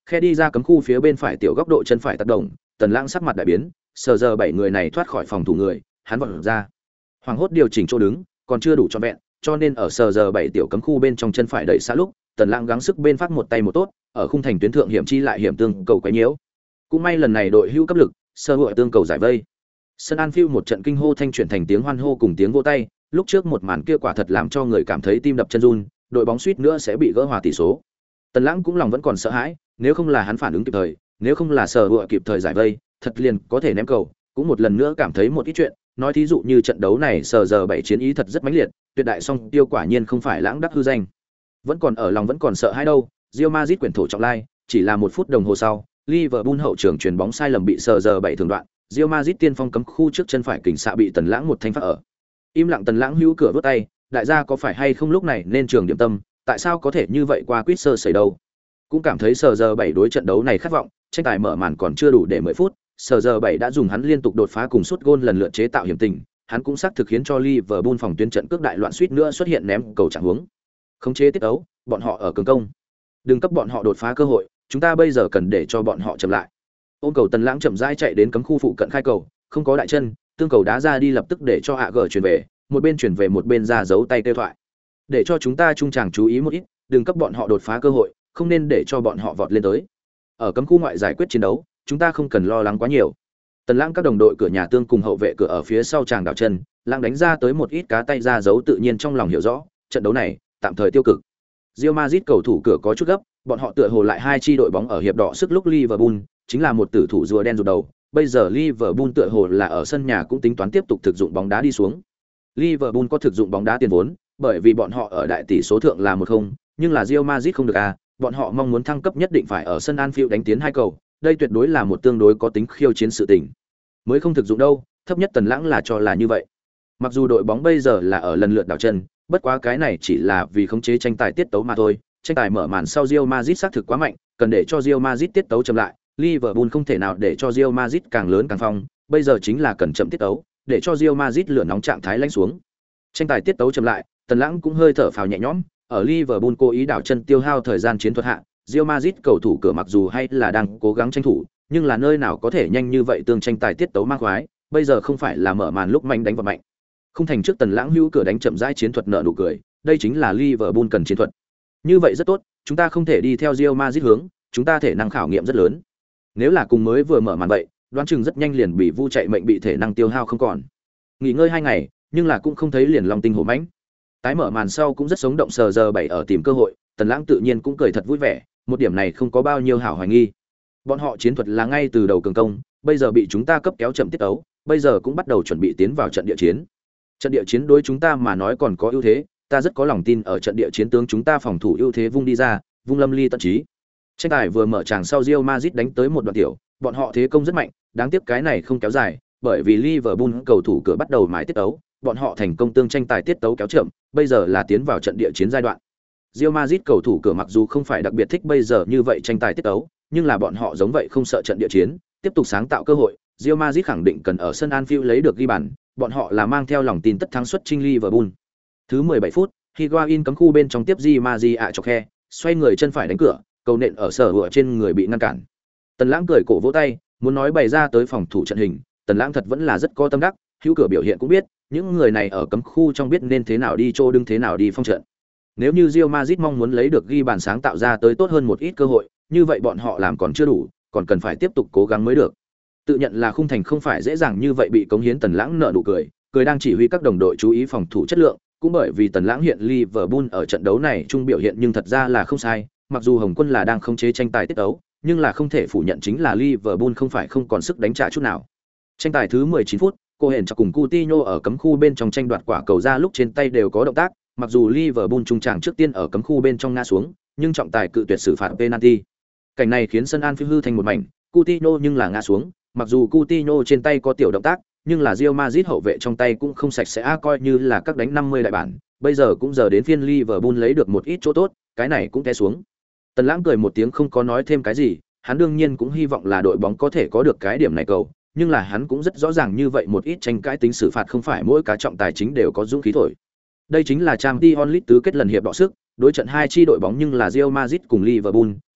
Khe đi ra cấm khu phía bên phải tiểu góc độ chân phải tác động, Tần Lãng sắc mặt đại biến, sờ giờ 7 người này thoát khỏi phòng thủ người, hắn vọt ra. Hoàng hốt điều chỉnh chỗ đứng, còn chưa đủ trọn vẹn, cho nên ở sờ giờ 7 tiểu cấm khu bên trong chân phải đẩy xa lúc, Tần Lãng gắng sức bên phát một tay một tốt, ở khung thành tuyến thượng hiểm chi lại hiểm tương cầu quấy nhiễu. Cũng may lần này đội hữu cấp lực, sơ hội tương cầu giải vây. Sân Anfield một trận kinh hô thanh chuyển thành tiếng hoan hô cùng tiếng vỗ tay, lúc trước một màn kia quả thật làm cho người cảm thấy tim đập chân run, đội bóng suýt nữa sẽ bị gỡ hòa tỷ số. Tần Lãng cũng lòng vẫn còn sợ hãi, nếu không là hắn phản ứng kịp thời, nếu không là sở hội kịp thời giải vây, thật liền có thể ném cầu, cũng một lần nữa cảm thấy một ít chuyện, nói thí dụ như trận đấu này sở giờ 7 chiến ý thật rất mãnh liệt, tuyệt đại song tiêu quả nhiên không phải lãng đắc hư danh. Vẫn còn ở lòng vẫn còn sợ hãi đâu, Real Madrid quyển thổ trọng lai, chỉ là 1 phút đồng hồ sau, Liverpool hậu trường chuyền bóng sai lầm bị sở giờ 7 thường đoạn, Real Madrid tiên phong cấm khu trước chân phải kình xạ bị Tần Lãng một thanh phát ở. Im lặng Tần Lãng hữu cửa vút tay, đại gia có phải hay không lúc này nên trường điểm tâm, tại sao có thể như vậy qua quýt sơ sẩy đâu. Cũng cảm thấy sở giờ 7 đối trận đấu này khát vọng, tranh tài mở màn còn chưa đủ để 10 phút, sở giờ 7 đã dùng hắn liên tục đột phá cùng sút gôn lần lượt chế tạo hiểm tình, hắn cũng xác thực khiến cho Liverpool phòng tuyến trận cước đại loạn suýt nữa xuất hiện ném cầu trạng huống. Khống chế tiết đấu, bọn họ ở cường công. Đừng cấp bọn họ đột phá cơ hội, chúng ta bây giờ cần để cho bọn họ chậm lại. Ôm cầu Tần Lãng chậm rãi chạy đến cấm khu phụ cận khai cầu, không có đại chân, tương cầu đá ra đi lập tức để cho AG chuyển về, một bên chuyển về một bên ra giấu tay kêu thoại. Để cho chúng ta trung tràng chú ý một ít, đừng cấp bọn họ đột phá cơ hội, không nên để cho bọn họ vọt lên tới. Ở cấm khu ngoại giải quyết chiến đấu, chúng ta không cần lo lắng quá nhiều. Tần Lãng các đồng đội cửa nhà tương cùng hậu vệ cửa ở phía sau tràng đảo chân, Lãng đánh ra tới một ít cá tay ra giấu tự nhiên trong lòng hiểu rõ, trận đấu này tạm thời tiêu cực. Real Madrid cầu thủ cửa có chút gấp, bọn họ tựa hồ lại hai chi đội bóng ở hiệp đỏ sức lúc Liverpool, chính là một tử thủ rùa đen rụt đầu, bây giờ Liverpool tựa hồ là ở sân nhà cũng tính toán tiếp tục thực dụng bóng đá đi xuống. Liverpool có thực dụng bóng đá tiền vốn, bởi vì bọn họ ở đại tỷ số thượng là 1-0, nhưng là Real Madrid không được à, bọn họ mong muốn thăng cấp nhất định phải ở sân Anfield đánh tiến 2 cầu, đây tuyệt đối là một tương đối có tính khiêu chiến sự tình. Mới không thực dụng đâu, thấp nhất Tần Lãng là cho là như vậy. Mặc dù đội bóng bây giờ là ở lần lượt đảo chân, bất quá cái này chỉ là vì khống chế tranh tài tiết tấu mà thôi. Tranh tài mở màn sau Real Madrid xác thực quá mạnh, cần để cho Real Madrid tiết tấu chậm lại. Liverpool không thể nào để cho Real Madrid càng lớn càng phong, bây giờ chính là cần chậm tiết tấu, để cho Real Madrid lửa nóng trạng thái lánh xuống. Tranh tài tiết tấu chậm lại, Tần Lãng cũng hơi thở phào nhẹ nhõm, ở Liverpool cố ý đảo chân tiêu hao thời gian chiến thuật hạ, Real Madrid cầu thủ cửa mặc dù hay là đang cố gắng tranh thủ, nhưng là nơi nào có thể nhanh như vậy tương tranh tài tiết tấu mang khoái, bây giờ không phải là mở màn lúc mạnh đánh vào mạnh. Không thành trước Tần Lãng hữu cửa đánh chậm rãi chiến thuật nợ nụ cười, đây chính là Liverpool cần chiến thuật. Như vậy rất tốt, chúng ta không thể đi theo Real Madrid hướng, chúng ta thể năng khảo nghiệm rất lớn. Nếu là cùng mới vừa mở màn vậy, đoán chừng rất nhanh liền bị vu chạy mệnh bị thể năng tiêu hao không còn. Nghỉ ngơi 2 ngày, nhưng là cũng không thấy liền long tinh hổ mãnh. Tái mở màn sau cũng rất sống động sờ giờ 7 ở tìm cơ hội, Tần Lãng tự nhiên cũng cười thật vui vẻ, một điểm này không có bao nhiêu hảo hoài nghi. Bọn họ chiến thuật là ngay từ đầu cường công, bây giờ bị chúng ta cấp kéo chậm tiết tấu, bây giờ cũng bắt đầu chuẩn bị tiến vào trận địa chiến. Trận địa chiến đối chúng ta mà nói còn có ưu thế, ta rất có lòng tin ở trận địa chiến tướng chúng ta phòng thủ ưu thế vung đi ra, vung lâm ly tận trí. Tranh tài vừa mở tràng sau Real Madrid đánh tới một đoạn tiểu, bọn họ thế công rất mạnh, đáng tiếc cái này không kéo dài, bởi vì Liverpool cầu thủ cửa bắt đầu mãi tiết tấu, bọn họ thành công tương tranh tài tiết tấu kéo chậm, bây giờ là tiến vào trận địa chiến giai đoạn. Real Madrid cầu thủ cửa mặc dù không phải đặc biệt thích bây giờ như vậy tranh tài tiết tấu, nhưng là bọn họ giống vậy không sợ trận địa chiến, tiếp tục sáng tạo cơ hội. Real Madrid khẳng định cần ở sân Anfield lấy được ghi bàn, bọn họ là mang theo lòng tin tất thắng suất chinh Liverpool. Thứ 17 phút, Higuain cấm khu bên trong tiếp Di Maria chọc khe, xoay người chân phải đánh cửa, cầu nện ở sở hựa trên người bị ngăn cản. Tần Lãng cười cổ vỗ tay, muốn nói bày ra tới phòng thủ trận hình, Tần Lãng thật vẫn là rất có tâm đắc, hữu cửa biểu hiện cũng biết, những người này ở cấm khu trong biết nên thế nào đi chỗ đứng thế nào đi phong trận. Nếu như Real Madrid mong muốn lấy được ghi bàn sáng tạo ra tới tốt hơn một ít cơ hội, như vậy bọn họ làm còn chưa đủ, còn cần phải tiếp tục cố gắng mới được. Tự nhận là khung thành không phải dễ dàng như vậy bị cống hiến, Tần Lãng nở nụ cười, cười đang chỉ huy các đồng đội chú ý phòng thủ chất lượng, cũng bởi vì Tần Lãng hiện Liverpool ở trận đấu này trung biểu hiện nhưng thật ra là không sai, mặc dù Hồng Quân là đang khống chế tranh tài tiết đấu, nhưng là không thể phủ nhận chính là Liverpool không phải không còn sức đánh trả chút nào. Tranh tài thứ 19 phút, cô hẹn cho cùng Coutinho ở cấm khu bên trong tranh đoạt quả cầu ra lúc trên tay đều có động tác, mặc dù Liverpool trung tràng trước tiên ở cấm khu bên trong ngã xuống, nhưng trọng tài cự tuyệt xử phạt penalty. Cảnh này khiến sân Anfield hư thành một mảnh, Coutinho nhưng là ngã xuống, mặc dù Coutinho trên tay có tiểu động tác, nhưng là Real Madrid hậu vệ trong tay cũng không sạch sẽ, coi như là các đánh 50 đại bản, bây giờ cũng giờ đến phiên Liverpool lấy được một ít chỗ tốt, cái này cũng té xuống. Tần Lãng cười một tiếng không có nói thêm cái gì, hắn đương nhiên cũng hy vọng là đội bóng có thể có được cái điểm này cầu, nhưng là hắn cũng rất rõ ràng như vậy một ít tranh cãi tính xử phạt không phải mỗi cá trọng tài chính đều có dũng khí thổi. Đây chính là Champions League tứ kết lần hiệp đọ sức, đối trận hai chi đội bóng nhưng là Real Madrid cùng Liverpool,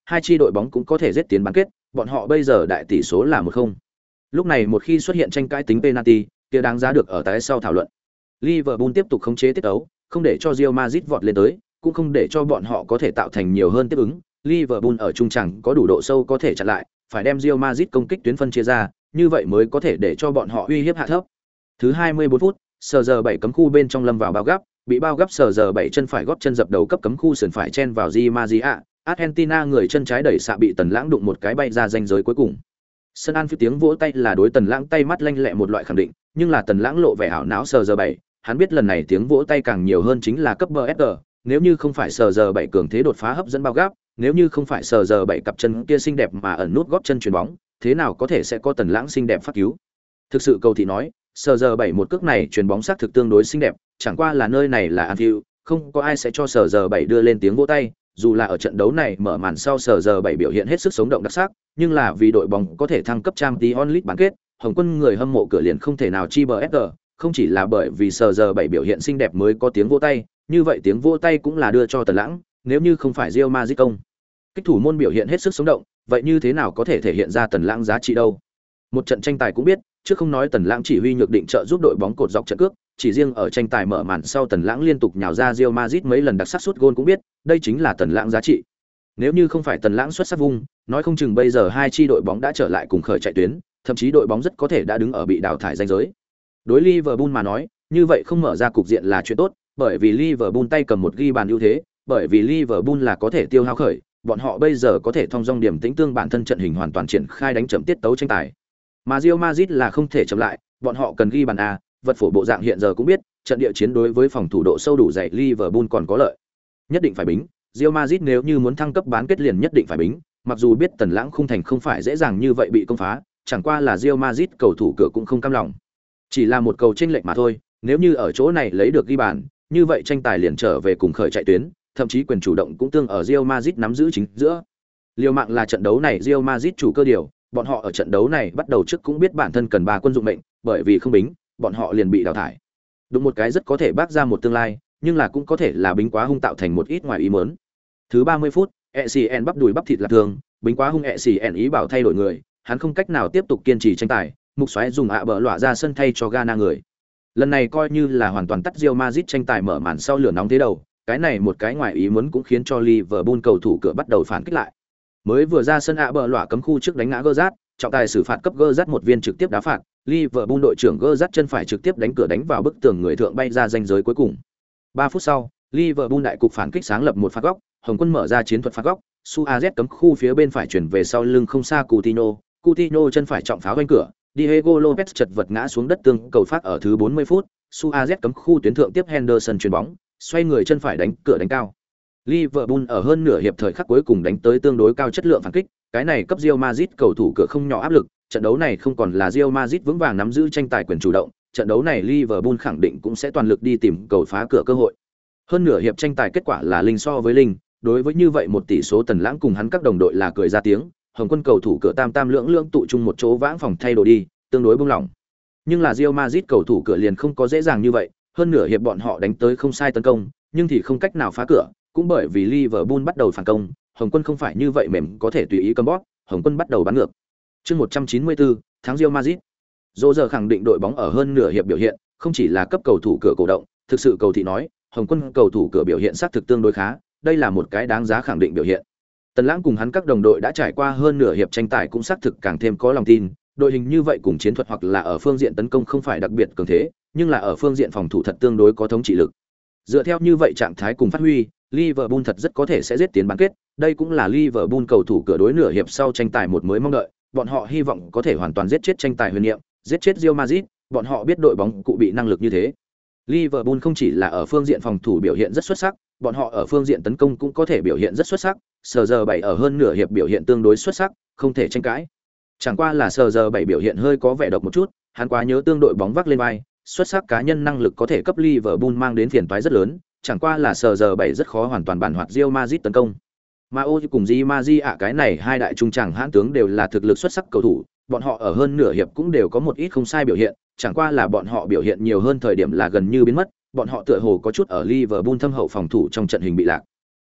hai chi đội bóng cũng có thể giết tiến bán kết, bọn họ bây giờ đại tỷ số là 1-0. Lúc này một khi xuất hiện tranh cãi tính penalty, kia đáng giá được ở tại sau thảo luận. Liverpool tiếp tục khống chế tiết tấu, không để cho Real Madrid vọt lên tới, cũng không để cho bọn họ có thể tạo thành nhiều hơn tiếp ứng. Liverpool ở trung trảng có đủ độ sâu có thể chặn lại, phải đem Real Madrid công kích tuyến phân chia ra, như vậy mới có thể để cho bọn họ uy hiếp hạ thấp. Thứ 24 phút, sờ giờ 7 cấm khu bên trong lâm vào bao gấp, bị bao gấp sờ giờ 7 chân phải góp chân dập đầu cấp cấm khu sườn phải chen vào Di Maria, Argentina người chân trái đẩy xạ bị Tần Lãng đụng một cái bay ra ranh giới cuối cùng. Sân Anfield tiếng vỗ tay là đối Tần Lãng tay mắt lanh lẹ một loại khẳng định, nhưng là Tần Lãng lộ vẻ ảo não sờ giờ 7, hắn biết lần này tiếng vỗ tay càng nhiều hơn chính là cấp BSG, nếu như không phải sờ giờ 7 cường thế đột phá hấp dẫn bao gấp, nếu như không phải sờ giờ 7 cặp chân kia xinh đẹp mà ẩn nút góp chân chuyền bóng, thế nào có thể sẽ có Tần Lãng xinh đẹp phát cứu. Thực sự cầu thị nói, sờ giờ 7 một cước này chuyền bóng sắc thực tương đối xinh đẹp, chẳng qua là nơi này là Anfield, không có ai sẽ cho sờ giờ 7 đưa lên tiếng vỗ tay, dù là ở trận đấu này mở màn sau sờ giờ 7 biểu hiện hết sức sống động đặc sắc, nhưng là vì đội bóng có thể thăng cấp Champions League bán kết, Hồng Quân người hâm mộ cửa liền không thể nào chi BSG, không chỉ là bởi vì sờ giờ 7 biểu hiện xinh đẹp mới có tiếng vỗ tay, như vậy tiếng vỗ tay cũng là đưa cho Tần Lãng, nếu như không phải Real Madrid công kích thủ môn biểu hiện hết sức sống động, vậy như thế nào có thể thể hiện ra Tần Lãng giá trị đâu. Một trận tranh tài cũng biết, trước không nói Tần Lãng chỉ huy nhược định trợ giúp đội bóng cột dọc trận cước, chỉ riêng ở tranh tài mở màn sau Tần Lãng liên tục nhào ra Real Madrid mấy lần đặc sắc sút gôn cũng biết, đây chính là Tần Lãng giá trị. Nếu như không phải Tần Lãng xuất sắc vung, nói không chừng bây giờ hai chi đội bóng đã trở lại cùng khởi chạy tuyến, thậm chí đội bóng rất có thể đã đứng ở bị đào thải ranh giới. Đối Liverpool mà nói, như vậy không mở ra cục diện là chuyện tốt, bởi vì Liverpool tay cầm một ghi bàn ưu thế, bởi vì Liverpool là có thể tiêu hao khởi, bọn họ bây giờ có thể thông dong điểm tĩnh tương bản thân trận hình hoàn toàn triển khai đánh chậm tiết tấu tranh tài. Mà Real Madrid là không thể chậm lại, bọn họ cần ghi bàn a, vật phổ bộ dạng hiện giờ cũng biết, trận địa chiến đối với phòng thủ độ sâu đủ dày Liverpool còn có lợi. Nhất định phải bính, Real Madrid nếu như muốn thăng cấp bán kết liền nhất định phải bính, mặc dù biết Tần Lãng khung thành không phải dễ dàng như vậy bị công phá, chẳng qua là Real Madrid cầu thủ cửa cũng không cam lòng. Chỉ là một cầu chênh lệch mà thôi, nếu như ở chỗ này lấy được ghi bàn, như vậy tranh tài liền trở về cùng khởi chạy tuyến, thậm chí quyền chủ động cũng tương ở Real Madrid nắm giữ chính giữa. Liều mạng là trận đấu này Real Madrid chủ cơ điều, bọn họ ở trận đấu này bắt đầu trước cũng biết bản thân cần 3 quân dụng mệnh, bởi vì không bính, bọn họ liền bị đào thải. Đúng một cái rất có thể bác ra một tương lai, nhưng là cũng có thể là bính quá hung tạo thành một ít ngoài ý muốn. Thứ 30 phút, ECN bắp đùi bắp thịt là thường, bính quá hung ECN ý bảo thay đổi người, hắn không cách nào tiếp tục kiên trì tranh tài, Mục Soái dùng bờ lọa ra sân thay cho Ghana người. Lần này coi như là hoàn toàn tắt Real Madrid tranh tài mở màn sau lửa nóng thế đầu, cái này một cái ngoài ý muốn cũng khiến cho Liverpool cầu thủ cửa bắt đầu phản kích lại. Mới vừa ra sân bờ lọa cấm khu trước đánh ngã Gerrard, trọng tài xử phạt cấp Gerrard một viên trực tiếp đá phạt, Liverpool đội trưởng Gerrard chân phải trực tiếp đánh cửa đánh vào bức tường người thượng bay ra ranh giới cuối cùng. 3 phút sau, Liverpool đại cục phản kích sáng lập một phạt góc, Hồng Quân mở ra chiến thuật phạt góc, Suarez cấm khu phía bên phải chuyển về sau lưng không xa Coutinho chân phải trọng pháo quanh cửa, Diego Lopez chật vật ngã xuống đất tương cầu phát ở thứ 40 phút, Suarez cấm khu tuyến thượng tiếp Henderson chuyền bóng, xoay người chân phải đánh cửa đánh cao. Liverpool ở hơn nửa hiệp thời khắc cuối cùng đánh tới tương đối cao chất lượng phản kích, cái này cấp Real Madrid cầu thủ cửa không nhỏ áp lực, trận đấu này không còn là Real Madrid vững vàng nắm giữ tranh tài quyền chủ động, trận đấu này Liverpool khẳng định cũng sẽ toàn lực đi tìm cầu phá cửa cơ hội. Hơn nửa hiệp tranh tài kết quả là linh so với linh, đối với như vậy một tỷ số Tần Lãng cùng hắn các đồng đội là cười ra tiếng, Hồng Quân cầu thủ cửa tam lưỡng tụ chung một chỗ vãng phòng thay đồ đi, tương đối buông lỏng. Nhưng là Real Madrid cầu thủ cửa liền không có dễ dàng như vậy, hơn nửa hiệp bọn họ đánh tới không sai tấn công, nhưng thì không cách nào phá cửa, cũng bởi vì Liverpool bắt đầu phản công, Hồng Quân không phải như vậy mềm có thể tùy ý cầm bóp, Hồng Quân bắt đầu bắn ngược. Chương 194, thắng Real Madrid. Dỗ giờ khẳng định đội bóng ở hơn nửa hiệp biểu hiện, không chỉ là cấp cầu thủ cửa cổ động, thực sự cầu thị nói, Hồng Quân cầu thủ cửa biểu hiện xác thực tương đối khá, đây là một cái đáng giá khẳng định biểu hiện. Tần Lãng cùng hắn các đồng đội đã trải qua hơn nửa hiệp tranh tài cũng xác thực càng thêm có lòng tin, đội hình như vậy cùng chiến thuật hoặc là ở phương diện tấn công không phải đặc biệt cường thế, nhưng là ở phương diện phòng thủ thật tương đối có thống trị lực. Dựa theo như vậy trạng thái cùng phát huy, Liverpool thật rất có thể sẽ giết tiến bán kết, đây cũng là Liverpool cầu thủ cửa đối nửa hiệp sau tranh tài một mới mong đợi, bọn họ hy vọng có thể hoàn toàn giết chết tranh tài huyền niệm, giết chết Real Madrid, bọn họ biết đội bóng cụ bị năng lực như thế. Liverpool không chỉ là ở phương diện phòng thủ biểu hiện rất xuất sắc, bọn họ ở phương diện tấn công cũng có thể biểu hiện rất xuất sắc, Sờ giờ 7 ở hơn nửa hiệp biểu hiện tương đối xuất sắc, không thể tranh cãi. Chẳng qua là Sờ giờ 7 biểu hiện hơi có vẻ độc một chút, hắn quá nhớ tương đội bóng vác lên vai, xuất sắc cá nhân năng lực có thể cấp Liverpool mang đến phiền toái rất lớn, chẳng qua là Sờ giờ 7 rất khó hoàn toàn bản hoạt Real Madrid tấn công. Mao cùng Di Maria cái này hai đại trung tràng hãn tướng đều là thực lực xuất sắc cầu thủ, bọn họ ở hơn nửa hiệp cũng đều có một ít không sai biểu hiện, chẳng qua là bọn họ biểu hiện nhiều hơn thời điểm là gần như biến mất, bọn họ tựa hồ có chút ở Liverpool thâm hậu phòng thủ trong trận hình bị lạc.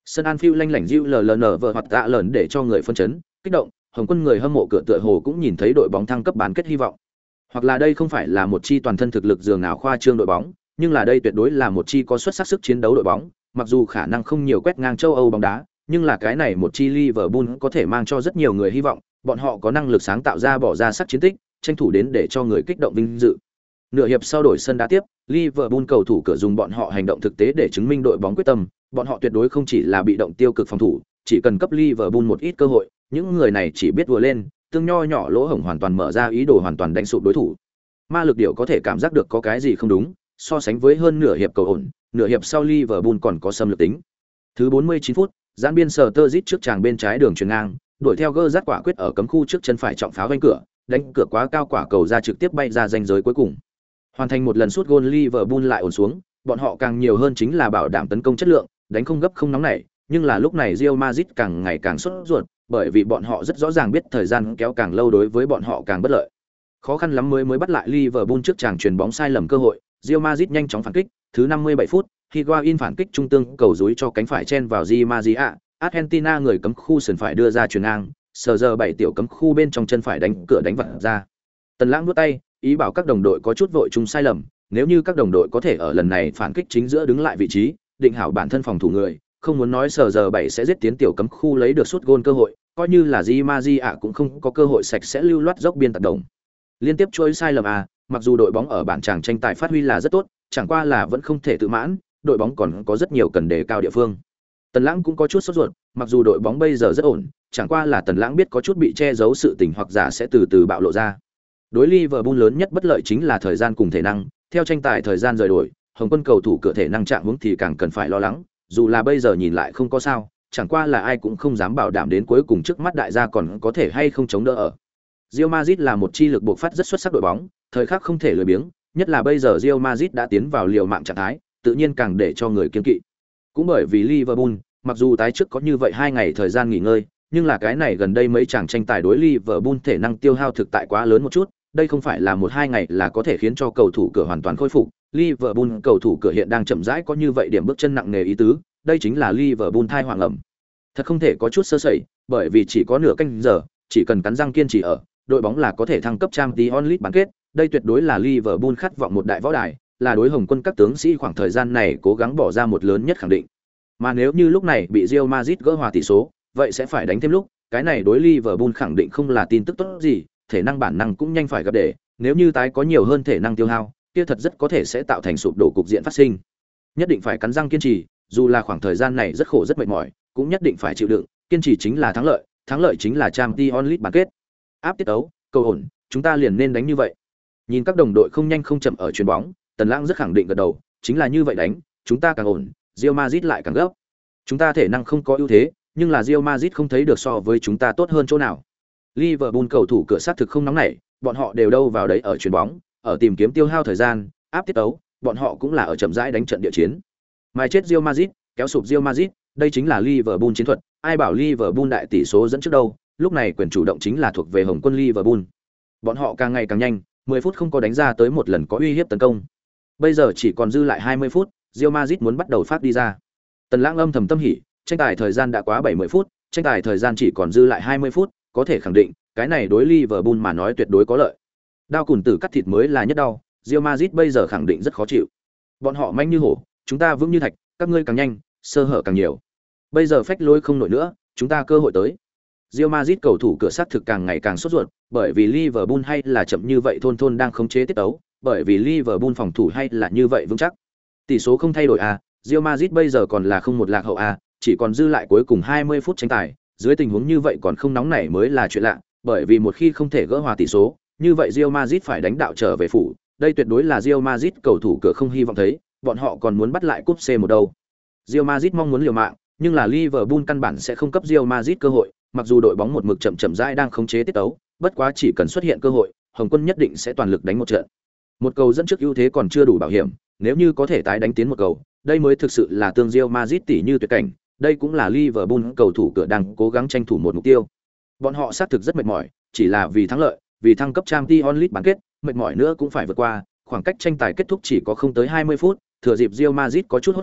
Sân Anfield lanh lảnh dịu LLN vợ hoặc tạ lớn để cho người phân chấn, kích động, Hồng Quân người hâm mộ cửa tựa hồ cũng nhìn thấy đội bóng thăng cấp bán kết hy vọng. Hoặc là đây không phải là một chi toàn thân thực lực dường nào khoa trương đội bóng, nhưng là đây tuyệt đối là một chi có xuất sắc sức chiến đấu đội bóng, mặc dù khả năng không nhiều quét ngang châu Âu bóng đá, nhưng là cái này một chi Liverpool có thể mang cho rất nhiều người hy vọng, bọn họ có năng lực sáng tạo ra bỏ ra sắc chiến tích, tranh thủ đến để cho người kích động vinh dự. Nửa hiệp sau đổi sân đá tiếp, Liverpool cầu thủ cửa dùng bọn họ hành động thực tế để chứng minh đội bóng quyết tâm, bọn họ tuyệt đối không chỉ là bị động tiêu cực phòng thủ, chỉ cần cấp Liverpool một ít cơ hội, những người này chỉ biết vừa lên, tương nho nhỏ lỗ hổng hoàn toàn mở ra ý đồ hoàn toàn đánh sụp đối thủ. Ma lực điệu có thể cảm giác được có cái gì không đúng, so sánh với hơn nửa hiệp cầu ổn, nửa hiệp sau Liverpool còn có xâm lược tính. Thứ 49 phút, giãn biên sở tơ rít trước tràng bên trái đường chuyền ngang, đuổi theo gơ rát quả quyết ở cấm khu trước chân phải trọng pháo vanh cửa, đánh cửa quá cao quả cầu ra trực tiếp bay ra ranh giới cuối cùng. Hoàn thành một lần sút gôn Liverpool lại ổn xuống, bọn họ càng nhiều hơn chính là bảo đảm tấn công chất lượng, đánh không gấp không nóng nảy, nhưng là lúc này Real Madrid càng ngày càng sốt ruột, bởi vì bọn họ rất rõ ràng biết thời gian kéo càng lâu đối với bọn họ càng bất lợi. Khó khăn lắm mới bắt lại Liverpool trước chàng chuyền bóng sai lầm cơ hội, Real Madrid nhanh chóng phản kích, thứ 57 phút, Higuain phản kích trung tương cầu dúi cho cánh phải chen vào Di Maria, Argentina người cấm khu sườn phải đưa ra chuyền ngang, sờ giờ 7 tiểu cấm khu bên trong chân phải đánh cửa đánh vật ra. Tần Lãng nuốt tay, ý bảo các đồng đội có chút vội chung sai lầm, nếu như các đồng đội có thể ở lần này phản kích chính giữa đứng lại vị trí, định hảo bản thân phòng thủ người, không muốn nói sờ giờ 7 sẽ giết tiến tiểu cấm khu lấy được sút gôn cơ hội, coi như là Di Maria cũng không có cơ hội sạch sẽ lưu loát dốc biên tạt đồng. Liên tiếp chuỗi sai lầm mặc dù đội bóng ở bản tràng tranh tài phát huy là rất tốt, chẳng qua là vẫn không thể tự mãn, đội bóng còn có rất nhiều cần đề cao địa phương. Tần Lãng cũng có chút sốt ruột, mặc dù đội bóng bây giờ rất ổn, chẳng qua là Tần Lãng biết có chút bị che giấu sự tình hoặc giả sẽ từ từ bạo lộ ra. Đối Liverpool lớn nhất bất lợi chính là thời gian cùng thể năng, theo tranh tài thời gian rời đổi, Hồng Quân cầu thủ cửa thể năng trạng huống thì càng cần phải lo lắng, dù là bây giờ nhìn lại không có sao, chẳng qua là ai cũng không dám bảo đảm đến cuối cùng trước mắt đại gia còn có thể hay không chống đỡ ở. Real Madrid là một chi lực bộc phát rất xuất sắc đội bóng, thời khắc không thể lười biếng, nhất là bây giờ Real Madrid đã tiến vào liều mạng trạng thái, tự nhiên càng để cho người kiêng kỵ. Cũng bởi vì Liverpool, mặc dù tái trước có như vậy 2 ngày thời gian nghỉ ngơi, nhưng là cái này gần đây mấy chàng tranh tài đối Liverpool thể năng tiêu hao thực tại quá lớn một chút, đây không phải là 1-2 ngày là có thể khiến cho cầu thủ cửa hoàn toàn khôi phục. Liverpool cầu thủ cửa hiện đang chậm rãi có như vậy điểm bước chân nặng nề ý tứ, đây chính là Liverpool thai hoàng ẩm. Thật không thể có chút sơ sẩy, bởi vì chỉ có nửa canh giờ, chỉ cần cắn răng kiên trì ở, đội bóng là có thể thăng cấp Champions League bán kết, đây tuyệt đối là Liverpool khát vọng một đại võ đài, là đối Hồng Quân các tướng sĩ khoảng thời gian này cố gắng bỏ ra một lớn nhất khẳng định. Mà nếu như lúc này bị Real Madrid gỡ hòa tỷ số, vậy sẽ phải đánh thêm lúc, cái này đối Liverpool khẳng định không là tin tức tốt gì, thể năng bản năng cũng nhanh phải gặp để, nếu như tái có nhiều hơn thể năng tiêu hao, kia thật rất có thể sẽ tạo thành sụp đổ cục diện phát sinh. Nhất định phải cắn răng kiên trì, dù là khoảng thời gian này rất khổ rất mệt mỏi, cũng nhất định phải chịu đựng, kiên trì chính là thắng lợi chính là Champions League bán kết. Áp tiết tấu, cầu ổn, chúng ta liền nên đánh như vậy. Nhìn các đồng đội không nhanh không chậm ở chuyền bóng, Tần Lãng rất khẳng định gật đầu, chính là như vậy đánh, chúng ta càng ổn, Real Madrid lại càng gấp. Chúng ta thể năng không có ưu thế, nhưng là Real Madrid không thấy được so với chúng ta tốt hơn chỗ nào. Liverpool cầu thủ cửa sát thực không nóng nảy, bọn họ đều đâu vào đấy ở chuyền bóng, ở tìm kiếm tiêu hao thời gian, áp tiết tấu, bọn họ cũng là ở chậm rãi đánh trận địa chiến. Mai chết Real Madrid, kéo sụp Real Madrid, đây chính là Liverpool chiến thuật, ai bảo Liverpool đại tỷ số dẫn trước đâu, lúc này quyền chủ động chính là thuộc về Hồng Quân Liverpool. Bọn họ càng ngày càng nhanh, 10 phút không có đánh ra tới một lần có uy hiếp tấn công. Bây giờ chỉ còn dư lại 20 phút, Real Madrid muốn bắt đầu phát đi ra. Tần Lãng âm thầm tâm hỉ, tranh tài thời gian đã quá 70 phút, tranh tài thời gian chỉ còn dư lại 20 phút, có thể khẳng định, cái này đối Liverpool mà nói tuyệt đối có lợi. Đao cùn tử cắt thịt mới là nhất đau, Real Madrid bây giờ khẳng định rất khó chịu. Bọn họ manh như hổ, chúng ta vững như thạch, các ngươi càng nhanh, sơ hở càng nhiều. Bây giờ phách lối không nổi nữa, chúng ta cơ hội tới. Real Madrid cầu thủ cửa sát thực càng ngày càng sốt ruột, bởi vì Liverpool hay là chậm như vậy thôn đang khống chế tiết tấu, bởi vì Liverpool phòng thủ hay là như vậy vững chắc. Tỷ số không thay đổi Real Madrid bây giờ còn là 0-1 lạc hậu chỉ còn dư lại cuối cùng 20 phút tranh tài, dưới tình huống như vậy còn không nóng nảy mới là chuyện lạ, bởi vì một khi không thể gỡ hòa tỷ số, như vậy Real Madrid phải đánh đạo trở về phủ, đây tuyệt đối là Real Madrid cầu thủ cửa không hy vọng thấy, bọn họ còn muốn bắt lại cúp C1 đâu. Real Madrid mong muốn liều mạng, nhưng là Liverpool căn bản sẽ không cấp Real Madrid cơ hội, mặc dù đội bóng một mực chậm rãi đang khống chế tiết tấu, bất quá chỉ cần xuất hiện cơ hội, Hồng Quân nhất định sẽ toàn lực đánh một trận. Một cầu dẫn trước ưu thế còn chưa đủ bảo hiểm, nếu như có thể tái đánh tiến một cầu, đây mới thực sự là tương Real Madrid tỷ như tuyệt cảnh, đây cũng là Liverpool cầu thủ cửa đang cố gắng tranh thủ một mục tiêu. Bọn họ xác thực rất mệt mỏi, chỉ là vì thắng lợi, vì thăng cấp Champions League bán kết, mệt mỏi nữa cũng phải vượt qua, khoảng cách tranh tài kết thúc chỉ có không tới 20 phút, thừa dịp Real Madrid có chút hốt hoảng,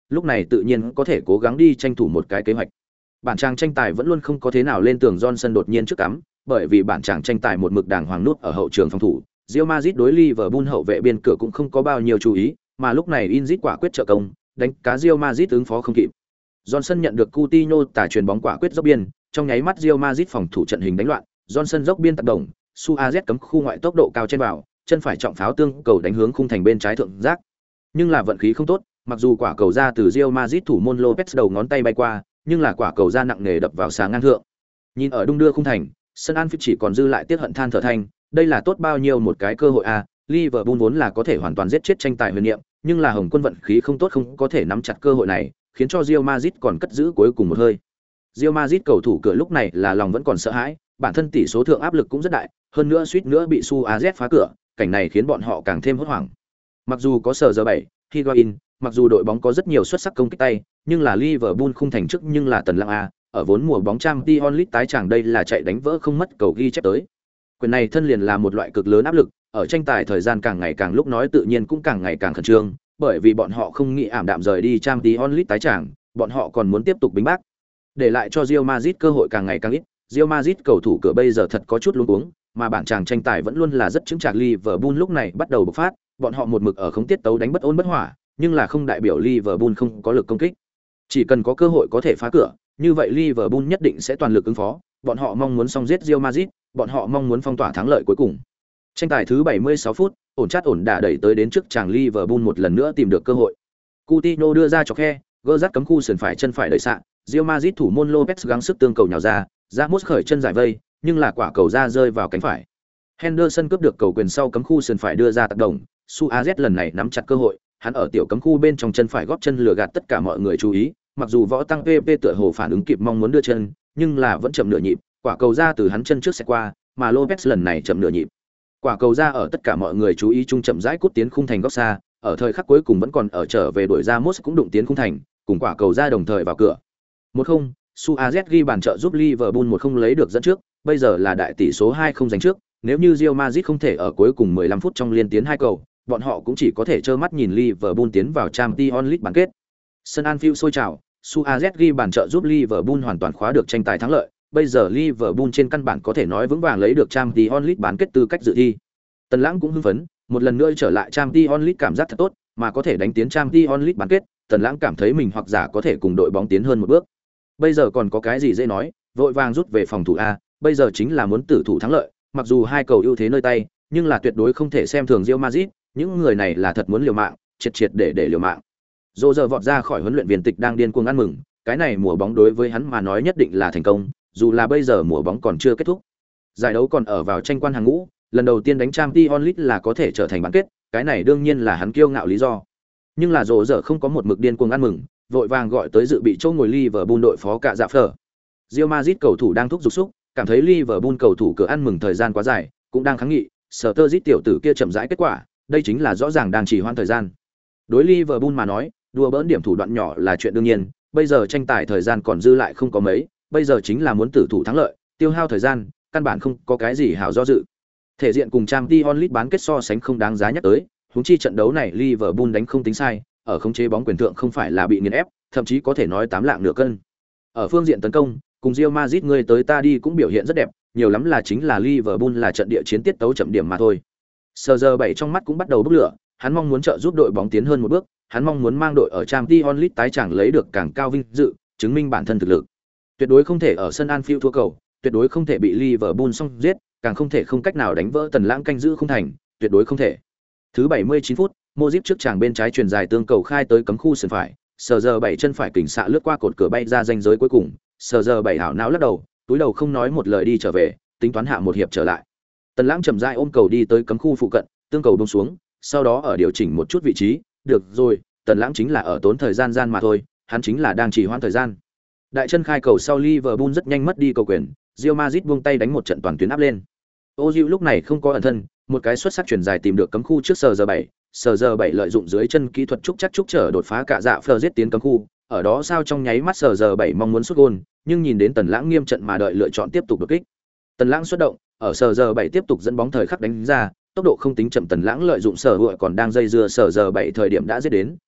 lúc này tự nhiên có thể cố gắng đi tranh thủ một cái kế hoạch. Bản chàng tranh tài vẫn luôn không có thế nào lên tường Johnson đột nhiên trước cắm, bởi vì bản chàng tranh tài một mực đàng hoàng nút ở hậu trường phòng thủ. Real Madrid đối Liverpool hậu vệ biên cửa cũng không có bao nhiêu chú ý, mà lúc này Inzit quả quyết trợ công, đánh cá Real Madrid ứng phó không kịp. Johnson nhận được Coutinho tả chuyền bóng quả quyết dốc biên, trong nháy mắt Real Madrid phòng thủ trận hình đánh loạn, Johnson dốc biên tác động, Suarez cấm khu ngoại tốc độ cao trên vào, chân phải trọng pháo tương cầu đánh hướng khung thành bên trái thượng giác. Nhưng là vận khí không tốt, mặc dù quả cầu ra từ Real Madrid thủ môn Lopez đầu ngón tay bay qua, nhưng là quả cầu ra nặng nề đập vào xà ngang thượng. Nhìn ở đung đưa khung thành, sân Anfield chỉ còn dư lại tiếc hận than thở thanh, đây là tốt bao nhiêu một cái cơ hội a, Liverpool vốn là có thể hoàn toàn giết chết tranh tài huyền niệm, nhưng là Hồng Quân vận khí không tốt không có thể nắm chặt cơ hội này, khiến cho Real Madrid còn cất giữ cuối cùng một hơi. Real Madrid cầu thủ cửa lúc này là lòng vẫn còn sợ hãi, bản thân tỷ số thượng áp lực cũng rất đại, hơn nữa suýt nữa bị Suarez phá cửa, cảnh này khiến bọn họ càng thêm hốt hoảng. Mặc dù có sở giờ 7, Higuain, mặc dù đội bóng có rất nhiều xuất sắc công kích tay, nhưng là Liverpool khung thành trước nhưng là tần lặng a, ở vốn mùa bóng Champions League tái chàng đây là chạy đánh vỡ không mất cầu ghi chép tới. Quyền này thân liền là một loại cực lớn áp lực, ở tranh tài thời gian càng ngày càng lúc nói tự nhiên cũng càng ngày càng khẩn trương, bởi vì bọn họ không nghĩ ảm đạm rời đi Champions League tái chàng, bọn họ còn muốn tiếp tục bính bác. Để lại cho Real Madrid cơ hội càng ngày càng ít, Real Madrid cầu thủ cửa bây giờ thật có chút luống cuống, mà bản chàng tranh tài vẫn luôn là rất chững chạc. Liverpool lúc này bắt đầu bộc phát, bọn họ một mực ở không tiết tấu đánh bất ổn bất hỏa, nhưng là không đại biểu Liverpool không có lực công kích. Chỉ cần có cơ hội có thể phá cửa, như vậy Liverpool nhất định sẽ toàn lực ứng phó, bọn họ mong muốn xong giết Real Madrid, bọn họ mong muốn phong tỏa thắng lợi cuối cùng. Tranh tài thứ 76 phút, ổn chát ổn đả đẩy tới đến trước chàng Liverpool một lần nữa tìm được cơ hội. Coutinho đưa ra chọc khe, gỡ dắt cấm khu sườn phải chân phải đẩy xạ, Real Madrid thủ môn Lopez gắng sức tương cầu nhào ra, Ramos khởi chân giải vây, nhưng là quả cầu ra rơi vào cánh phải. Henderson cướp được cầu quyền sau cấm khu sườn phải đưa ra tác động, Suarez lần này nắm chặt cơ hội, hắn ở tiểu cấm khu bên trong chân phải góp chân lừa gạt tất cả mọi người chú ý, mặc dù võ tăng PP tựa hồ phản ứng kịp mong muốn đưa chân, nhưng là vẫn chậm nửa nhịp, quả cầu ra từ hắn chân trước sẽ qua, mà Lopez lần này chậm nửa nhịp. Quả cầu ra ở tất cả mọi người chú ý chung chậm rãi cút tiến khung thành góc xa, ở thời khắc cuối cùng vẫn còn ở trở về đuổi ra Mos cũng đụng tiến khung thành, cùng quả cầu ra đồng thời vào cửa. 1-0, Suarez ghi bàn trợ giúp Liverpool 1-0 lấy được dẫn trước, bây giờ là đại tỷ số 2-0 giành trước, nếu như Real Madrid không thể ở cuối cùng 15 phút trong liên tiến hai cầu, bọn họ cũng chỉ có thể trơ mắt nhìn Liverpool tiến vào Champions League bán kết. Sân Anfield sôi trào, Suarez ghi bàn trợ giúp Liverpool hoàn toàn khóa được tranh tài thắng lợi, bây giờ Liverpool trên căn bản có thể nói vững vàng lấy được Champions League bán kết tư cách dự thi. Tần Lãng cũng hưng phấn, một lần nữa trở lại Champions League cảm giác thật tốt, mà có thể đánh tiến Champions League bán kết, Tần Lãng cảm thấy mình hoặc giả có thể cùng đội bóng tiến hơn một bước. Bây giờ còn có cái gì dễ nói, vội vàng rút về phòng thủ a, bây giờ chính là muốn tử thủ thắng lợi, mặc dù hai cầu ưu thế nơi tay, nhưng là tuyệt đối không thể xem thường Real Madrid, những người này là thật muốn liều mạng, triệt để liều mạng. Dỗ giờ vọt ra khỏi huấn luyện viên tịch đang điên cuồng ăn mừng, cái này mùa bóng đối với hắn mà nói nhất định là thành công, dù là bây giờ mùa bóng còn chưa kết thúc. Giải đấu còn ở vào tranh quan hàng ngũ, lần đầu tiên đánh Champions League là có thể trở thành bán kết, cái này đương nhiên là hắn kiêu ngạo lý do. Nhưng là Dỗ giờ không có một mực điên cuồng ăn mừng, vội vàng gọi tới dự bị chỗ ngồi Liverpool đội phó cả dạ phở. Real Madrid cầu thủ đang thúc giục xúc, cảm thấy Liverpool cầu thủ cửa ăn mừng thời gian quá dài, cũng đang kháng nghị, Sturridge tiểu tử kia chậm rãi kết quả, đây chính là rõ ràng đang trì hoãn thời gian. Đối Liverpool mà nói, đùa bỡn điểm thủ đoạn nhỏ là chuyện đương nhiên, bây giờ tranh tài thời gian còn dư lại không có mấy, bây giờ chính là muốn tử thủ thắng lợi, tiêu hao thời gian, căn bản không có cái gì hảo do dự. Thể diện cùng Champions League bán kết so sánh không đáng giá nhắc tới, huống chi trận đấu này Liverpool đánh không tính sai, ở khống chế bóng quyền thượng không phải là bị nghiền ép, thậm chí có thể nói tám lạng nửa cân. Ở phương diện tấn công, cùng Real Madrid người tới ta đi cũng biểu hiện rất đẹp, nhiều lắm là chính là Liverpool là trận địa chiến tiết tấu chậm điểm mà thôi. Giờ 7 trong mắt cũng bắt đầu bốc lửa, hắn mong muốn trợ giúp đội bóng tiến hơn một bước, hắn mong muốn mang đội ở Champions League tái chàng lấy được càng cao vinh dự, chứng minh bản thân thực lực. Tuyệt đối không thể ở sân Anfield thua cầu, tuyệt đối không thể bị Liverpool xong giết, càng không thể không cách nào đánh vỡ Tần Lãng canh giữ không thành, tuyệt đối không thể. Thứ 79 phút, Modric trước chàng bên trái truyền dài tương cầu khai tới cấm khu sườn phải, giờ 7 chân phải kình xạ lướt qua cột cửa bay ra ranh giới cuối cùng, giờ 7 hảo não lắc đầu, túi đầu không nói một lời đi trở về, tính toán hạ một hiệp trở lại. Tần Lãng chậm rãi ôm cầu đi tới cấm khu phụ cận, tương cầu buông xuống, sau đó ở điều chỉnh một chút vị trí, được rồi, Tần Lãng chính là ở tốn thời gian mà thôi, hắn chính là đang trì hoãn thời gian. Đại chân khai cầu sau Liverpool rất nhanh mất đi cầu quyền, Real Madrid buông tay đánh một trận toàn tuyến áp lên. Ozil lúc này không có ẩn thân, một cái xuất sắc chuyển dài tìm được cấm khu trước giờ 7 lợi dụng dưới chân kỹ thuật trúc trở đột phá cả dạ phờ giết tiến cấm khu, ở đó sao trong nháy mắt giờ 7 mong muốn sút gol, nhưng nhìn đến Tần Lãng nghiêm trận mà đợi lựa chọn tiếp tục đột kích. Tần Lãng xuất động, ở giờ 7 tiếp tục dẫn bóng thời khắc đánh ra, tốc độ không tính chậm, Tần Lãng lợi dụng sở hữu còn đang dây dưa giờ 7 thời điểm đã giết đến,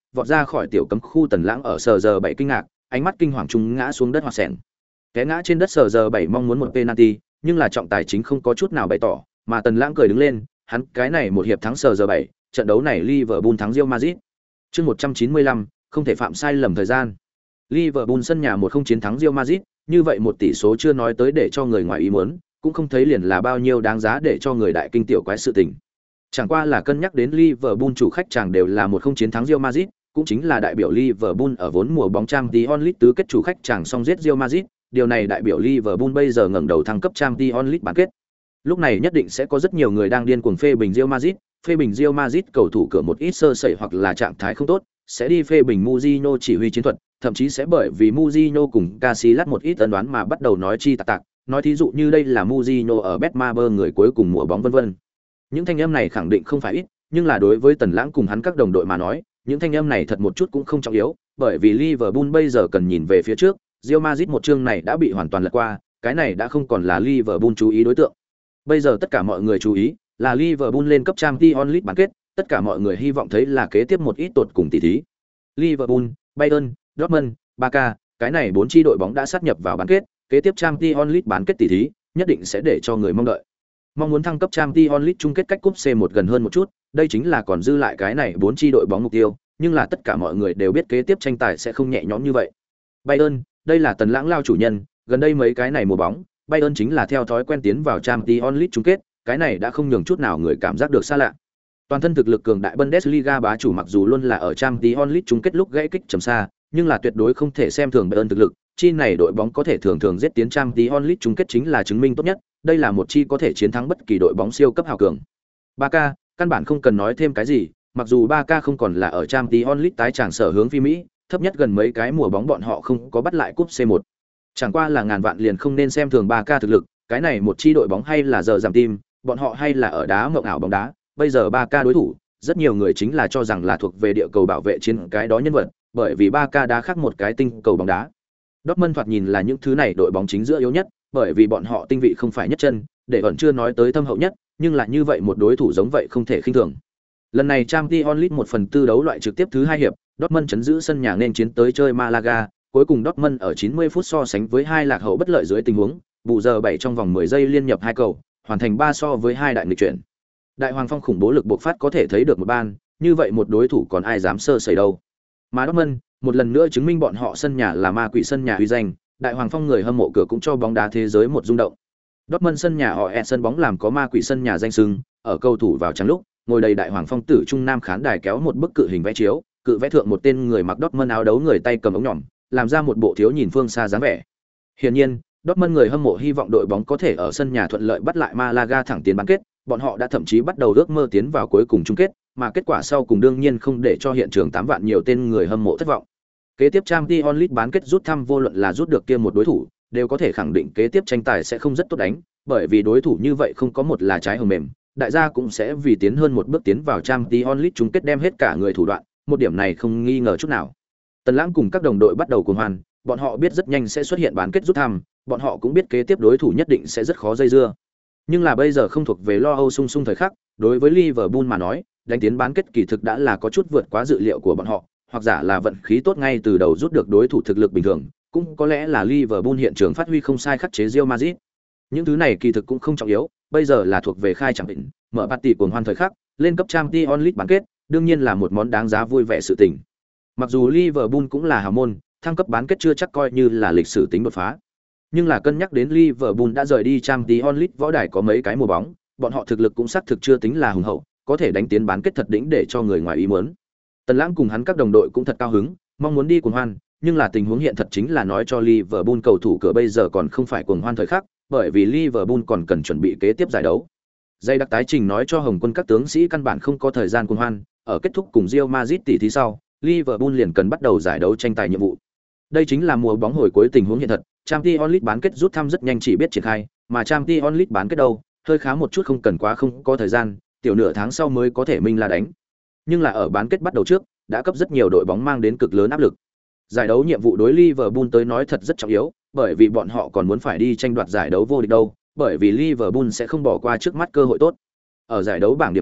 vọt ra khỏi tiểu cấm khu Tần Lãng ở sờ giờ 7 kinh ngạc, ánh mắt kinh hoàng trùng ngã xuống đất hoặc sẹn. Té ngã trên đất sờ giờ 7 mong muốn một penalty, nhưng là trọng tài chính không có chút nào bày tỏ, mà Tần Lãng cười đứng lên, hắn cái này một hiệp thắng sờ giờ 7, trận đấu này Liverpool thắng Real Madrid. Chương 195, không thể phạm sai lầm thời gian. Liverpool sân nhà 1-0 chiến thắng Real Madrid, như vậy một tỷ số chưa nói tới để cho người ngoài ý muốn, cũng không thấy liền là bao nhiêu đáng giá để cho người đại kinh tiểu quái sự tình. Chẳng qua là cân nhắc đến Liverpool chủ khách chàng đều là 1-0 chiến thắng Real Madrid, cũng chính là đại biểu Liverpool ở vốn mùa bóng Champions League tứ kết chủ khách chàng song giết Real Madrid, điều này đại biểu Liverpool bây giờ ngẩng đầu thăng cấp Champions League bán kết. Lúc này nhất định sẽ có rất nhiều người đang điên cuồng phê bình Real Madrid cầu thủ cửa một ít sơ sẩy hoặc là trạng thái không tốt, sẽ đi phê bình Mourinho chỉ huy chiến thuật, thậm chí sẽ bởi vì Mourinho cùng Casillas một ít ân đoán mà bắt đầu nói chi tạc tạc, nói thí dụ như đây là Mourinho ở Betmaber người cuối cùng mùa bóng vân vân. Những thanh âm này khẳng định không phải ít, nhưng là đối với Tần Lãng cùng hắn các đồng đội mà nói, những thanh âm này thật một chút cũng không trọng yếu, bởi vì Liverpool bây giờ cần nhìn về phía trước, Real Madrid một chương này đã bị hoàn toàn lật qua, cái này đã không còn là Liverpool chú ý đối tượng. Bây giờ tất cả mọi người chú ý là Liverpool lên cấp Champions League bán kết, tất cả mọi người hy vọng thấy là kế tiếp một ít tột cùng tỷ thí. Liverpool, Bayern, Dortmund, Barca, cái này bốn chi đội bóng đã sát nhập vào bán kết, kế tiếp Champions League bán kết tỷ thí, nhất định sẽ để cho người mong đợi. Mong muốn thăng cấp Champions League chung kết cách cúp C1 gần hơn một chút, đây chính là còn dư lại cái này bốn chi đội bóng mục tiêu, nhưng là tất cả mọi người đều biết kế tiếp tranh tài sẽ không nhẹ nhõm như vậy. Bayern, đây là Tần Lãng lao chủ nhân, gần đây mấy cái này mùa bóng, Bayern chính là theo thói quen tiến vào Champions League chung kết, cái này đã không nhường chút nào người cảm giác được xa lạ. Toàn thân thực lực cường đại Bundesliga bá chủ mặc dù luôn là ở Champions League chung kết lúc gãy kích trầm xa, nhưng là tuyệt đối không thể xem thường Bayern thực lực, chi này đội bóng có thể thường thường giết tiến Champions League chung kết chính là chứng minh tốt nhất, đây là một chi có thể chiến thắng bất kỳ đội bóng siêu cấp hào cường. Barca, căn bản không cần nói thêm cái gì, mặc dù Barca không còn là ở Champions League tái tràng sở hướng phi Mỹ, thấp nhất gần mấy cái mùa bóng bọn họ không có bắt lại cúp C1. Chẳng qua là ngàn vạn liền không nên xem thường Barca thực lực, cái này một chi đội bóng hay là giờ giảm tim, bọn họ hay là ở đá mộng ảo bóng đá, bây giờ Barca đối thủ, rất nhiều người chính là cho rằng là thuộc về địa cầu bảo vệ chiến cái đó nhân vật, bởi vì Barca đá khác một cái tinh cầu bóng đá. Dortmund thoạt nhìn là những thứ này đội bóng chính giữa yếu nhất, bởi vì bọn họ tinh vị không phải nhất chân, để vẫn chưa nói tới thâm hậu nhất, nhưng là như vậy một đối thủ giống vậy không thể khinh thường. Lần này Champions League 1/4 đấu loại trực tiếp thứ 2 hiệp, Dortmund chấn giữ sân nhà nên chiến tới chơi Malaga, cuối cùng Dortmund ở 90 phút so sánh với hai lạc hậu bất lợi dưới tình huống, bù giờ 7 trong vòng 10 giây liên nhập hai cầu, hoàn thành 3 so với 2 đại nghịch chuyển. Đại Hoàng Phong khủng bố lực bộc phát có thể thấy được một ban, như vậy một đối thủ còn ai dám sơ sẩy đâu. Mà Dortmund, một lần nữa chứng minh bọn họ sân nhà là ma quỷ sân nhà uy danh, Đại Hoàng Phong người hâm mộ cửa cũng cho bóng đá thế giới một rung động. Dortmund sân nhà họ sân bóng làm có ma quỷ sân nhà danh xưng, ở cầu thủ vào trắng lúc, ngồi đầy Đại Hoàng Phong tử trung nam khán đài kéo một bức cự hình vẽ chiếu, cự vẽ thượng một tên người mặc Dortmund áo đấu người tay cầm ống nhỏm, làm ra một bộ thiếu nhìn phương xa dáng vẻ. Hiển nhiên, Dortmund người hâm mộ hy vọng đội bóng có thể ở sân nhà thuận lợi bắt lại Malaga thẳng tiến bán kết, bọn họ đã thậm chí bắt đầu ước mơ tiến vào cuối cùng chung kết, mà kết quả sau cùng đương nhiên không để cho hiện trường 8 vạn nhiều tên người hâm mộ thất vọng. Kế tiếp Champions League bán kết rút thăm vô luận là rút được kia một đối thủ, đều có thể khẳng định kế tiếp tranh tài sẽ không rất tốt đánh, bởi vì đối thủ như vậy không có một là trái hồng mềm, đại gia cũng sẽ vì tiến hơn một bước tiến vào Champions League chung kết đem hết cả người thủ đoạn, một điểm này không nghi ngờ chút nào. Tần Lãng cùng các đồng đội bắt đầu cuồng hoan, bọn họ biết rất nhanh sẽ xuất hiện bán kết rút thăm, bọn họ cũng biết kế tiếp đối thủ nhất định sẽ rất khó dây dưa. Nhưng là bây giờ không thuộc về lo âu sung sung thời khắc, đối với Liverpool mà nói, đánh tiến bán kết kỳ thực đã là có chút vượt quá dự liệu của bọn họ, hoặc giả là vận khí tốt ngay từ đầu rút được đối thủ thực lực bình thường, cũng có lẽ là Liverpool hiện trường phát huy không sai khắc chế Real Madrid. Những thứ này kỳ thực cũng không trọng yếu, bây giờ là thuộc về khai chẳng định, mở party cuồng hoan thời khắc, lên cấp Champions League bán kết, đương nhiên là một món đáng giá vui vẻ sự tình. Mặc dù Liverpool cũng là hào môn, thăng cấp bán kết chưa chắc coi như là lịch sử tính đột phá. Nhưng là cân nhắc đến Liverpool đã rời đi Champions League võ đài có mấy cái mùa bóng, bọn họ thực lực cũng xác thực chưa tính là hùng hậu, có thể đánh tiến bán kết thật đỉnh để cho người ngoài ý muốn. Tần Lãng cùng hắn các đồng đội cũng thật cao hứng, mong muốn đi cuồng hoan, nhưng là tình huống hiện thật chính là nói cho Liverpool cầu thủ cửa bây giờ còn không phải cuồng hoan thời khắc, bởi vì Liverpool còn cần chuẩn bị kế tiếp giải đấu. Dây đặc tái trình nói cho Hồng Quân các tướng sĩ căn bản không có thời gian cuồng hoan, ở kết thúc cùng Real Madrid tỷ thí sau, Liverpool liền cần bắt đầu giải đấu tranh tài nhiệm vụ. Đây chính là mùa bóng hồi cuối tình huống hiện thật, Champions League bán kết rút thăm rất nhanh chỉ biết triển khai, mà Champions League bán kết đâu, hơi khá một chút không cần quá không có thời gian, tiểu nửa tháng sau mới có thể minh là đánh. Nhưng là ở bán kết bắt đầu trước, đã cấp rất nhiều đội bóng mang đến cực lớn áp lực. Giải đấu nhiệm vụ đối Liverpool tới nói thật rất trọng yếu, bởi vì bọn họ còn muốn phải đi tranh đoạt giải đấu vô địch đâu, bởi vì Liverpool sẽ không bỏ qua trước mắt cơ hội tốt. Ở giải đấu bảng điểm thượng,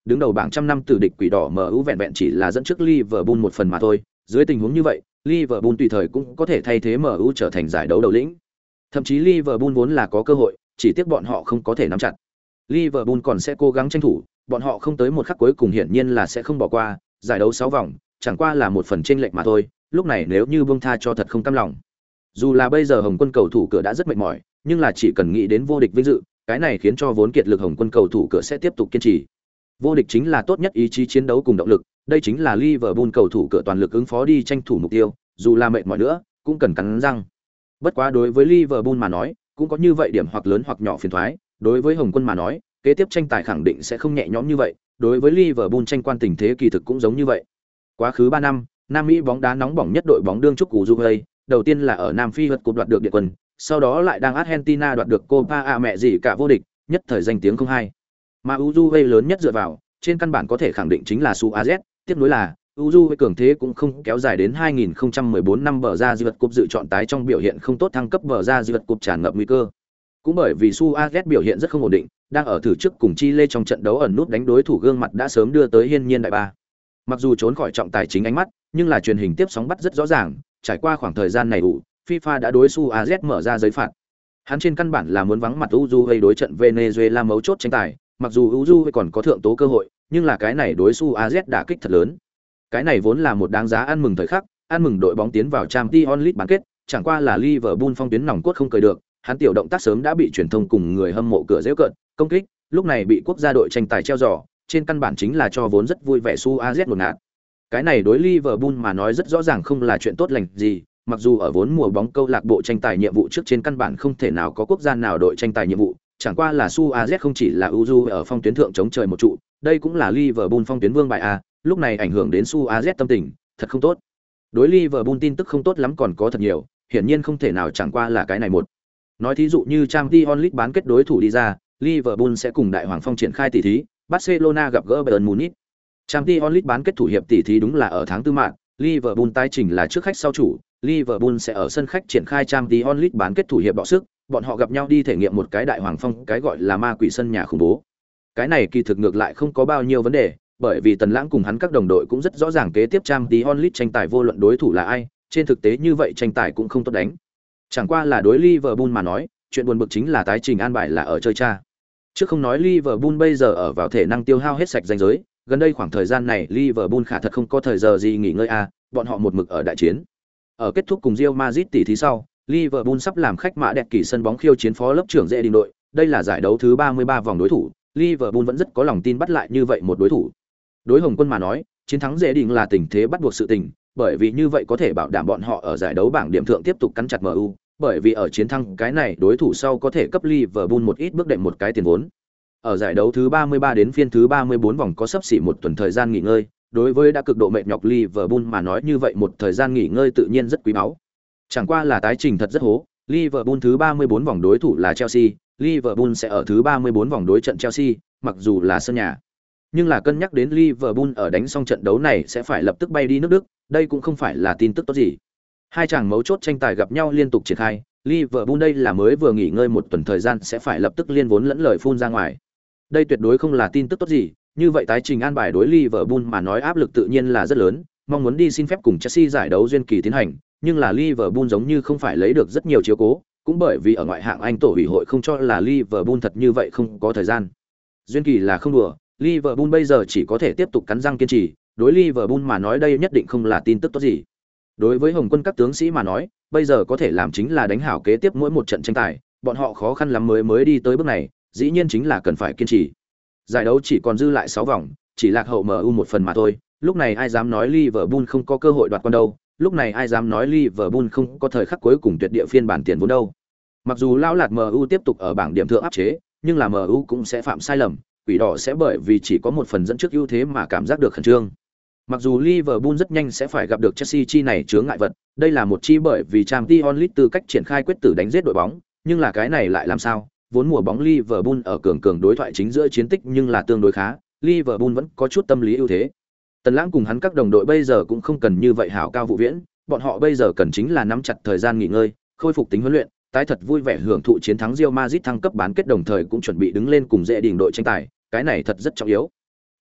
đứng đầu bảng trăm năm tử địch quỷ đỏ MU vẹn vẹn chỉ là dẫn trước Liverpool một phần mà thôi, dưới tình huống như vậy, Liverpool tùy thời cũng có thể thay thế MU trở thành giải đấu đầu lĩnh. Thậm chí Liverpool vốn là có cơ hội, chỉ tiếc bọn họ không có thể nắm chặt. Liverpool còn sẽ cố gắng tranh thủ, bọn họ không tới một khắc cuối cùng hiển nhiên là sẽ không bỏ qua, giải đấu 6 vòng, chẳng qua là một phần chênh lệch mà thôi, lúc này nếu như buông tha cho thật không cam lòng. Dù là bây giờ Hồng Quân cầu thủ cửa đã rất mệt mỏi, nhưng là chỉ cần nghĩ đến vô địch vinh dự, cái này khiến cho vốn kiệt lực Hồng Quân cầu thủ cửa sẽ tiếp tục kiên trì. Vô địch chính là tốt nhất ý chí chiến đấu cùng động lực, đây chính là Liverpool cầu thủ cửa toàn lực ứng phó đi tranh thủ mục tiêu, dù là mệt mỏi nữa, cũng cần cắn răng. Bất quá đối với Liverpool mà nói, cũng có như vậy điểm hoặc lớn hoặc nhỏ phiền toái, đối với Hồng Quân mà nói, kế tiếp tranh tài khẳng định sẽ không nhẹ nhõm như vậy, đối với Liverpool tranh quan tình thế kỳ thực cũng giống như vậy. Quá khứ 3 năm, Nam Mỹ bóng đá nóng bỏng nhất đội bóng đương trúc Uruguay, đầu tiên là ở Nam Phi vượt cột đoạt được điện quân, sau đó lại đang Argentina đoạt được Copa America vô địch, nhất thời danh tiếng không hai. Mà Uruguay lớn nhất dựa vào, trên căn bản có thể khẳng định chính là Suarez, tiếp nối là Uruguay cường thế cũng không kéo dài đến 2014 năm bờ ra vượt cúp dự chọn tái trong biểu hiện không tốt thăng cấp bờ ra vượt cúp tràn ngập nguy cơ. Cũng bởi vì Suarez biểu hiện rất không ổn định, đang ở thử trước cùng Chile trong trận đấu ẩn nút đánh đối thủ gương mặt đã sớm đưa tới hiên nhiên đại ba. Mặc dù trốn khỏi trọng tài chính ánh mắt, nhưng là truyền hình tiếp sóng bắt rất rõ ràng, trải qua khoảng thời gian này FIFA đã đối Suarez mở ra giấy phạt. Hắn trên căn bản là muốn vắng mặt Uruguay đối trận Venezuela mấu chốt tranh tài, mặc dù Uruguay còn có thượng tố cơ hội, nhưng là cái này đối Suarez đả kích thật lớn. Cái này vốn là một đáng giá ăn mừng thời khắc, ăn mừng đội bóng tiến vào Champions League bán kết, chẳng qua là Liverpool phong tuyến nòng cốt không cười được, hắn tiểu động tác sớm đã bị truyền thông cùng người hâm mộ cửa giễu cợt, công kích, lúc này bị quốc gia đội tranh tài treo giò, trên căn bản chính là cho vốn rất vui vẻ Suarez một ngạt. Cái này đối Liverpool mà nói rất rõ ràng không là chuyện tốt lành gì, mặc dù ở vốn mùa bóng câu lạc bộ tranh tài nhiệm vụ trước trên căn bản không thể nào có quốc gia nào đội tranh tài nhiệm vụ, chẳng qua là Suarez không chỉ là Uju ở phong tuyến thượng chống trời một trụ, đây cũng là Liverpool phong tuyến vương bài a, lúc này ảnh hưởng đến Suarez tâm tình, thật không tốt. Đối Liverpool tin tức không tốt lắm còn có thật nhiều, hiển nhiên không thể nào chẳng qua là cái này một. Nói thí dụ như Champions League bán kết đối thủ đi ra, Liverpool sẽ cùng Đại Hoàng Phong triển khai tỷ thí, Barcelona gặp gỡ Bayern Munich. Champions League bán kết thủ hiệp tỷ thí đúng là ở tháng tư mạng, Liverpool tái trình là trước khách sau chủ, Liverpool sẽ ở sân khách triển khai Champions League bán kết thủ hiệp bọ sức, bọn họ gặp nhau đi thể nghiệm một cái Đại Hoàng Phong, cái gọi là ma quỷ sân nhà khủng bố. Cái này kỳ thực ngược lại không có bao nhiêu vấn đề, bởi vì Tần Lãng cùng hắn các đồng đội cũng rất rõ ràng kế tiếp Champions League tranh tài vô luận đối thủ là ai, trên thực tế như vậy tranh tài cũng không tốt đánh. Chẳng qua là đối Liverpool mà nói, chuyện buồn bực chính là tái trình an bài là ở chơi cha. Chứ không nói Liverpool bây giờ ở vào thể năng tiêu hao hết sạch danh giới, gần đây khoảng thời gian này Liverpool khả thật không có thời giờ gì nghỉ ngơi bọn họ một mực ở đại chiến. Ở kết thúc cùng Real Madrid tỷ thí sau, Liverpool sắp làm khách mã đẹp kỳ sân bóng khiêu chiến phó lớp trưởng dễ đình đội, đây là giải đấu thứ 33 vòng đối thủ, Liverpool vẫn rất có lòng tin bắt lại như vậy một đối thủ. Đối Hồng Quân mà nói, chiến thắng dễ đình là tình thế bắt buộc sự tình, bởi vì như vậy có thể bảo đảm bọn họ ở giải đấu bảng điểm thượng tiếp tục cắn chặt MU, bởi vì ở chiến thắng cái này đối thủ sau có thể cấp Liverpool một ít bước đệm một cái tiền vốn. Ở giải đấu thứ 33 đến phiên thứ 34 vòng có sắp xỉ một tuần thời gian nghỉ ngơi, đối với đã cực độ mệt nhọc Liverpool mà nói như vậy một thời gian nghỉ ngơi tự nhiên rất quý báu. Chẳng qua là tái trình thật rất hố, Liverpool thứ 34 vòng đối thủ là Chelsea, Liverpool sẽ ở thứ 34 vòng đối trận Chelsea, mặc dù là sân nhà. Nhưng là cân nhắc đến Liverpool ở đánh xong trận đấu này sẽ phải lập tức bay đi nước Đức, đây cũng không phải là tin tức tốt gì. Hai chàng mấu chốt tranh tài gặp nhau liên tục triển khai, Liverpool đây là mới vừa nghỉ ngơi một tuần thời gian sẽ phải lập tức liên vốn lẫn lời phun ra ngoài. Đây tuyệt đối không là tin tức tốt gì, như vậy tái trình an bài đối Liverpool mà nói áp lực tự nhiên là rất lớn, mong muốn đi xin phép cùng Chelsea giải đấu duyên kỳ tiến hành, nhưng là Liverpool giống như không phải lấy được rất nhiều chiếu cố, cũng bởi vì ở ngoại hạng Anh tổ ủy hội không cho là Liverpool thật như vậy không có thời gian. Duyên kỳ là không đùa, Liverpool bây giờ chỉ có thể tiếp tục cắn răng kiên trì, đối Liverpool mà nói đây nhất định không là tin tức tốt gì. Đối với Hồng Quân các tướng sĩ mà nói, bây giờ có thể làm chính là đánh hảo kế tiếp mỗi một trận tranh tài, bọn họ khó khăn lắm mới đi tới bước này, dĩ nhiên chính là cần phải kiên trì. Giải đấu chỉ còn dư lại 6 vòng, chỉ lạc hậu MU một phần mà thôi, lúc này ai dám nói Liverpool không có cơ hội đoạt quan đâu, lúc này ai dám nói Liverpool không có thời khắc cuối cùng tuyệt địa phiên bản tiền vốn đâu. Mặc dù lão lạt MU tiếp tục ở bảng điểm thượng áp chế, nhưng là MU cũng sẽ phạm sai lầm, quỷ đỏ sẽ bởi vì chỉ có một phần dẫn trước ưu thế mà cảm giác được khẩn trương. Mặc dù Liverpool rất nhanh sẽ phải gặp được Chelsea chi này chướng ngại vật, đây là một chi bởi vì Champions League tư cách triển khai quyết tử đánh giết đội bóng, nhưng là cái này lại làm sao? Vốn mùa bóng Liverpool ở cường đối thoại chính giữa chiến tích nhưng là tương đối khá, Liverpool vẫn có chút tâm lý ưu thế. Tần Lãng cùng hắn các đồng đội bây giờ cũng không cần như vậy hảo cao vụ viễn, bọn họ bây giờ cần chính là nắm chặt thời gian nghỉ ngơi, khôi phục tính huấn luyện, tái thật vui vẻ hưởng thụ chiến thắng Real Madrid thăng cấp bán kết đồng thời cũng chuẩn bị đứng lên cùng dễ đỉnh đội tranh tài, cái này thật rất trọng yếu.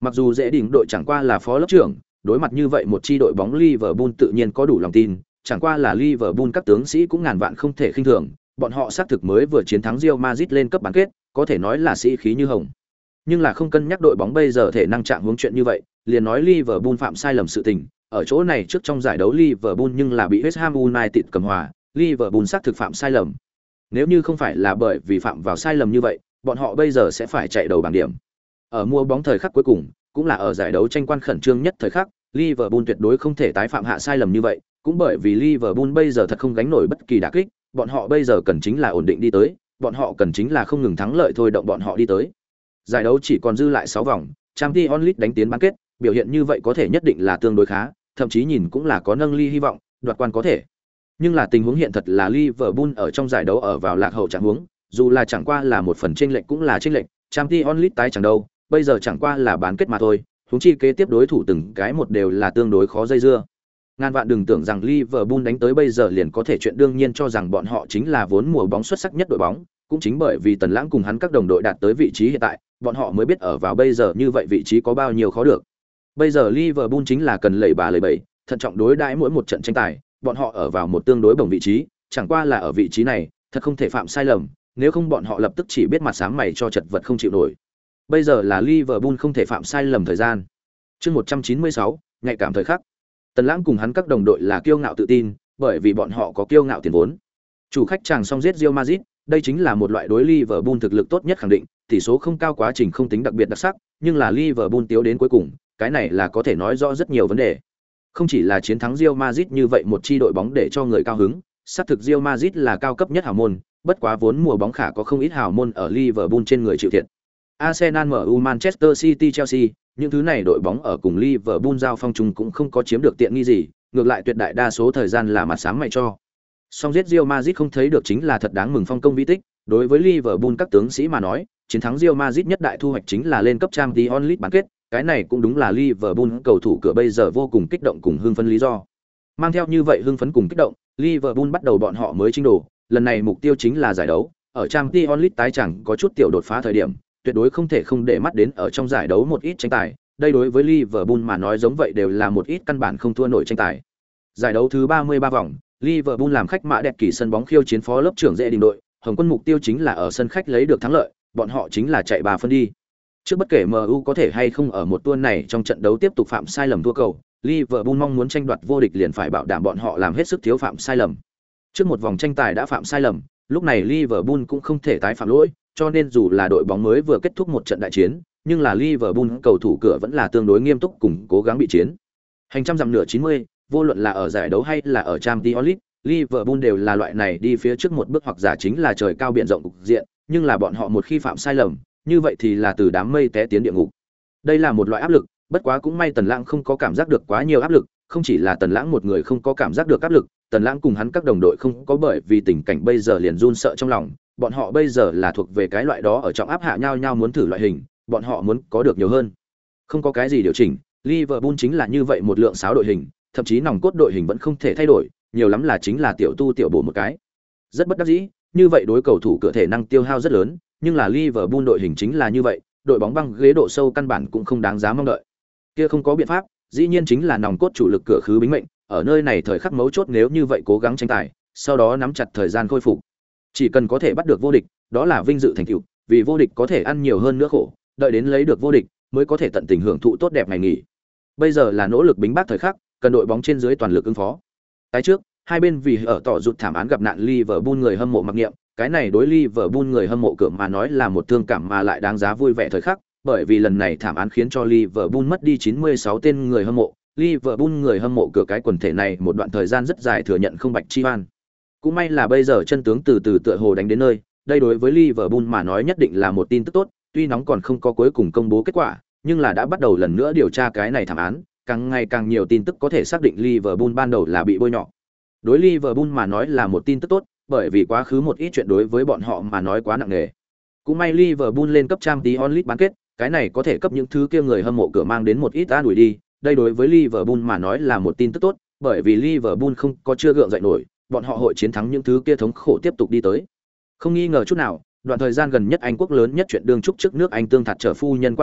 Mặc dù dễ đỉnh đội chẳng qua là phó lớp trưởng, đối mặt như vậy một chi đội bóng Liverpool tự nhiên có đủ lòng tin, chẳng qua là Liverpool các tướng sĩ cũng ngàn vạn không thể khinh thường, bọn họ xác thực mới vừa chiến thắng Real Madrid lên cấp bán kết, có thể nói là sĩ khí như hồng. Nhưng là không cân nhắc đội bóng bây giờ thể năng trạng huống chuyện như vậy, liền nói Liverpool phạm sai lầm sự tình, ở chỗ này trước trong giải đấu Liverpool nhưng là bị West Ham United cầm hòa, Liverpool xác thực phạm sai lầm. Nếu như không phải là bởi vì phạm vào sai lầm như vậy, bọn họ bây giờ sẽ phải chạy đầu bảng điểm. Ở mua bóng thời khắc cuối cùng, cũng là ở giải đấu tranh quan khẩn trương nhất thời khắc, Liverpool tuyệt đối không thể tái phạm hạ sai lầm như vậy, cũng bởi vì Liverpool bây giờ thật không gánh nổi bất kỳ đả kích, bọn họ bây giờ cần chính là ổn định đi tới, bọn họ cần chính là không ngừng thắng lợi thôi động bọn họ đi tới. Giải đấu chỉ còn dư lại 6 vòng, Champions League đánh tiến bán kết, biểu hiện như vậy có thể nhất định là tương đối khá, thậm chí nhìn cũng là có nâng ly hy vọng, đoạt quan có thể. Nhưng là tình huống hiện thật là Liverpool ở trong giải đấu ở vào lạc hậu trạng huống, dù là chẳng qua là một phần chênh lệch cũng là chênh lệch, Champions League tái chẳng đâu, bây giờ chẳng qua là bán kết mà thôi, huống chi kế tiếp đối thủ từng cái một đều là tương đối khó dây dưa. Ngàn vạn đừng tưởng rằng Liverpool đánh tới bây giờ liền có thể chuyện đương nhiên cho rằng bọn họ chính là vốn mùa bóng xuất sắc nhất đội bóng, cũng chính bởi vì Tần Lãng cùng hắn các đồng đội đạt tới vị trí hiện tại, bọn họ mới biết ở vào bây giờ như vậy vị trí có bao nhiêu khó được. Bây giờ Liverpool chính là cần lẩy bà lẩy bẩy, thận trọng đối đãi mỗi một trận tranh tài, bọn họ ở vào một tương đối bổng vị trí, chẳng qua là ở vị trí này, thật không thể phạm sai lầm, nếu không bọn họ lập tức chỉ biết mặt sáng mày cho chật vật không chịu nổi. Bây giờ là Liverpool không thể phạm sai lầm thời gian. Chương 196, nhạy cảm thời khắc. Tần Lãng cùng hắn các đồng đội là kiêu ngạo tự tin, bởi vì bọn họ có kiêu ngạo tiền vốn. Chủ khách chàng song giết Real Madrid, đây chính là một loại đối Liverpool thực lực tốt nhất khẳng định, tỷ số không cao quá trình không tính đặc biệt đặc sắc, nhưng là Liverpool tiến đến cuối cùng, cái này là có thể nói rõ rất nhiều vấn đề. Không chỉ là chiến thắng Real Madrid như vậy một chi đội bóng để cho người cao hứng, xác thực Real Madrid là cao cấp nhất hào môn, bất quá vốn mùa bóng khả có không ít hào môn ở Liverpool trên người chịu thiệt. Arsenal, MU, Manchester City, Chelsea, những thứ này đội bóng ở cùng Liverpool giao phong chung cũng không có chiếm được tiện nghi gì, ngược lại tuyệt đại đa số thời gian là mặt sáng mày cho. Song giết Real Madrid không thấy được chính là thật đáng mừng phong công vi tích, đối với Liverpool các tướng sĩ mà nói, chiến thắng Real Madrid nhất đại thu hoạch chính là lên cấp Champions League bán kết, cái này cũng đúng là Liverpool cầu thủ cửa bây giờ vô cùng kích động cùng hưng phấn lý do. Mang theo như vậy hưng phấn cùng kích động, Liverpool bắt đầu bọn họ mới chinh đồ, lần này mục tiêu chính là giải đấu, ở Champions League tái chẳng có chút tiểu đột phá thời điểm, tuyệt đối không thể không để mắt đến ở trong giải đấu một ít tranh tài, đây đối với Liverpool mà nói giống vậy đều là một ít căn bản không thua nổi tranh tài. Giải đấu thứ 33 vòng, Liverpool làm khách mã đẹp kỳ sân bóng khiêu chiến phó lớp trưởng dễ đình đội, Hồng Quân mục tiêu chính là ở sân khách lấy được thắng lợi, bọn họ chính là chạy 3 phân đi. Trước bất kể MU có thể hay không ở một tuần này trong trận đấu tiếp tục phạm sai lầm thua cầu, Liverpool mong muốn tranh đoạt vô địch liền phải bảo đảm bọn họ làm hết sức thiếu phạm sai lầm. Trước một vòng tranh tài đã phạm sai lầm, lúc này Liverpool cũng không thể tái phạm lỗi, cho nên dù là đội bóng mới vừa kết thúc một trận đại chiến, nhưng là Liverpool cầu thủ cửa vẫn là tương đối nghiêm túc cùng cố gắng bị chiến. Hành trăm dặm nửa 90, vô luận là ở giải đấu hay là ở Champions League, Liverpool đều là loại này đi phía trước một bước hoặc giả chính là trời cao biển rộng cục diện, nhưng là bọn họ một khi phạm sai lầm, như vậy thì là từ đám mây té tiến địa ngục. Đây là một loại áp lực, bất quá cũng may Tần Lãng không có cảm giác được quá nhiều áp lực, không chỉ là Tần Lãng một người không có cảm giác được áp lực, Tần Lãng cùng hắn các đồng đội không có bởi vì tình cảnh bây giờ liền run sợ trong lòng, bọn họ bây giờ là thuộc về cái loại đó ở trong áp hạ nhau nhau muốn thử loại hình, bọn họ muốn có được nhiều hơn. Không có cái gì điều chỉnh, Liverpool chính là như vậy một lượng sáo đội hình, thậm chí nòng cốt đội hình vẫn không thể thay đổi, nhiều lắm là chính là tiểu tu tiểu bổ một cái. Rất bất đắc dĩ, như vậy đối cầu thủ cửa thể năng tiêu hao rất lớn, nhưng là Liverpool đội hình chính là như vậy, đội bóng băng ghế độ sâu căn bản cũng không đáng giá mong đợi. Kia không có biện pháp, dĩ nhiên chính là nòng cốt chủ lực cửa khứ bính mệnh, ở nơi này thời khắc mấu chốt nếu như vậy cố gắng tranh tài, sau đó nắm chặt thời gian khôi phục. Chỉ cần có thể bắt được vô địch, đó là vinh dự thành tựu, vì vô địch có thể ăn nhiều hơn nữa khổ, đợi đến lấy được vô địch mới có thể tận tình hưởng thụ tốt đẹp ngày nghỉ. Bây giờ là nỗ lực bính bác thời khắc, cần đội bóng trên dưới toàn lực ứng phó. Tái trước, hai bên vì ở tỏ rụt thảm án gặp nạn Liverpool người hâm mộ mặc niệm, cái này đối Liverpool người hâm mộ cửa mà nói là một thương cảm mà lại đáng giá vui vẻ thời khắc, bởi vì lần này thảm án khiến cho Liverpool mất đi 96 tên người hâm mộ, Liverpool người hâm mộ cửa cái quần thể này một đoạn thời gian rất dài thừa nhận không bạch chi oan. Cũng may là bây giờ chân tướng từ từ tựa hồ đánh đến nơi, đây đối với Liverpool mà nói nhất định là một tin tức tốt, tuy nóng còn không có cuối cùng công bố kết quả, nhưng là đã bắt đầu lần nữa điều tra cái này thảm án, càng ngày càng nhiều tin tức có thể xác định Liverpool ban đầu là bị bôi nhọ. Đối Liverpool mà nói là một tin tức tốt, bởi vì quá khứ một ít chuyện đối với bọn họ mà nói quá nặng nề. Cũng may Liverpool lên cấp Champions League bán kết, cái này có thể cấp những thứ kia người hâm mộ cửa mang đến một ít an ủi đi, đây đối với Liverpool mà nói là một tin tức tốt, bởi vì Liverpool không có chưa gượng dậy nổi, bọn họ hội chiến thắng những thứ kia thống khổ tiếp tục đi tới. Không nghi ngờ chút nào, đoạn thời gian gần nhất Anh quốc lớn nhất chuyện đương trúc trước nước Anh tương thạt trở phu nhân qua đời,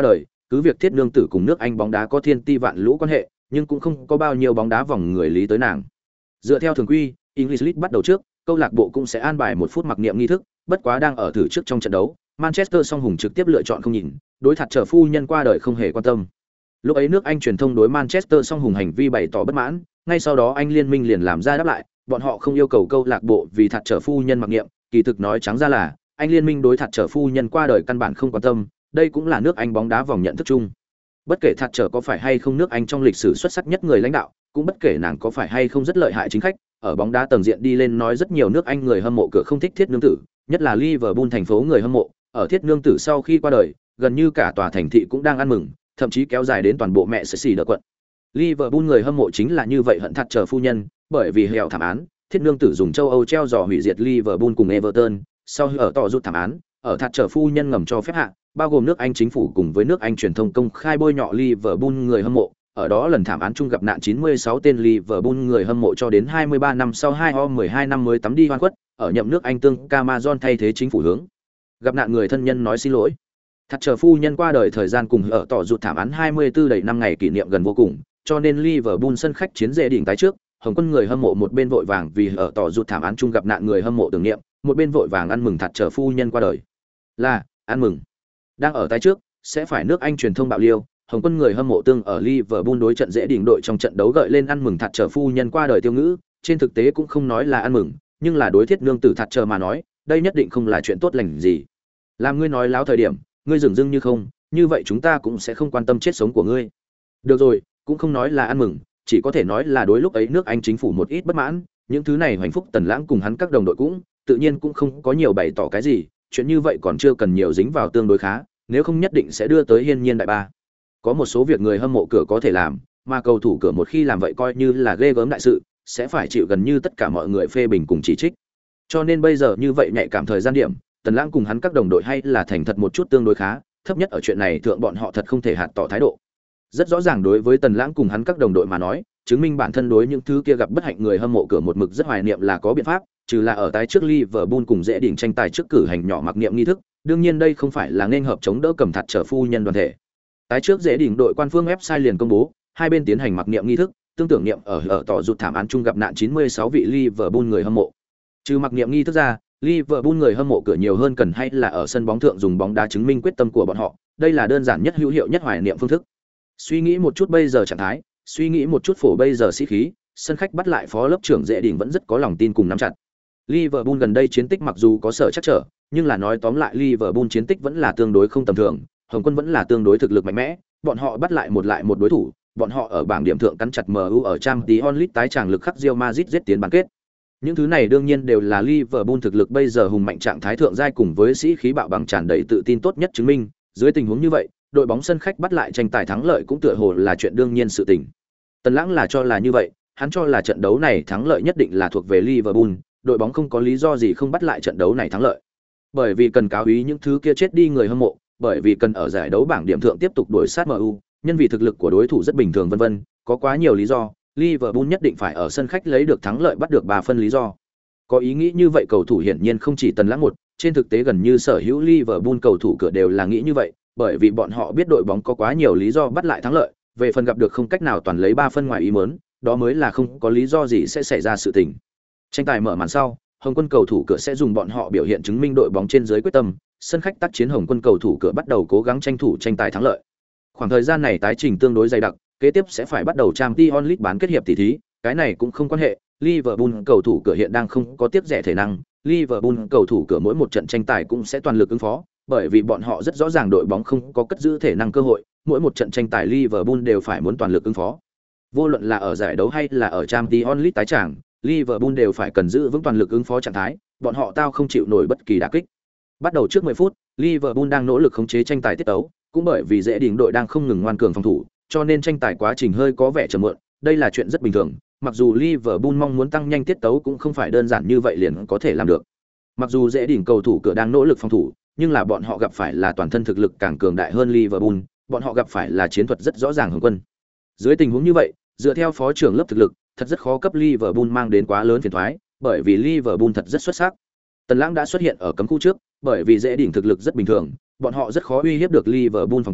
cứ việc Thiết Nương tử cùng nước Anh bóng đá có thiên ti vạn lũ quan hệ, nhưng cũng không có bao nhiêu bóng đá vòng người lý tới nàng. Dựa theo thường quy, English League bắt đầu trước, câu lạc bộ cũng sẽ an bài 1 phút mặc niệm nghi thức, bất quá đang ở thử trước trong trận đấu, Manchester song hùng trực tiếp lựa chọn không nhìn, đối thật trở phu nhân qua đời không hề quan tâm. Lúc ấy nước Anh truyền thông đối Manchester song hùng hành vi bày tỏ bất mãn, ngay sau đó Anh liên minh liền làm ra đáp lại, bọn họ không yêu cầu câu lạc bộ vì thật trở phu nhân mặc niệm, kỳ thực nói trắng ra là Anh liên minh đối thật trở phu nhân qua đời căn bản không quan tâm, đây cũng là nước Anh bóng đá vòng nhận thức chung. Bất kể thật trở có phải hay không nước Anh trong lịch sử xuất sắc nhất người lãnh đạo, cũng bất kể nàng có phải hay không rất lợi hại chính khách, ở bóng đá tầng diện đi lên nói rất nhiều nước Anh người hâm mộ cửa không thích Thiết Nương tử, nhất là Liverpool thành phố người hâm mộ, ở Thiết Nương tử sau khi qua đời, gần như cả tòa thành thị cũng đang ăn mừng, thậm chí kéo dài đến toàn bộ mẹ sẽ xì đỡ quận. Liverpool người hâm mộ chính là như vậy hận thật trở phu nhân, bởi vì hẻo thảm án, Thiết Nương tử dùng châu Âu treo giò hủy diệt Liverpool cùng Everton, sau ở tỏ rút thảm án, ở thật trở phu nhân ngầm cho phép hạ, bao gồm nước Anh chính phủ cùng với nước Anh truyền thông công khai bôi nhọ Liverpool người hâm mộ, ở đó lần thảm án chung gặp nạn 96 tên Liverpool người hâm mộ cho đến 23 năm sau 12 năm mới tắm đi hoan khuất, ở nhậm nước Anh tương Camazon thay thế chính phủ hướng gặp nạn người thân nhân nói xin lỗi. Thật trở phu nhân qua đời thời gian cùng ở tỏ rụt thảm án 24 đầy năm ngày kỷ niệm gần vô cùng, cho nên Liverpool sân khách chiến dễ đỉnh tái trước, Hồng Quân người hâm mộ một bên vội vàng vì ở tỏ rụt thảm án chung gặp nạn người hâm mộ tưởng niệm, một bên vội vàng ăn mừng thật trở phu nhân qua đời. Là ăn mừng. Đang ở tái trước, sẽ phải nước Anh truyền thông bạo liêu, Hồng Quân người hâm mộ tương ở Liverpool đối trận dễ đỉnh đội trong trận đấu gợi lên ăn mừng thật trở phu nhân qua đời tiêu ngữ, trên thực tế cũng không nói là ăn mừng, nhưng là đối Thiết Nương tử thật trở mà nói, đây nhất định không là chuyện tốt lành gì. Làm ngươi nói láo thời điểm, ngươi dừng dưng như không, như vậy chúng ta cũng sẽ không quan tâm chết sống của ngươi. Được rồi, cũng không nói là ăn mừng, chỉ có thể nói là đối lúc ấy nước Anh chính phủ một ít bất mãn, những thứ này Hoành Phúc Tần Lãng cùng hắn các đồng đội cũng, tự nhiên cũng không có nhiều bày tỏ cái gì, chuyện như vậy còn chưa cần nhiều dính vào tương đối khá, nếu không nhất định sẽ đưa tới hiên nhiên đại ba. Có một số việc người hâm mộ cửa có thể làm, mà cầu thủ cửa một khi làm vậy coi như là ghê gớm đại sự, sẽ phải chịu gần như tất cả mọi người phê bình cùng chỉ trích. Cho nên bây giờ như vậy nhạy cảm thời gian điểm, Tần Lãng cùng hắn các đồng đội hay là thành thật một chút tương đối khá, thấp nhất ở chuyện này thượng bọn họ thật không thể hạt tỏ thái độ. Rất rõ ràng đối với Tần Lãng cùng hắn các đồng đội mà nói, chứng minh bản thân đối những thứ kia gặp bất hạnh người hâm mộ cửa một mực rất hoài niệm là có biện pháp, trừ là ở tái trước Liverpool cùng dễ đỉnh tranh tài trước cử hành nhỏ mặc niệm nghi thức, đương nhiên đây không phải là nên hợp chống đỡ cầm thật trở phu nhân đoàn thể. Tái trước dễ đỉnh đội quan phương website liền công bố, hai bên tiến hành mặc niệm nghi thức, tương tưởng niệm ở tỏ rụt thảm án chung gặp nạn 96 vị Liverpool người hâm mộ. Trừ mặc niệm nghi thức ra, Liverpool người hâm mộ cửa nhiều hơn cần hay là ở sân bóng thượng dùng bóng đá chứng minh quyết tâm của bọn họ, đây là đơn giản nhất hữu hiệu nhất hoài niệm phương thức. Suy nghĩ một chút bây giờ trạng thái, suy nghĩ một chút phổ bây giờ sĩ khí, sân khách bắt lại phó lớp trưởng dễ đỉnh vẫn rất có lòng tin cùng nắm chặt. Liverpool gần đây chiến tích mặc dù có sở chắc trở, nhưng là nói tóm lại Liverpool chiến tích vẫn là tương đối không tầm thường, Hồng Quân vẫn là tương đối thực lực mạnh mẽ, bọn họ bắt lại một đối thủ, bọn họ ở bảng điểm thượng cắn chặt MU ở Champions League tái tràng lực khắc Real Madrid giết tiến bán kết. Những thứ này đương nhiên đều là Liverpool thực lực bây giờ hùng mạnh trạng thái thượng giai cùng với sĩ khí bạo bằng tràn đầy tự tin tốt nhất chứng minh, dưới tình huống như vậy, đội bóng sân khách bắt lại tranh tài thắng lợi cũng tựa hồ là chuyện đương nhiên sự tình. Tần Lãng là cho là như vậy, hắn cho là trận đấu này thắng lợi nhất định là thuộc về Liverpool, đội bóng không có lý do gì không bắt lại trận đấu này thắng lợi. Bởi vì cần cáo ý những thứ kia chết đi người hâm mộ, bởi vì cần ở giải đấu bảng điểm thượng tiếp tục đuổi sát MU, nhân vì thực lực của đối thủ rất bình thường vân vân, có quá nhiều lý do, Liverpool nhất định phải ở sân khách lấy được thắng lợi bắt được 3 phân lý do. Có ý nghĩ như vậy cầu thủ hiển nhiên không chỉ Tần Lãng một, trên thực tế gần như sở hữu Liverpool cầu thủ cửa đều là nghĩ như vậy, bởi vì bọn họ biết đội bóng có quá nhiều lý do bắt lại thắng lợi, về phần gặp được không cách nào toàn lấy 3 phân ngoài ý muốn, đó mới là không có lý do gì sẽ xảy ra sự tình. Tranh tài mở màn sau, Hồng Quân cầu thủ cửa sẽ dùng bọn họ biểu hiện chứng minh đội bóng trên dưới quyết tâm, sân khách tác chiến Hồng Quân cầu thủ cửa bắt đầu cố gắng tranh thủ tranh tài thắng lợi. Khoảng thời gian này tái trình tương đối dày đặc, kế tiếp sẽ phải bắt đầu Champions League bán kết hiệp tỷ thí, cái này cũng không quan hệ, Liverpool cầu thủ cửa hiện đang không có tiếp rẻ thể năng, Liverpool cầu thủ cửa mỗi một trận tranh tài cũng sẽ toàn lực ứng phó, bởi vì bọn họ rất rõ ràng đội bóng không có cất giữ thể năng cơ hội, mỗi một trận tranh tài Liverpool đều phải muốn toàn lực ứng phó. Vô luận là ở giải đấu hay là ở Champions League tái tràng, Liverpool đều phải cần giữ vững toàn lực ứng phó trạng thái, bọn họ tao không chịu nổi bất kỳ đả kích. Bắt đầu trước 10 phút, Liverpool đang nỗ lực khống chế tranh tài tiết tấu, cũng bởi vì dễ đỉnh đội đang không ngừng ngoan cường phòng thủ, cho nên tranh tài quá trình hơi có vẻ chậm muộn, đây là chuyện rất bình thường, mặc dù Liverpool mong muốn tăng nhanh tiết tấu cũng không phải đơn giản như vậy liền có thể làm được. Mặc dù dễ đỉnh cầu thủ cửa đang nỗ lực phòng thủ, nhưng là bọn họ gặp phải là toàn thân thực lực càng cường đại hơn Liverpool, bọn họ gặp phải là chiến thuật rất rõ ràng Hồng Quân. Dưới tình huống như vậy, dựa theo phó trưởng lớp thực lực, thật rất khó cấp Liverpool mang đến quá lớn phiền toái, bởi vì Liverpool thật rất xuất sắc. Tần Lãng đã xuất hiện ở cấm khu trước, bởi vì dễ đỉnh thực lực rất bình thường, bọn họ rất khó uy hiếp được Liverpool phòng tuyến,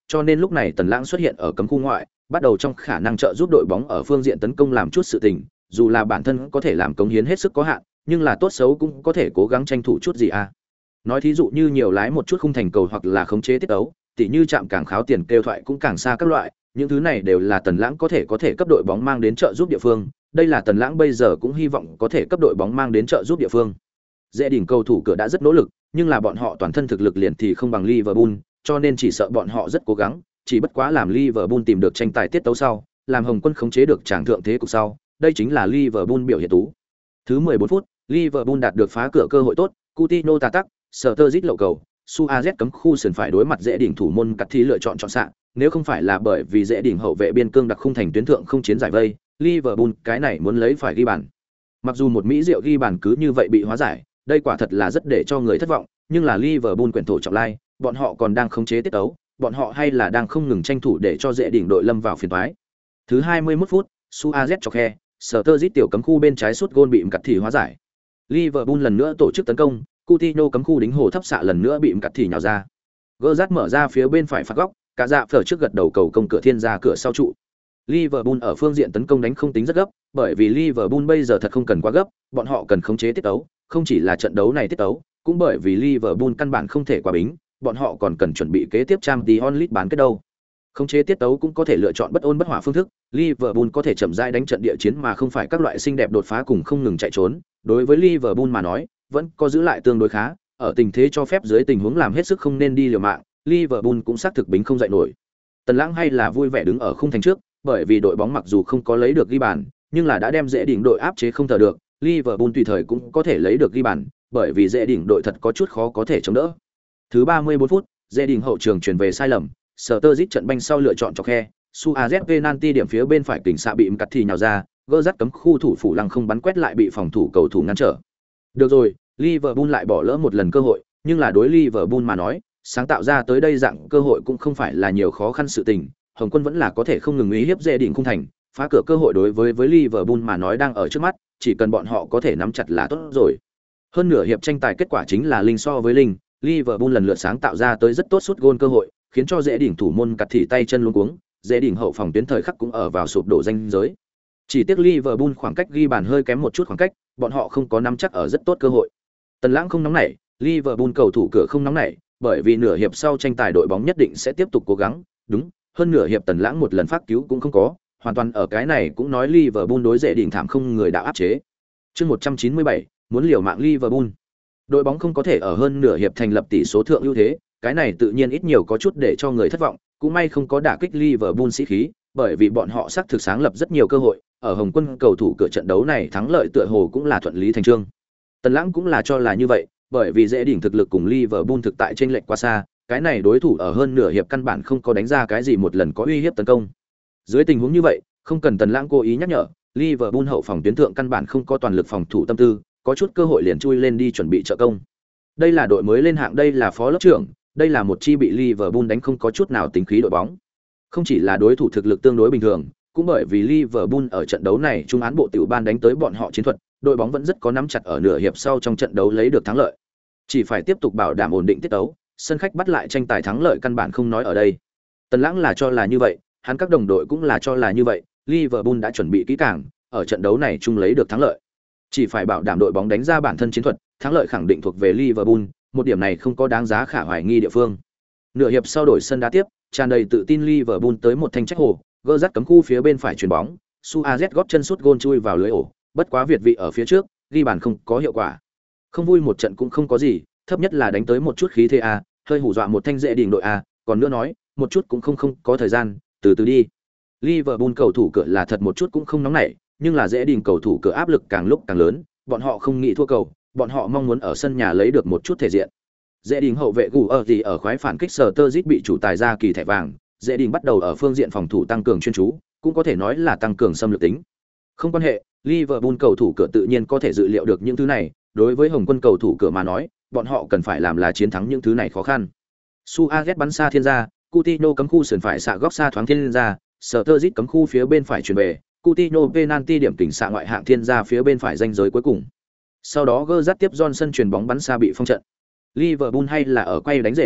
cho nên lúc này Tần Lãng xuất hiện ở cấm khu ngoại, bắt đầu trong khả năng trợ giúp đội bóng ở phương diện tấn công làm chút sự tình, dù là bản thân có thể làm cống hiến hết sức có hạn, nhưng là tốt xấu cũng có thể cố gắng tranh thủ chút gì a. Nói thí dụ như nhiều lái một chút khung thành cầu hoặc là khống chế tiết tấu, tỉ như chạm càng kháo tiền kêu thoại cũng càng xa các loại, những thứ này đều là Tần Lãng có thể cấp đội bóng mang đến trợ giúp địa phương, đây là Tần Lãng bây giờ cũng hy vọng có thể cấp đội bóng mang đến trợ giúp địa phương. Dễ đỉnh cầu thủ cửa đã rất nỗ lực, nhưng là bọn họ toàn thân thực lực liền thì không bằng Liverpool, cho nên chỉ sợ bọn họ rất cố gắng, chỉ bất quá làm Liverpool tìm được tranh tài tiết tấu sau, làm Hồng Quân khống chế được tràng thượng thế cục sau, đây chính là Liverpool biểu hiện tú. Thứ 14 phút, Liverpool đạt được phá cửa cơ hội tốt, Coutinho tạt tắc, Sturridge lộ cầu, Suarez cấm khu sườn phải đối mặt dễ đỉnh thủ môn cắt thi lựa chọn xạ, nếu không phải là bởi vì dễ đỉnh hậu vệ biên cương đặc khung thành tuyến thượng không chiến giải vây, Liverpool cái này muốn lấy phải ghi bàn. Mặc dù một mỹ diệu ghi bàn cứ như vậy bị hóa giải, đây quả thật là rất để cho người thất vọng, nhưng là Liverpool quyển thổ trọng lai, bọn họ còn đang khống chế tiết tấu, bọn họ hay là đang không ngừng tranh thủ để cho dễ đỉnh đội lâm vào phiền toái. Thứ 21 phút, Suarez chọc khe, Sturridge tiểu cấm khu bên trái sút gôn bị cắt thì hóa giải. Liverpool lần nữa tổ chức tấn công, Coutinho cấm khu đính hồ thấp xạ lần nữa bị cắt thì nhào ra. Gerrard mở ra phía bên phải phạt góc, cả dạ phở trước gật đầu cầu công cửa thiên ra cửa sau trụ. Liverpool ở phương diện tấn công đánh không tính rất gấp, bởi vì Liverpool bây giờ thật không cần quá gấp, bọn họ cần khống chế tiết tấu, không chỉ là trận đấu này tiết tấu, cũng bởi vì Liverpool căn bản không thể quá bính, bọn họ còn cần chuẩn bị kế tiếp Champions League bán kết đâu. Khống chế tiết tấu cũng có thể lựa chọn bất ôn bất hỏa phương thức, Liverpool có thể chậm rãi đánh trận địa chiến mà không phải các loại xinh đẹp đột phá cùng không ngừng chạy trốn, đối với Liverpool mà nói, vẫn có giữ lại tương đối khá, ở tình thế cho phép dưới tình huống làm hết sức không nên đi liều mạng, Liverpool cũng xác thực bính không dậy nổi. Tần Lãng hay là vui vẻ đứng ở khung thành trước, bởi vì đội bóng mặc dù không có lấy được ghi bàn, nhưng là đã đem dễ đỉnh đội áp chế không thở được, Liverpool tùy thời cũng có thể lấy được ghi bàn, bởi vì dễ đỉnh đội thật có chút khó có thể chống đỡ. Thứ 34 phút, dễ đỉnh hậu trường chuyển về sai lầm, Sturridge trận banh sau lựa chọn chọc khe, Suarez penalty điểm phía bên phải kình xạ bị cắt thì nhào ra, Gerrard cấm khu thủ phủ lăng không bắn quét lại bị phòng thủ cầu thủ ngăn trở. Được rồi, Liverpool lại bỏ lỡ một lần cơ hội, nhưng là đối Liverpool mà nói, sáng tạo ra tới đây dạng cơ hội cũng không phải là nhiều khó khăn sự tình, Hồng Quân vẫn là có thể không ngừng uy hiếp dễ đỉnh khung thành, phá cửa cơ hội đối với Liverpool mà nói đang ở trước mắt, chỉ cần bọn họ có thể nắm chặt là tốt rồi. Hơn nửa hiệp tranh tài kết quả chính là linh so với linh, Liverpool lần lượt sáng tạo ra tới rất tốt sút gôn cơ hội, khiến cho dễ đỉnh thủ môn cắt thị tay chân luống cuống, dễ đỉnh hậu phòng tuyến thời khắc cũng ở vào sụp đổ ranh giới. Chỉ tiếc Liverpool khoảng cách ghi bàn hơi kém một chút khoảng cách, bọn họ không có nắm chắc ở rất tốt cơ hội. Tần Lãng không nóng nảy, Liverpool cầu thủ cửa không nóng nảy, bởi vì nửa hiệp sau tranh tài đội bóng nhất định sẽ tiếp tục cố gắng, đúng, hơn nửa hiệp Tần Lãng một lần phát cứu cũng không có, hoàn toàn ở cái này cũng nói Liverpool đối dễ đỉnh thảm không người đã áp chế. Chương 197, muốn liều mạng Liverpool. Đội bóng không có thể ở hơn nửa hiệp thành lập tỷ số thượng ưu thế, cái này tự nhiên ít nhiều có chút để cho người thất vọng, cũng may không có đả kích Liverpool sĩ khí, bởi vì bọn họ xác thực sáng lập rất nhiều cơ hội, ở Hồng Quân cầu thủ cửa trận đấu này thắng lợi tựa hồ cũng là thuận lý thành chương. Tần Lãng cũng là cho là như vậy, bởi vì dễ đỉnh thực lực cùng Liverpool thực tại chênh lệch quá xa, cái này đối thủ ở hơn nửa hiệp căn bản không có đánh ra cái gì một lần có uy hiếp tấn công. Dưới tình huống như vậy, không cần Tần Lãng cố ý nhắc nhở, Liverpool hậu phòng tuyến thượng căn bản không có toàn lực phòng thủ tâm tư, có chút cơ hội liền chui lên đi chuẩn bị trợ công. Đây là đội mới lên hạng, đây là phó lớp trưởng, đây là một chi bị Liverpool đánh không có chút nào tính khí đội bóng. Không chỉ là đối thủ thực lực tương đối bình thường, cũng bởi vì Liverpool ở trận đấu này trung án bộ tiểu ban đánh tới bọn họ chiến thuật, đội bóng vẫn rất có nắm chặt ở nửa hiệp sau trong trận đấu lấy được thắng lợi. Chỉ phải tiếp tục bảo đảm ổn định tiết tấu, sân khách bắt lại tranh tài thắng lợi căn bản không nói ở đây. Tần Lãng là cho là như vậy, hắn các đồng đội cũng là cho là như vậy, Liverpool đã chuẩn bị kỹ càng, ở trận đấu này chung lấy được thắng lợi. Chỉ phải bảo đảm đội bóng đánh ra bản thân chiến thuật, thắng lợi khẳng định thuộc về Liverpool, một điểm này không có đáng giá khả hoài nghi địa phương. Nửa hiệp sau đổi sân đá tiếp, tràn đầy tự tin Liverpool tới một thanh trách hồ, Gerrard cấm khu phía bên phải chuyền bóng, Suarez góp chân sút gôn chui vào lưới ổ, bất quá việt vị ở phía trước, ghi bàn không có hiệu quả. Không vui một trận cũng không có gì, thấp nhất là đánh tới một chút khí thế a, hơi hù dọa một thanh dễ đỉnh đội a, còn nữa nói, một chút cũng không có thời gian, từ từ đi. Liverpool cầu thủ cửa là thật một chút cũng không nóng nảy, nhưng là dễ đỉnh cầu thủ cửa áp lực càng lúc càng lớn, bọn họ không nghĩ thua cầu, bọn họ mong muốn ở sân nhà lấy được một chút thể diện. Dễ đỉnh hậu vệ gù ở gì ở khoái phản kích Sturridge bị chủ tài ra kỳ thẻ vàng, dễ đỉnh bắt đầu ở phương diện phòng thủ tăng cường chuyên chú, cũng có thể nói là tăng cường xâm lược tính. Không quan hệ, Liverpool cầu thủ cửa tự nhiên có thể dự liệu được những thứ này, đối với Hồng Quân cầu thủ cửa mà nói, bọn họ cần phải làm là chiến thắng những thứ này khó khăn. Suarez bắn xa thiên ra, Coutinho cấm khu sườn phải xạ góc xa thoáng thiên ra, Sturridge cấm khu phía bên phải chuyển về, Coutinho penalty điểm kình xạ ngoại hạng thiên ra phía bên phải ranh giới cuối cùng. Sau đó Gerrard tiếp Johnson chuyền bóng bắn xa bị phong trận. Liverpool hay là ở quay đánh dễ đỉnh đội,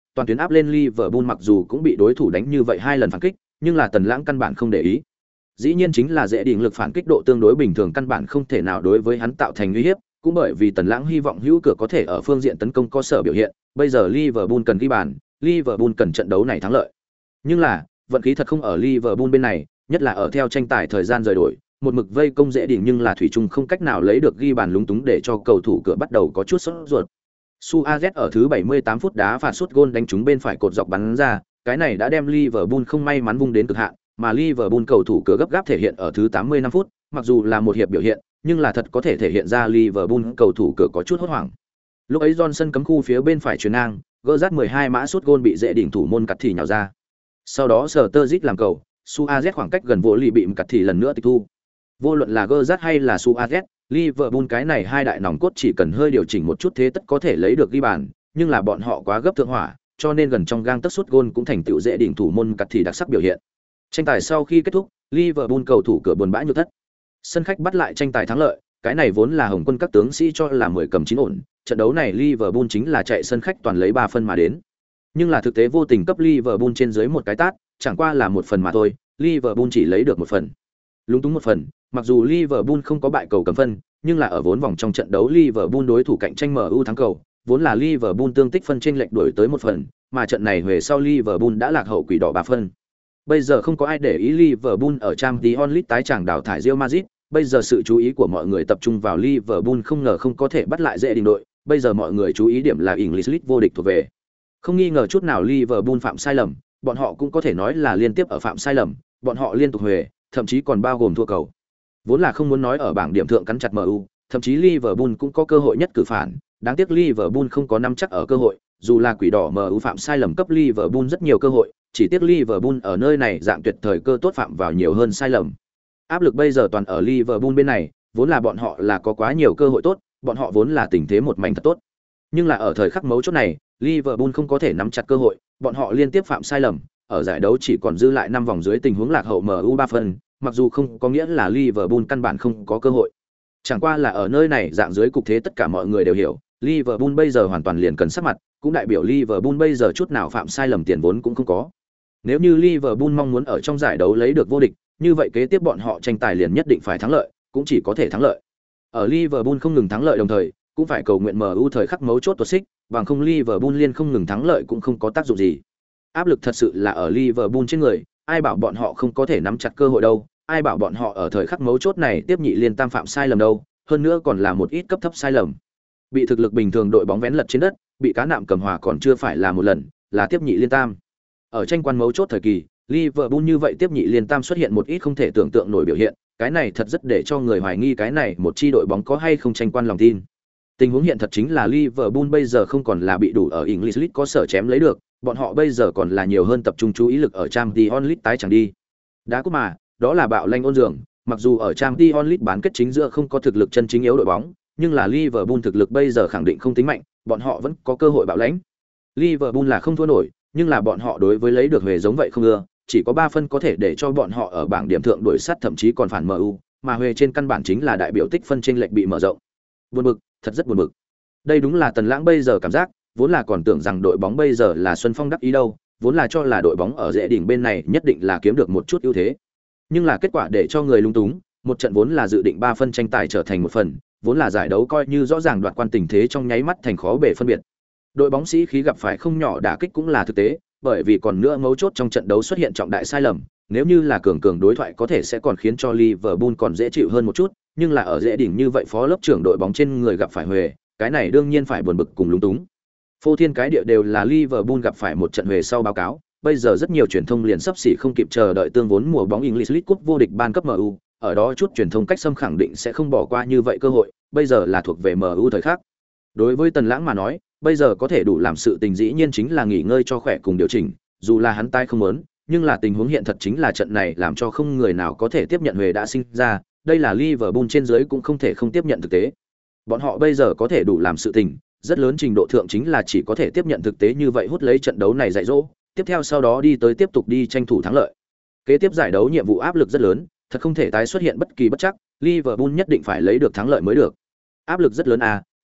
toàn tuyến áp lên Liverpool, mặc dù cũng bị đối thủ đánh như vậy 2 lần phản kích, nhưng là Tần Lãng căn bản không để ý. Dĩ nhiên chính là dễ đỉnh lực phản kích độ tương đối bình thường, căn bản không thể nào đối với hắn tạo thành uy hiếp, cũng bởi vì Tần Lãng hy vọng hữu cửa có thể ở phương diện tấn công có sở biểu hiện, bây giờ Liverpool cần ghi bàn, Liverpool cần trận đấu này thắng lợi. Nhưng là, vận khí thật không ở Liverpool bên này, nhất là ở theo tranh tài thời gian rời đổi, một mực vây công dễ đỉnh nhưng là thủy chung không cách nào lấy được ghi bàn, lúng túng để cho cầu thủ cửa bắt đầu có chút sốt ruột. Suarez ở thứ 78 phút đá phạt sút gôn đánh trúng bên phải cột dọc bắn ra, cái này đã đem Liverpool không may mắn vung đến cực hạn, mà Liverpool cầu thủ cửa gấp gáp thể hiện ở thứ 85 phút, mặc dù là một hiệp biểu hiện, nhưng là thật có thể thể hiện ra Liverpool cầu thủ cửa có chút hốt hoảng. Lúc ấy Johnson cấm khu phía bên phải chuyền ngang, gỡ rát 12 mã sút gôn bị dễ đỉnh thủ môn cắt thì nhào ra. Sau đó Sturridge làm cầu, Suarez khoảng cách gần vô lì bị cắt thì lần nữa tịch thu. Vô luận là gỡ rát hay là Suarez, Liverpool cái này hai đại nòng cốt chỉ cần hơi điều chỉnh một chút thế tất có thể lấy được ghi bàn, nhưng là bọn họ quá gấp thượng hỏa, cho nên gần trong gang tấc sút gôn cũng thành tựu dễ đỉnh thủ môn cắt thì đặc sắc biểu hiện. Tranh tài sau khi kết thúc, Liverpool cầu thủ cửa buồn bã như thất. Sân khách bắt lại tranh tài thắng lợi, cái này vốn là Hồng quân các tướng sĩ cho là 10 cầm 9 ổn, trận đấu này Liverpool chính là chạy sân khách toàn lấy 3 phân mà đến. Nhưng là thực tế vô tình cấp Liverpool trên dưới một cái tát, chẳng qua là một phần mà thôi, Liverpool chỉ lấy được một phần. Lúng túng một phần, mặc dù Liverpool không có bại cầu cầm phân, nhưng là ở vốn vòng trong trận đấu Liverpool đối thủ cạnh tranh MU thắng cầu, vốn là Liverpool tương tích phân chênh lệch đổi tới một phần, mà trận này về sau Liverpool đã lạc hậu quỷ đỏ 3 phân. Bây giờ không có ai để ý Liverpool ở Champions League tái chàng đào thải Real Madrid, bây giờ sự chú ý của mọi người tập trung vào Liverpool không ngờ không có thể bắt lại dễ đình đội, bây giờ mọi người chú ý điểm là English League vô địch thuộc về. Không nghi ngờ chút nào Liverpool phạm sai lầm, bọn họ cũng có thể nói là liên tiếp ở phạm sai lầm, bọn họ liên tục huề, thậm chí còn bao gồm thua cầu. Vốn là không muốn nói ở bảng điểm thượng cắn chặt MU, thậm chí Liverpool cũng có cơ hội nhất cử phản, đáng tiếc Liverpool không có nắm chắc ở cơ hội, dù là quỷ đỏ MU phạm sai lầm cấp Liverpool rất nhiều cơ hội, chỉ tiếc Liverpool ở nơi này dạng tuyệt thời cơ tốt phạm vào nhiều hơn sai lầm. Áp lực bây giờ toàn ở Liverpool bên này, vốn là bọn họ là có quá nhiều cơ hội tốt, bọn họ vốn là tình thế một mảnh thật tốt. Nhưng là ở thời khắc mấu chốt này, Liverpool không có thể nắm chặt cơ hội, bọn họ liên tiếp phạm sai lầm, ở giải đấu chỉ còn dư lại 5 vòng dưới tình huống lạc hậu MU 3 phân, mặc dù không có nghĩa là Liverpool căn bản không có cơ hội. Chẳng qua là ở nơi này dạng dưới cục thế tất cả mọi người đều hiểu, Liverpool bây giờ hoàn toàn liền cần sắc mặt, cũng đại biểu Liverpool bây giờ chút nào phạm sai lầm tiền vốn cũng không có. Nếu như Liverpool mong muốn ở trong giải đấu lấy được vô địch, như vậy kế tiếp bọn họ tranh tài liền nhất định phải thắng lợi, cũng chỉ có thể thắng lợi. Ở Liverpool không ngừng thắng lợi đồng thời, cũng phải cầu nguyện MU thời khắc mấu chốt tuột xích, bằng không Liverpool liên không ngừng thắng lợi cũng không có tác dụng gì. Áp lực thật sự là ở Liverpool trên người, ai bảo bọn họ không có thể nắm chặt cơ hội đâu, ai bảo bọn họ ở thời khắc mấu chốt này tiếp nhị liên tam phạm sai lầm đâu, hơn nữa còn là một ít cấp thấp sai lầm. Bị thực lực bình thường đội bóng vén lật trên đất, bị cá nạm cầm hòa còn chưa phải là một lần, là tiếp nhị liên tam. Ở tranh quan mấu chốt thời kỳ, Liverpool như vậy tiếp nhị liên tam xuất hiện một ít không thể tưởng tượng nổi biểu hiện, cái này thật rất để cho người hoài nghi cái này một chi đội bóng có hay không tranh quan lòng tin. Tình huống hiện thật chính là Liverpool bây giờ không còn là bị đủ ở English League có sở chém lấy được, bọn họ bây giờ còn là nhiều hơn tập trung chú ý lực ở Champions League tái chẳng đi. Đá cúp mà, đó là bạo lanh ôn dường, mặc dù ở Champions League bán kết chính giữa không có thực lực chân chính yếu đội bóng, nhưng là Liverpool thực lực bây giờ khẳng định không tính mạnh, bọn họ vẫn có cơ hội bạo lãnh. Liverpool là không thua nổi, nhưng là bọn họ đối với lấy được về giống vậy không ưa, chỉ có 3 phân có thể để cho bọn họ ở bảng điểm thượng đuổi sát thậm chí còn phản MU, mà huề trên căn bản chính là đại biểu tích phân chênh lệch bị mở rộng. Buồn bực, thật rất buồn bực. Đây đúng là Tần Lãng bây giờ cảm giác, vốn là còn tưởng rằng đội bóng bây giờ là Xuân Phong đắc ý đâu, vốn là cho là đội bóng ở dễ đỉnh bên này nhất định là kiếm được một chút ưu thế. Nhưng là kết quả để cho người lung túng, một trận vốn là dự định 3 phân tranh tài trở thành một phần, vốn là giải đấu coi như rõ ràng đoạt quan tình thế trong nháy mắt thành khó bề phân biệt. Đội bóng sĩ khí gặp phải không nhỏ đả kích cũng là thực tế, bởi vì còn nữa mấu chốt trong trận đấu xuất hiện trọng đại sai lầm, nếu như là cường đối thoại có thể sẽ còn khiến cho Liverpool còn dễ chịu hơn một chút, nhưng là ở dễ đỉnh như vậy phó lớp trưởng đội bóng trên người gặp phải huề, cái này đương nhiên phải buồn bực cùng lúng túng. Phô thiên cái địa đều là Liverpool gặp phải một trận huề sau báo cáo, bây giờ rất nhiều truyền thông liền sắp xỉ không kịp chờ đợi tương vốn mùa bóng English League Cup vô địch ban cấp MU, ở đó chút truyền thông cách xâm khẳng định sẽ không bỏ qua như vậy cơ hội, bây giờ là thuộc về MU thời khắc. Đối với Tần Lãng mà nói, bây giờ có thể đủ làm sự tình dĩ nhiên chính là nghỉ ngơi cho khỏe cùng điều chỉnh, dù là hắn tay không muốn, nhưng là tình huống hiện thật chính là trận này làm cho không người nào có thể tiếp nhận huề đã sinh ra, đây là Liverpool trên dưới cũng không thể không tiếp nhận thực tế. Bọn họ bây giờ có thể đủ làm sự tình, rất lớn trình độ thượng chính là chỉ có thể tiếp nhận thực tế như vậy hút lấy trận đấu này dạy dỗ, tiếp theo sau đó đi tới tiếp tục đi tranh thủ thắng lợi. Kế tiếp giải đấu nhiệm vụ áp lực rất lớn, thật không thể tái xuất hiện bất kỳ bất chắc, Liverpool nhất định phải lấy được thắng lợi mới được. Áp lực rất lớn à,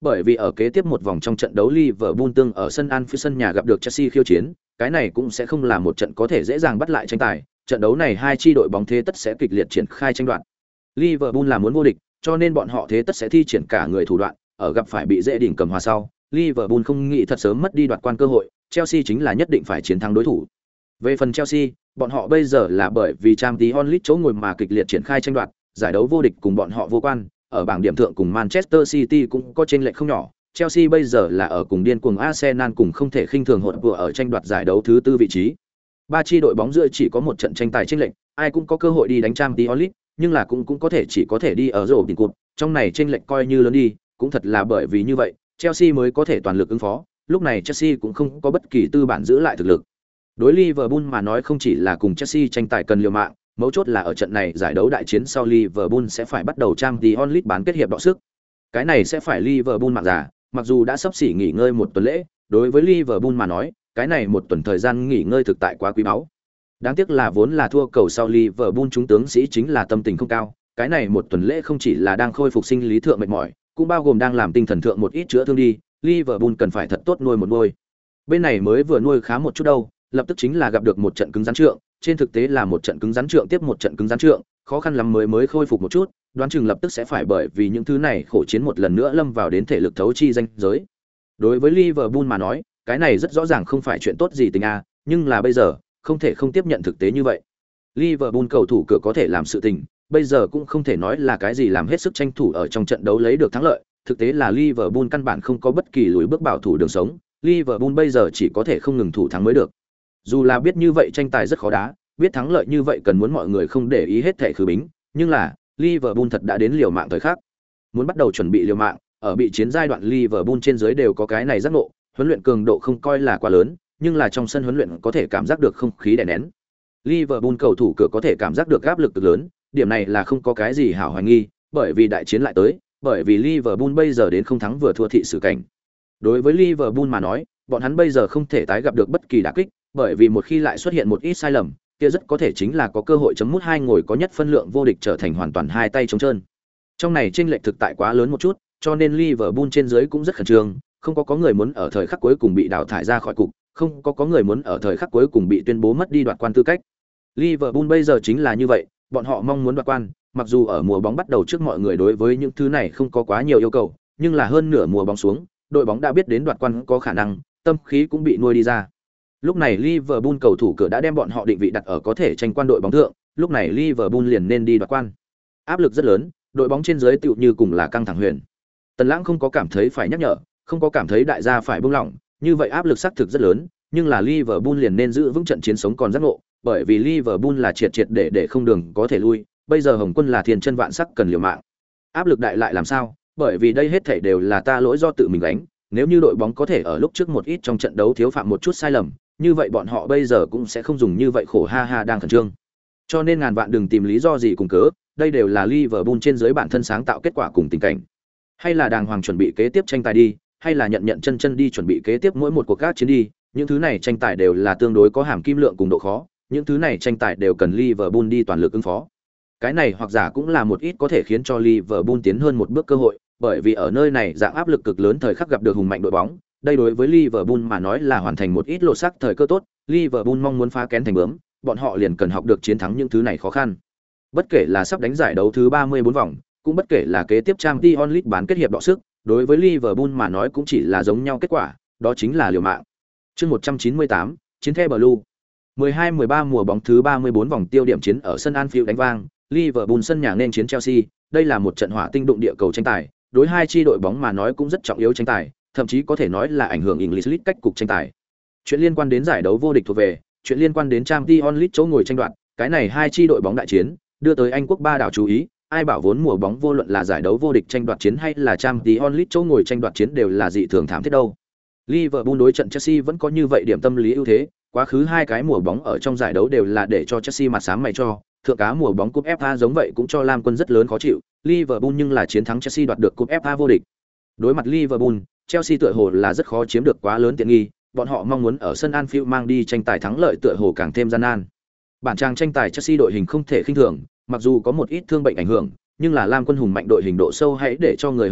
bởi vì ở kế tiếp một vòng trong trận đấu Liverpool tương ở sân Anfield sân nhà gặp được Chelsea khiêu chiến, cái này cũng sẽ không là một trận có thể dễ dàng bắt lại tranh tài, trận đấu này hai chi đội bóng thế tất sẽ kịch liệt triển khai tranh đoạt. Liverpool là muốn vô địch, cho nên bọn họ thế tất sẽ thi triển cả người thủ đoạn, ở gặp phải bị dễ đỉnh cầm hòa sau, Liverpool không nghĩ thật sớm mất đi đoạt quan cơ hội, Chelsea chính là nhất định phải chiến thắng đối thủ. Về phần Chelsea, bọn họ bây giờ là bởi vì Champions League chỗ ngồi mà kịch liệt triển khai tranh đoạt, giải đấu vô địch cùng bọn họ vô quan, ở bảng điểm thượng cùng Manchester City cũng có chênh lệch không nhỏ. Chelsea bây giờ là ở cùng điên cuồng Arsenal cùng không thể khinh thường hỗn vừa ở tranh đoạt giải đấu thứ tư vị trí. Ba chi đội bóng giữa chỉ có một trận tranh tài chênh lệch, ai cũng có cơ hội đi đánh Champions League, nhưng là cũng có thể chỉ có thể đi ở rổ tiền cuộc, trong này chênh lệch coi như lớn đi, cũng thật là bởi vì như vậy, Chelsea mới có thể toàn lực ứng phó, lúc này Chelsea cũng không có bất kỳ tư bản giữ lại thực lực. Đối Liverpool mà nói không chỉ là cùng Chelsea tranh tài cần liều mạng, mấu chốt là ở trận này giải đấu đại chiến sau Liverpool sẽ phải bắt đầu Champions League bán kết hiệp đọ sức. Cái này sẽ phải Liverpool mạng già, mặc dù đã sắp xỉ nghỉ ngơi một tuần lễ, đối với Liverpool mà nói, cái này một tuần thời gian nghỉ ngơi thực tại quá quý báu. Đáng tiếc là vốn là thua cầu sau Liverpool chúng tướng sĩ chính là tâm tình không cao, cái này một tuần lễ không chỉ là đang khôi phục sinh lý thượng mệt mỏi, cũng bao gồm đang làm tinh thần thượng một ít chữa thương đi, Liverpool cần phải thật tốt nuôi một nuôi. Bên này mới vừa nuôi khá một chút đâu, lập tức chính là gặp được một trận cứng rắn trượng, trên thực tế là một trận cứng rắn trượng tiếp một trận cứng rắn trượng, khó khăn lắm mới khôi phục một chút, đoán chừng lập tức sẽ phải bởi vì những thứ này khổ chiến một lần nữa lâm vào đến thể lực thấu chi danh giới. Đối với Liverpool mà nói, cái này rất rõ ràng không phải chuyện tốt gì tình a, nhưng là bây giờ, không thể không tiếp nhận thực tế như vậy. Liverpool cầu thủ cửa có thể làm sự tình, bây giờ cũng không thể nói là cái gì làm hết sức tranh thủ ở trong trận đấu lấy được thắng lợi, thực tế là Liverpool căn bản không có bất kỳ lùi bước bảo thủ đường sống, Liverpool bây giờ chỉ có thể không ngừng thủ thắng mới được. Dù là biết như vậy tranh tài rất khó đá, biết thắng lợi như vậy cần muốn mọi người không để ý hết thảy khứ bính, nhưng là Liverpool thật đã đến liều mạng thời khắc. Muốn bắt đầu chuẩn bị liều mạng, ở bị chiến giai đoạn Liverpool trên dưới đều có cái này giác ngộ, huấn luyện cường độ không coi là quá lớn, nhưng là trong sân huấn luyện có thể cảm giác được không khí đè nén. Liverpool cầu thủ cửa có thể cảm giác được áp lực cực lớn, điểm này là không có cái gì hảo hoài nghi, bởi vì đại chiến lại tới, bởi vì Liverpool bây giờ đến không thắng vừa thua thị sự cảnh. Đối với Liverpool mà nói, bọn hắn bây giờ không thể tái gặp được bất kỳ đả kích, bởi vì một khi lại xuất hiện một ít sai lầm, kia rất có thể chính là có cơ hội chấm mút hai ngồi có nhất phân lượng vô địch trở thành hoàn toàn hai tay trống trơn. Trong này chênh lệch thực tại quá lớn một chút, cho nên Liverpool trên dưới cũng rất khẩn trương, không có người muốn ở thời khắc cuối cùng bị đào thải ra khỏi cục, không có người muốn ở thời khắc cuối cùng bị tuyên bố mất đi đoạt quan tư cách. Liverpool bây giờ chính là như vậy, bọn họ mong muốn đoạt quan, mặc dù ở mùa bóng bắt đầu trước mọi người đối với những thứ này không có quá nhiều yêu cầu, nhưng là hơn nửa mùa bóng xuống, đội bóng đã biết đến đoạt quan có khả năng, tâm khí cũng bị nuôi đi ra. Lúc này Liverpool cầu thủ cửa đã đem bọn họ định vị đặt ở có thể tranh quan đội bóng thượng, lúc này Liverpool liền nên đi đoạt quan. Áp lực rất lớn, đội bóng trên dưới tựu như cùng là căng thẳng huyền. Tần Lãng không có cảm thấy phải nhắc nhở, không có cảm thấy đại gia phải buông lỏng, như vậy áp lực xác thực rất lớn, nhưng là Liverpool liền nên giữ vững trận chiến sống còn giác ngộ, bởi vì Liverpool là triệt để không đường có thể lui, bây giờ Hồng Quân là thiên chân vạn sắc cần liều mạng. Áp lực đại lại làm sao? Bởi vì đây hết thảy đều là ta lỗi do tự mình gánh, nếu như đội bóng có thể ở lúc trước một ít trong trận đấu thiếu phạm một chút sai lầm, như vậy bọn họ bây giờ cũng sẽ không dùng như vậy khổ ha ha đang khẩn trương. Cho nên ngàn vạn đừng tìm lý do gì cùng cớ, đây đều là Liverpool trên dưới bản thân sáng tạo kết quả cùng tình cảnh. Hay là đàng hoàng chuẩn bị kế tiếp tranh tài đi, hay là nhận chân đi chuẩn bị kế tiếp mỗi một cuộc các chiến đi, những thứ này tranh tài đều là tương đối có hàm kim lượng cùng độ khó, những thứ này tranh tài đều cần Liverpool đi toàn lực ứng phó. Cái này hoặc giả cũng là một ít có thể khiến cho Liverpool tiến hơn một bước cơ hội, bởi vì ở nơi này dạng áp lực cực lớn thời khắc gặp được hùng mạnh đội bóng, đây đối với Liverpool mà nói là hoàn thành một ít lộ sắc thời cơ tốt, Liverpool mong muốn phá kén thành bướm, bọn họ liền cần học được chiến thắng những thứ này khó khăn. Bất kể là sắp đánh giải đấu thứ 34 vòng, cũng bất kể là kế tiếp Champions League bán kết hiệp đọ sức, đối với Liverpool mà nói cũng chỉ là giống nhau kết quả, đó chính là liều mạng. Chương 198, chiến the Blue. 12-13 mùa bóng thứ 34 vòng tiêu điểm chiến ở sân Anfield đánh vang, Liverpool sân nhà nên chiến Chelsea, đây là một trận hỏa tinh đụng địa cầu tranh tài, đối hai chi đội bóng mà nói cũng rất trọng yếu tranh tài, thậm chí có thể nói là ảnh hưởng English League cách cục tranh tài. Chuyện liên quan đến giải đấu vô địch thuộc về, chuyện liên quan đến Champions League chỗ ngồi tranh đoạt, cái này hai chi đội bóng đại chiến, đưa tới Anh quốc ba đảo chú ý, ai bảo vốn mùa bóng vô luận là giải đấu vô địch tranh đoạt chiến hay là Champions League chỗ ngồi tranh đoạt chiến đều là dị thường thảm thiết đâu. Liverpool đối trận Chelsea vẫn có như vậy điểm tâm lý ưu thế, quá khứ hai cái mùa bóng ở trong giải đấu đều là để cho Chelsea mặt xám mày cho, thượng cá mùa bóng cúp FA giống vậy cũng cho Lam Quân rất lớn khó chịu, Liverpool nhưng là chiến thắng Chelsea đoạt được cúp FA vô địch. Đối mặt Liverpool, Chelsea tựa hồ là rất khó chiếm được quá lớn tiện nghi, bọn họ mong muốn ở sân Anfield mang đi tranh tài thắng lợi tựa hồ càng thêm gian nan. Bản trang tranh tài Chelsea đội hình không thể khinh thường, mặc dù có một ít thương bệnh ảnh hưởng, nhưng là Lam Quân hùng mạnh đội hình độ sâu hãy để cho người hâm mộ,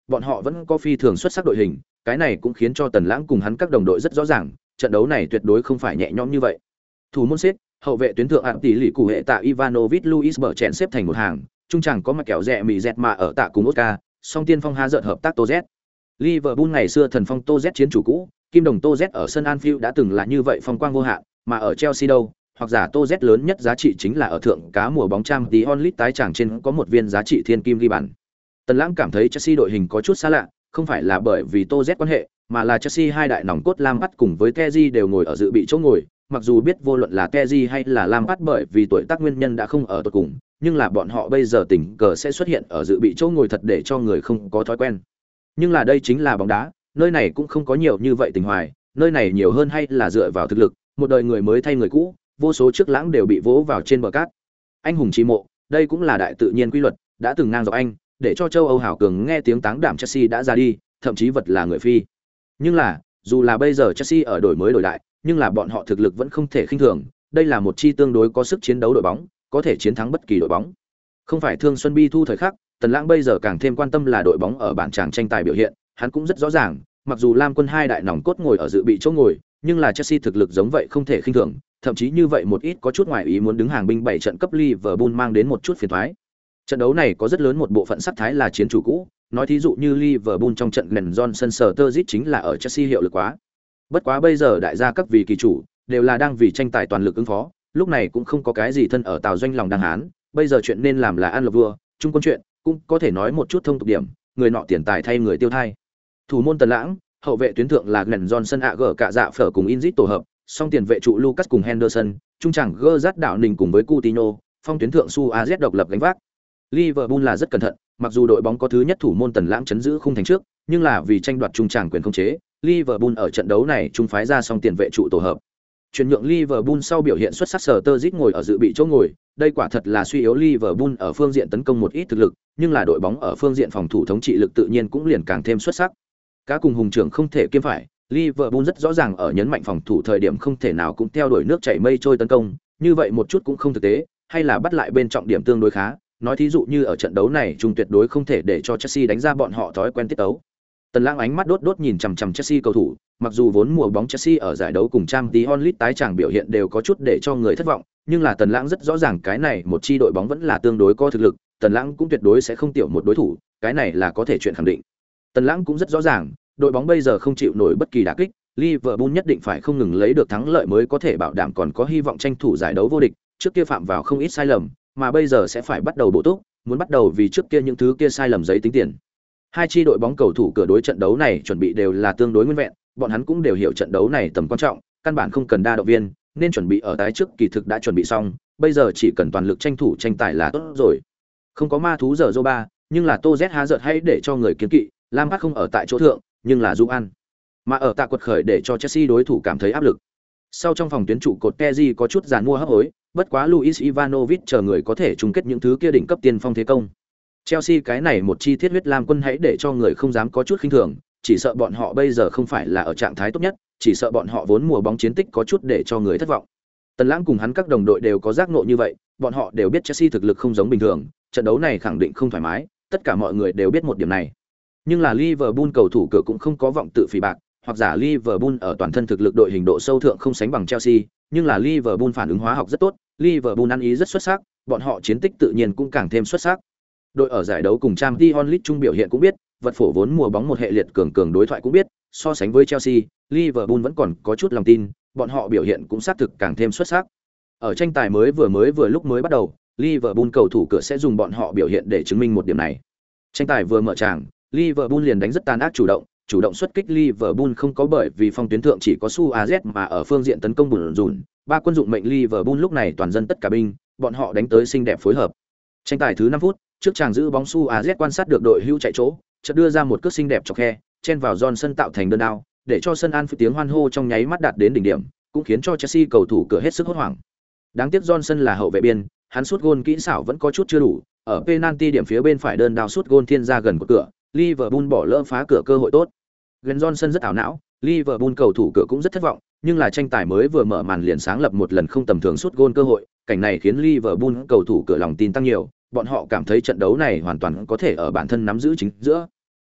bọn họ vẫn có phi thường xuất sắc đội hình, cái này cũng khiến cho Tần Lãng cùng hắn các đồng đội rất rõ ràng, trận đấu này tuyệt đối không phải nhẹ nhõm như vậy. Thủ môn xếp, hậu vệ tuyến thượng ạn tỷ lì cụ hệ tạ Ivanovic Luis bở chèn xếp thành một hàng, trung tràng có mặt kẹo rẻ mì dẹt mà ở tạ cùng Oscar, song tiên phong há giận hợp tác Tô Z. Liverpool ngày xưa thần phong Tô Z chiến chủ cũ, kim đồng Tô Z ở sân Anfield đã từng là như vậy phong quang vô hạn, mà ở Chelsea đâu, hoặc giả Tô Z lớn nhất giá trị chính là ở thượng cá mùa bóng Champions League tái tràng trên có một viên giá trị thiên kim ghi bàn. Tần Lãng cảm thấy Chelsea đội hình có chút xa lạ, không phải là bởi vì Tô Z quan hệ, mà là Chelsea hai đại nòng cốt Lampard cùng với Kessié đều ngồi ở dự bị chỗ ngồi, mặc dù biết vô luận là Kessié hay là Lampard bởi vì tuổi tác nguyên nhân đã không ở tột cùng, nhưng là bọn họ bây giờ tình cờ sẽ xuất hiện ở dự bị chỗ ngồi thật để cho người không có thói quen. Nhưng là đây chính là bóng đá, nơi này cũng không có nhiều như vậy tình hoài, nơi này nhiều hơn hay là dựa vào thực lực, một đời người mới thay người cũ, vô số trước lãng đều bị vỗ vào trên bờ cát. Anh hùng chí mộ, đây cũng là đại tự nhiên quy luật, đã từng ngang dọc Anh, để cho châu Âu hảo cường nghe tiếng táng đảm Chelsea đã ra đi, thậm chí vật là người phi. Nhưng là, dù là bây giờ Chelsea ở đổi mới đổi lại, nhưng là bọn họ thực lực vẫn không thể khinh thường, đây là một chi tương đối có sức chiến đấu đội bóng, có thể chiến thắng bất kỳ đội bóng. Không phải thương xuân bi thu thời khắc, Tần Lãng bây giờ càng thêm quan tâm là đội bóng ở bảng tràng tranh tài biểu hiện, hắn cũng rất rõ ràng, mặc dù Lam Quân hai đại nòng cốt ngồi ở dự bị chỗ ngồi, nhưng là Chelsea thực lực giống vậy không thể khinh thường, thậm chí như vậy một ít có chút ngoài ý muốn đứng hàng binh 7 trận cấp Liverpool mang đến một chút phiền toái. Trận đấu này có rất lớn một bộ phận sắc thái là chiến chủ cũ, nói thí dụ như Liverpool trong trận Glenn Johnson Sturridge chính là ở Chelsea hiệu lực quá. Bất quá bây giờ đại gia các vị kỳ chủ đều là đang vì tranh tài toàn lực ứng phó, lúc này cũng không có cái gì thân ở Tào Doanh lòng đang hán, bây giờ chuyện nên làm là ăn lộc vua, chung quân chuyện, cũng có thể nói một chút thông tục điểm, người nọ tiền tài thay người tiêu thai. Thủ môn Tần Lãng, hậu vệ tuyến thượng là Glenn Johnson gỡ cả dạ phở cùng Inzit tổ hợp, song tiền vệ trụ Lucas cùng Henderson, trung trảng Gerrard đạo nình cùng với Coutinho, phong tuyến thượng Su AZ độc lập gánh vác. Liverpool là rất cẩn thận, mặc dù đội bóng có thứ nhất thủ môn Tần Lãng chấn giữ khung thành trước, nhưng là vì tranh đoạt trung trảng quyền khống chế, Liverpool ở trận đấu này trung phái ra song tiền vệ trụ tổ hợp. Chuyển nhượng Liverpool sau biểu hiện xuất sắc Sturridge ngồi ở dự bị chỗ ngồi, đây quả thật là suy yếu Liverpool ở phương diện tấn công một ít thực lực, nhưng là đội bóng ở phương diện phòng thủ thống trị lực tự nhiên cũng liền càng thêm xuất sắc. Cá cùng hùng trưởng không thể kiêm phải, Liverpool rất rõ ràng ở nhấn mạnh phòng thủ thời điểm không thể nào cũng theo đuổi nước chảy mây trôi tấn công, như vậy một chút cũng không thực tế, hay là bắt lại bên trọng điểm tương đối khá, nói thí dụ như ở trận đấu này chúng tuyệt đối không thể để cho Chelsea đánh ra bọn họ thói quen tiết tấu. Tần Lãng ánh mắt đốt đốt nhìn chằm chằm Chelsea cầu thủ, mặc dù vốn mùa bóng Chelsea ở giải đấu cùng Champions League tái tràng biểu hiện đều có chút để cho người thất vọng, nhưng là Tần Lãng rất rõ ràng cái này một chi đội bóng vẫn là tương đối có thực lực, Tần Lãng cũng tuyệt đối sẽ không tiểu một đối thủ, cái này là có thể chuyện khẳng định. Tần Lãng cũng rất rõ ràng, đội bóng bây giờ không chịu nổi bất kỳ đả kích, Liverpool nhất định phải không ngừng lấy được thắng lợi mới có thể bảo đảm còn có hy vọng tranh thủ giải đấu vô địch, trước kia phạm vào không ít sai lầm, mà bây giờ sẽ phải bắt đầu bổ túc, muốn bắt đầu vì trước kia những thứ kia sai lầm giấy tính tiền. Hai chi đội bóng cầu thủ cửa đối trận đấu này chuẩn bị đều là tương đối nguyên vẹn, bọn hắn cũng đều hiểu trận đấu này tầm quan trọng, căn bản không cần đa động viên, nên chuẩn bị ở tái trước kỳ thực đã chuẩn bị xong, bây giờ chỉ cần toàn lực tranh thủ tranh tài là tốt rồi. Không có ma thú giờ Zoba, nhưng là Tô Z há giật hay để cho người kiến kỵ, Lampard không ở tại chỗ thượng, nhưng là Dung ăn. Mà ở tạ quật khởi để cho Chelsea đối thủ cảm thấy áp lực. Sau trong phòng tuyến trụ cột Kessié có chút giàn mua hấp hối, bất quá Luis Ivanovic chờ người có thể chung kết những thứ kia đỉnh cấp tiền phong thế công. Chelsea cái này một chi thiết huyết lam quân hãy để cho người không dám có chút khinh thường, chỉ sợ bọn họ bây giờ không phải là ở trạng thái tốt nhất, chỉ sợ bọn họ vốn mùa bóng chiến tích có chút để cho người thất vọng. Tần Lãng cùng hắn các đồng đội đều có giác ngộ như vậy, bọn họ đều biết Chelsea thực lực không giống bình thường, trận đấu này khẳng định không thoải mái, tất cả mọi người đều biết một điểm này. Nhưng là Liverpool cầu thủ cửa cũng không có vọng tự phỉ bạc, hoặc giả Liverpool ở toàn thân thực lực đội hình độ sâu thượng không sánh bằng Chelsea, nhưng là Liverpool phản ứng hóa học rất tốt, Liverpool ăn ý rất xuất sắc, bọn họ chiến tích tự nhiên cũng càng thêm xuất sắc. Đội ở giải đấu cùng Champions League chung biểu hiện cũng biết, vật phổ vốn mùa bóng một hệ liệt cường đối thoại cũng biết, so sánh với Chelsea, Liverpool vẫn còn có chút lòng tin, bọn họ biểu hiện cũng xác thực càng thêm xuất sắc. Ở tranh tài vừa lúc mới bắt đầu, Liverpool cầu thủ cửa sẽ dùng bọn họ biểu hiện để chứng minh một điểm này. Tranh tài vừa mở tràng, Liverpool liền đánh rất tàn ác chủ động xuất kích. Liverpool không có bởi vì phong tuyến thượng chỉ có Su AZ mà ở phương diện tấn công bùn rùn, ba quân dụng mệnh Liverpool lúc này toàn dân tất cả binh, bọn họ đánh tới xinh đẹp phối hợp. Tranh tài thứ 5 phút, trước chàng giữ bóng Su AZ quan sát được đội hưu chạy chỗ, chợt đưa ra một cước xinh đẹp chọc khe, chen vào Johnson tạo thành đơn đao, để cho sân Anfield tiếng hoan hô trong nháy mắt đạt đến đỉnh điểm, cũng khiến cho Chelsea cầu thủ cửa hết sức hốt hoảng. Đáng tiếc Johnson là hậu vệ biên, hắn sút gôn kỹ xảo vẫn có chút chưa đủ, ở penalty điểm phía bên phải đơn đao sút gôn thiên ra gần của cửa, Liverpool bỏ lỡ phá cửa cơ hội tốt. Glenn Johnson rất ảo não, Liverpool cầu thủ cửa cũng rất thất vọng, nhưng là tranh tài mới vừa mở màn liền sáng lập một lần không tầm thường sút gôn cơ hội, cảnh này khiến Liverpool cầu thủ cửa lòng tin tăng nhiều, bọn họ cảm thấy trận đấu này hoàn toàn có thể ở bản thân nắm giữ chính giữa.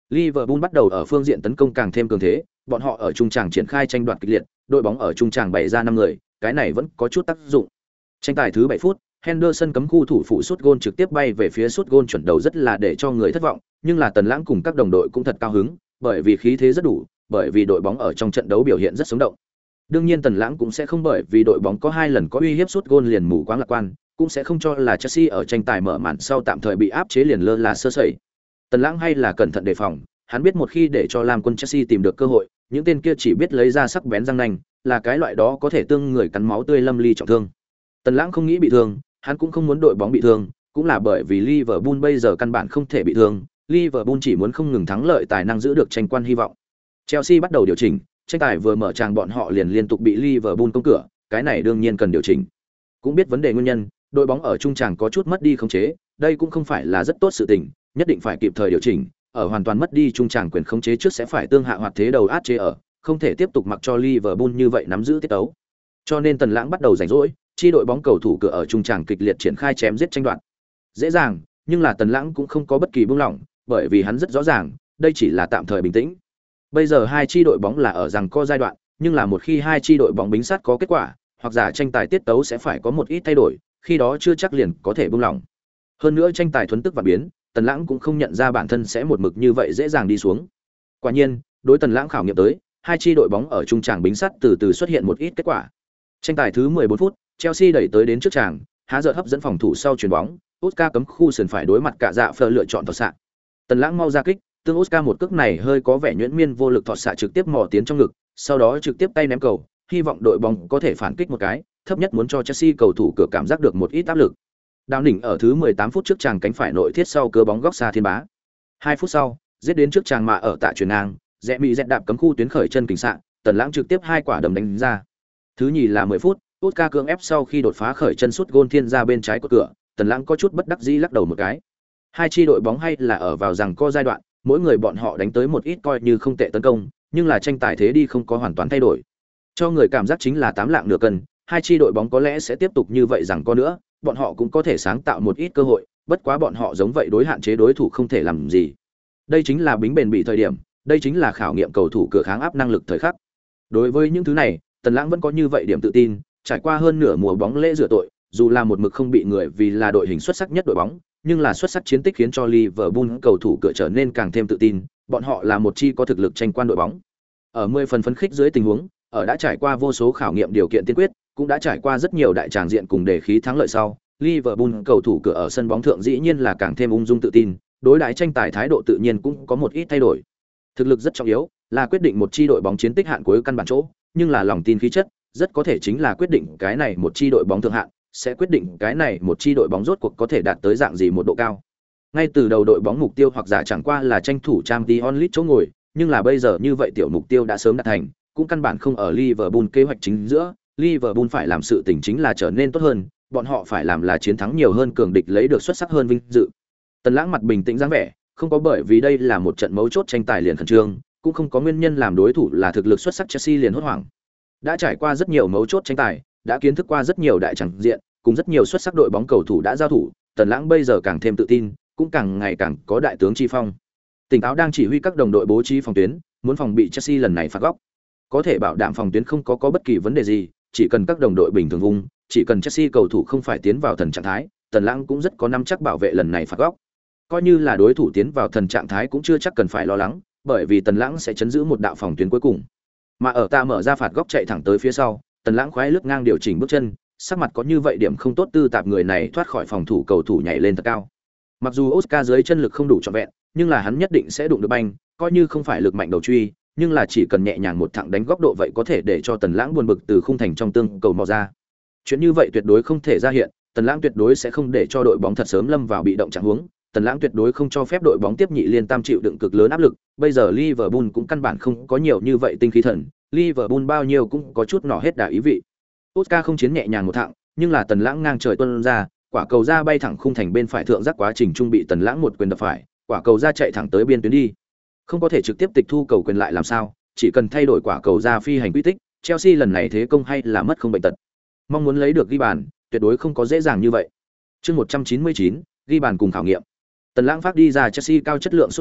Liverpool bắt đầu ở phương diện tấn công càng thêm cường thế, bọn họ ở trung tràng triển khai tranh đoạt kịch liệt, đội bóng ở trung tràng bày ra 5 người, cái này vẫn có chút tác dụng. Tranh tài thứ 7 phút, Henderson cấm khu thủ phụ sút gôn trực tiếp bay về phía sút gôn chuẩn đầu rất là để cho người thất vọng, nhưng là Tần Lãng cùng các đồng đội cũng thật cao hứng, bởi vì khí thế rất đủ, bởi vì đội bóng ở trong trận đấu biểu hiện rất sống động. Đương nhiên Tần Lãng cũng sẽ không bởi vì đội bóng có 2 lần có uy hiếp sút gôn liền mù quáng lạc quan, cũng sẽ không cho là Chelsea ở tranh tài mở màn sau tạm thời bị áp chế liền lơ là sơ sẩy. Tần Lãng hay là cẩn thận đề phòng, hắn biết một khi để cho Lam quân Chelsea tìm được cơ hội, những tên kia chỉ biết lấy ra sắc bén răng nanh, là cái loại đó có thể tương người cắn máu tươi lâm ly trọng thương. Tần Lãng không nghĩ bị thương, hắn cũng không muốn đội bóng bị thương, cũng là bởi vì Liverpool bây giờ căn bản không thể bị thương, Liverpool chỉ muốn không ngừng thắng lợi tài năng giữ được tranh quan hy vọng. Chelsea bắt đầu điều chỉnh, tranh tài vừa mở tràng bọn họ liền liên tục bị Liverpool công cửa, cái này đương nhiên cần điều chỉnh. Cũng biết vấn đề nguyên nhân, đội bóng ở trung tràng có chút mất đi khống chế, đây cũng không phải là rất tốt sự tình, nhất định phải kịp thời điều chỉnh, ở hoàn toàn mất đi trung tràng quyền khống chế trước sẽ phải tương hạ hoạt thế đầu át chế ở, không thể tiếp tục mặc cho Liverpool như vậy nắm giữ tiết tấu. Cho nên Tần Lãng bắt đầu rảnh rỗi, chi đội bóng cầu thủ cửa ở trung tràng kịch liệt triển khai chém giết tranh đoạt. Dễ dàng, nhưng là Tần Lãng cũng không có bất kỳ buông lỏng, bởi vì hắn rất rõ ràng, đây chỉ là tạm thời bình tĩnh. Bây giờ hai chi đội bóng là ở rằng co giai đoạn, nhưng là một khi hai chi đội bóng bính sát có kết quả, hoặc giả tranh tài tiết tấu sẽ phải có một ít thay đổi, khi đó chưa chắc liền có thể buông lỏng. Hơn nữa tranh tài thuần tức và biến, Tần Lãng cũng không nhận ra bản thân sẽ một mực như vậy dễ dàng đi xuống. Quả nhiên, đối Tần Lãng khảo nghiệm tới, hai chi đội bóng ở trung tràng bính sát từ từ xuất hiện một ít kết quả. Tranh tài thứ 14 phút, Chelsea đẩy tới đến trước tràng, há giật hấp dẫn phòng thủ sau chuyền bóng, Oscar cấm khu sườn phải đối mặt cả dạ phờ lựa chọn thọt xạ. Tần Lãng mau ra kích, tương Oscar một cước này hơi có vẻ nhuyễn miên vô lực thọt xạ trực tiếp mò tiến trong ngực, sau đó trực tiếp tay ném cầu, hy vọng đội bóng có thể phản kích một cái, thấp nhất muốn cho Chelsea cầu thủ cửa cảm giác được một ít áp lực. Đào đỉnh ở thứ 18 phút trước tràng cánh phải nội thiết sau cưa bóng góc xa thiên bá. 2 phút sau, giết đến trước tràng mà ở tạ chuyển ngang, rẽ bị dẹt đạp cấm khu tuyến khởi chân kình xạ, Tần Lãng trực tiếp 2 quả đấm đánh ra. Thứ nhì là 10 phút, Oscar cưỡng ép sau khi đột phá khởi chân sút gôn thiên ra bên trái của cửa, Tần Lãng có chút bất đắc dĩ lắc đầu một cái. Hai chi đội bóng hay là ở vào rằng co giai đoạn, mỗi người bọn họ đánh tới một ít coi như không tệ tấn công, nhưng là tranh tài thế đi không có hoàn toàn thay đổi. Cho người cảm giác chính là 8 lạng nửa cân, hai chi đội bóng có lẽ sẽ tiếp tục như vậy rằng có nữa, bọn họ cũng có thể sáng tạo một ít cơ hội, bất quá bọn họ giống vậy đối hạn chế đối thủ không thể làm gì. Đây chính là bính bền bị thời điểm, đây chính là khảo nghiệm cầu thủ cửa kháng áp năng lực thời khắc. Đối với những thứ này, Tần Lãng vẫn có như vậy điểm tự tin, trải qua hơn nửa mùa bóng lễ rửa tội, dù là một mực không bị người vì là đội hình xuất sắc nhất đội bóng, nhưng là xuất sắc chiến tích khiến cho Liverpool cầu thủ cửa trở nên càng thêm tự tin, bọn họ là một chi có thực lực tranh quan đội bóng. Ở 10 phần phấn khích dưới tình huống, ở đã trải qua vô số khảo nghiệm điều kiện tiên quyết, cũng đã trải qua rất nhiều đại tràng diện cùng đề khí thắng lợi sau, Liverpool cầu thủ cửa ở sân bóng thượng dĩ nhiên là càng thêm ung dung tự tin, đối đãi tranh tài thái độ tự nhiên cũng có một ít thay đổi. Thực lực rất trọng yếu, là quyết định một chi đội bóng chiến tích hạn cuối căn bản chỗ, nhưng là lòng tin khí chất, rất có thể chính là quyết định cái này một chi đội bóng thượng hạn, sẽ quyết định cái này một chi đội bóng rốt cuộc có thể đạt tới dạng gì một độ cao. Ngay từ đầu đội bóng mục tiêu hoặc giả chẳng qua là tranh thủ Champions League chỗ ngồi, nhưng là bây giờ như vậy tiểu mục tiêu đã sớm đạt thành, cũng căn bản không ở Liverpool kế hoạch chính giữa, Liverpool phải làm sự tình chính là trở nên tốt hơn, bọn họ phải làm là chiến thắng nhiều hơn cường địch lấy được xuất sắc hơn vinh dự. Tần Lãng mặt bình tĩnh dáng vẻ, không có bởi vì đây là một trận mấu chốt tranh tài liền khẩn trương, cũng không có nguyên nhân làm đối thủ là thực lực xuất sắc Chelsea liền hốt hoảng. Đã trải qua rất nhiều mấu chốt tranh tài, đã kiến thức qua rất nhiều đại chẳng diện, cùng rất nhiều xuất sắc đội bóng cầu thủ đã giao thủ, Tần Lãng bây giờ càng thêm tự tin, cũng càng ngày càng có đại tướng chi phong. Tỉnh táo đang chỉ huy các đồng đội bố trí phòng tuyến, muốn phòng bị Chelsea lần này phạt góc. Có thể bảo đảm phòng tuyến không có bất kỳ vấn đề gì, chỉ cần các đồng đội bình thường vung, chỉ cần Chelsea cầu thủ không phải tiến vào thần trạng thái, Tần Lãng cũng rất có nắm chắc bảo vệ lần này phạt góc. Coi như là đối thủ tiến vào thần trạng thái cũng chưa chắc cần phải lo lắng, bởi vì Tần Lãng sẽ chấn giữ một đạo phòng tuyến cuối cùng. Mà ở ta mở ra phạt góc chạy thẳng tới phía sau, Tần Lãng khoái lướt ngang điều chỉnh bước chân, sắc mặt có như vậy điểm không tốt tư tạp người này thoát khỏi phòng thủ cầu thủ nhảy lên thật cao. Mặc dù Oscar dưới chân lực không đủ trọn vẹn, nhưng là hắn nhất định sẽ đụng được banh, coi như không phải lực mạnh đầu truy, nhưng là chỉ cần nhẹ nhàng một thẳng đánh góc độ vậy có thể để cho Tần Lãng buồn bực từ khung thành trong tương cầu mò ra. Chuyện như vậy tuyệt đối không thể ra hiện, Tần Lãng tuyệt đối sẽ không để cho đội bóng thật sớm lâm vào bị động trạng huống, Tần Lãng tuyệt đối không cho phép đội bóng tiếp nhị liên tam chịu đựng cực lớn áp lực, bây giờ Liverpool cũng căn bản không có nhiều như vậy tinh khí thần, Liverpool bao nhiêu cũng có chút nỏ hết đà ý vị. Oscar không chiến nhẹ nhàng một thẳng, nhưng là Tần Lãng ngang trời tuôn ra, quả cầu ra bay thẳng khung thành bên phải thượng giác quá trình trung bị Tần Lãng một quyền đập phải, quả cầu ra chạy thẳng tới biên tuyến đi. Không có thể trực tiếp tịch thu cầu quyền lại làm sao, chỉ cần thay đổi quả cầu ra phi hành quy tích, Chelsea lần này thế công hay là mất không bệnh tật. Mong muốn lấy được ghi bàn, tuyệt đối không có dễ dàng như vậy. Chương 199, ghi bàn cùng khảo nghiệm. Tần Lãng phát đi ra Chelsea cao chất lượng sút gol,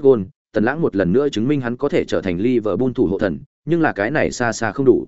Tần Lãng một lần nữa chứng minh hắn có thể trở thành Liverpool thủ hộ thần, nhưng là cái này xa xa không đủ.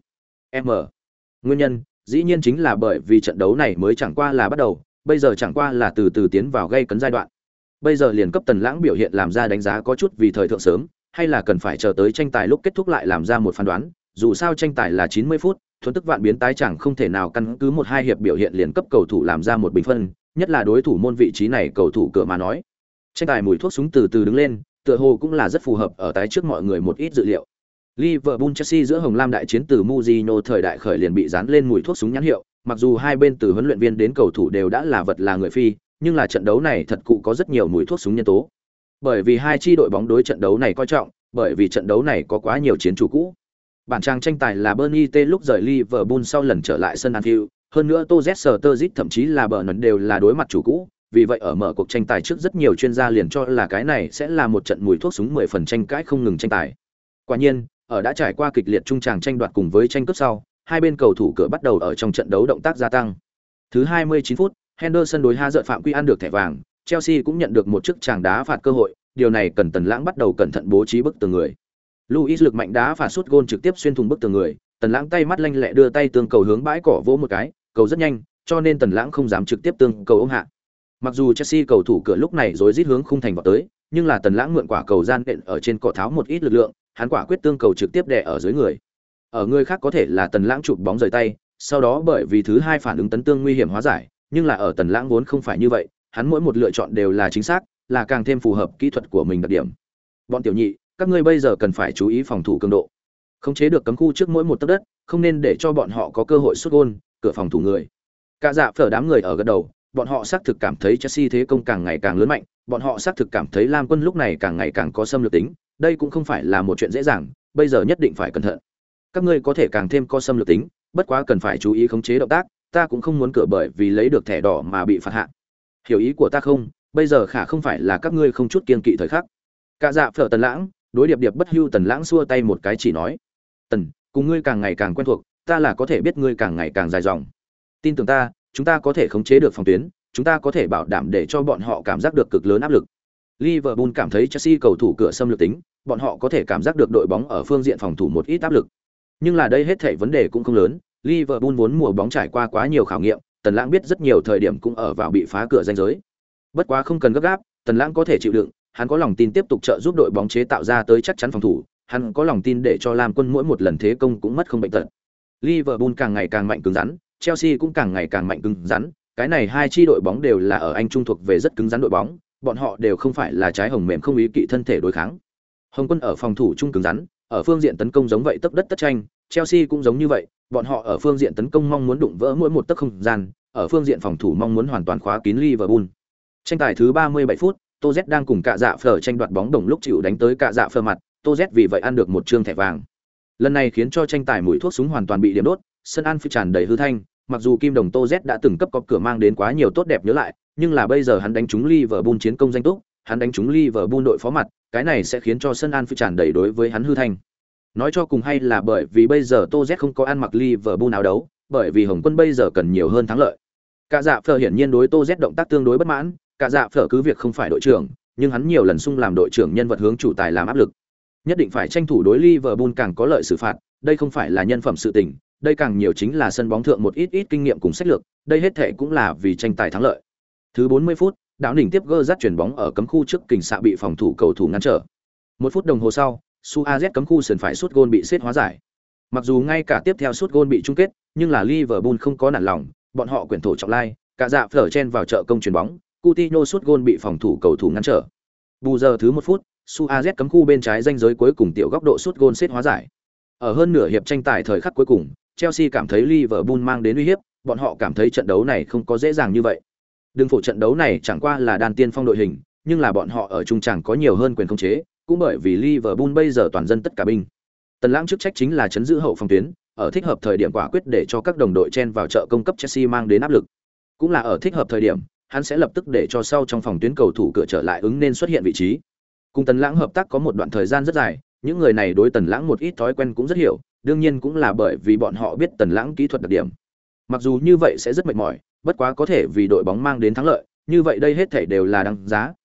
Nguyên nhân, dĩ nhiên chính là bởi vì trận đấu này mới chẳng qua là bắt đầu, bây giờ chẳng qua là từ từ tiến vào gây cấn giai đoạn. Bây giờ liền cấp Tần Lãng biểu hiện làm ra đánh giá có chút vì thời thượng sớm, hay là cần phải chờ tới tranh tài lúc kết thúc lại làm ra một phán đoán, dù sao tranh tài là 90 phút, thuần tức vạn biến tái chẳng không thể nào căn cứ một hai hiệp biểu hiện liền cấp cầu thủ làm ra một bình phân, nhất là đối thủ môn vị trí này cầu thủ cửa mà nói. Tranh tài mùi thuốc súng từ từ đứng lên, tựa hồ cũng là rất phù hợp ở tái trước mọi người một ít dự liệu. Liverpool Chelsea giữa Hồng Lam đại chiến từ Mourinho thời đại khởi liền bị dán lên mùi thuốc súng nhãn hiệu, mặc dù hai bên từ huấn luyện viên đến cầu thủ đều đã là vật là người phi, nhưng là trận đấu này thật cụ có rất nhiều mùi thuốc súng nhân tố. Bởi vì hai chi đội bóng đối trận đấu này coi trọng, bởi vì trận đấu này có quá nhiều chiến chủ cũ. Bản trang tranh tài là Bernie T lúc rời Liverpool sau lần trở lại sân Anfield, hơn nữa Toz Sturridge thậm chí là Bernard đều là đối mặt chủ cũ, vì vậy ở mở cuộc tranh tài trước rất nhiều chuyên gia liền cho là cái này sẽ là một trận mùi thuốc súng 10 phần tranh cãi không ngừng tranh tài. Quả nhiên, ở đã trải qua kịch liệt trung tràng tranh đoạt cùng với tranh cướp sau, hai bên cầu thủ cửa bắt đầu ở trong trận đấu động tác gia tăng. Thứ 29 phút, Henderson đối Hazard phạm quy ăn được thẻ vàng, Chelsea cũng nhận được một chiếc chàng đá phạt cơ hội, điều này cần Tần Lãng bắt đầu cẩn thận bố trí bức tường người. Luis lực mạnh đá phạt sút gôn trực tiếp xuyên thủng bức tường người, Tần Lãng tay mắt lanh lẹ đưa tay tương cầu hướng bãi cỏ vỗ một cái, cầu rất nhanh, cho nên Tần Lãng không dám trực tiếp tương cầu ôm hạ. Mặc dù Chelsea cầu thủ cửa lúc này rối rít hướng khung thành vào tới, nhưng là Tần Lãng mượn quả cầu gian đệm ở trên cỏ tháo một ít lực lượng, hắn quả quyết tương cầu trực tiếp đè ở dưới người. Ở người khác có thể là Tần Lãng chụp bóng rời tay, sau đó bởi vì thứ hai phản ứng tấn tương nguy hiểm hóa giải, nhưng là ở Tần Lãng vốn không phải như vậy, hắn mỗi một lựa chọn đều là chính xác, là càng thêm phù hợp kỹ thuật của mình đặc điểm. Bọn tiểu nhị, các ngươi bây giờ cần phải chú ý phòng thủ cường độ. Khống chế được cấm khu trước mỗi một tấc đất, không nên để cho bọn họ có cơ hội sút gôn, cửa phòng thủ người. Cả dạ phở đám người ở gật đầu, bọn họ xác thực cảm thấy Chelsea thế công càng ngày càng lớn mạnh, bọn họ xác thực cảm thấy Lam Quân lúc này càng ngày càng có xâm lược tính, đây cũng không phải là một chuyện dễ dàng, bây giờ nhất định phải cẩn thận. Các ngươi có thể càng thêm có xâm lược tính, bất quá cần phải chú ý khống chế động tác, ta cũng không muốn cửa bởi vì lấy được thẻ đỏ mà bị phạt hạ. Hiểu ý của ta không? Bây giờ khả không phải là các ngươi không chút kiên kỵ thời khắc. Cả dạ phở Tần Lãng, đối điệp điệp bất hưu Tần Lãng xua tay một cái chỉ nói: "Tần, cùng ngươi càng ngày càng quen thuộc, ta là có thể biết ngươi càng ngày càng dài dòng. Tin tưởng ta, chúng ta có thể khống chế được phòng tuyến, chúng ta có thể bảo đảm để cho bọn họ cảm giác được cực lớn áp lực." Liverpool cảm thấy Chelsea cầu thủ cửa xâm lược tính, bọn họ có thể cảm giác được đội bóng ở phương diện phòng thủ một ít áp lực. Nhưng là đây hết thảy vấn đề cũng không lớn, Liverpool vốn mùa bóng trải qua quá nhiều khảo nghiệm, Tần Lãng biết rất nhiều thời điểm cũng ở vào bị phá cửa ranh giới. Bất quá không cần gấp gáp, Tần Lãng có thể chịu đựng, hắn có lòng tin tiếp tục trợ giúp đội bóng chế tạo ra tới chắc chắn phòng thủ, hắn có lòng tin để cho Lam Quân mỗi một lần thế công cũng mất không bệnh tật. Liverpool càng ngày càng mạnh cứng rắn, Chelsea cũng càng ngày càng mạnh cứng rắn, cái này hai chi đội bóng đều là ở Anh trung thuộc về rất cứng rắn đội bóng, bọn họ đều không phải là trái hồng mềm không ý kỵ thân thể đối kháng. Hồng Quân ở phòng thủ trung cứng rắn, ở phương diện tấn công giống vậy tấc đất tất tranh, Chelsea cũng giống như vậy, bọn họ ở phương diện tấn công mong muốn đụng vỡ mỗi một tấc không gian, ở phương diện phòng thủ mong muốn hoàn toàn khóa kín Liverpool. Tranh tài thứ 37 phút, Toz đang cùng Cạ Dạ Phở tranh đoạt bóng đồng lúc chịu đánh tới Cạ Dạ Phở mặt, Toz vì vậy ăn được một trương thẻ vàng. Lần này khiến cho tranh tài mùi thuốc súng hoàn toàn bị điểm đốt, sân Anfield tràn đầy hư thanh, mặc dù kim đồng Toz đã từng cấp cọp cửa mang đến quá nhiều tốt đẹp nhớ lại, nhưng là bây giờ hắn đánh trúng Liverpool chiến công danh túc, hắn đánh trúng Liverpool đội phó mặt, cái này sẽ khiến cho sân Anfield tràn đầy đối với hắn hư thanh. Nói cho cùng hay là bởi vì bây giờ Toz không có ăn mặc Liverpool áo đấu, bởi vì Hồng Quân bây giờ cần nhiều hơn thắng lợi. Cạ Dạ Phở hiển nhiên đối Toz động tác tương đối bất mãn, Cạ Dạ Phở cứ việc không phải đội trưởng, nhưng hắn nhiều lần xung làm đội trưởng nhân vật hướng chủ tài làm áp lực. Nhất định phải tranh thủ đối Liverpool càng có lợi xử phạt, đây không phải là nhân phẩm sự tình, đây càng nhiều chính là sân bóng thượng một ít kinh nghiệm cùng sách lược, đây hết thảy cũng là vì tranh tài thắng lợi. Thứ 40 phút, Đạo Đỉnh tiếp gơ dắt chuyển bóng ở cấm khu trước kình xạ bị phòng thủ cầu thủ ngăn trở. 1 phút đồng hồ sau, Suarez cấm khu sườn phải sút gôn bị xếp hóa giải. Mặc dù ngay cả tiếp theo sút gôn bị chung kết, nhưng là Liverpool không có nản lòng, bọn họ quyển thổ trọng lai, Cạ Dạ Phở chen vào trợ công chuyền bóng, Coutinho sút gôn bị phòng thủ cầu thủ ngăn trở. Bù giờ thứ 1 phút, Suarez cấm khu bên trái ranh giới cuối cùng tiểu góc độ sút gôn xếp hóa giải. Ở hơn nửa hiệp tranh tài thời khắc cuối cùng, Chelsea cảm thấy Liverpool mang đến uy hiếp, bọn họ cảm thấy trận đấu này không có dễ dàng như vậy. Đừng phủ trận đấu này chẳng qua là đan tiên phong đội hình, nhưng là bọn họ ở trung tràng có nhiều hơn quyền khống chế, cũng bởi vì Liverpool bây giờ toàn dân tất cả binh. Tần Lãng chức trách chính là chấn giữ hậu phòng tuyến, ở thích hợp thời điểm quả quyết để cho các đồng đội chen vào trợ công cấp Chelsea mang đến áp lực. Cũng là ở thích hợp thời điểm, hắn sẽ lập tức để cho sau trong phòng tuyến cầu thủ cửa trở lại ứng nên xuất hiện vị trí. Cùng Tần Lãng hợp tác có một đoạn thời gian rất dài, những người này đối Tần Lãng một ít thói quen cũng rất hiểu, đương nhiên cũng là bởi vì bọn họ biết Tần Lãng kỹ thuật đặc điểm. Mặc dù như vậy sẽ rất mệt mỏi, bất quá có thể vì đội bóng mang đến thắng lợi, như vậy đây hết thảy đều là đáng giá,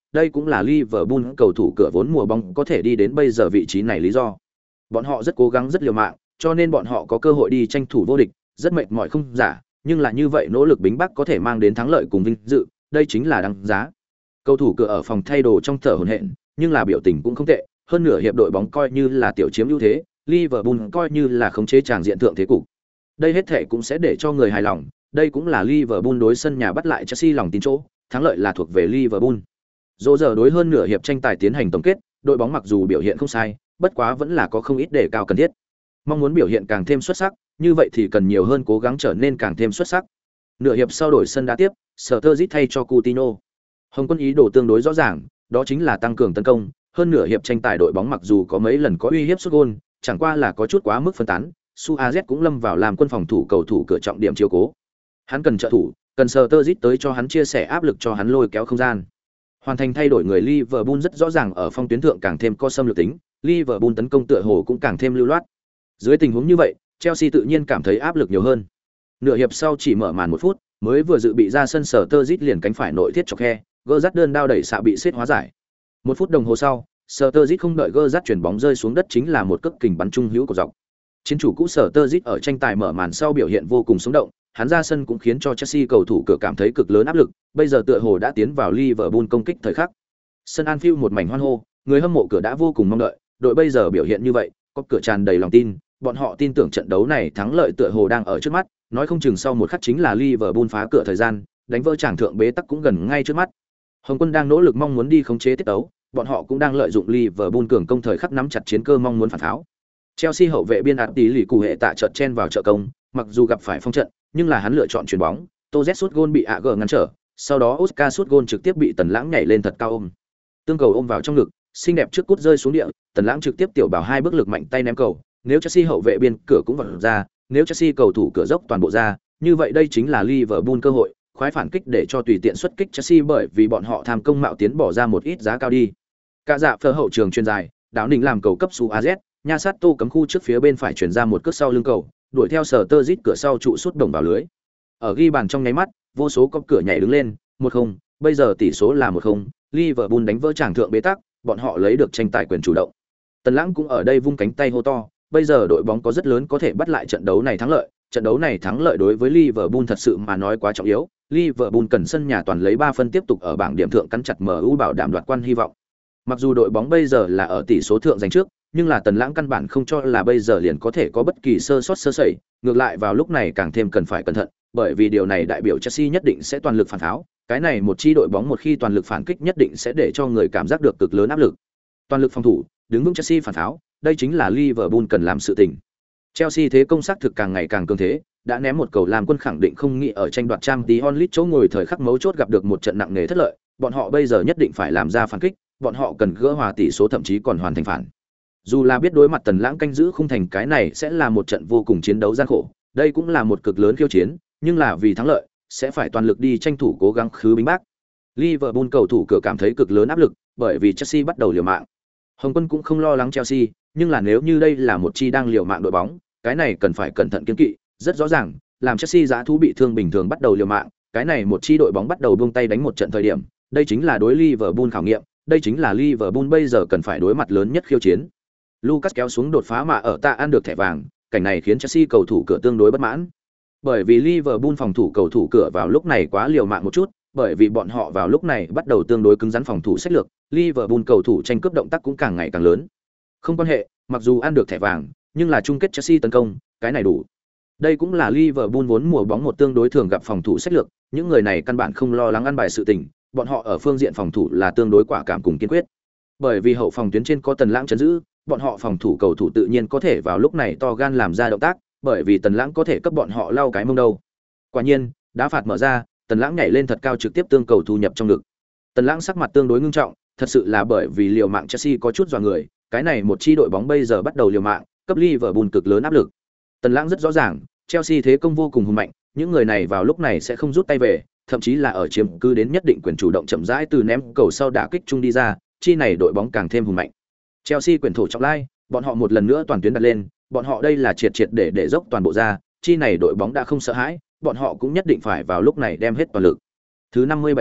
đây cũng là Liverpool cầu thủ cửa vốn mùa bóng có thể đi đến bây giờ vị trí này lý do. Bọn họ rất cố gắng rất liều mạng, cho nên bọn họ có cơ hội đi tranh thủ vô địch, rất mệt mỏi không giả, nhưng là như vậy nỗ lực bính bắc có thể mang đến thắng lợi cùng vinh dự, đây chính là đáng giá. Cầu thủ cửa ở phòng thay đồ trong thở hổn hển, nhưng là biểu tình cũng không tệ, hơn nửa hiệp đội bóng coi như là tiểu chiếm ưu thế, Liverpool coi như là khống chế tràng diện thượng thế cục. Đây hết thể cũng sẽ để cho người hài lòng, đây cũng là Liverpool đối sân nhà bắt lại Chelsea lòng tin chỗ, thắng lợi là thuộc về Liverpool. Dỗ giờ đối hơn nửa hiệp tranh tài tiến hành tổng kết, đội bóng mặc dù biểu hiện không sai, bất quá vẫn là có không ít đề cao cần thiết. Mong muốn biểu hiện càng thêm xuất sắc, như vậy thì cần nhiều hơn cố gắng trở nên càng thêm xuất sắc. Nửa hiệp sau đổi sân đá tiếp, Sturridge thay cho Coutinho. Hồng Quân ý đồ tương đối rõ ràng, đó chính là tăng cường tấn công, hơn nửa hiệp tranh tài đội bóng mặc dù có mấy lần có uy hiếp sút gol, chẳng qua là có chút quá mức phân tán, Suarez cũng lâm vào làm quân phòng thủ cầu thủ cửa trọng điểm chiếu cố. Hắn cần trợ thủ, cần Sturridge tới cho hắn chia sẻ áp lực cho hắn lôi kéo không gian. Hoàn thành thay đổi người Liverpool rất rõ ràng ở phong tuyến thượng càng thêm có xâm lược tính, Liverpool tấn công tựa hồ cũng càng thêm lưu loát. Dưới tình huống như vậy, Chelsea tự nhiên cảm thấy áp lực nhiều hơn. Nửa hiệp sau chỉ mở màn 1 phút, mới vừa dự bị ra sân Sturridge liền cánh phải nội thiết chọc khe, Gerrard đơn đao đẩy xạ bị xếp hóa giải. 1 phút đồng hồ sau, Sturridge không đợi Gerrard chuyển bóng rơi xuống đất chính là một cước kình bắn trung hữu của dọc. Chiến chủ cũ Sturridge ở tranh tài mở màn sau biểu hiện vô cùng sống động, hắn ra sân cũng khiến cho Chelsea cầu thủ cửa cảm thấy cực lớn áp lực, bây giờ tựa hồ đã tiến vào Liverpool công kích thời khắc. Sân Anfield một mảnh hoan hô, người hâm mộ cửa đã vô cùng mong đợi, đội bây giờ biểu hiện như vậy, có cửa tràn đầy lòng tin, bọn họ tin tưởng trận đấu này thắng lợi tựa hồ đang ở trước mắt, nói không chừng sau một khắc chính là Liverpool phá cửa thời gian, đánh vỡ tràng thượng bế tắc cũng gần ngay trước mắt. Hồng Quân đang nỗ lực mong muốn đi khống chế tiết đấu, bọn họ cũng đang lợi dụng Liverpool cường công thời khắc nắm chặt chiến cơ mong muốn phản tháo. Chelsea hậu vệ biên tí lì cụ hệ tạ chợt chen vào trợ công, mặc dù gặp phải phong trận, nhưng là hắn lựa chọn chuyền bóng, Toz sút gôn bị AG ngăn trở, sau đó Oscar sút gôn trực tiếp bị Tần Lãng nhảy lên thật cao ôm. Tương cầu ôm vào trong ngực, xinh đẹp trước cút rơi xuống địa, Tần Lãng trực tiếp tiểu bảo hai bước lực mạnh tay ném cầu, nếu Chelsea hậu vệ biên cửa cũng vọt ra, nếu Chelsea cầu thủ cửa dốc toàn bộ ra, như vậy đây chính là Liverpool cơ hội, khoái phản kích để cho tùy tiện xuất kích Chelsea bởi vì bọn họ tham công mạo tiến bỏ ra một ít giá cao đi. Cả dạ phơ hậu trường chuyên dài, đảo đỉnh làm cầu cấp Suarez, nha sát tô cấm khu trước phía bên phải chuyển ra một cước sau lưng cầu, đuổi theo Sturridge cửa sau trụ sút đồng vào lưới. Ở ghi bàn trong nháy mắt, vô số cop cửa nhảy đứng lên, 1-0, bây giờ tỷ số là 1-0, Liverpool đánh vỡ tràng thượng bế tắc, bọn họ lấy được tranh tài quyền chủ động. Tần Lãng cũng ở đây vung cánh tay hô to, bây giờ đội bóng có rất lớn có thể bắt lại trận đấu này thắng lợi, trận đấu này thắng lợi đối với Liverpool thật sự mà nói quá trọng yếu, Liverpool cần sân nhà toàn lấy 3 phân tiếp tục ở bảng điểm thượng cắn chặt MU bảo đảm đoạt quan hy vọng. Mặc dù đội bóng bây giờ là ở tỷ số thượng giành trước, nhưng là Tần Lãng căn bản không cho là bây giờ liền có thể có bất kỳ sơ sót sơ sẩy, ngược lại vào lúc này càng thêm cần phải cẩn thận, bởi vì điều này đại biểu Chelsea nhất định sẽ toàn lực phản tháo, cái này một chi đội bóng một khi toàn lực phản kích nhất định sẽ để cho người cảm giác được cực lớn áp lực. Toàn lực phòng thủ, đứng vững Chelsea phản tháo, đây chính là Liverpool cần làm sự tình. Chelsea thế công sắc thực càng ngày càng cường thế, đã ném một cầu làm quân khẳng định không nghĩ ở tranh đoạt Champions League chỗ ngồi thời khắc mấu chốt gặp được một trận nặng nề thất lợi, bọn họ bây giờ nhất định phải làm ra phản kích, bọn họ cần gỡ hòa tỷ số thậm chí còn hoàn thành phản. Dù là biết đối mặt Tần Lãng canh giữ khung thành cái này sẽ là một trận vô cùng chiến đấu gian khổ, đây cũng là một cực lớn khiêu chiến, nhưng là vì thắng lợi, sẽ phải toàn lực đi tranh thủ cố gắng khứ bính bác. Liverpool cầu thủ cửa cảm thấy cực lớn áp lực, bởi vì Chelsea bắt đầu liều mạng. Hồng Quân cũng không lo lắng Chelsea, nhưng là nếu như đây là một chi đang liều mạng đội bóng, cái này cần phải cẩn thận kiêng kỵ, rất rõ ràng, làm Chelsea giá thú bị thương bình thường bắt đầu liều mạng, cái này một chi đội bóng bắt đầu buông tay đánh một trận thời điểm, đây chính là đối Liverpool khảo nghiệm, đây chính là Liverpool bây giờ cần phải đối mặt lớn nhất khiêu chiến. Lucas kéo xuống đột phá mà ở ta ăn được thẻ vàng, cảnh này khiến Chelsea cầu thủ cửa tương đối bất mãn. Bởi vì Liverpool phòng thủ cầu thủ cửa vào lúc này quá liều mạng một chút, bởi vì bọn họ vào lúc này bắt đầu tương đối cứng rắn phòng thủ sách lược, Liverpool cầu thủ tranh cướp động tác cũng càng ngày càng lớn. Không quan hệ, mặc dù ăn được thẻ vàng, nhưng là chung kết Chelsea tấn công, cái này đủ. Đây cũng là Liverpool vốn mùa bóng một tương đối thường gặp phòng thủ sách lược, những người này căn bản không lo lắng ăn bài sự tình, bọn họ ở phương diện phòng thủ là tương đối quả cảm cùng kiên quyết. Bởi vì hậu phòng tuyến trên có Tần Lãng trấn giữ, bọn họ phòng thủ cầu thủ tự nhiên có thể vào lúc này to gan làm ra động tác, bởi vì Tần Lãng có thể cấp bọn họ lau cái mông đâu. Quả nhiên, đá phạt mở ra, Tần Lãng nhảy lên thật cao trực tiếp tương cầu thu nhập trong ngực. Tần Lãng sắc mặt tương đối ngưng trọng, thật sự là bởi vì liều mạng Chelsea có chút dọa người, cái này một chi đội bóng bây giờ bắt đầu liều mạng, cấp Liverpool cực lớn áp lực. Tần Lãng rất rõ ràng, Chelsea thế công vô cùng hùng mạnh, những người này vào lúc này sẽ không rút tay về, thậm chí là ở chiếm cứ đến nhất định quyền chủ động chậm rãi từ ném cầu sau đả kích chung đi ra, chi này đội bóng càng thêm hùng mạnh. Chelsea quyền thủ trọng lai, bọn họ một lần nữa toàn tuyến đặt lên, bọn họ đây là triệt để dốc toàn bộ ra, chi này đội bóng đã không sợ hãi, bọn họ cũng nhất định phải vào lúc này đem hết toàn lực. Thứ 57 phút,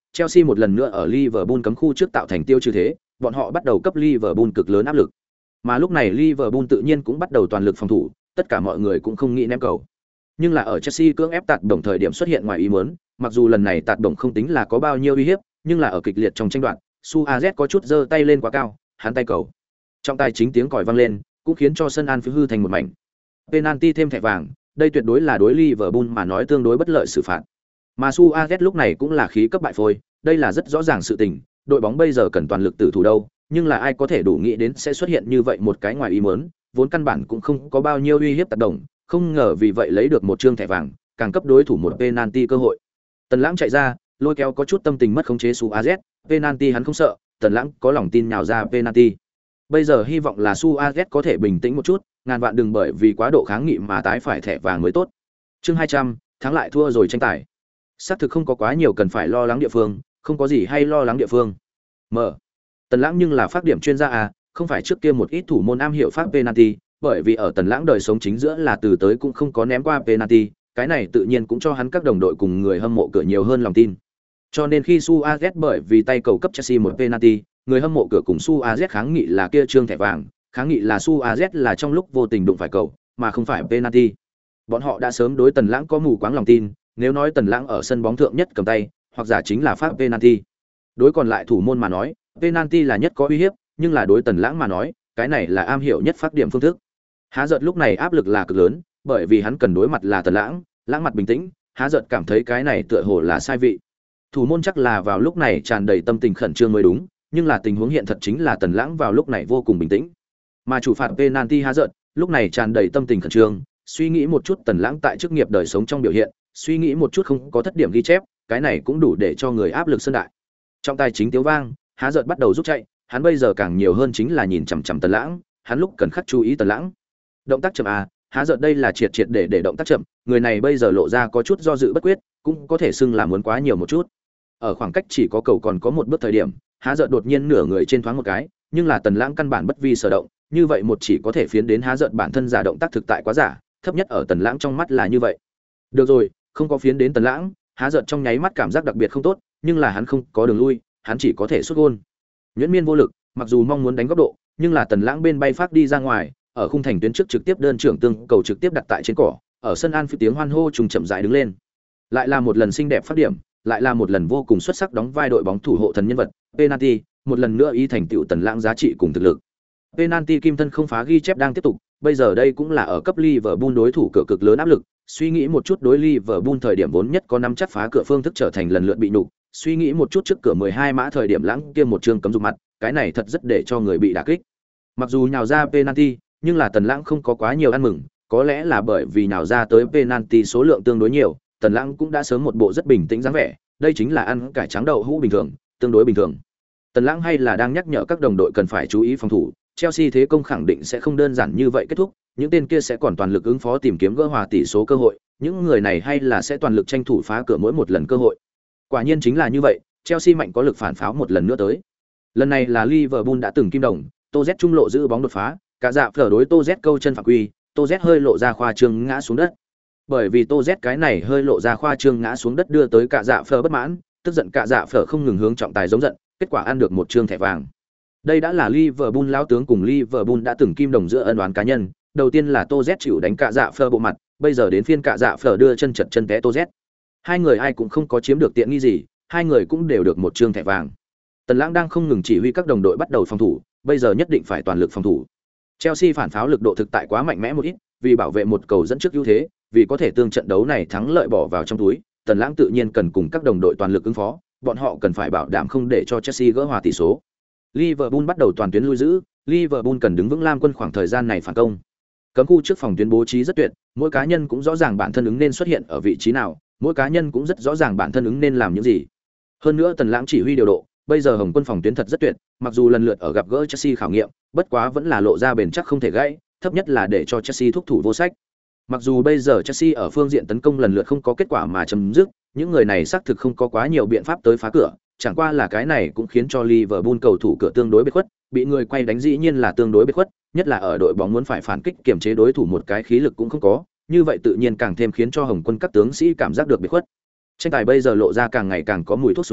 Chelsea một lần nữa ở Liverpool cấm khu trước tạo thành tiêu trừ thế, bọn họ bắt đầu cấp Liverpool cực lớn áp lực. Mà lúc này Liverpool tự nhiên cũng bắt đầu toàn lực phòng thủ, tất cả mọi người cũng không nghĩ ném cầu. Nhưng là ở Chelsea cưỡng ép tạt đồng thời điểm xuất hiện ngoài ý muốn, mặc dù lần này tạt đồng không tính là có bao nhiêu uy hiếp, nhưng là ở kịch liệt trong tranh đoạt, Suarez có chút giơ tay lên quá cao, hắn tay cầu. Trong tay chính tiếng còi vang lên, cũng khiến cho sân Anfield hư thành một mảnh. Penalty thêm thẻ vàng, đây tuyệt đối là đối Liverpool mà nói tương đối bất lợi xử phạt. Mà Suarez lúc này cũng là khí cấp bại phôi, đây là rất rõ ràng sự tình, đội bóng bây giờ cần toàn lực tử thủ đâu, nhưng là ai có thể đủ nghĩ đến sẽ xuất hiện như vậy một cái ngoài ý muốn, vốn căn bản cũng không có bao nhiêu uy hiếp tác động, không ngờ vì vậy lấy được một trương thẻ vàng, càng cấp đối thủ một penalty cơ hội. Tần Lãng chạy ra, lôi kéo có chút tâm tình mất khống chế Suarez, penalty hắn không sợ, Tần Lãng có lòng tin nhào ra penalty. Bây giờ hy vọng là Suarez có thể bình tĩnh một chút, ngàn vạn đừng bởi vì quá độ kháng nghị mà tái phải thẻ vàng mới tốt. Chương 200, thắng lại thua rồi tranh tài. Xác thực không có quá nhiều cần phải lo lắng địa phương, không có gì hay lo lắng địa phương. Mở. Tần Lãng nhưng là phát điểm chuyên gia à, không phải trước kia một ít thủ môn am hiểu phát penalty, bởi vì ở Tần Lãng đời sống chính giữa là từ tới cũng không có ném qua penalty, cái này tự nhiên cũng cho hắn các đồng đội cùng người hâm mộ cửa nhiều hơn lòng tin. Cho nên khi Suarez bởi vì tay cầu cấp Chelsea một penalty, người hâm mộ cửa cùng Suarez kháng nghị là kia trương thẻ vàng, kháng nghị là Suarez là trong lúc vô tình đụng phải cầu, mà không phải penalty. Bọn họ đã sớm đối Tần Lãng có mù quáng lòng tin, nếu nói Tần Lãng ở sân bóng thượng nhất cầm tay, hoặc giả chính là phát penalty. Đối còn lại thủ môn mà nói, penalty là nhất có uy hiếp, nhưng là đối Tần Lãng mà nói, cái này là am hiểu nhất phát điểm phương thức. Há giật lúc này áp lực là cực lớn, bởi vì hắn cần đối mặt là Tần Lãng, Lãng mặt bình tĩnh, Há giật cảm thấy cái này tựa hồ là sai vị. Thủ môn chắc là vào lúc này tràn đầy tâm tình khẩn trương mới đúng, nhưng là tình huống hiện thật chính là Tần Lãng vào lúc này vô cùng bình tĩnh. Mà chủ phạt penalty Há giật, lúc này tràn đầy tâm tình khẩn trương, suy nghĩ một chút Tần Lãng tại chức nghiệp đời sống trong biểu hiện, suy nghĩ một chút không có thất điểm ghi chép, cái này cũng đủ để cho người áp lực sân đại. Trong tay chính tiếu vang, Há giật bắt đầu rút chạy, hắn bây giờ càng nhiều hơn chính là nhìn chằm chằm Tần Lãng, hắn lúc cần khắc chú ý Tần Lãng. Động tác chậm à, Há giật đây là triệt để động tác chậm, người này bây giờ lộ ra có chút do dự bất quyết, cũng có thể xưng là muốn quá nhiều một chút. Ở khoảng cách chỉ có cầu còn có một bước thời điểm, Há giật đột nhiên nửa người trên thoáng một cái, nhưng là Tần Lãng căn bản bất vi sở động, như vậy một chỉ có thể phiến đến Há giật bản thân giả động tác thực tại quá giả, thấp nhất ở Tần Lãng trong mắt là như vậy. Được rồi, không có phiến đến Tần Lãng, Há giật trong nháy mắt cảm giác đặc biệt không tốt, nhưng là hắn không có đường lui, hắn chỉ có thể sút gôn. Nhuyễn Miên vô lực, mặc dù mong muốn đánh góc độ, nhưng là Tần Lãng bên bay phát đi ra ngoài, ở khung thành tuyến trước trực tiếp đơn trưởng tương cầu trực tiếp đặt tại trên cỏ, ở sân Anfield tiếng hoan hô trùng chậm rãi đứng lên. Lại là một lần xinh đẹp phát điểm, lại là một lần vô cùng xuất sắc đóng vai đội bóng thủ hộ thần nhân vật, penalty, một lần nữa ý thành tựu Tần Lãng giá trị cùng thực lực. Penalty kim thân không phá ghi chép đang tiếp tục, bây giờ đây cũng là ở cấp Liverpool đối thủ cửa cực lớn áp lực, suy nghĩ một chút đối Liverpool thời điểm vốn nhất có năm chắc phá cửa phương thức trở thành lần lượt bị nhục, suy nghĩ một chút trước cửa 12 mã thời điểm Lãng kia một chương cấm dục mặt, cái này thật rất để cho người bị đả kích. Mặc dù nhào ra penalty, nhưng là Tần Lãng không có quá nhiều ăn mừng, có lẽ là bởi vì nhào ra tới penalty số lượng tương đối nhiều, Tần Lãng cũng đã sớm một bộ rất bình tĩnh dáng vẻ, đây chính là ăn cải trắng đậu hũ bình thường, tương đối bình thường. Tần Lãng hay là đang nhắc nhở các đồng đội cần phải chú ý phòng thủ, Chelsea thế công khẳng định sẽ không đơn giản như vậy kết thúc, những tên kia sẽ còn toàn lực ứng phó tìm kiếm gỡ hòa tỷ số cơ hội, những người này hay là sẽ toàn lực tranh thủ phá cửa mỗi một lần cơ hội. Quả nhiên chính là như vậy, Chelsea mạnh có lực phản pháo một lần nữa tới. Lần này là Liverpool đã từng kim đồng, Tô Z trung lộ giữ bóng đột phá, cả dạ phở đối Tô Z câu chân phạm quy, Tô Z hơi lộ ra khoa trương ngã xuống đất. Bởi vì Tô Z cái này hơi lộ ra khoa trương ngã xuống đất đưa tới cả dạ phở bất mãn, tức giận cả dạ phở không ngừng hướng trọng tài giống giận, kết quả ăn được một trương thẻ vàng. Đây đã là Liverpool lão tướng cùng Liverpool đã từng kim đồng giữa ân oán cá nhân, đầu tiên là Tô Z chịu đánh cả dạ phở bộ mặt, bây giờ đến phiên cả dạ phở đưa chân chật chân té Tô Z. Hai người ai cũng không có chiếm được tiện nghi gì, hai người cũng đều được một trương thẻ vàng. Tần Lãng đang không ngừng chỉ huy các đồng đội bắt đầu phòng thủ, bây giờ nhất định phải toàn lực phòng thủ. Chelsea phản pháo lực độ thực tại quá mạnh mẽ một ít, vì bảo vệ một cầu dẫn trước ưu thế, vì có thể tương trận đấu này thắng lợi bỏ vào trong túi, Tần Lãng tự nhiên cần cùng các đồng đội toàn lực ứng phó, bọn họ cần phải bảo đảm không để cho Chelsea gỡ hòa tỷ số. Liverpool bắt đầu toàn tuyến lui giữ, Liverpool cần đứng vững Lam quân khoảng thời gian này phản công. Cấm khu trước phòng tuyến bố trí rất tuyệt, mỗi cá nhân cũng rõ ràng bản thân ứng nên xuất hiện ở vị trí nào, mỗi cá nhân cũng rất rõ ràng bản thân ứng nên làm những gì. Hơn nữa Tần Lãng chỉ huy điều độ, bây giờ Hồng quân phòng tuyến thật rất tuyệt, mặc dù lần lượt ở gặp gỡ Chelsea khảo nghiệm, bất quá vẫn là lộ ra bền chắc không thể gãy, thấp nhất là để cho Chelsea thúc thủ vô sách. Mặc dù bây giờ Chelsea ở phương diện tấn công lần lượt không có kết quả mà chấm dứt, những người này xác thực không có quá nhiều biện pháp tới phá cửa, chẳng qua là cái này cũng khiến cho Liverpool cầu thủ cửa tương đối biệt khuất, bị người quay đánh dĩ nhiên là tương đối biệt khuất, nhất là ở đội bóng muốn phải phản kích kiềm chế đối thủ một cái khí lực cũng không có, như vậy tự nhiên càng thêm khiến cho Hồng quân các tướng sĩ cảm giác được biệt khuất. Tranh tài bây giờ lộ ra càng ngày càng có mùi thuốc súng,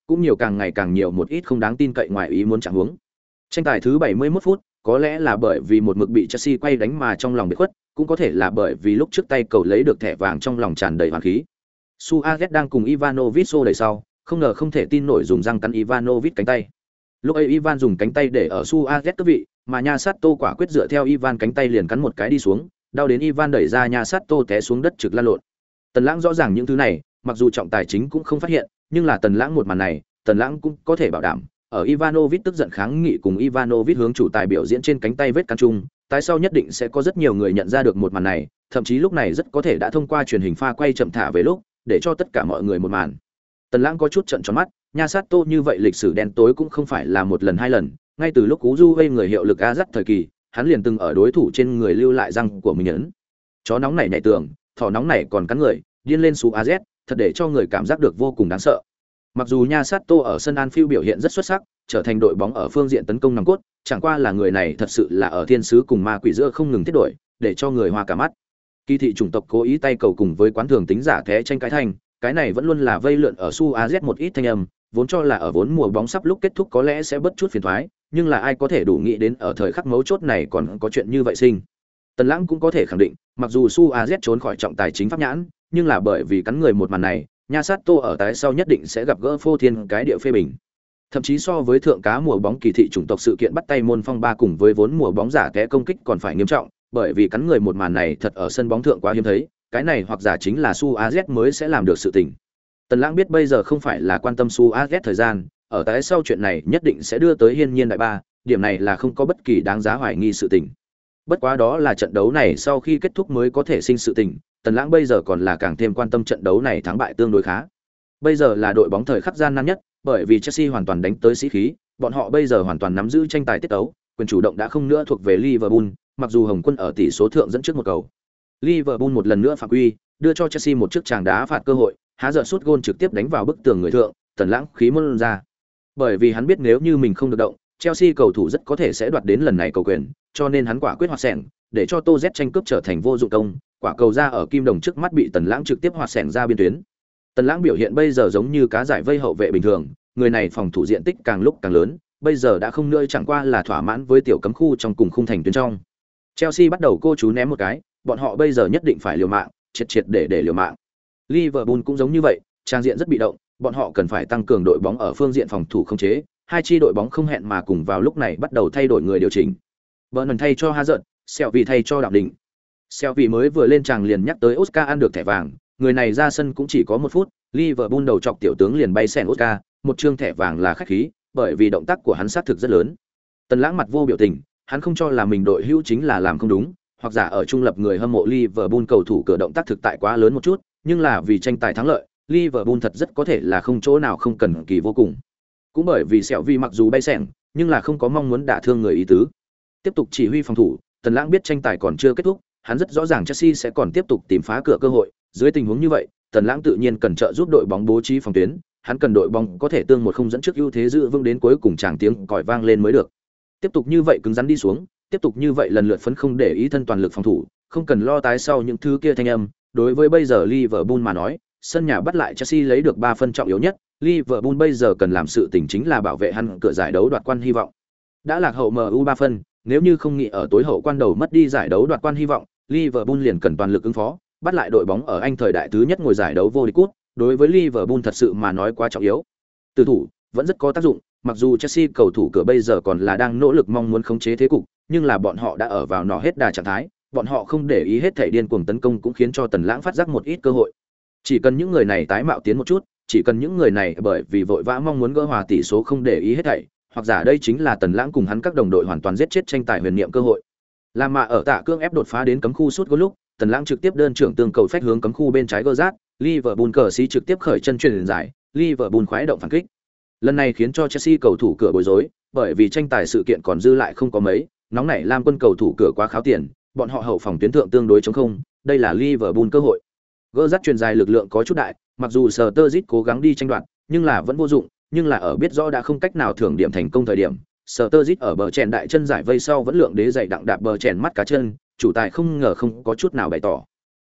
cũng nhiều càng ngày càng nhiều một ít không đáng tin cậy ngoài ý muốn chẳng huống. Tranh tài thứ 71 phút, có lẽ là bởi vì một mực bị Chelsea quay đánh mà trong lòng bị khuất, cũng có thể là bởi vì lúc trước tay cầu lấy được thẻ vàng trong lòng tràn đầy hoàn khí. Suarez đang cùng Ivanovic xô đẩy sau, không ngờ không thể tin nổi dùng răng cắn Ivanovic cánh tay. Lúc ấy Ivan dùng cánh tay để ở Suarez cướp vị, mà Nha Sato quả quyết dựa theo Ivan cánh tay liền cắn một cái đi xuống, đau đến Ivan đẩy ra Nha Sato té xuống đất trực lăn lộn. Tần Lãng rõ ràng những thứ này, mặc dù trọng tài chính cũng không phát hiện, nhưng là Tần Lãng một màn này, Tần Lãng cũng có thể bảo đảm, ở Ivanovic tức giận kháng nghị cùng Ivanovic hướng chủ tài biểu diễn trên cánh tay vết cắn chung, tái sau nhất định sẽ có rất nhiều người nhận ra được một màn này, thậm chí lúc này rất có thể đã thông qua truyền hình pha quay chậm thả về lúc, để cho tất cả mọi người một màn. Tần Lãng có chút trợn tròn mắt, Nha Sato như vậy lịch sử đen tối cũng không phải là một lần hai lần, ngay từ lúc Cú Du gây người hiệu lực Azat thời kỳ, hắn liền từng ở đối thủ trên người lưu lại răng của mình ấn. Chó nóng này nhảy tường, thỏ nóng này còn cắn người, điên lên Suarez, thật để cho người cảm giác được vô cùng đáng sợ. Mặc dù Nha Sato ở sân Anfield biểu hiện rất xuất sắc, trở thành đội bóng ở phương diện tấn công nòng cốt, chẳng qua là người này thật sự là ở thiên sứ cùng ma quỷ giữa không ngừng thiết đổi, để cho người hoa cả mắt. Kỳ thị chủng tộc cố ý tay cầu cùng với quán thường tính giả thế tranh cãi thành, cái này vẫn luôn là vây lượn ở Suarez một ít thanh âm, vốn cho là ở vốn mùa bóng sắp lúc kết thúc có lẽ sẽ bớt chút phiền toái, nhưng là ai có thể đủ nghĩ đến ở thời khắc mấu chốt này còn có chuyện như vậy sinh. Tần Lãng cũng có thể khẳng định, mặc dù Suarez trốn khỏi trọng tài chính pháp nhãn, nhưng là bởi vì cắn người một màn này, Nha Sato ở tái sau nhất định sẽ gặp gỡ phô thiên cái địa phê bình. Thậm chí so với thượng cá mùa bóng kỳ thị chủng tộc sự kiện bắt tay môn phong ba cùng với vốn mùa bóng giả té công kích còn phải nghiêm trọng, bởi vì cắn người một màn này thật ở sân bóng thượng quá hiếm thấy, cái này hoặc giả chính là Suarez mới sẽ làm được sự tình. Tần Lãng biết bây giờ không phải là quan tâm Suarez thời gian, ở tái sau chuyện này nhất định sẽ đưa tới hiên nhiên đại ba, điểm này là không có bất kỳ đáng giá hoài nghi sự tình. Bất quá đó là trận đấu này sau khi kết thúc mới có thể sinh sự tình, Tần Lãng bây giờ còn là càng thêm quan tâm trận đấu này thắng bại tương đối khá. Bây giờ là đội bóng thời khắc gian nan nhất, bởi vì Chelsea hoàn toàn đánh tới sĩ khí, bọn họ bây giờ hoàn toàn nắm giữ tranh tài tiết tấu, quyền chủ động đã không nữa thuộc về Liverpool, mặc dù Hồng Quân ở tỷ số thượng dẫn trước một cầu. Liverpool một lần nữa phạm quy, đưa cho Chelsea một chiếc chàng đá phạt cơ hội, há giờ sút gôn trực tiếp đánh vào bức tường người thượng, Tần Lãng khí môn ra. Bởi vì hắn biết nếu như mình không được động, Chelsea cầu thủ rất có thể sẽ đoạt đến lần này cầu quyền, cho nên hắn quả quyết hoạt sẻng, để cho Tô Z tranh cướp trở thành vô dụng công, quả cầu ra ở kim đồng trước mắt bị Tần Lãng trực tiếp hoạt sẻng ra biên tuyến. Tần Lãng biểu hiện bây giờ giống như cá giải vây hậu vệ bình thường, người này phòng thủ diện tích càng lúc càng lớn, bây giờ đã không nữa chẳng qua là thỏa mãn với tiểu cấm khu trong cùng khung thành tuyến trong. Chelsea bắt đầu cô chú ném một cái, bọn họ bây giờ nhất định phải liều mạng, triệt để liều mạng. Liverpool cũng giống như vậy, trang diện rất bị động, bọn họ cần phải tăng cường đội bóng ở phương diện phòng thủ khống chế, hai chi đội bóng không hẹn mà cùng vào lúc này bắt đầu thay đổi người điều chỉnh. Burnley thay cho Hazard, Shelby thay cho Đạo Định. Shelby mới vừa lên tràng liền nhắc tới Oscar ăn được thẻ vàng, người này ra sân cũng chỉ có 1 phút, Liverpool đầu chọc tiểu tướng liền bay xẻn Oscar, một trương thẻ vàng là khách khí, bởi vì động tác của hắn sát thực rất lớn. Tần Lãng mặt vô biểu tình, hắn không cho là mình đội hữu chính là làm không đúng, hoặc giả ở trung lập người hâm mộ Liverpool cầu thủ cửa động tác thực tại quá lớn một chút, nhưng là vì tranh tài thắng lợi, Liverpool thật rất có thể là không chỗ nào không cần kỳ vô cùng. Cũng bởi vì sẹo vì mặc dù bay xẻng, nhưng là không có mong muốn đả thương người ý tứ. Tiếp tục chỉ huy phòng thủ, Tần Lãng biết tranh tài còn chưa kết thúc, hắn rất rõ ràng Chelsea sẽ còn tiếp tục tìm phá cửa cơ hội, dưới tình huống như vậy, Tần Lãng tự nhiên cần trợ giúp đội bóng bố trí phòng tuyến, hắn cần đội bóng có thể tương một không dẫn trước ưu thế giữ vững đến cuối cùng chàng tiếng còi vang lên mới được. Tiếp tục như vậy cứng rắn đi xuống, tiếp tục như vậy lần lượt phấn không để ý thân toàn lực phòng thủ, không cần lo tái sau những thứ kia thanh âm, đối với bây giờ Liverpool mà nói, sân nhà bắt lại Chelsea lấy được 3 phân trọng yếu nhất, Liverpool bây giờ cần làm sự tình chính là bảo vệ hắn cửa giải đấu đoạt quan hy vọng. Đã lạc hậu MU 3 phân, nếu như không nghĩ ở tối hậu quan đầu mất đi giải đấu đoạt quan hy vọng, Liverpool liền cần toàn lực ứng phó, bắt lại đội bóng ở Anh thời đại thứ nhất ngồi giải đấu vô địch cúp, đối với Liverpool thật sự mà nói quá trọng yếu. Từ thủ vẫn rất có tác dụng, mặc dù Chelsea cầu thủ cửa bây giờ còn là đang nỗ lực mong muốn khống chế thế cục, nhưng là bọn họ đã ở vào nọ hết đà trạng thái, bọn họ không để ý hết thảy điên cuồng tấn công cũng khiến cho Tần Lãng phát giác một ít cơ hội. Chỉ cần những người này tái mạo tiến một chút, chỉ cần những người này bởi vì vội vã mong muốn gỡ hòa tỷ số không để ý hết thảy, hoặc giả đây chính là Tần Lãng cùng hắn các đồng đội hoàn toàn giết chết tranh tài huyền niệm cơ hội. Làm mà ở Tạ Cương ép đột phá đến cấm khu sút gol lúc, Tần Lãng trực tiếp đơn trưởng tương cầu phách hướng cấm khu bên trái gỡ rát, Liverpool cờ sĩ trực tiếp khởi chân chuyền giải, Liverpool khoái động phản kích. Lần này khiến cho Chelsea cầu thủ cửa bối rối, bởi vì tranh tài sự kiện còn dư lại không có mấy, nóng nảy Lam quân cầu thủ cửa quá kháo tiền, bọn họ hậu phòng tuyến thượng tương đối trống không, đây là Liverpool cơ hội. Gỡ rát truyền dài lực lượng có chút đại, mặc dù Sturridge cố gắng đi tranh đoạt, nhưng là vẫn vô dụng, nhưng là ở biết rõ đã không cách nào thưởng điểm thành công thời điểm, Sturridge ở bờ chèn đại chân giải vây sau vẫn lượng đế dày đặng đạp bờ chèn mắt cá chân, chủ tài không ngờ không có chút nào bày tỏ.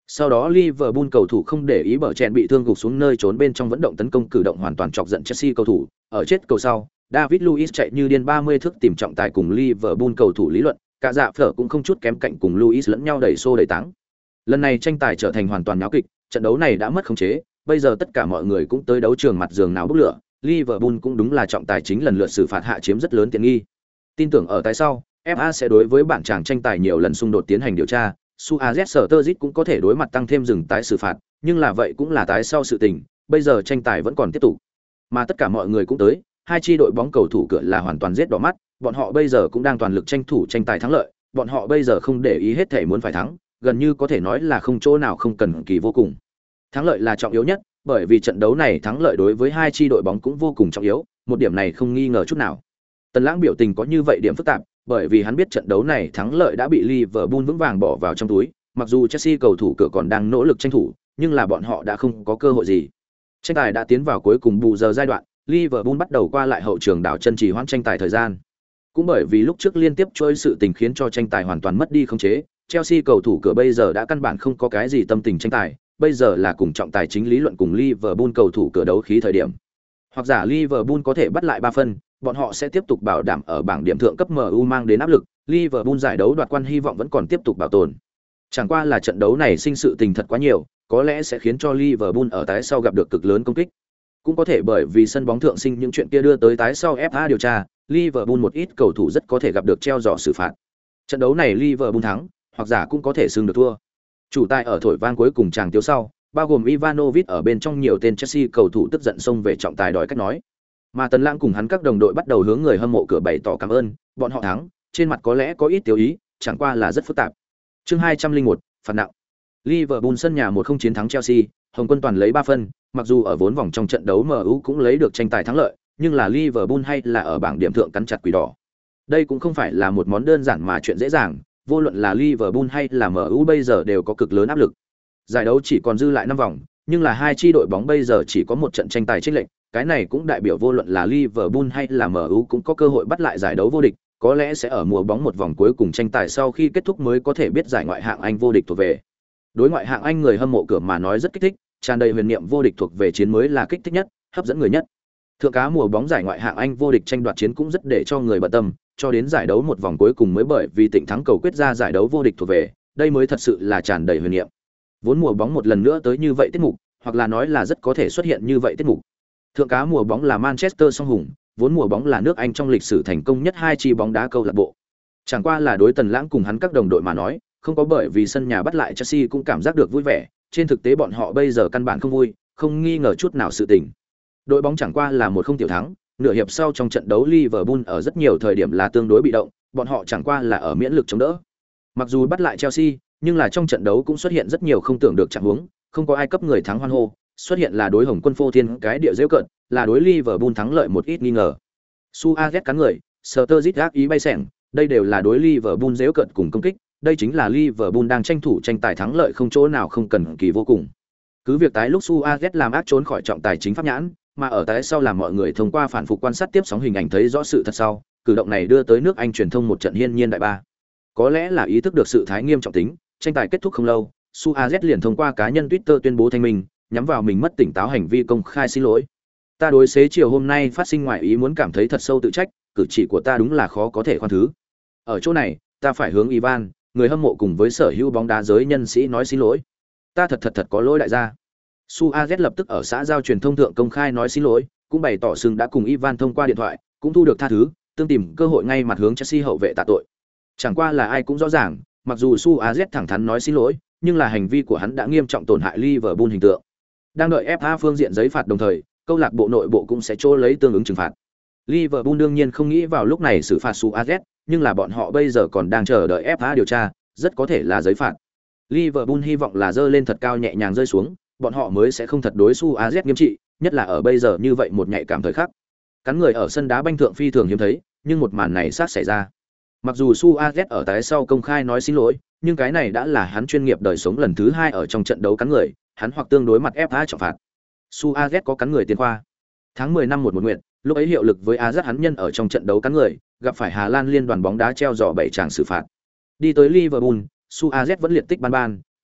Sau đó Liverpool cầu thủ không để ý bờ chèn bị thương gục xuống nơi trốn bên trong vận động tấn công cử động hoàn toàn chọc giận Chelsea cầu thủ. Ở chết cầu sau, David Luiz chạy như điên 30 thước tìm trọng tài cùng Liverpool cầu thủ lý luận, cả dạ phở cũng không chút kém cạnh cùng Luiz lẫn nhau đẩy xô đẩy táng. Lần này tranh tài trở thành hoàn toàn náo kịch, trận đấu này đã mất khống chế, bây giờ tất cả mọi người cũng tới đấu trường mặt giường nào bốc lửa, Liverpool cũng đúng là trọng tài chính lần lượt xử phạt hạ chiếm rất lớn tiện nghi. Tin tưởng ở tại sau, FA sẽ đối với bản chàng tranh tài nhiều lần xung đột tiến hành điều tra, Suarez Sturridge cũng có thể đối mặt tăng thêm dừng tái xử phạt, nhưng là vậy cũng là tái sau sự tình, bây giờ tranh tài vẫn còn tiếp tục. Mà tất cả mọi người cũng tới, hai chi đội bóng cầu thủ cửa là hoàn toàn giết đỏ mắt, bọn họ bây giờ cũng đang toàn lực tranh thủ tranh tài thắng lợi, bọn họ bây giờ không để ý hết thể muốn phải thắng, gần như có thể nói là không chỗ nào không cần kỳ vô cùng. Thắng lợi là trọng yếu nhất, bởi vì trận đấu này thắng lợi đối với hai chi đội bóng cũng vô cùng trọng yếu, một điểm này không nghi ngờ chút nào. Tần Lãng biểu tình có như vậy điểm phức tạp, bởi vì hắn biết trận đấu này thắng lợi đã bị Liverpool vững vàng bỏ vào trong túi, mặc dù Chelsea cầu thủ cửa còn đang nỗ lực tranh thủ, nhưng là bọn họ đã không có cơ hội gì. Tranh tài đã tiến vào cuối cùng bù giờ giai đoạn, Liverpool bắt đầu qua lại hậu trường đảo chân trì hoãn tranh tài thời gian. Cũng bởi vì lúc trước liên tiếp trôi sự tình khiến cho tranh tài hoàn toàn mất đi khống chế, Chelsea cầu thủ cửa bây giờ đã căn bản không có cái gì tâm tình tranh tài, bây giờ là cùng trọng tài chính lý luận cùng Liverpool cầu thủ cửa đấu khí thời điểm. Hoặc giả Liverpool có thể bắt lại 3 phân, bọn họ sẽ tiếp tục bảo đảm ở bảng điểm thượng cấp MU mang đến áp lực, Liverpool giải đấu đoạt quan hy vọng vẫn còn tiếp tục bảo tồn. Chẳng qua là trận đấu này sinh sự tình thật quá nhiều, có lẽ sẽ khiến cho Liverpool ở tái sau gặp được cực lớn công kích. Cũng có thể bởi vì sân bóng thượng sinh những chuyện kia đưa tới tái sau FA điều tra, Liverpool một ít cầu thủ rất có thể gặp được treo giỏ xử phạt. Trận đấu này Liverpool thắng, hoặc giả cũng có thể xưng được thua. Chủ tài ở thổi vang cuối cùng chàng tiếu sau, bao gồm Ivanovic ở bên trong nhiều tên Chelsea cầu thủ tức giận xông về trọng tài đòi cách nói. Mà Tần Lãng cùng hắn các đồng đội bắt đầu hướng người hâm mộ cửa bày tỏ cảm ơn, bọn họ thắng, trên mặt có lẽ có ít tiêu ý, chẳng qua là rất phức tạp. Chương 201, phạt nặng. Liverpool sân nhà 1-0 chiến thắng Chelsea, Hồng Quân toàn lấy 3 phân, mặc dù ở vốn vòng trong trận đấu MU cũng lấy được tranh tài thắng lợi, nhưng là Liverpool hay là ở bảng điểm thượng cắn chặt quỷ đỏ. Đây cũng không phải là một món đơn giản mà chuyện dễ dàng, vô luận là Liverpool hay là MU bây giờ đều có cực lớn áp lực. Giải đấu chỉ còn dư lại 5 vòng, nhưng là hai chi đội bóng bây giờ chỉ có một trận tranh tài chênh lệch, cái này cũng đại biểu vô luận là Liverpool hay là MU cũng có cơ hội bắt lại giải đấu vô địch, có lẽ sẽ ở mùa bóng một vòng cuối cùng tranh tài sau khi kết thúc mới có thể biết giải ngoại hạng Anh vô địch thuộc về. Đối ngoại hạng Anh người hâm mộ cửa mà nói rất kích thích, tràn đầy huyền niệm vô địch thuộc về chiến mới là kích thích nhất, hấp dẫn người nhất. Thượng cá mùa bóng giải ngoại hạng Anh vô địch tranh đoạt chiến cũng rất để cho người bận tâm, cho đến giải đấu một vòng cuối cùng mới bởi vì Tịnh thắng cầu quyết ra giải đấu vô địch thuộc về, đây mới thật sự là tràn đầy huyền niệm. Vốn mùa bóng một lần nữa tới như vậy tiết mục, hoặc là nói là rất có thể xuất hiện như vậy tiết mục. Thượng cá mùa bóng là Manchester song hùng, vốn mùa bóng là nước Anh trong lịch sử thành công nhất hai chi bóng đá câu lạc bộ. Chẳng qua là đối Tần Lãng cùng hắn các đồng đội mà nói, không có bởi vì sân nhà bắt lại Chelsea cũng cảm giác được vui vẻ, trên thực tế bọn họ bây giờ căn bản không vui, không nghi ngờ chút nào sự tình. Đội bóng chẳng qua là 1-0 tiểu thắng, nửa hiệp sau trong trận đấu Liverpool ở rất nhiều thời điểm là tương đối bị động, bọn họ chẳng qua là ở miễn lực chống đỡ. Mặc dù bắt lại Chelsea, nhưng là trong trận đấu cũng xuất hiện rất nhiều không tưởng được trạng huống, không có ai cấp người thắng hoan hô, xuất hiện là đối Hồng Quân phô thiên cái địa giễu cợt, là đối Liverpool thắng lợi một ít nghi ngờ. Suarez cắn người, Sturridge ác ý bay sẻng, đây đều là đối Liverpool giễu cợt cùng công kích, đây chính là Liverpool đang tranh thủ tranh tài thắng lợi không chỗ nào không cần kỳ vô cùng. Cứ việc tái lúc Suarez làm ác trốn khỏi trọng tài chính pháp nhãn, mà ở tái sau làm mọi người thông qua phản phục quan sát tiếp sóng hình ảnh thấy rõ sự thật sau, cử động này đưa tới nước Anh truyền thông một trận hiên nhiên đại ba. Có lẽ là ý thức được sự thái nghiêm trọng tính, tranh tài kết thúc không lâu, Suarez liền thông qua cá nhân Twitter tuyên bố thanh minh, nhắm vào mình mất tỉnh táo hành vi công khai xin lỗi. Ta đối xế chiều hôm nay phát sinh ngoại ý muốn cảm thấy thật sâu tự trách, cử chỉ của ta đúng là khó có thể khoan thứ. Ở chỗ này, ta phải hướng Ivan, người hâm mộ cùng với sở hữu bóng đá giới nhân sĩ nói xin lỗi. Ta thật có lỗi đại gia. Suarez lập tức ở xã giao truyền thông thượng công khai nói xin lỗi, cũng bày tỏ sừng đã cùng Ivan thông qua điện thoại, cũng thu được tha thứ, tương tìm cơ hội ngay mặt hướng Chelsea hậu vệ tạ tội. Chẳng qua là ai cũng rõ ràng, mặc dù Suarez thẳng thắn nói xin lỗi, nhưng là hành vi của hắn đã nghiêm trọng tổn hại Liverpool hình tượng. Đang đợi FA phương diện giấy phạt đồng thời, câu lạc bộ nội bộ cũng sẽ chỗ lấy tương ứng trừng phạt. Liverpool đương nhiên không nghĩ vào lúc này xử phạt Suarez, nhưng là bọn họ bây giờ còn đang chờ đợi FA điều tra, rất có thể là giấy phạt. Liverpool hy vọng là dơ lên thật cao nhẹ nhàng rơi xuống, bọn họ mới sẽ không thật đối Suarez nghiêm trị, nhất là ở bây giờ như vậy một nhạy cảm thời khắc. Cắn người ở sân đá banh thượng phi thường hiếm thấy, nhưng một màn này sát xảy ra. Mặc dù Suarez ở tái sau công khai nói xin lỗi, nhưng cái này đã là hắn chuyên nghiệp đời sống lần thứ 2 ở trong trận đấu cắn người, hắn hoặc tương đối mặt FA trọng phạt. Suarez có cắn người tiền khoa. Tháng 10 năm 11 nguyện, lúc ấy hiệu lực với Ajax hắn nhân ở trong trận đấu cắn người, gặp phải Hà Lan liên đoàn bóng đá treo giò 7 tràng xử phạt. Đi tới Liverpool, Suarez vẫn liệt tích ban ban,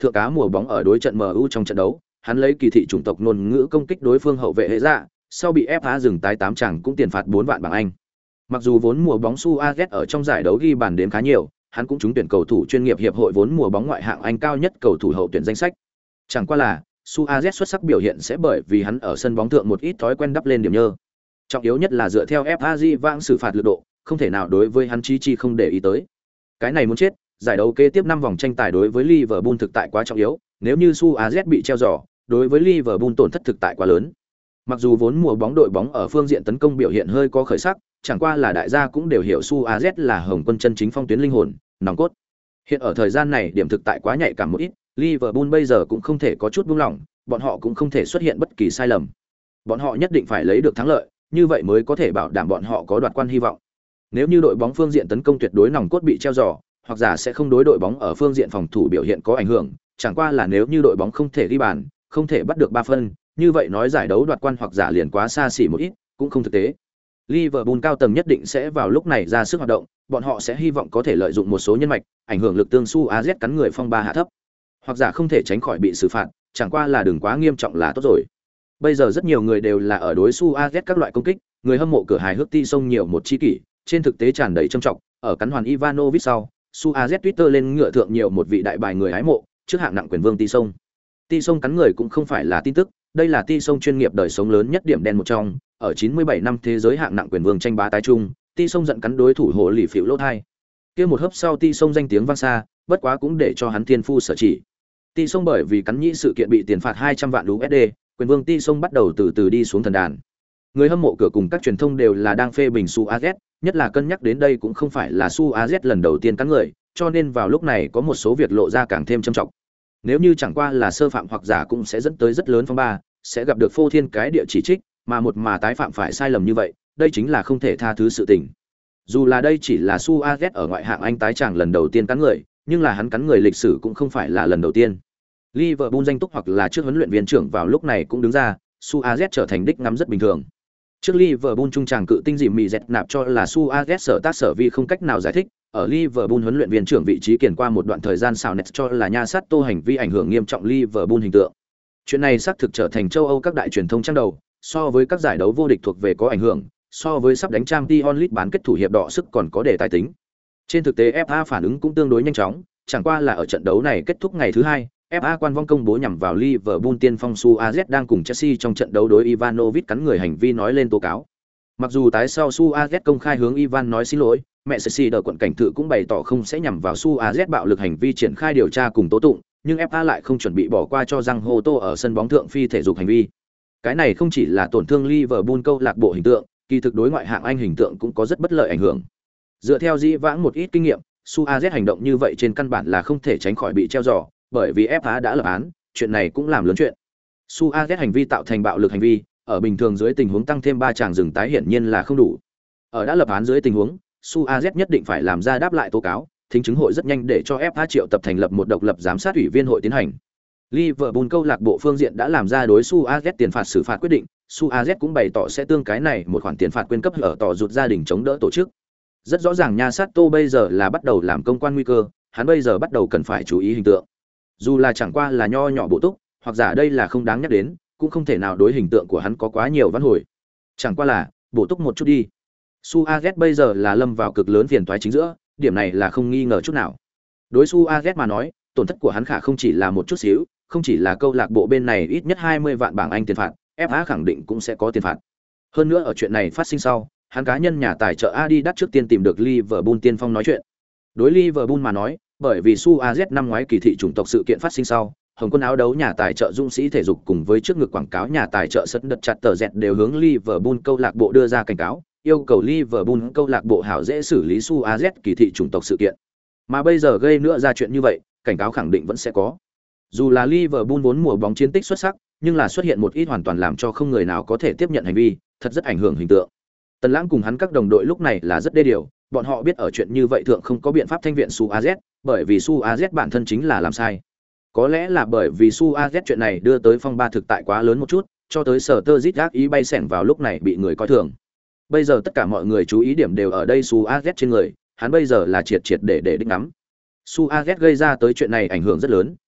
thượng cá mùa bóng ở đối trận MU trong trận đấu, hắn lấy kỳ thị chủng tộc ngôn ngữ công kích đối phương hậu vệ hệ dạ, sau bị FA dừng tái 8 chàng cũng tiền phạt 4 vạn bảng Anh. Mặc dù vốn mùa bóng Suarez ở trong giải đấu ghi bàn đếm khá nhiều, hắn cũng trúng tuyển cầu thủ chuyên nghiệp hiệp hội vốn mùa bóng ngoại hạng Anh cao nhất cầu thủ hậu tuyển danh sách. Chẳng qua là, Suarez xuất sắc biểu hiện sẽ bởi vì hắn ở sân bóng thượng một ít thói quen đắp lên điểm nhơ. Trọng yếu nhất là dựa theo FA vãng xử phạt lực độ, không thể nào đối với hắn chi chi không để ý tới. Cái này muốn chết, giải đấu kế tiếp 5 vòng tranh tài đối với Liverpool thực tại quá trọng yếu, nếu như Suarez bị treo giò, đối với Liverpool tổn thất thực tại quá lớn. Mặc dù vốn mùa bóng đội bóng ở phương diện tấn công biểu hiện hơi có khởi sắc, chẳng qua là đại gia cũng đều hiểu Suarez là Hồng Quân chân chính phong tuyến linh hồn, nòng cốt. Hiện ở thời gian này điểm thực tại quá nhạy cảm một ít, Liverpool bây giờ cũng không thể có chút buông lỏng, bọn họ cũng không thể xuất hiện bất kỳ sai lầm. Bọn họ nhất định phải lấy được thắng lợi, như vậy mới có thể bảo đảm bọn họ có đoạt quan hy vọng. Nếu như đội bóng phương diện tấn công tuyệt đối nòng cốt bị treo giò, hoặc giả sẽ không đối đội bóng ở phương diện phòng thủ biểu hiện có ảnh hưởng, chẳng qua là nếu như đội bóng không thể ghi bàn, không thể bắt được 3 phân, như vậy nói giải đấu đoạt quan hoặc giả liền quá xa xỉ một ít, cũng không thực tế. Liverpool cao tầng nhất định sẽ vào lúc này ra sức hoạt động, bọn họ sẽ hy vọng có thể lợi dụng một số nhân mạch, ảnh hưởng lực tương Suarez cắn người phong ba hạ thấp, hoặc giả không thể tránh khỏi bị xử phạt, chẳng qua là đừng quá nghiêm trọng là tốt rồi. Bây giờ rất nhiều người đều là ở đối Suarez các loại công kích, người hâm mộ cửa hài hước ti sông nhiều một chi kỷ, trên thực tế tràn đầy trầm trọng, ở cắn hoàn Ivanovic sau, Suarez Twitter lên ngựa thượng nhiều một vị đại bài người hái mộ, trước hạng nặng quyền vương ti sông. Ti sông cắn người cũng không phải là tin tức, đây là ti sông chuyên nghiệp đời sống lớn nhất điểm đen một trong, ở 97 năm thế giới hạng nặng quyền vương tranh bá tái trung, ti sông giận cắn đối thủ hồ lì phỉu lỗ thai. Kia một hớp sau ti sông danh tiếng vang xa, bất quá cũng để cho hắn thiên phu sở chỉ. Ti sông bởi vì cắn nhĩ sự kiện bị tiền phạt 200 vạn USD, quyền vương ti sông bắt đầu từ từ đi xuống thần đàn. Người hâm mộ cửa cùng các truyền thông đều là đang phê bình Suarez, nhất là cân nhắc đến đây cũng không phải là Suarez lần đầu tiên cắn người, cho nên vào lúc này có một số việc lộ ra càng thêm trầm trọng. Nếu như chẳng qua là sơ phạm hoặc giả cũng sẽ dẫn tới rất lớn phong ba, sẽ gặp được phô thiên cái địa chỉ trích, mà tái phạm phải sai lầm như vậy, đây chính là không thể tha thứ sự tình. Dù là đây chỉ là Suarez ở ngoại hạng Anh tái chàng lần đầu tiên cắn người, nhưng là hắn cắn người lịch sử cũng không phải là lần đầu tiên. Liverpool danh túc hoặc là trước huấn luyện viên trưởng vào lúc này cũng đứng ra, Suarez trở thành đích ngắm rất bình thường. Trước Liverpool trung tràng cự tinh dìm mì dẹt nạp cho là Suarez sở tác sở vi không cách nào giải thích, ở Liverpool huấn luyện viên trưởng vị trí kiển qua một đoạn thời gian xào nét cho là nha sát tô hành vi ảnh hưởng nghiêm trọng Liverpool hình tượng. Chuyện này xác thực trở thành châu Âu các đại truyền thông trang đầu, so với các giải đấu vô địch thuộc về có ảnh hưởng, so với sắp đánh Champions League bán kết thủ hiệp đỏ sức còn có đề tài tính. Trên thực tế FA phản ứng cũng tương đối nhanh chóng, chẳng qua là ở trận đấu này kết thúc ngày thứ hai, FA quan vong công bố nhằm vào Liverpool tiên phong Suarez đang cùng Chelsea trong trận đấu đối Ivanovic cắn người hành vi nói lên tố cáo. Mặc dù tái sau Suarez công khai hướng Ivan nói xin lỗi, mẹ Chelsea đờ quận cảnh tự cũng bày tỏ không sẽ nhằm vào Suarez bạo lực hành vi triển khai điều tra cùng tố tụng, nhưng FA lại không chuẩn bị bỏ qua cho răng hô tô ở sân bóng thượng phi thể dục hành vi. Cái này không chỉ là tổn thương Liverpool câu lạc bộ hình tượng, kỳ thực đối ngoại hạng Anh hình tượng cũng có rất bất lợi ảnh hưởng. Dựa theo dĩ vãng một ít kinh nghiệm, Suarez hành động như vậy trên căn bản là không thể tránh khỏi bị treo giò, bởi vì FA đã lập án, chuyện này cũng làm lớn chuyện. Suarez hành vi tạo thành bạo lực hành vi, ở bình thường dưới tình huống tăng thêm 3 tràng dừng tái hiển nhiên là không đủ. Ở đã lập án dưới tình huống, Suarez nhất định phải làm ra đáp lại tố cáo, thính chứng hội rất nhanh để cho FA triệu tập thành lập một độc lập giám sát ủy viên hội tiến hành. Liverpool câu lạc bộ phương diện đã làm ra đối Suarez tiền phạt xử phạt quyết định, Suarez cũng bày tỏ sẽ tương cái này một khoản tiền phạt quyên cấp ở tỏ rụt gia đình chống đỡ tổ chức. Rất rõ ràng nha sát tô bây giờ là bắt đầu làm công quan nguy cơ, hắn bây giờ bắt đầu cần phải chú ý hình tượng. Dù là chẳng qua là nho nhỏ bộ túc, hoặc giả đây là không đáng nhắc đến, cũng không thể nào đối hình tượng của hắn có quá nhiều vãn hồi. Chẳng qua là, bổ túc một chút đi. Suarez bây giờ là lâm vào cực lớn phiền toái chính giữa, điểm này là không nghi ngờ chút nào. Đối Suarez mà nói, tổn thất của hắn khả không chỉ là một chút xíu, không chỉ là câu lạc bộ bên này ít nhất 20 vạn bảng Anh tiền phạt, FA khẳng định cũng sẽ có tiền phạt. Hơn nữa ở chuyện này phát sinh sau, hắn cá nhân nhà tài trợ Adidas trước tiên tìm được Liverpool tiên phong nói chuyện. Đối Liverpool mà nói, bởi vì Suarez năm ngoái kỳ thị chủng tộc sự kiện phát sinh sau, Hồng Quân áo đấu nhà tài trợ Dũng sĩ thể dục cùng với trước ngực quảng cáo nhà tài trợ sân đật chặt tờ dẹt đều hướng Liverpool câu lạc bộ đưa ra cảnh cáo, yêu cầu Liverpool câu lạc bộ hảo dễ xử lý Suarez kỳ thị chủng tộc sự kiện. Mà bây giờ gây nữa ra chuyện như vậy, cảnh cáo khẳng định vẫn sẽ có. Dù là Liverpool vốn mùa bóng chiến tích xuất sắc, nhưng là xuất hiện một ít hoàn toàn làm cho không người nào có thể tiếp nhận hành vi, thật rất ảnh hưởng hình tượng. Tần Lãng cùng hắn các đồng đội lúc này là rất đê điều, bọn họ biết ở chuyện như vậy thượng không có biện pháp thanh viện Suarez, bởi vì Suarez bản thân chính là làm sai. Có lẽ là bởi vì Suarez chuyện này đưa tới phong ba thực tại quá lớn một chút, cho tới sở tơ rít gác ý bay xẻng vào lúc này bị người coi thường. Bây giờ tất cả mọi người chú ý điểm đều ở đây Suarez trên người, hắn bây giờ là triệt để đích ngắm. Suarez gây ra tới chuyện này ảnh hưởng rất lớn,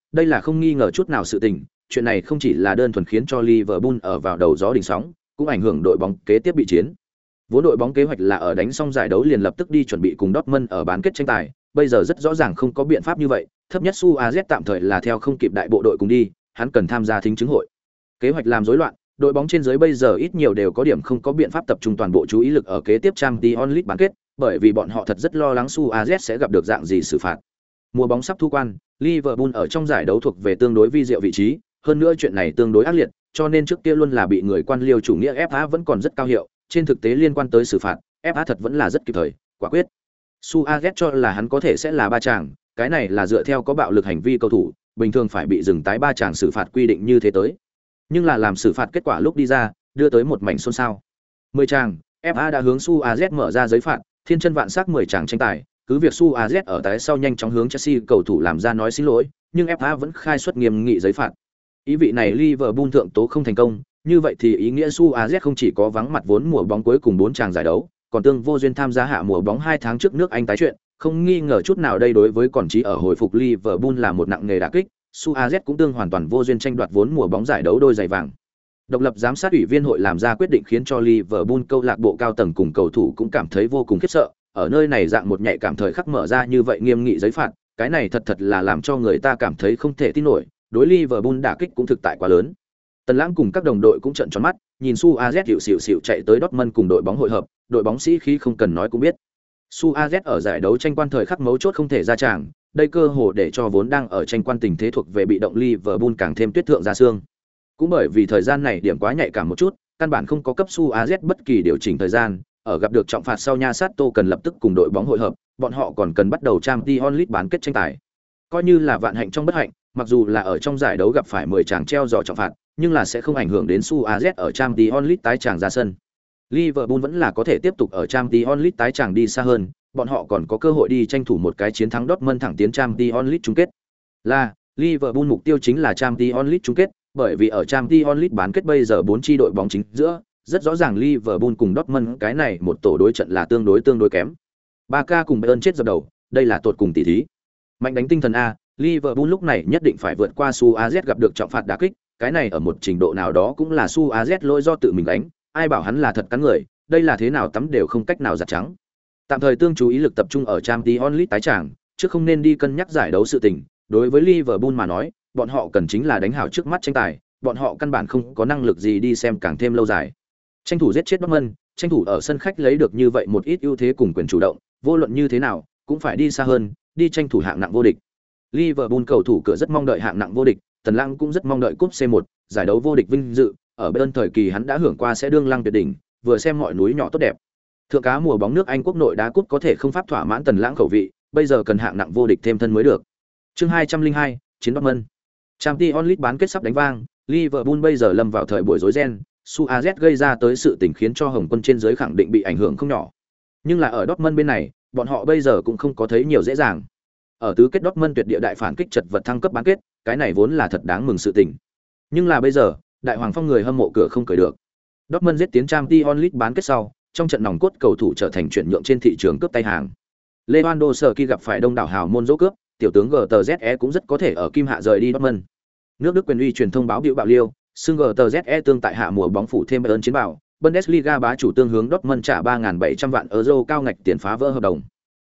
đây là không nghi ngờ chút nào sự tình, chuyện này không chỉ là đơn thuần khiến cho Liverpool ở vào đầu gió đỉnh sóng, cũng ảnh hưởng đội bóng kế tiếp bị chiến. Vốn đội bóng kế hoạch là ở đánh xong giải đấu liền lập tức đi chuẩn bị cùng Dortmund ở bán kết tranh tài, bây giờ rất rõ ràng không có biện pháp như vậy, thấp nhất Suarez tạm thời là theo không kịp đại bộ đội cùng đi, hắn cần tham gia thính chứng hội. Kế hoạch làm rối loạn, đội bóng trên dưới bây giờ ít nhiều đều có điểm không có biện pháp tập trung toàn bộ chú ý lực ở kế tiếp Champions League bán kết, bởi vì bọn họ thật rất lo lắng Suarez sẽ gặp được dạng gì xử phạt. Mùa bóng sắp thu quan, Liverpool ở trong giải đấu thuộc về tương đối vi diệu vị trí, hơn nữa chuyện này tương đối ác liệt, cho nên trước kia luôn là bị người quan liêu chủ nghĩa FA vẫn còn rất cao hiệu, trên thực tế liên quan tới xử phạt, FA thật vẫn là rất kịp thời, quả quyết. Suarez cho là hắn có thể sẽ là ba chàng, cái này là dựa theo có bạo lực hành vi cầu thủ, bình thường phải bị dừng tái ba chàng xử phạt quy định như thế tới. Nhưng là làm xử phạt kết quả lúc đi ra, đưa tới một mảnh xôn xao. 10 chàng, FA đã hướng Suarez mở ra giấy phạt, thiên chân vạn sắc 10 chàng tranh tài, cứ việc Suarez ở tái sau nhanh chóng hướng Chelsea cầu thủ làm ra nói xin lỗi, nhưng FA vẫn khai xuất nghiêm nghị giấy phạt. Ý vị này Liverpool thượng tố không thành công, như vậy thì ý nghĩa Suarez không chỉ có vắng mặt vốn mùa bóng cuối cùng 4 chàng giải đấu, còn tương vô duyên tham gia hạ mùa bóng 2 tháng trước nước Anh tái chuyện, không nghi ngờ chút nào đây đối với còn chí ở hồi phục Liverpool là một nặng nề đả kích. Suarez cũng tương hoàn toàn vô duyên tranh đoạt vốn mùa bóng giải đấu đôi giày vàng. Độc lập giám sát ủy viên hội làm ra quyết định khiến cho Liverpool câu lạc bộ cao tầng cùng cầu thủ cũng cảm thấy vô cùng khiếp sợ, ở nơi này dạng một nhạy cảm thời khắc mở ra như vậy nghiêm nghị giấy phạt, cái này thật là làm cho người ta cảm thấy không thể tin nổi, đối Liverpool đả kích cũng thực tại quá lớn. Tần Lãng cùng các đồng đội cũng trợn tròn mắt, nhìn Suarez hiệu xỉu chạy tới Dortmund cùng đội bóng hội hợp, đội bóng sĩ khí không cần nói cũng biết. Suarez ở giải đấu tranh quan thời khắc mấu chốt không thể ra tràng, đây cơ hội để cho vốn đang ở tranh quan tình thế thuộc về bị động Liverpool càng thêm tuyết thượng ra xương. Cũng bởi vì thời gian này điểm quá nhạy cảm một chút, căn bản không có cấp Suarez bất kỳ điều chỉnh thời gian, ở gặp được trọng phạt sau nha Sato cần lập tức cùng đội bóng hội hợp, bọn họ còn cần bắt đầu Champions League bán kết tranh tài. Coi như là vạn hạnh trong bất hạnh, mặc dù là ở trong giải đấu gặp phải 10 chàng treo giò trọng phạt, nhưng là sẽ không ảnh hưởng đến Suarez ở Champions League tái chàng ra sân. Liverpool vẫn là có thể tiếp tục ở Champions League tái chàng đi xa hơn, bọn họ còn có cơ hội đi tranh thủ một cái chiến thắng Dortmund thẳng tiến Champions League chung kết. Là, Liverpool mục tiêu chính là Champions League chung kết, bởi vì ở Champions League bán kết bây giờ 4 chi đội bóng chính giữa, rất rõ ràng Liverpool cùng Dortmund cái này một tổ đối trận là tương đối kém. Barca cùng Bayern chết dập đầu, đây là tột cùng tỷ thí. Mạnh đánh tinh thần a, Liverpool lúc này nhất định phải vượt qua Suarez gặp được trọng phạt đả kích, cái này ở một trình độ nào đó cũng là Suarez lỗi do tự mình đánh, ai bảo hắn là thật cắn người, đây là thế nào tắm đều không cách nào giặt trắng. Tạm thời tương chú ý lực tập trung ở Champions League tái tràng, chứ không nên đi cân nhắc giải đấu sự tình. Đối với Liverpool mà nói, bọn họ cần chính là đánh hảo trước mắt tranh tài, bọn họ căn bản không có năng lực gì đi xem càng thêm lâu dài. Tranh thủ giết chết Dortmund, tranh thủ ở sân khách lấy được như vậy một ít ưu thế cùng quyền chủ động, vô luận như thế nào, cũng phải đi xa hơn, đi tranh thủ hạng nặng vô địch. Liverpool cầu thủ cửa rất mong đợi hạng nặng vô địch, Tần Lăng cũng rất mong đợi cúp C1, giải đấu vô địch vinh dự, ở Bayern thời kỳ hắn đã hưởng qua sẽ đương lăng tuyệt đỉnh, vừa xem mọi núi nhỏ tốt đẹp. Thượng cá mùa bóng nước Anh quốc nội đá cúp có thể không pháp thỏa mãn Tần Lãng khẩu vị, bây giờ cần hạng nặng vô địch thêm thân mới được. Chương 202, chiến Dortmund. Champions League bán kết sắp đánh vang, Liverpool bây giờ lâm vào thời buổi rối ren, Suarez gây ra tới sự tình khiến cho Hồng Quân trên dưới khẳng định bị ảnh hưởng không nhỏ. Nhưng là ở Dortmund bên này, bọn họ bây giờ cũng không có thấy nhiều dễ dàng. Ở tứ kết Dortmund tuyệt địa đại phản kích chật vật thăng cấp bán kết, cái này vốn là thật đáng mừng sự tình. Nhưng là bây giờ, đại hoàng phong người hâm mộ cửa không cười được. Dortmund giết tiến Champions League bán kết sau, trong trận nòng cốt cầu thủ trở thành chuyển nhượng trên thị trường cướp tay hàng. Lewandowski gặp phải đông đảo hào môn dỗ cướp, tiểu tướng GTZE cũng rất có thể ở kim hạ rời đi Dortmund. Nước Đức quyền uy truyền thông báo biểu bạo liêu, xưng GTZE tương tại hạ mùa bóng phủ thêm Bayern chiến bảo, Bundesliga bá chủ tương hướng Dortmund trả 3.700 vạn euro cao ngạch tiền phá vỡ hợp đồng.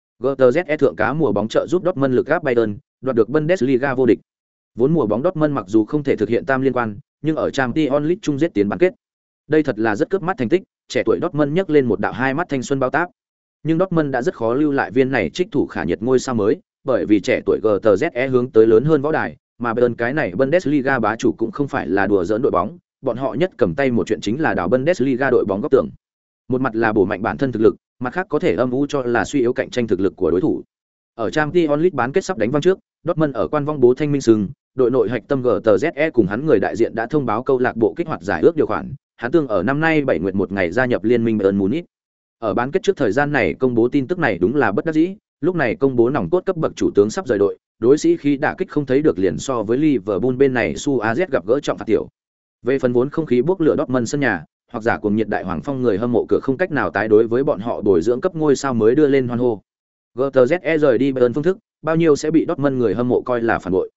GTZE thượng cá mùa bóng trợ giúp Dortmund lực gáp Bayern, đoạt được Bundesliga vô địch. Vốn mùa bóng Dortmund mặc dù không thể thực hiện tam liên quan, nhưng ở Champions League chung giết tiến bán kết. Đây thật là rất cướp mắt thành tích, trẻ tuổi Dortmund nhấc lên một đạo hai mắt thanh xuân bao táp. Nhưng Dortmund đã rất khó lưu lại viên này trích thủ khả nhiệt ngôi sao mới, bởi vì trẻ tuổi GTZE hướng tới lớn hơn võ đài, mà Bayern cái này Bundesliga bá chủ cũng không phải là đùa giỡn đội bóng, bọn họ nhất cầm tay một chuyện chính là đào Bundesliga đội bóng góc tường. Một mặt là bổ mạnh bản thân thực lực, mặt khác có thể âm u cho là suy yếu cạnh tranh thực lực của đối thủ. Ở Champions League bán kết sắp đánh vang trước, Dortmund ở quan vong bố thanh minh sừng, đội nội hạch tâm GTZE cùng hắn người đại diện đã thông báo câu lạc bộ kích hoạt giải ước điều khoản, hắn tương ở năm nay 7 nguyệt một ngày gia nhập liên minh Bayern Munich. Ở bán kết trước thời gian này công bố tin tức này đúng là bất đắc dĩ, lúc này công bố nòng cốt cấp bậc chủ tướng sắp rời đội, đối sĩ khi đả kích không thấy được liền so với Liverpool bên này Suarez gặp gỡ trọng phạt tiểu. Về phần vốn không khí bốc lửa Dortmund sân nhà, hoặc giả cùng nhiệt đại hoàng phong người hâm mộ cửa không cách nào tái đối với bọn họ bồi dưỡng cấp ngôi sao mới đưa lên hoan hô. GTZE rời đi Bayern phương thức, bao nhiêu sẽ bị Dortmund người hâm mộ coi là phản bội.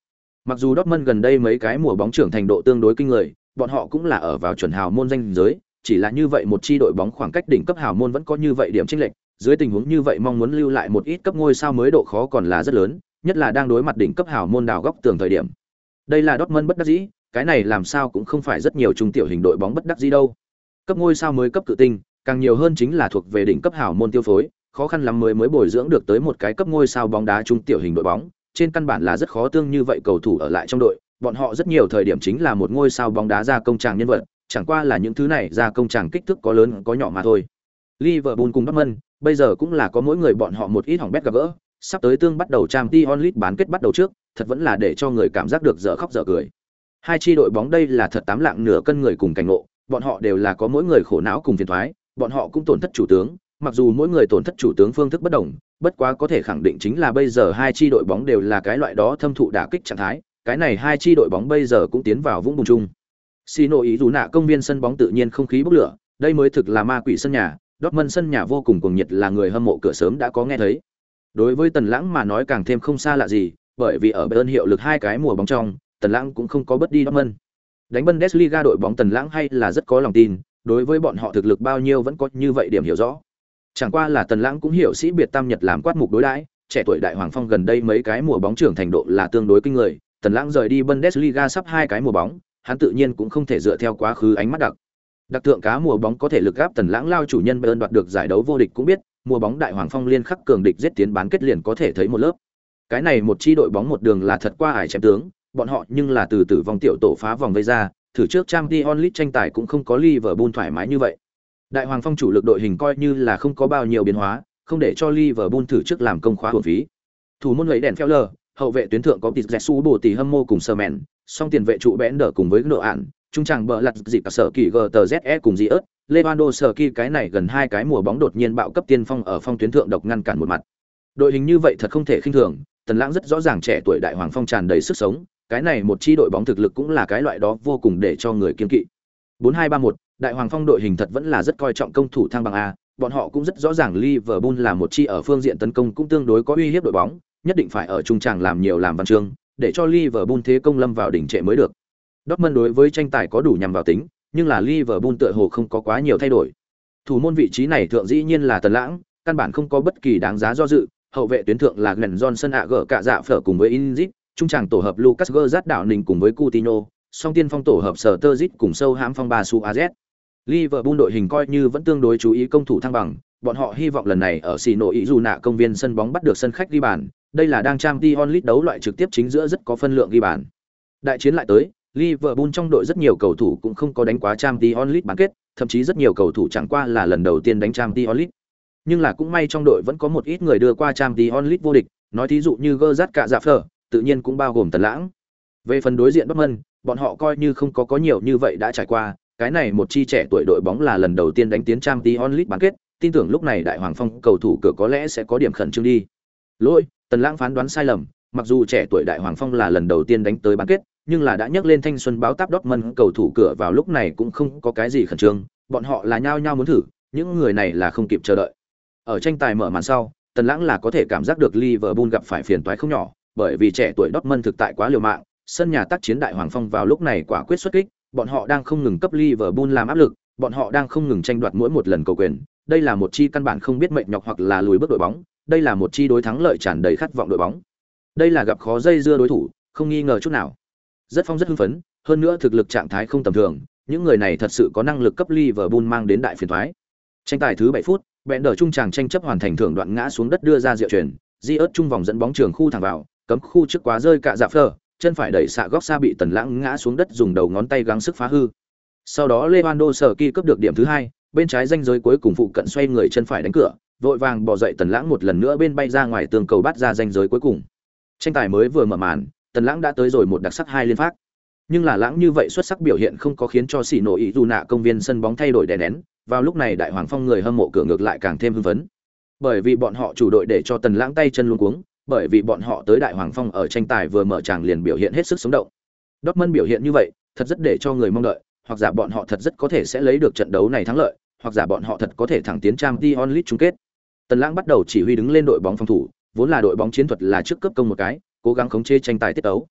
Mặc dù Dortmund gần đây mấy cái mùa bóng trưởng thành độ tương đối kinh người, bọn họ cũng là ở vào chuẩn hào môn danh giới, chỉ là như vậy một chi đội bóng khoảng cách đỉnh cấp hào môn vẫn có như vậy điểm chênh lệch, dưới tình huống như vậy mong muốn lưu lại một ít cấp ngôi sao mới độ khó còn là rất lớn, nhất là đang đối mặt đỉnh cấp hào môn đào góc tường thời điểm. Đây là Dortmund bất đắc dĩ, cái này làm sao cũng không phải rất nhiều trung tiểu hình đội bóng bất đắc dĩ đâu. Cấp ngôi sao mới cấp cự tinh, càng nhiều hơn chính là thuộc về đỉnh cấp hào môn tiêu phối, khó khăn lắm mới bồi dưỡng được tới một cái cấp ngôi sao bóng đá trung tiểu hình đội bóng, trên căn bản là rất khó tương như vậy cầu thủ ở lại trong đội, bọn họ rất nhiều thời điểm chính là một ngôi sao bóng đá ra công tràng nhân vật, chẳng qua là những thứ này ra công tràng kích thước có lớn có nhỏ mà thôi. Liverpool cùng Dortmund bây giờ cũng là có mỗi người bọn họ một ít hỏng bét gặp gỡ, sắp tới tương bắt đầu Champions League bán kết bắt đầu trước, thật vẫn là để cho người cảm giác được dở khóc dở cười. Hai chi đội bóng đây là thật tám lạng nửa cân người cùng cảnh ngộ, bọn họ đều là có mỗi người khổ não cùng phiền toái, bọn họ cũng tổn thất chủ tướng, mặc dù mỗi người tổn thất chủ tướng phương thức bất đồng, bất quá có thể khẳng định chính là bây giờ hai chi đội bóng đều là cái loại đó thâm thụ đả kích trạng thái, cái này hai chi đội bóng bây giờ cũng tiến vào vũng bùn chung. Sino ý dù nạ công viên sân bóng tự nhiên không khí bốc lửa, đây mới thực là ma quỷ sân nhà, Dortmund sân nhà vô cùng cuồng nhiệt là người hâm mộ cửa sớm đã có nghe thấy. Đối với Tần Lãng mà nói càng thêm không xa lạ gì, bởi vì ở Bayern hiệu lực hai cái mùa bóng trong, Tần Lãng cũng không có bất đi Dortmund. Đánh Bundesliga đội bóng Tần Lãng hay là rất có lòng tin, đối với bọn họ thực lực bao nhiêu vẫn có như vậy điểm hiểu rõ. Chẳng qua là Tần Lãng cũng hiểu sĩ biệt tam nhật làm quát mục đối đãi, trẻ tuổi đại hoàng phong gần đây mấy cái mùa bóng trưởng thành độ là tương đối kinh người, Tần Lãng rời đi Bundesliga sắp hai cái mùa bóng, hắn tự nhiên cũng không thể dựa theo quá khứ ánh mắt đặc thượng cá mùa bóng có thể lực gáp Tần Lãng lao chủ nhân Bayern đoạt được giải đấu vô địch cũng biết, mùa bóng đại hoàng phong liên khắc cường địch giết tiến bán kết liền có thể thấy một lớp. Cái này một chi đội bóng một đường là thật qua ải chém tướng, bọn họ nhưng là từ tử vong tiểu tổ phá vòng vây ra, thử trước Champions League tranh tài cũng không có Liverpool thoải mái như vậy. Đại hoàng phong chủ lực đội hình coi như là không có bao nhiêu biến hóa, không để cho Liverpool thử trước làm công khóa hồn phí. Thủ môn lấy đèn Feller, hậu vệ tuyến thượng có Pizzesu bổ tỷ hâm mô cùng Sermen, song tiền vệ trụ bẽn đỡ cùng với nợ ản, trung tràng bờ lật dịp cả sở kỳ GTZE cùng Diớt, Lewandowski cái này gần hai cái mùa bóng đột nhiên bạo cấp tiên phong ở phong tuyến thượng độc ngăn cản một mặt. Đội hình như vậy thật không thể khinh thường, Tần Lãng rất rõ ràng trẻ tuổi đại hoàng phong tràn đầy sức sống, cái này một chi đội bóng thực lực cũng là cái loại đó vô cùng để cho người kiên kỵ. 4-2-3-1, đại hoàng phong đội hình thật vẫn là rất coi trọng công thủ thăng bằng a, bọn họ cũng rất rõ ràng Liverpool là một chi ở phương diện tấn công cũng tương đối có uy hiếp đội bóng, nhất định phải ở trung tràng làm nhiều làm văn chương, để cho Liverpool thế công lâm vào đỉnh trệ mới được. Dortmund đối với tranh tài có đủ nhằm vào tính, nhưng là Liverpool tựa hồ không có quá nhiều thay đổi. Thủ môn vị trí này thượng dĩ nhiên là Tần Lãng, căn bản không có bất kỳ đáng giá do dự, hậu vệ tuyến thượng là Glenn Johnson ạ gở cả dạ phở cùng với Inzit, trung tràng tổ hợp Lucas Gerrard đạo nình cùng với Coutinho, song tiên phong tổ hợp Sturridge cùng sâu hãm phong Basu Az. Liverpool đội hình coi như vẫn tương đối chú ý công thủ thăng bằng, bọn họ hy vọng lần này ở Sino ý dù nạ công viên sân bóng bắt được sân khách ghi bàn, đây là đang Champions League đấu loại trực tiếp chính giữa rất có phân lượng ghi bàn. Đại chiến lại tới, Liverpool trong đội rất nhiều cầu thủ cũng không có đánh quá Champions League bán kết, thậm chí rất nhiều cầu thủ chẳng qua là lần đầu tiên đánh Champions League. Nhưng là cũng may trong đội vẫn có một ít người đưa qua Champions League vô địch, nói thí dụ như Gerrard cả dạ phở, tự nhiên cũng bao gồm Tần Lãng. Về phần đối diện Dortmund, bọn họ coi như không có nhiều như vậy đã trải qua, cái này một chi trẻ tuổi đội bóng là lần đầu tiên đánh tiến Champions League bán kết, tin tưởng lúc này đại hoàng phong cầu thủ cửa có lẽ sẽ có điểm khẩn trương đi. Lỗi, Tần Lãng phán đoán sai lầm, mặc dù trẻ tuổi đại hoàng phong là lần đầu tiên đánh tới bán kết, nhưng là đã nhắc lên thanh xuân báo táp Dortmund cầu thủ cửa vào lúc này cũng không có cái gì khẩn trương, bọn họ là nhao nhao muốn thử, những người này là không kịp chờ đợi. Ở tranh tài mở màn sau, Tần Lãng là có thể cảm giác được Liverpool gặp phải phiền toái không nhỏ, bởi vì trẻ tuổi Dortmund thực tại quá liều mạng, sân nhà tác chiến đại hoàng phong vào lúc này quả quyết xuất kích, bọn họ đang không ngừng cấp Liverpool làm áp lực, bọn họ đang không ngừng tranh đoạt mỗi một lần cầu quyền, đây là một chi căn bản không biết mệt nhọc hoặc là lùi bước đội bóng, đây là một chi đối thắng lợi tràn đầy khát vọng đội bóng. Đây là gặp khó dây dưa đối thủ, không nghi ngờ chút nào. Rất phong rất hưng phấn, hơn nữa thực lực trạng thái không tầm thường, những người này thật sự có năng lực cấp Liverpool mang đến đại phiền toái. Tranh tài thứ 7 phút, bèn đỡ trung tràng tranh chấp hoàn thành thưởng đoạn ngã xuống đất đưa ra diệu chuyển, Diớt trung vòng dẫn bóng trường khu thẳng vào, cấm khu trước quá rơi cả dạ phơ, chân phải đẩy xạ góc xa bị Tần Lãng ngã xuống đất dùng đầu ngón tay gắng sức phá hư. Sau đó Lewandowski cướp được điểm thứ 2, bên trái ranh giới cuối cùng phụ cận xoay người chân phải đánh cửa, vội vàng bỏ dậy Tần Lãng một lần nữa bên bay ra ngoài tường cầu bắt ra ranh giới cuối cùng. Tranh tài mới vừa mở màn, Tần Lãng đã tới rồi một đặc sắc hai liên phát. Nhưng là Lãng như vậy xuất sắc biểu hiện không có khiến cho Sino ý dù nạ công viên sân bóng thay đổi đè nén, vào lúc này đại hoàng phong người hâm mộ cửa ngược lại càng thêm hưng phấn. Bởi vì bọn họ chủ đội để cho Tần Lãng tay chân luống cuống, bởi vì bọn họ tới đại hoàng phong ở tranh tài vừa mở tràng liền biểu hiện hết sức sống động. Dortmund biểu hiện như vậy, thật rất để cho người mong đợi, hoặc giả bọn họ thật rất có thể sẽ lấy được trận đấu này thắng lợi, hoặc giả bọn họ thật có thể thẳng tiến Champions League chung kết. Tần Lãng bắt đầu chỉ huy đứng lên đội bóng phòng thủ, vốn là đội bóng chiến thuật là trước cấp công một cái, cố gắng khống chế tranh tài tiết tấu.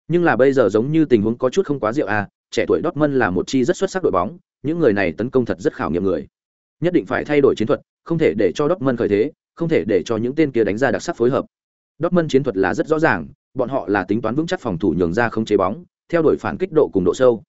Nhưng là bây giờ giống như tình huống có chút không quá diệu à, trẻ tuổi Dortmund là một chi rất xuất sắc đội bóng, những người này tấn công thật rất khảo nghiệm người. Nhất định phải thay đổi chiến thuật, không thể để cho Dortmund khởi thế, không thể để cho những tên kia đánh ra đặc sắc phối hợp. Dortmund chiến thuật là rất rõ ràng, bọn họ là tính toán vững chắc phòng thủ nhường ra không chế bóng, theo đuổi phản kích độ cùng độ sâu.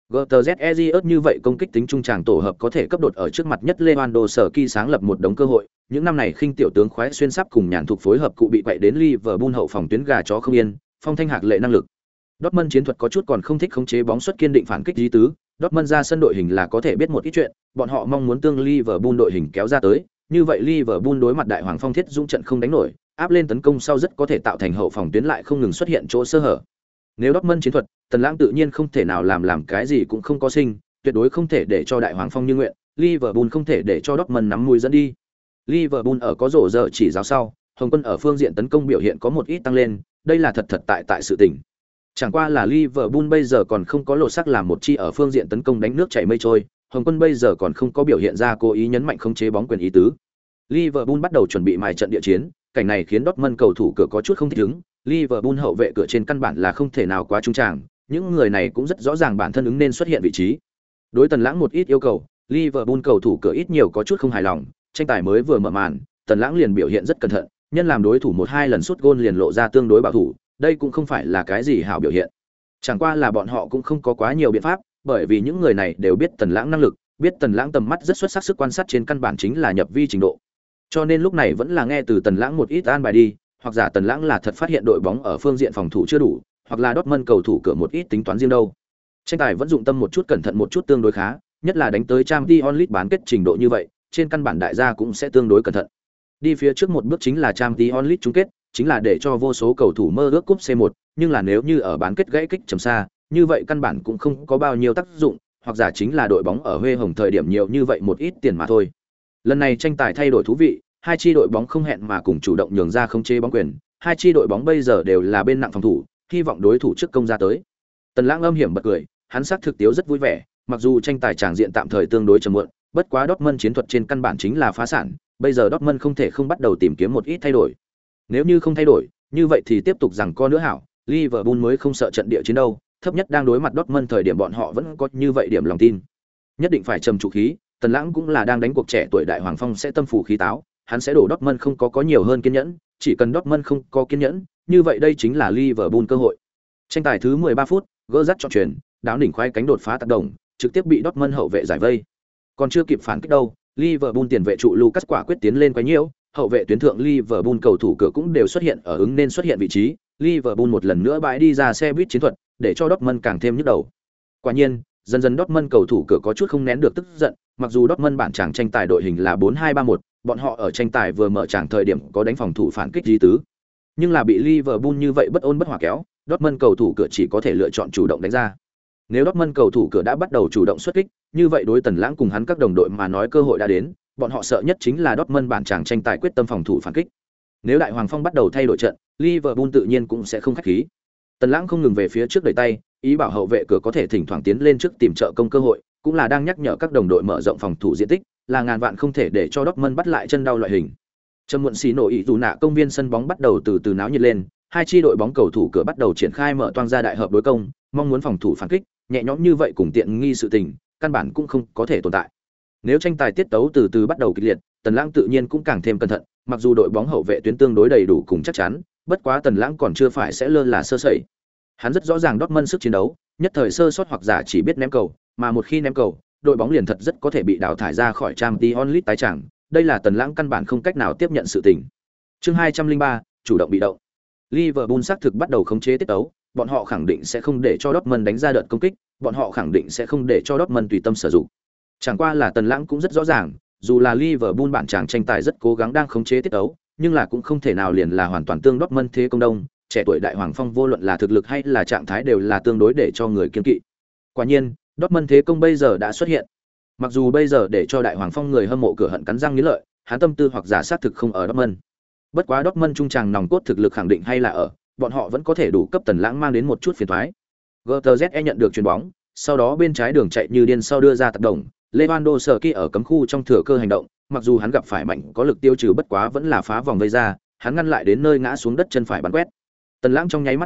GTZEZ như vậy công kích tính trung tràng tổ hợp có thể cấp đột ở trước mặt nhất Lewandowski sáng lập một đống cơ hội, những năm này khinh tiểu tướng khoái xuyên sắp cùng nhàn thuộc phối hợp cụ bị quậy đến Liverpool hậu phòng tuyến gà chó không yên, phong thanh hạc lệ năng lực. Dortmund chiến thuật có chút còn không thích khống chế bóng xuất kiên định phản kích lý tứ, Dortmund ra sân đội hình là có thể biết một ít chuyện, bọn họ mong muốn tương Liverpool đội hình kéo ra tới, như vậy Liverpool đối mặt đại hoàng phong thiết dũng trận không đánh nổi, áp lên tấn công sau rất có thể tạo thành hậu phòng tuyến lại không ngừng xuất hiện chỗ sơ hở. Nếu Dortmund chiến thuật, Tần Lãng tự nhiên không thể nào làm cái gì cũng không có sinh, tuyệt đối không thể để cho đại hoàng phong như nguyện, Liverpool không thể để cho Dortmund nắm mũi dẫn đi. Liverpool ở có rổ giờ chỉ giáo sau, Hồng Quân ở phương diện tấn công biểu hiện có một ít tăng lên, đây là thật tại sự tình. Chẳng qua là Liverpool bây giờ còn không có lột xác làm một chi ở phương diện tấn công đánh nước chảy mây trôi, Hồng Quân bây giờ còn không có biểu hiện ra cố ý nhấn mạnh khống chế bóng quyền ý tứ. Liverpool bắt đầu chuẩn bị mài trận địa chiến, cảnh này khiến Dortmund cầu thủ cửa có chút không thích ứng, Liverpool hậu vệ cửa trên căn bản là không thể nào quá trung tràng, những người này cũng rất rõ ràng bản thân ứng nên xuất hiện vị trí. Đối Tần Lãng một ít yêu cầu, Liverpool cầu thủ cửa ít nhiều có chút không hài lòng, tranh tài mới vừa mở màn, Tần Lãng liền biểu hiện rất cẩn thận, nhân làm đối thủ 1-2 lần sút gôn liền lộ ra tương đối bảo thủ, đây cũng không phải là cái gì hảo biểu hiện. Chẳng qua là bọn họ cũng không có quá nhiều biện pháp, bởi vì những người này đều biết Tần Lãng năng lực, biết Tần Lãng tầm mắt rất xuất sắc, sức quan sát trên căn bản chính là nhập vi trình độ. Cho nên lúc này vẫn là nghe từ Tần Lãng một ít an bài đi, hoặc giả Tần Lãng là thật phát hiện đội bóng ở phương diện phòng thủ chưa đủ, hoặc là Dortmund cầu thủ cửa một ít tính toán riêng đâu. Tranh tài vẫn dụng tâm một chút, cẩn thận một chút tương đối khá, nhất là đánh tới Champions League bán kết trình độ như vậy, trên căn bản đại gia cũng sẽ tương đối cẩn thận. Đi phía trước một bước chính là Champions League chung kết, chính là để cho vô số cầu thủ mơ ước cúp C1, nhưng là nếu như ở bán kết gãy kích trầm xa, như vậy căn bản cũng không có bao nhiêu tác dụng, hoặc giả chính là đội bóng ở Huê Hồng thời điểm nhiều như vậy một ít tiền mà thôi. Lần này tranh tài thay đổi thú vị, hai chi đội bóng không hẹn mà cùng chủ động nhường ra khống chế bóng quyền, hai chi đội bóng bây giờ đều là bên nặng phòng thủ, hy vọng đối thủ trước công ra tới. Tần Lãng âm hiểm bật cười, hắn xác thực tiếu rất vui vẻ, mặc dù tranh tài tràng diện tạm thời tương đối trầm muộn, bất quá Dortmund chiến thuật trên căn bản chính là phá sản, bây giờ Dortmund không thể không bắt đầu tìm kiếm một ít thay đổi. Nếu như không thay đổi, như vậy thì tiếp tục rằng co nữa hảo, Liverpool mới không sợ trận địa chiến đâu, thấp nhất đang đối mặt Dortmund thời điểm bọn họ vẫn có như vậy điểm lòng tin. Nhất định phải trầm trụ khí, Tần Lãng cũng là đang đánh cuộc trẻ tuổi đại hoàng phong sẽ tâm phủ khí táo, hắn sẽ đổ Dortmund không có nhiều hơn kiên nhẫn, chỉ cần Dortmund không có kiên nhẫn, như vậy đây chính là Liverpool cơ hội. Tranh tài thứ 13 phút, gỡ dắt chọn chuyển, đáo đỉnh khoái cánh đột phá tác động, trực tiếp bị Dortmund hậu vệ giải vây. Còn chưa kịp phản kích đâu, Liverpool tiền vệ trụ Lucas quả quyết tiến lên quấy nhiễu, hậu vệ tuyến thượng Liverpool cầu thủ cửa cũng đều xuất hiện ở ứng nên xuất hiện vị trí, Liverpool một lần nữa bãi đi ra xe buýt chiến thuật, để cho Dortmund càng thêm nhức đầu. Quả nhiên, dần dần Dortmund cầu thủ cửa có chút không nén được tức giận, mặc dù Dortmund bản chàng tranh tài đội hình là 4-2-3-1, bọn họ ở tranh tài vừa mở tràng thời điểm có đánh phòng thủ phản kích lý tứ, nhưng là bị Liverpool như vậy bất ôn bất hòa kéo, Dortmund cầu thủ cửa chỉ có thể lựa chọn chủ động đánh ra. Nếu Dortmund cầu thủ cửa đã bắt đầu chủ động xuất kích, như vậy đối Tần Lãng cùng hắn các đồng đội mà nói cơ hội đã đến, bọn họ sợ nhất chính là Dortmund bản chàng tranh tài quyết tâm phòng thủ phản kích. Nếu Đại Hoàng Phong bắt đầu thay đổi trận, Liverpool tự nhiên cũng sẽ không khách khí. Tần Lãng không ngừng về phía trước đẩy tay, ý bảo hậu vệ cửa có thể thỉnh thoảng tiến lên trước tìm trợ công cơ hội, cũng là đang nhắc nhở các đồng đội mở rộng phòng thủ diện tích, là ngàn vạn không thể để cho Dortmund bắt lại chân đau loại hình. Trầm muộn xì nổ ý dù nạ công viên sân bóng bắt đầu từ từ náo nhiệt lên, hai chi đội bóng cầu thủ cửa bắt đầu triển khai mở toang ra đại hợp đối công, mong muốn phòng thủ phản kích, nhẹ nhõm như vậy cùng tiện nghi sự tình, căn bản cũng không có thể tồn tại. Nếu tranh tài tiết tấu từ từ bắt đầu kịch liệt, Tần Lãng tự nhiên cũng càng thêm cẩn thận, mặc dù đội bóng hậu vệ tuyến tương đối đầy đủ cùng chắc chắn, bất quá Tần Lãng còn chưa phải sẽ lơ là sơ sẩy. Hắn rất rõ ràng Dortmund sức chiến đấu, nhất thời sơ sót hoặc giả chỉ biết ném cầu, mà một khi ném cầu, đội bóng liền thật rất có thể bị đào thải ra khỏi Champions League tái chẳng, đây là Tần Lãng căn bản không cách nào tiếp nhận sự tình. Chương 203, chủ động bị động. Liverpool xác thực bắt đầu khống chế tiết tấu, bọn họ khẳng định sẽ không để cho Dortmund đánh ra đợt công kích, bọn họ khẳng định sẽ không để cho Dortmund tùy tâm sử dụng. Chẳng qua là Tần Lãng cũng rất rõ ràng, dù là Liverpool bản chàng tranh tài rất cố gắng đang khống chế tiết tấu, nhưng là cũng không thể nào liền là hoàn toàn tương Dortmund thế công đông, trẻ tuổi đại hoàng phong vô luận là thực lực hay là trạng thái đều là tương đối để cho người kiêng kỵ. Quả nhiên, Dortmund thế công bây giờ đã xuất hiện. Mặc dù bây giờ để cho đại hoàng phong người hâm mộ cửa hận cắn răng nghiến lợi, hắn tâm tư hoặc giả sát thực không ở Dortmund. Bất quá Dortmund trung tràng nòng cốt thực lực khẳng định hay là ở, bọn họ vẫn có thể đủ cấp Tần Lãng mang đến một chút phiền toái. GTZE nhận được chuyền bóng, sau đó bên trái đường chạy như điên sau đưa ra tác động, Lewandowski ở cấm khu trong thừa cơ hành động, mặc dù hắn gặp phải mạnh có lực tiêu trừ bất quá vẫn là phá vòng vây ra, hắn ngăn lại đến nơi ngã xuống đất chân phải bắn quét. Tần Lãng trong nháy mắt động,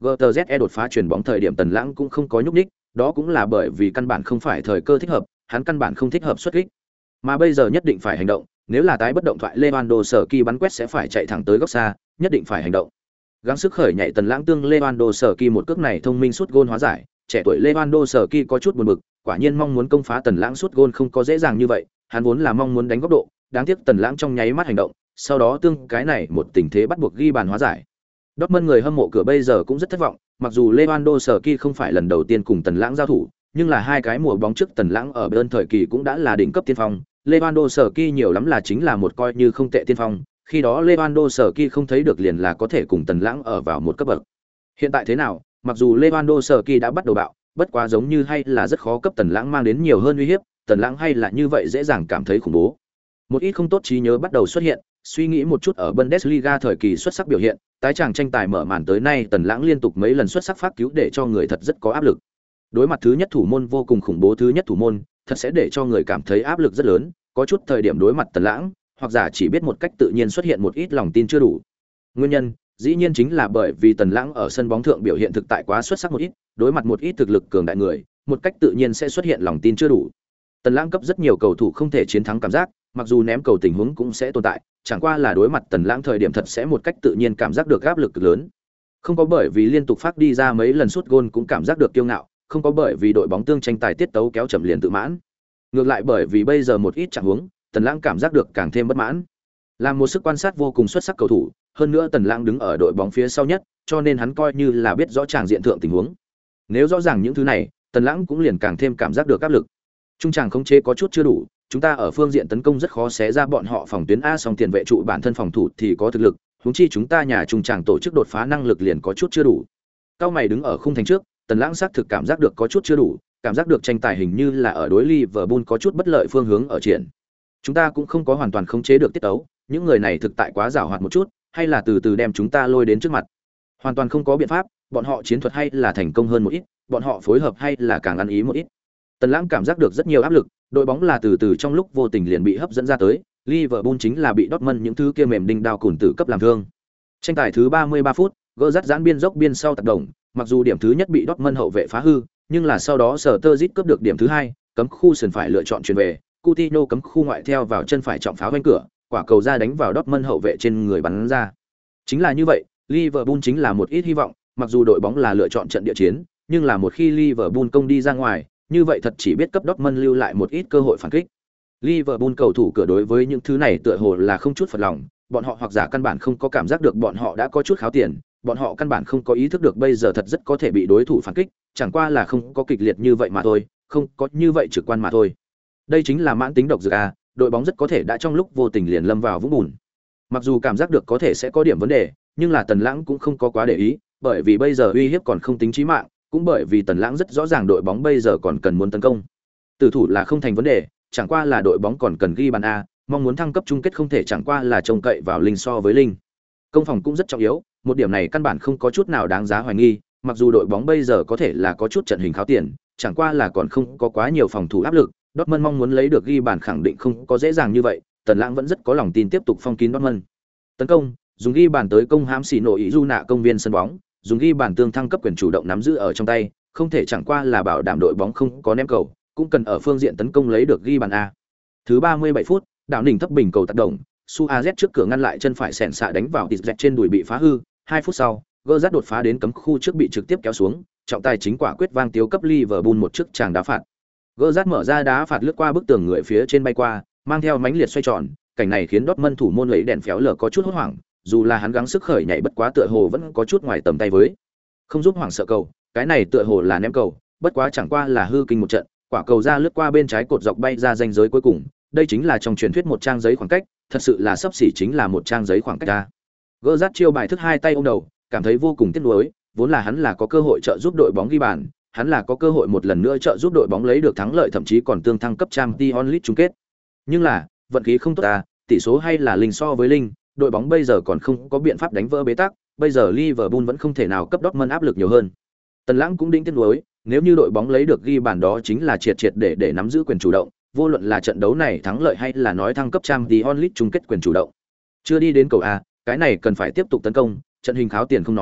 GTZE đột phá chuyền bóng thời điểm Tần Lãng cũng không có nhúc nhích, đó cũng là bởi vì căn bản không phải thời cơ thích hợp, hắn căn bản không thích hợp xuất kích. Mà bây giờ nhất định phải hành động, nếu là tái bất động thoại Lewandowski bắn quét sẽ phải chạy thẳng tới góc xa, nhất định phải hành động. Gắng sức khởi nhảy Tần Lãng tương Lewandowski một cước này thông minh sút gôn hóa giải, trẻ tuổi Lewandowski có chút buồn bực, quả nhiên mong muốn công phá Tần Lãng sút gôn không có dễ dàng như vậy, hắn vốn là mong muốn đánh góc độ, đáng tiếc Tần Lãng trong nháy mắt hành động, sau đó tương cái này một tình thế bắt buộc ghi bàn hóa giải. Dortmund người hâm mộ cửa bây giờ cũng rất thất vọng, mặc dù Lewandowski không phải lần đầu tiên cùng Tần Lãng giao thủ, nhưng là hai cái mùa bóng trước Tần Lãng ở Bayern thời kỳ cũng đã là đỉnh cấp tiên phong, Lewandowski nhiều lắm là chính là một coi như không tệ tiên phong, khi đó Lewandowski không thấy được liền là có thể cùng Tần Lãng ở vào một cấp bậc. Hiện tại thế nào, mặc dù Lewandowski đã bắt đầu bạo, bất quá giống như hay là rất khó cấp Tần Lãng mang đến nhiều hơn uy hiếp, Tần Lãng hay là như vậy dễ dàng cảm thấy khủng bố. Một ít không tốt trí nhớ bắt đầu xuất hiện, suy nghĩ một chút ở Bundesliga thời kỳ xuất sắc biểu hiện, tái chàng tranh tài mở màn tới nay Tần Lãng liên tục mấy lần xuất sắc phát cứu để cho người thật rất có áp lực. Đối mặt thứ nhất thủ môn vô cùng khủng bố thứ nhất thủ môn, thật sẽ để cho người cảm thấy áp lực rất lớn, có chút thời điểm đối mặt Tần Lãng, hoặc giả chỉ biết một cách tự nhiên xuất hiện một ít lòng tin chưa đủ. Nguyên nhân, dĩ nhiên chính là bởi vì Tần Lãng ở sân bóng thượng biểu hiện thực tại quá xuất sắc một ít, đối mặt một ít thực lực cường đại người, một cách tự nhiên sẽ xuất hiện lòng tin chưa đủ. Tần Lãng cấp rất nhiều cầu thủ không thể chiến thắng cảm giác, mặc dù ném cầu tình huống cũng sẽ tồn tại, chẳng qua là đối mặt Tần Lãng thời điểm thật sẽ một cách tự nhiên cảm giác được áp lực cực lớn. Không có bởi vì liên tục phát đi ra mấy lần sút gôn cũng cảm giác được kiêu ngạo, không có bởi vì đội bóng tương tranh tài tiết tấu kéo chậm liền tự mãn. Ngược lại bởi vì bây giờ một ít trạng huống, Tần Lãng cảm giác được càng thêm bất mãn. Làm một sức quan sát vô cùng xuất sắc cầu thủ, hơn nữa Tần Lãng đứng ở đội bóng phía sau nhất, cho nên hắn coi như là biết rõ tràng diện thượng tình huống. Nếu rõ ràng những thứ này, Tần Lãng cũng liền càng thêm cảm giác được áp lực. Trung tràng khống chế có chút chưa đủ, chúng ta ở phương diện tấn công rất khó xé ra bọn họ phòng tuyến a, song tiền vệ trụ bản thân phòng thủ thì có thực lực, huống chi chúng ta nhà trung tràng tổ chức đột phá năng lực liền có chút chưa đủ. Cao mày đứng ở khung thành trước, Tần Lãng xác thực cảm giác được có chút chưa đủ, cảm giác được tranh tài hình như là ở đối Liverpool có chút bất lợi phương hướng ở triển. Chúng ta cũng không có hoàn toàn khống chế được tiết tấu, những người này thực tại quá giàu hoạt một chút, hay là từ từ đem chúng ta lôi đến trước mặt. Hoàn toàn không có biện pháp, bọn họ chiến thuật hay là thành công hơn một ít, bọn họ phối hợp hay là càng ăn ý một ít. Tần Lãng cảm giác được rất nhiều áp lực, đội bóng là từ từ trong lúc vô tình liền bị hấp dẫn ra tới, Liverpool chính là bị Dortmund những thứ kia mềm đinh đao cùn tử cấp làm thương. Tranh tài thứ 33 phút, gỡ dắt giãn biên dốc biên sau tác động, mặc dù điểm thứ nhất bị Dortmund hậu vệ phá hư, nhưng là sau đó Sturridge cướp được điểm thứ hai, cấm khu sườn phải lựa chọn chuyền về, Coutinho cấm khu ngoại theo vào chân phải trọng pháo vanh cửa, quả cầu ra đánh vào Dortmund hậu vệ trên người bắn ra. Chính là như vậy, Liverpool chính là một ít hy vọng, mặc dù đội bóng là lựa chọn trận địa chiến, nhưng là một khi Liverpool công đi ra ngoài, như vậy thật chỉ biết cấp Dortmund lưu lại một ít cơ hội phản kích. Liverpool cầu thủ cửa đối với những thứ này tựa hồ là không chút phật lòng, bọn họ hoặc giả căn bản không có cảm giác được bọn họ đã có chút kháo tiền, bọn họ căn bản không có ý thức được bây giờ thật rất có thể bị đối thủ phản kích, chẳng qua là không có kịch liệt như vậy mà thôi, không có như vậy trực quan mà thôi. Đây chính là mãn tính độc dược a, đội bóng rất có thể đã trong lúc vô tình liền lâm vào vũng bùn. Mặc dù cảm giác được có thể sẽ có điểm vấn đề, nhưng là Tần Lãng cũng không có quá để ý, bởi vì bây giờ uy hiếp còn không tính chí mạng, cũng bởi vì Tần Lãng rất rõ ràng đội bóng bây giờ còn cần muốn tấn công. Tử thủ là không thành vấn đề, chẳng qua là đội bóng còn cần ghi bàn a, mong muốn thăng cấp chung kết không thể chẳng qua là trông cậy vào linh so với linh. Công phòng cũng rất trọng yếu, một điểm này căn bản không có chút nào đáng giá hoài nghi, mặc dù đội bóng bây giờ có thể là có chút trận hình kháo tiền, chẳng qua là còn không có quá nhiều phòng thủ áp lực, Dortmund mong muốn lấy được ghi bàn khẳng định không có dễ dàng như vậy, Tần Lãng vẫn rất có lòng tin tiếp tục phong kín Dortmund. Tấn công, dùng ghi bàn tới công hãm xỉ nổ ý du nạ công viên sân bóng, dùng ghi bàn tương thăng cấp quyền chủ động nắm giữ ở trong tay, không thể chẳng qua là bảo đảm đội bóng không có ném cầu, cũng cần ở phương diện tấn công lấy được ghi bàn a. Thứ 37 phút, Đào Ninh thấp bình cầu tác động, Suarez trước cửa ngăn lại chân phải sèn xạ đánh vào tịt dẹt trên đùi bị phá hư, 2 phút sau, Gerrard đột phá đến cấm khu trước bị trực tiếp kéo xuống, trọng tài chính quả quyết vang tiếu cấp Liverpool một chức tràng đá phạt. Gerrard mở ra đá phạt lướt qua bức tường người phía trên bay qua, mang theo mãnh liệt xoay tròn, cảnh này khiến Dortmund thủ môn lấy đèn phéo lở có chút hốt hoảng, dù là hắn gắng sức khởi nhảy bất quá tựa hồ vẫn có chút ngoài tầm tay với. Không giúp hoảng sợ cầu, cái này tựa hồ là ném cầu, bất quá chẳng qua là hư kinh một trận, quả cầu ra lướt qua bên trái cột dọc bay ra ranh giới cuối cùng, đây chính là trong truyền thuyết một trang giấy khoảng cách, thật sự là xấp xỉ chính là một trang giấy khoảng cách a. Gerrard chiêu bài thức hai tay ôm đầu, cảm thấy vô cùng tiếc nuối, vốn là hắn là có cơ hội trợ giúp đội bóng ghi bàn, hắn là có cơ hội một lần nữa trợ giúp đội bóng lấy được thắng lợi thậm chí còn tương thăng cấp Champions League chung kết. Nhưng là, vận khí không tốt à, tỷ số hay là linh so với linh, đội bóng bây giờ còn không có biện pháp đánh vỡ bế tắc, bây giờ Liverpool vẫn không thể nào cấp Dortmund áp lực nhiều hơn. Tần Lãng cũng đĩnh tiếc nuối, nếu như đội bóng lấy được ghi bàn đó chính là triệt để nắm giữ quyền chủ động, vô luận là trận đấu này thắng lợi hay là nói thăng cấp Champions League chung kết quyền chủ động. Chưa đi đến cầu A, cái này cần phải tiếp tục tấn công, trận hình kháo tiền không nói,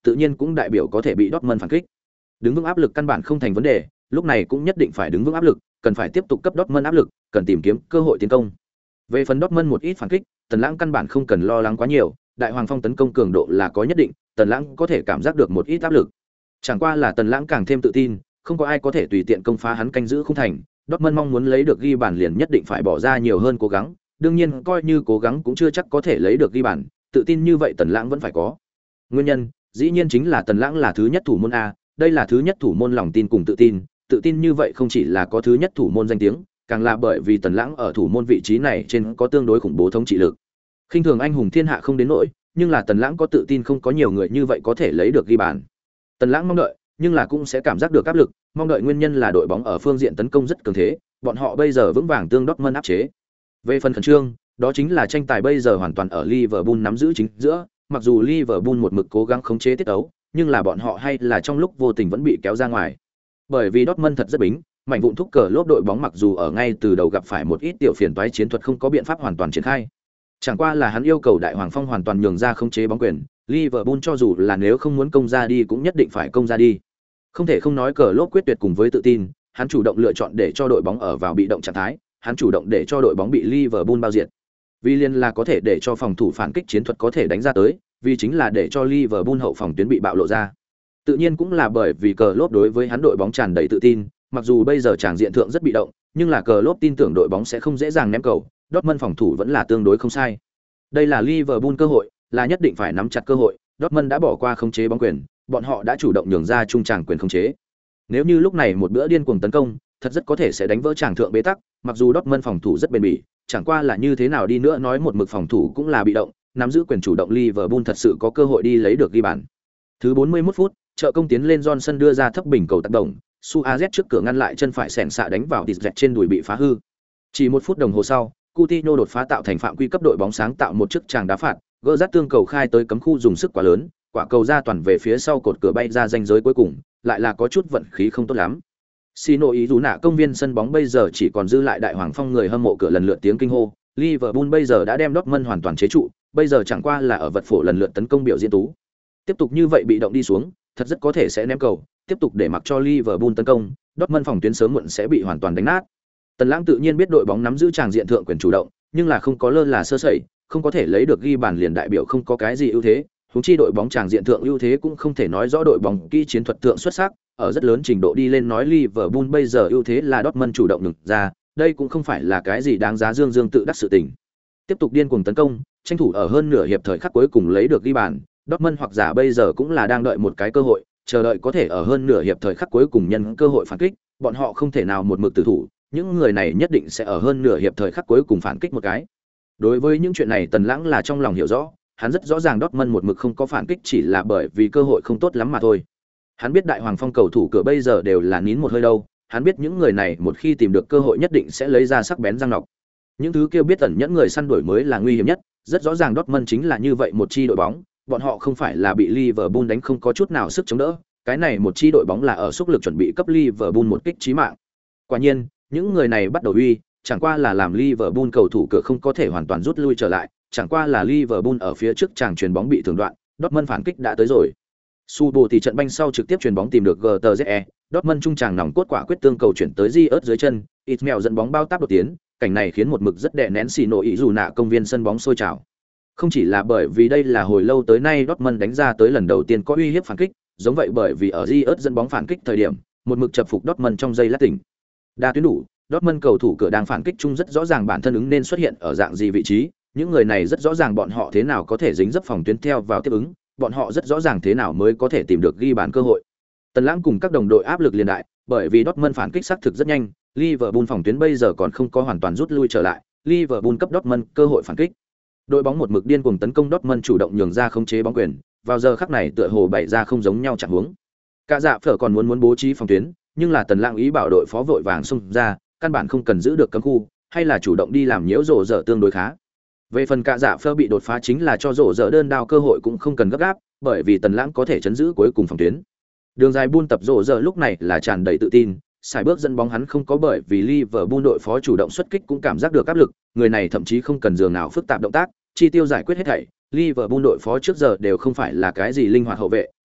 tự nhiên cũng đại biểu có thể bị Dortmund phản kích. Đứng vững áp lực căn bản không thành vấn đề, lúc này cũng nhất định phải đứng vững áp lực, cần phải tiếp tục cấp Dortmund áp lực, cần tìm kiếm cơ hội tiến công. Về phần Dortmund một ít phản kích, Tần Lãng căn bản không cần lo lắng quá nhiều, Đại Hoàng Phong tấn công cường độ là có nhất định, Tần Lãng có thể cảm giác được một ít áp lực. Chẳng qua là Tần Lãng càng thêm tự tin, không có ai có thể tùy tiện công phá hắn canh giữ khung thành, Dortmund mong muốn lấy được ghi bàn liền nhất định phải bỏ ra nhiều hơn cố gắng, đương nhiên coi như cố gắng cũng chưa chắc có thể lấy được ghi bàn, tự tin như vậy Tần Lãng vẫn phải có. Nguyên nhân, dĩ nhiên chính là Tần Lãng là thứ nhất thủ môn a, đây là thứ nhất thủ môn lòng tin cùng tự tin như vậy không chỉ là có thứ nhất thủ môn danh tiếng, càng là bởi vì Tần Lãng ở thủ môn vị trí này trên có tương đối khủng bố thống trị lực. Khinh thường anh hùng thiên hạ không đến nỗi, nhưng là Tần Lãng có tự tin không có nhiều người như vậy có thể lấy được ghi bàn. Tần Lãng mong đợi, nhưng là cũng sẽ cảm giác được áp lực, mong đợi nguyên nhân là đội bóng ở phương diện tấn công rất cường thế, bọn họ bây giờ vững vàng tương Dortmund áp chế. Về phần khẩn trương, đó chính là tranh tài bây giờ hoàn toàn ở Liverpool nắm giữ chính giữa, mặc dù Liverpool một mực cố gắng khống chế tiết tấu, nhưng là bọn họ hay là trong lúc vô tình vẫn bị kéo ra ngoài. Bởi vì Dortmund thật rất bính, mảnh vụn thúc cờ lốp đội bóng mặc dù ở ngay từ đầu gặp phải một ít tiểu phiền toái chiến thuật không có biện pháp hoàn toàn triển khai. Chẳng qua là hắn yêu cầu Đại Hoàng Phong hoàn toàn nhường ra khống chế bóng quyền, Liverpool cho dù là nếu không muốn công ra đi cũng nhất định phải công ra đi. Không thể không nói cờ lốp quyết tuyệt cùng với tự tin, hắn chủ động lựa chọn để cho đội bóng ở vào bị động trạng thái, hắn chủ động để cho đội bóng bị Liverpool bao diệt. Vì liên là có thể để cho phòng thủ phản kích chiến thuật có thể đánh ra tới, vì chính là để cho Liverpool hậu phòng tuyến bị bạo lộ ra. Tự nhiên cũng là bởi vì cờ lốp đối với hắn đội bóng tràn đầy tự tin, mặc dù bây giờ tràng diện thượng rất bị động, nhưng là cờ lốp tin tưởng đội bóng sẽ không dễ dàng ném cầu, Dortmund phòng thủ vẫn là tương đối không sai. Đây là Liverpool cơ hội, là nhất định phải nắm chặt cơ hội, Dortmund đã bỏ qua khống chế bóng quyền, bọn họ đã chủ động nhường ra trung tràng quyền khống chế. Nếu như lúc này một bữa điên cuồng tấn công, thật rất có thể sẽ đánh vỡ tràng thượng bế tắc, mặc dù Dortmund phòng thủ rất bền bỉ, chẳng qua là như thế nào đi nữa nói một mực phòng thủ cũng là bị động, nắm giữ quyền chủ động Liverpool thật sự có cơ hội đi lấy được ghi bàn. Thứ 41 phút, trợ công tiến lên Johnson đưa ra thấp bình cầu tác động, Suarez trước cửa ngăn lại chân phải sèn xạ đánh vào tịt dẹt trên đùi bị phá hư. Chỉ 1 phút đồng hồ sau, Coutinho đột phá tạo thành phạm quy cấp đội bóng sáng tạo một chiếc tràng đá phạt, gỡ rát tương cầu khai tới cấm khu dùng sức quá lớn, quả cầu ra toàn về phía sau cột cửa bay ra ranh giới cuối cùng, lại là có chút vận khí không tốt lắm. Sino ý dù nạ công viên sân bóng bây giờ chỉ còn dư lại Đại Hoàng Phong người hâm mộ cửa lần lượt tiếng kinh hô, Liverpool bây giờ đã đem Dortmund hoàn toàn chế trụ, bây giờ chẳng qua là ở vật phổ lần lượt tấn công biểu diễn tú. Tiếp tục như vậy bị động đi xuống, thật rất có thể sẽ ném cầu, tiếp tục để mặc cho Liverpool tấn công, Dortmund phòng tuyến sớm muộn sẽ bị hoàn toàn đánh nát. Tần Lãng tự nhiên biết đội bóng nắm giữ tràng diện thượng quyền chủ động, nhưng là không có lơ là sơ sẩy, không có thể lấy được ghi bàn liền đại biểu không có cái gì ưu thế, huống chi đội bóng tràng diện thượng ưu thế cũng không thể nói rõ đội bóng kỹ chiến thuật thượng xuất sắc, ở rất lớn trình độ đi lên nói Liverpool bây giờ ưu thế là Dortmund chủ động nhường ra, đây cũng không phải là cái gì đáng giá dương dương tự đắc sự tình. Tiếp tục điên cuồng tấn công, tranh thủ ở hơn nửa hiệp thời khắc cuối cùng lấy được ghi bàn, Dortmund hoặc giả bây giờ cũng là đang đợi một cái cơ hội, chờ đợi có thể ở hơn nửa hiệp thời khắc cuối cùng nhân cơ hội phản kích, bọn họ không thể nào một mực tử thủ, những người này nhất định sẽ ở hơn nửa hiệp thời khắc cuối cùng phản kích một cái. Đối với những chuyện này Tần Lãng là trong lòng hiểu rõ, hắn rất rõ ràng Dortmund một mực không có phản kích chỉ là bởi vì cơ hội không tốt lắm mà thôi. Hắn biết Đại Hoàng Phong cầu thủ cửa bây giờ đều là nín một hơi đâu, hắn biết những người này một khi tìm được cơ hội nhất định sẽ lấy ra sắc bén răng nọc. Những thứ kêu biết tẩn nhẫn người săn đuổi mới là nguy hiểm nhất, rất rõ ràng Dortmund chính là như vậy một chi đội bóng, bọn họ không phải là bị Liverpool đánh không có chút nào sức chống đỡ, cái này một chi đội bóng là ở xúc lực chuẩn bị cấp Liverpool một kích chí mạng. Quả nhiên, những người này bắt đầu uy, chẳng qua là làm Liverpool cầu thủ cửa không có thể hoàn toàn rút lui trở lại, chẳng qua là Liverpool ở phía trước chàng chuyền bóng bị thường đoạn, Dortmund phản kích đã tới rồi. Subo thì trận banh sau trực tiếp chuyền bóng tìm được GTZE, Dortmund trung tràng nòng cốt quả quyết tương cầu chuyển tới Ziyech dưới chân, Ismail dẫn bóng bao táp đột tiến, cảnh này khiến một mực rất đè nén xì nổ ý dù nạ công viên sân bóng sôi trào. Không chỉ là bởi vì đây là hồi lâu tới nay Dortmund đánh ra tới lần đầu tiên có uy hiếp phản kích, giống vậy bởi vì ở Ziyech dẫn bóng phản kích thời điểm, một mực chập phục Dortmund trong giây lát tỉnh. Đa tuyến đủ, Dortmund cầu thủ cửa đang phản kích chung rất rõ ràng bản thân ứng nên xuất hiện ở dạng gì vị trí, những người này rất rõ ràng bọn họ thế nào có thể dính dấp phòng tuyến theo vào tiếp ứng, bọn họ rất rõ ràng thế nào mới có thể tìm được ghi bàn cơ hội. Tần Lãng cùng các đồng đội áp lực liền đại, bởi vì Dortmund phản kích xác thực rất nhanh, Liverpool phòng tuyến bây giờ còn không có hoàn toàn rút lui trở lại, Liverpool cấp Dortmund cơ hội phản kích. Đội bóng một mực điên cuồng tấn công Dortmund chủ động nhường ra khống chế bóng quyền, vào giờ khắc này tựa hồ bày ra không giống nhau trạng huống. Cả dạ phở còn muốn bố trí phòng tuyến, nhưng là Tần Lãng ý bảo đội phó vội vàng xung ra, căn bản không cần giữ được cấm khu, hay là chủ động đi làm nhiễu rổ dở tương đối khá. Về phần cả dạ phơ bị đột phá chính là cho rổ dở đơn đao cơ hội cũng không cần gấp gáp, bởi vì Tần Lãng có thể chấn giữ cuối cùng phòng tuyến. Đường dài buôn tập rổ dở lúc này là tràn đầy tự tin, xài bước dẫn bóng hắn không có bởi vì Liverpool đội phó chủ động xuất kích cũng cảm giác được áp lực, người này thậm chí không cần giường nào phức tạp động tác, chi tiêu giải quyết hết thảy. Liverpool đội phó trước giờ đều không phải là cái gì linh hoạt hậu vệ,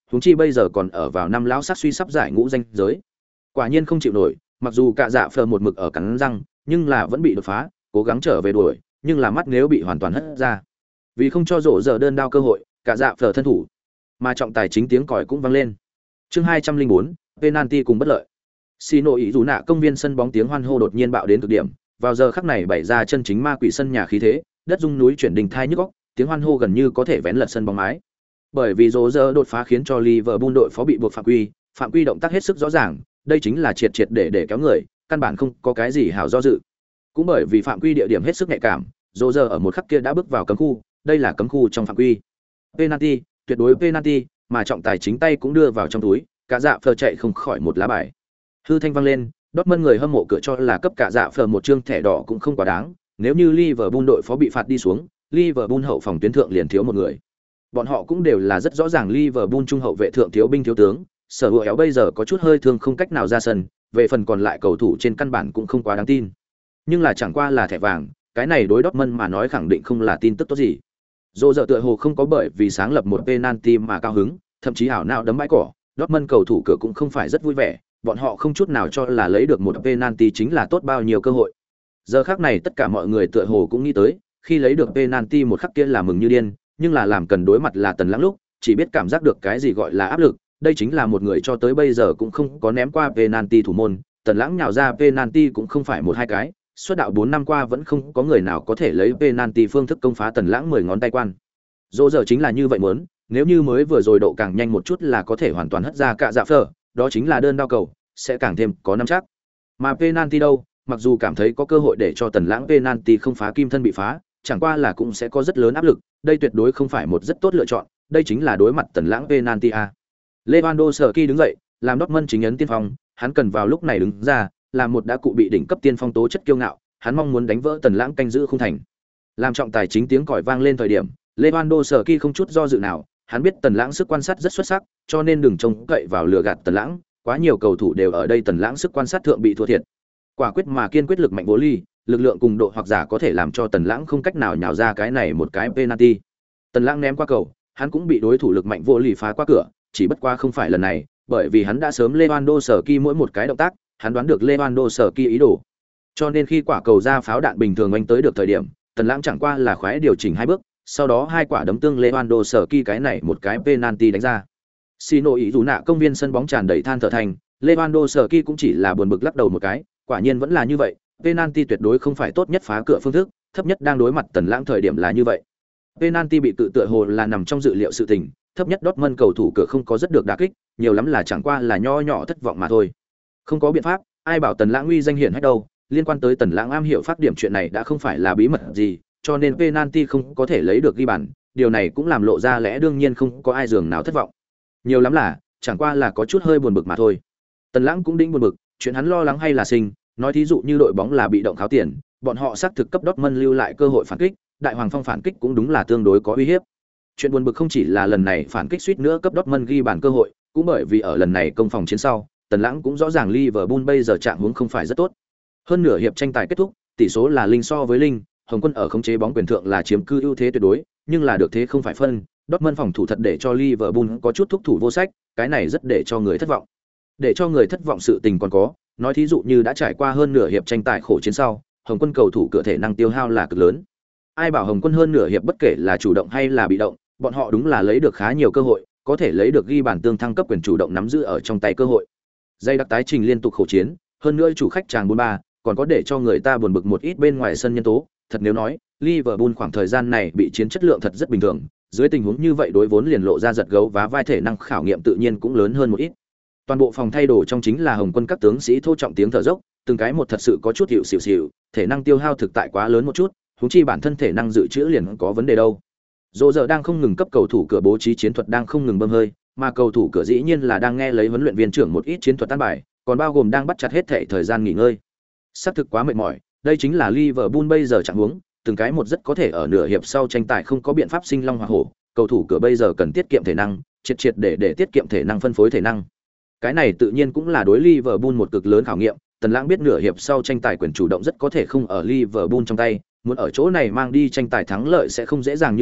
huống chi bây giờ còn ở vào năm lão sát suy sắp giải ngũ danh giới. Quả nhiên không chịu nổi, mặc dù cả dạ phờ một mực ở cắn răng, nhưng là vẫn bị đột phá, cố gắng trở về đuổi, nhưng là mắt nếu bị hoàn toàn hất ra. Vì không cho rộ giờ đơn đao cơ hội, cả dạ phờ thân thủ, mà trọng tài chính tiếng còi cũng vang lên. Chương 204, penalty cùng bất lợi. Xì nội ý dù nạ công viên sân bóng tiếng hoan hô đột nhiên bạo đến cực điểm, vào giờ khắc này bày ra chân chính ma quỷ sân nhà khí thế, đất rung núi chuyển đình thai nhức óc, tiếng hoan hô gần như có thể vén lật sân bóng mái. Bởi vì rộ giờ đột phá khiến cho Liverpool đội phó bị buộc phạm quy động tác hết sức rõ ràng, đây chính là triệt để kéo người, căn bản không có cái gì hảo do dự. Cũng bởi vì phạm quy địa điểm hết sức nhạy cảm, rộ giờ ở một khắc kia đã bước vào cấm khu, đây là cấm khu trong phạm quy. Penalty, tuyệt đối penalty, mà trọng tài chính tay cũng đưa vào trong túi, cả dạ phờ chạy không khỏi một lá bài. Hư thanh vang lên, Dortmund người hâm mộ cửa cho là cấp cả dạ phờ một trương thẻ đỏ cũng không quá đáng, nếu như Liverpool đội phó bị phạt đi xuống, Liverpool hậu phòng tuyến thượng liền thiếu một người. Bọn họ cũng đều là rất rõ ràng Liverpool trung hậu vệ thượng thiếu binh thiếu tướng, Sở Hữu Éo bây giờ có chút hơi thương không cách nào ra sân, về phần còn lại cầu thủ trên căn bản cũng không quá đáng tin. Nhưng là chẳng qua là thẻ vàng, cái này đối Dortmund mà nói khẳng định không là tin tức tốt gì. Dỗ dở tựa hồ không có bởi vì sáng lập một penalty mà cao hứng, thậm chí ảo não đấm bãi cỏ, Dortmund cầu thủ cửa cũng không phải rất vui vẻ, bọn họ không chút nào cho là lấy được một penalty chính là tốt bao nhiêu cơ hội. Giờ khắc này tất cả mọi người tựa hồ cũng nghĩ tới, khi lấy được penalty một khắc kia là mừng như điên, nhưng là làm cần đối mặt là Tần Lãng lúc, chỉ biết cảm giác được cái gì gọi là áp lực, đây chính là một người cho tới bây giờ cũng không có ném qua penalty thủ môn, Tần Lãng nhào ra penalty cũng không phải một hai cái, suốt đạo 4 năm qua vẫn không có người nào có thể lấy penalty phương thức công phá Tần Lãng 10 ngón tay quan. Dỗ giờ chính là như vậy muốn, nếu như mới vừa rồi độ càng nhanh một chút là có thể hoàn toàn hất ra cả dạ phở, đó chính là đơn đao cầu, sẽ càng thêm có nắm chắc. Mà penalty đâu, mặc dù cảm thấy có cơ hội để cho Tần Lãng penalty không phá kim thân bị phá, chẳng qua là cũng sẽ có rất lớn áp lực, đây tuyệt đối không phải một rất tốt lựa chọn, đây chính là đối mặt Tần Lãng penalty a. Lewandowski đứng dậy, làm Dortmund chính ấn tiên phong, hắn cần vào lúc này đứng ra, làm một đã cụ bị đỉnh cấp tiên phong tố chất kiêu ngạo, hắn mong muốn đánh vỡ Tần Lãng canh giữ không thành. Làm trọng tài chính tiếng còi vang lên thời điểm, Lewandowski không chút do dự nào, hắn biết Tần Lãng sức quan sát rất xuất sắc, cho nên đừng trông cậy vào lừa gạt Tần Lãng, quá nhiều cầu thủ đều ở đây Tần Lãng sức quan sát thượng bị thua thiệt. Quả quyết mà kiên quyết lực mạnh vô ly, lực lượng cùng độ hoặc giả có thể làm cho Tần Lãng không cách nào nhào ra cái này một cái penalty. Tần Lãng ném qua cầu, hắn cũng bị đối thủ lực mạnh vô ly phá qua cửa, chỉ bất qua không phải lần này, bởi vì hắn đã sớm Lewandowski mỗi một cái động tác, hắn đoán được Lewandowski ý đồ. Cho nên khi quả cầu ra pháo đạn bình thường anh tới được thời điểm, Tần Lãng chẳng qua là khoái điều chỉnh hai bước, sau đó hai quả đấm tương Lewandowski cái này một cái penalty đánh ra. Sino ý dù nạ công viên sân bóng tràn đầy than thở thành, Lewandowski cũng chỉ là buồn bực lắc đầu một cái, quả nhiên vẫn là như vậy, penalty tuyệt đối không phải tốt nhất phá cửa phương thức, thấp nhất đang đối mặt Tần Lãng thời điểm là như vậy. Penalty bị tự tựa hồ là nằm trong dự liệu sự tình, thấp nhất Dortmund cầu thủ cửa không có rất được đả kích, nhiều lắm là chẳng qua là nho nhỏ thất vọng mà thôi. Không có biện pháp, ai bảo Tần Lãng uy danh hiển hách đâu, liên quan tới Tần Lãng am hiểu phát điểm chuyện này đã không phải là bí mật gì, cho nên penalty không có thể lấy được ghi bàn, điều này cũng làm lộ ra lẽ đương nhiên không có ai dường nào thất vọng. Nhiều lắm là, chẳng qua là có chút hơi buồn bực mà thôi. Tần Lãng cũng đĩnh buồn bực, chuyện hắn lo lắng hay là sinh, nói thí dụ như đội bóng là bị động kháo tiền, bọn họ xác thực cấp Dortmund lưu lại cơ hội phản kích, Đại Hoàng Phong phản kích cũng đúng là tương đối có uy hiếp. Chuyện buồn bực không chỉ là lần này phản kích suýt nữa cấp Dortmund ghi bàn cơ hội, cũng bởi vì ở lần này công phòng chiến sau, Tần Lãng cũng rõ ràng Liverpool bây giờ trạng huống không phải rất tốt. Hơn nửa hiệp tranh tài kết thúc, tỷ số là linh so với linh, Hồng Quân ở khống chế bóng quyền thượng là chiếm cư ưu thế tuyệt đối, nhưng là được thế không phải phân, Dortmund phòng thủ thật để cho Liverpool có chút thúc thủ vô sách, cái này rất để cho người thất vọng. Để cho người thất vọng sự tình còn có, nói thí dụ như đã trải qua hơn nửa hiệp tranh tài khổ chiến sau, Hồng Quân cầu thủ cửa thể năng tiêu hao là cực lớn. Ai bảo Hồng Quân hơn nửa hiệp bất kể là chủ động hay là bị động, bọn họ đúng là lấy được khá nhiều cơ hội, có thể lấy được ghi bàn tương thăng cấp quyền chủ động nắm giữ ở trong tay cơ hội. Dây đặc tái trình liên tục khổ chiến, hơn nữa chủ khách tràng 4-3, còn có để cho người ta buồn bực một ít bên ngoài sân nhân tố, thật nếu nói, Liverpool khoảng thời gian này bị chiến chất lượng thật rất bình thường, dưới tình huống như vậy đối vốn liền lộ ra giật gấu vá vai thể năng khảo nghiệm tự nhiên cũng lớn hơn một ít. Toàn bộ phòng thay đồ trong chính là Hồng Quân các tướng sĩ thô trọng tiếng thở dốc, từng cái một thật sự có chút hiệu xỉu, thể năng tiêu hao thực tại quá lớn một chút, huống chi bản thân thể năng dự trữ liền có vấn đề đâu. Dỗ giờ đang không ngừng cấp cầu thủ cửa bố trí chiến thuật đang không ngừng bơm hơi, mà cầu thủ cửa dĩ nhiên là đang nghe lấy huấn luyện viên trưởng một ít chiến thuật tan bài, còn bao gồm đang bắt chặt hết thể thời gian nghỉ ngơi. Sắp thực quá mệt mỏi, đây chính là Liverpool bây giờ trạng huống, từng cái một rất có thể ở nửa hiệp sau tranh tài không có biện pháp sinh long hỏa hổ, cầu thủ cửa bây giờ cần tiết kiệm thể năng, triệt để tiết kiệm thể năng phân phối thể năng. Cái này tự nhiên cũng là đối Liverpool một cực lớn khảo nghiệm, Tần Lãng biết nửa hiệp sau tranh tài quyền chủ động rất có thể không ở Liverpool trong tay, muốn ở chỗ này mang đi tranh tài thắng lợi sẽ không dễ dàng như vậy,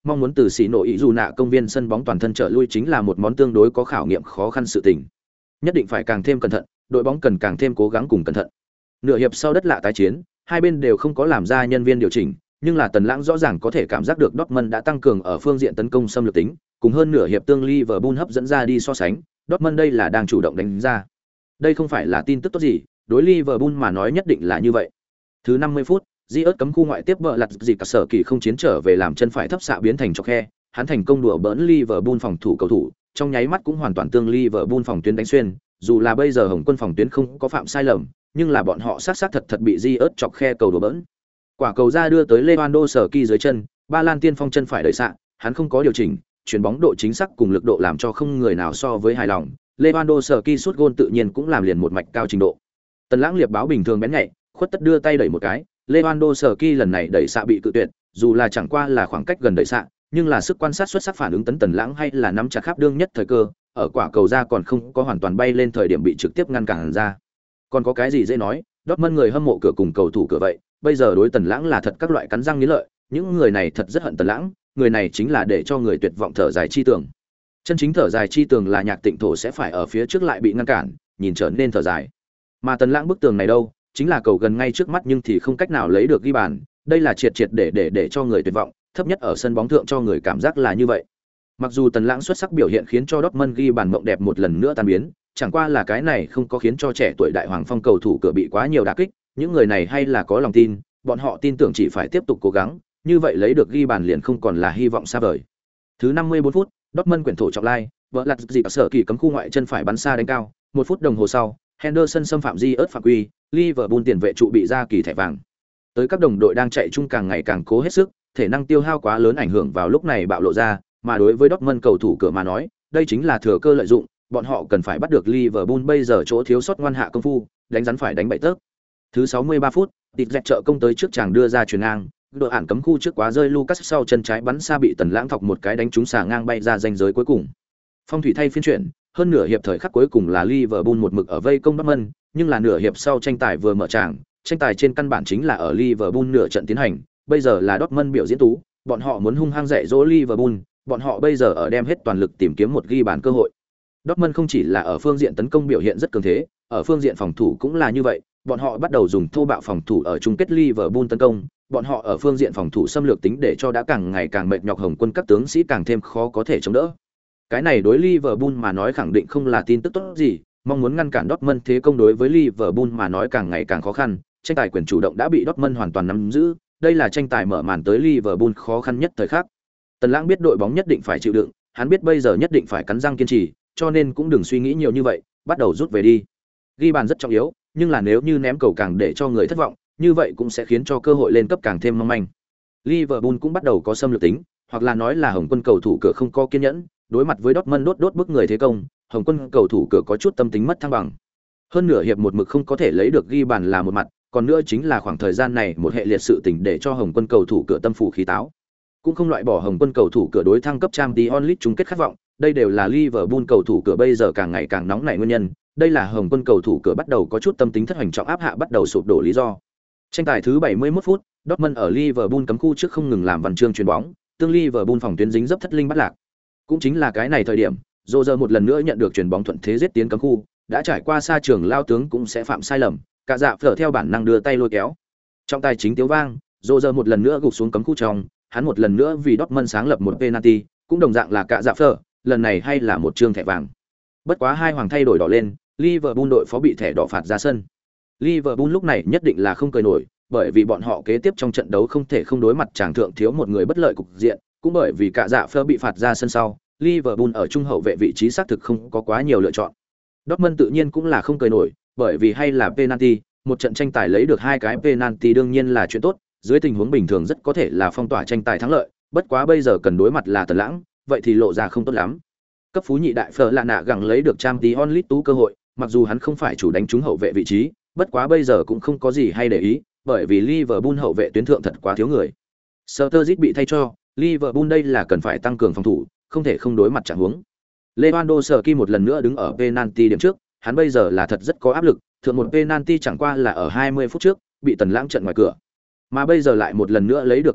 mong muốn từ xì nội ý dù nạ công viên sân bóng toàn thân trở lui chính là một món tương đối có khảo nghiệm khó khăn sự tình. Nhất định phải càng thêm cẩn thận, đội bóng cần càng thêm cố gắng cùng cẩn thận. Nửa hiệp sau đất lạ tái chiến, hai bên đều không có làm ra nhân viên điều chỉnh, nhưng là Tần Lãng rõ ràng có thể cảm giác được Dortmund đã tăng cường ở phương diện tấn công xâm lược tính, cùng hơn nửa hiệp tương Liverpool hấp dẫn ra đi so sánh, Dortmund đây là đang chủ động đánh ra. Đây không phải là tin tức tốt gì, đối Liverpool mà nói nhất định là như vậy. Thứ 50 phút, Diaz cấm khu ngoại tiếp vợ lật gì cả sở kỳ không chiến trở về làm chân phải thấp xạ biến thành chọc khe, hắn thành công đùa bỡn Liverpool phòng thủ cầu thủ, trong nháy mắt cũng hoàn toàn tương Liverpool phòng tuyến đánh xuyên, dù là bây giờ Hồng Quân phòng tuyến không có phạm sai lầm, nhưng là bọn họ sát thật bị Diaz chọc khe cầu đùa bỡn. Quả cầu ra đưa tới Lewandowski dưới chân, Ba Lan tiên phong chân phải đẩy xạ, hắn không có điều chỉnh, chuyển bóng độ chính xác cùng lực độ làm cho không người nào so với hài lòng. Lewandowski sút gôn tự nhiên cũng làm liền một mạch cao trình độ. Tần Lãng liệp báo bình thường bén nhạy, khuất tất đưa tay đẩy một cái, Lewandowski lần này đẩy xạ bị cự tuyệt, dù là chẳng qua là khoảng cách gần đẩy xạ, nhưng là sức quan sát xuất sắc phản ứng Tần Lãng hay là nắm chặt khắp đương nhất thời cơ, ở quả cầu ra còn không có hoàn toàn bay lên thời điểm bị trực tiếp ngăn cản ra. Còn có cái gì dễ nói, Dortmund người hâm mộ cửa cùng cầu thủ cửa vậy, bây giờ đối Tần Lãng là thật các loại cắn răng nghiến lợi, những người này thật rất hận Tần Lãng, người này chính là để cho người tuyệt vọng thở dài chi tường. Chân chính thở dài chi tường là Nhạc Tịnh Thổ sẽ phải ở phía trước lại bị ngăn cản, nhìn trở nên thở dài. Mà Tần Lãng bức tường này đâu, chính là cầu gần ngay trước mắt nhưng thì không cách nào lấy được ghi bàn, đây là triệt để cho người tuyệt vọng, thấp nhất ở sân bóng thượng cho người cảm giác là như vậy. Mặc dù Tần Lãng xuất sắc biểu hiện khiến cho Dortmund ghi bàn mộng đẹp một lần nữa tan biến, chẳng qua là cái này không có khiến cho trẻ tuổi đại hoàng phong cầu thủ cửa bị quá nhiều đả kích, những người này hay là có lòng tin, bọn họ tin tưởng chỉ phải tiếp tục cố gắng, như vậy lấy được ghi bàn liền không còn là hy vọng xa vời. Thứ 54 phút, Dortmund quyển thổ trọng lai, vợ lật gì cả sở kỳ cấm khu ngoại chân phải bắn xa đánh cao, 1 phút đồng hồ sau, Henderson xâm phạm Diaz phạm quy, Liverpool tiền vệ trụ bị ra kỳ thẻ vàng. Tới các đồng đội đang chạy chung càng ngày càng cố hết sức, thể năng tiêu hao quá lớn ảnh hưởng vào lúc này bạo lộ ra, mà đối với Dortmund cầu thủ cửa mà nói, đây chính là thừa cơ lợi dụng, bọn họ cần phải bắt được Liverpool bây giờ chỗ thiếu sót ngoan hạ công phu, đánh rắn phải đánh bậy tớp. Thứ 63 phút, tịt dẹt trợ công tới trước chàng đưa ra chuyền ngang, đội ản cấm khu trước quá rơi Lucas sau chân trái bắn xa bị Tần Lãng thọc một cái đánh trúng xà ngang bay ra ranh giới cuối cùng. Phong thủy thay phiên chuyển, hơn nửa hiệp thời khắc cuối cùng là Liverpool một mực ở vây công Dortmund, nhưng là nửa hiệp sau tranh tài vừa mở tràng, tranh tài trên căn bản chính là ở Liverpool nửa trận tiến hành, bây giờ là Dortmund biểu diễn tú, bọn họ muốn hung hăng dạy dỗ Liverpool, bọn họ bây giờ ở đem hết toàn lực tìm kiếm một ghi bàn cơ hội. Dortmund không chỉ là ở phương diện tấn công biểu hiện rất cường thế, ở phương diện phòng thủ cũng là như vậy, bọn họ bắt đầu dùng thô bạo phòng thủ ở chung kết Liverpool tấn công, bọn họ ở phương diện phòng thủ xâm lược tính để cho đã càng ngày càng mệt nhọc Hồng Quân các tướng sĩ càng thêm khó có thể chống đỡ. Cái này đối Liverpool mà nói khẳng định không là tin tức tốt gì, mong muốn ngăn cản Dortmund thế công đối với Liverpool mà nói càng ngày càng khó khăn, tranh tài quyền chủ động đã bị Dortmund hoàn toàn nắm giữ, đây là tranh tài mở màn tới Liverpool khó khăn nhất thời khắc. Tần Lãng biết đội bóng nhất định phải chịu đựng, hắn biết bây giờ nhất định phải cắn răng kiên trì, cho nên cũng đừng suy nghĩ nhiều như vậy, bắt đầu rút về đi. Ghi bàn rất trọng yếu, nhưng là nếu như ném cầu càng để cho người thất vọng, như vậy cũng sẽ khiến cho cơ hội lên cấp càng thêm mong manh. Liverpool cũng bắt đầu có xâm lược tính, hoặc là nói là Hồng Quân cầu thủ cửa không có kiên nhẫn, đối mặt với Dortmund đốt bức người thế công, Hồng Quân cầu thủ cửa có chút tâm tính mất thăng bằng. Hơn nửa hiệp một mực không có thể lấy được ghi bàn là một mặt, còn nữa chính là khoảng thời gian này một hệ liệt sự tình để cho Hồng Quân cầu thủ cửa tâm phủ khí táo. Cũng không loại bỏ Hồng Quân cầu thủ cửa đối thăng cấp Champions League chung kết khát vọng, đây đều là Liverpool cầu thủ cửa bây giờ càng ngày càng nóng nảy nguyên nhân, đây là Hồng Quân cầu thủ cửa bắt đầu có chút tâm tính thất hành trọng áp hạ bắt đầu sụp đổ lý do. Tranh tài thứ 71 phút, Dortmund ở Liverpool cấm khu trước không ngừng làm văn chương chuyền bóng, tương Liverpool phòng tuyến dính dấp thất linh bắt lạc. Cũng chính là cái này thời điểm, Roger một lần nữa nhận được chuyền bóng thuận thế giết tiến cấm khu, đã trải qua xa trường lao tướng cũng sẽ phạm sai lầm, cả dạ phở theo bản năng đưa tay lôi kéo. Trong tài chính tiếu vang, Roger một lần nữa gục xuống cấm khu trong, hắn một lần nữa vì Dortmund sáng lập một penalty, cũng đồng dạng là cả dạ phở, lần này hay là một trương thẻ vàng. Bất quá hai hoàng thay đổi đỏ lên, Liverpool đội phó bị thẻ đỏ phạt ra sân. Liverpool lúc này nhất định là không cười nổi, bởi vì bọn họ kế tiếp trong trận đấu không thể không đối mặt chàng thượng thiếu một người bất lợi cục diện, cũng bởi vì cả dạ phơ bị phạt ra sân sau, Liverpool ở trung hậu vệ vị trí xác thực không có quá nhiều lựa chọn. Dortmund tự nhiên cũng là không cười nổi, bởi vì hay là penalty, một trận tranh tài lấy được hai cái penalty đương nhiên là chuyện tốt, dưới tình huống bình thường rất có thể là phong tỏa tranh tài thắng lợi, bất quá bây giờ cần đối mặt là Tần Lãng, vậy thì lộ ra không tốt lắm. Cấp phú nhị đại phở lạ nạ gặng lấy được Champions League tú cơ hội, mặc dù hắn không phải chủ đánh trúng hậu vệ vị trí, bất quá bây giờ cũng không có gì hay để ý, bởi vì Liverpool hậu vệ tuyến thượng thật quá thiếu người. Sturridge bị thay cho, Liverpool đây là cần phải tăng cường phòng thủ, không thể không đối mặt trạng huống. Lewandowski một lần nữa đứng ở penalty điểm trước, hắn bây giờ là thật rất có áp lực, thượng một penalty chẳng qua là ở 20 phút trước, bị Tần Lãng trận ngoài cửa. Mà bây giờ lại một lần nữa lấy được cơ hội,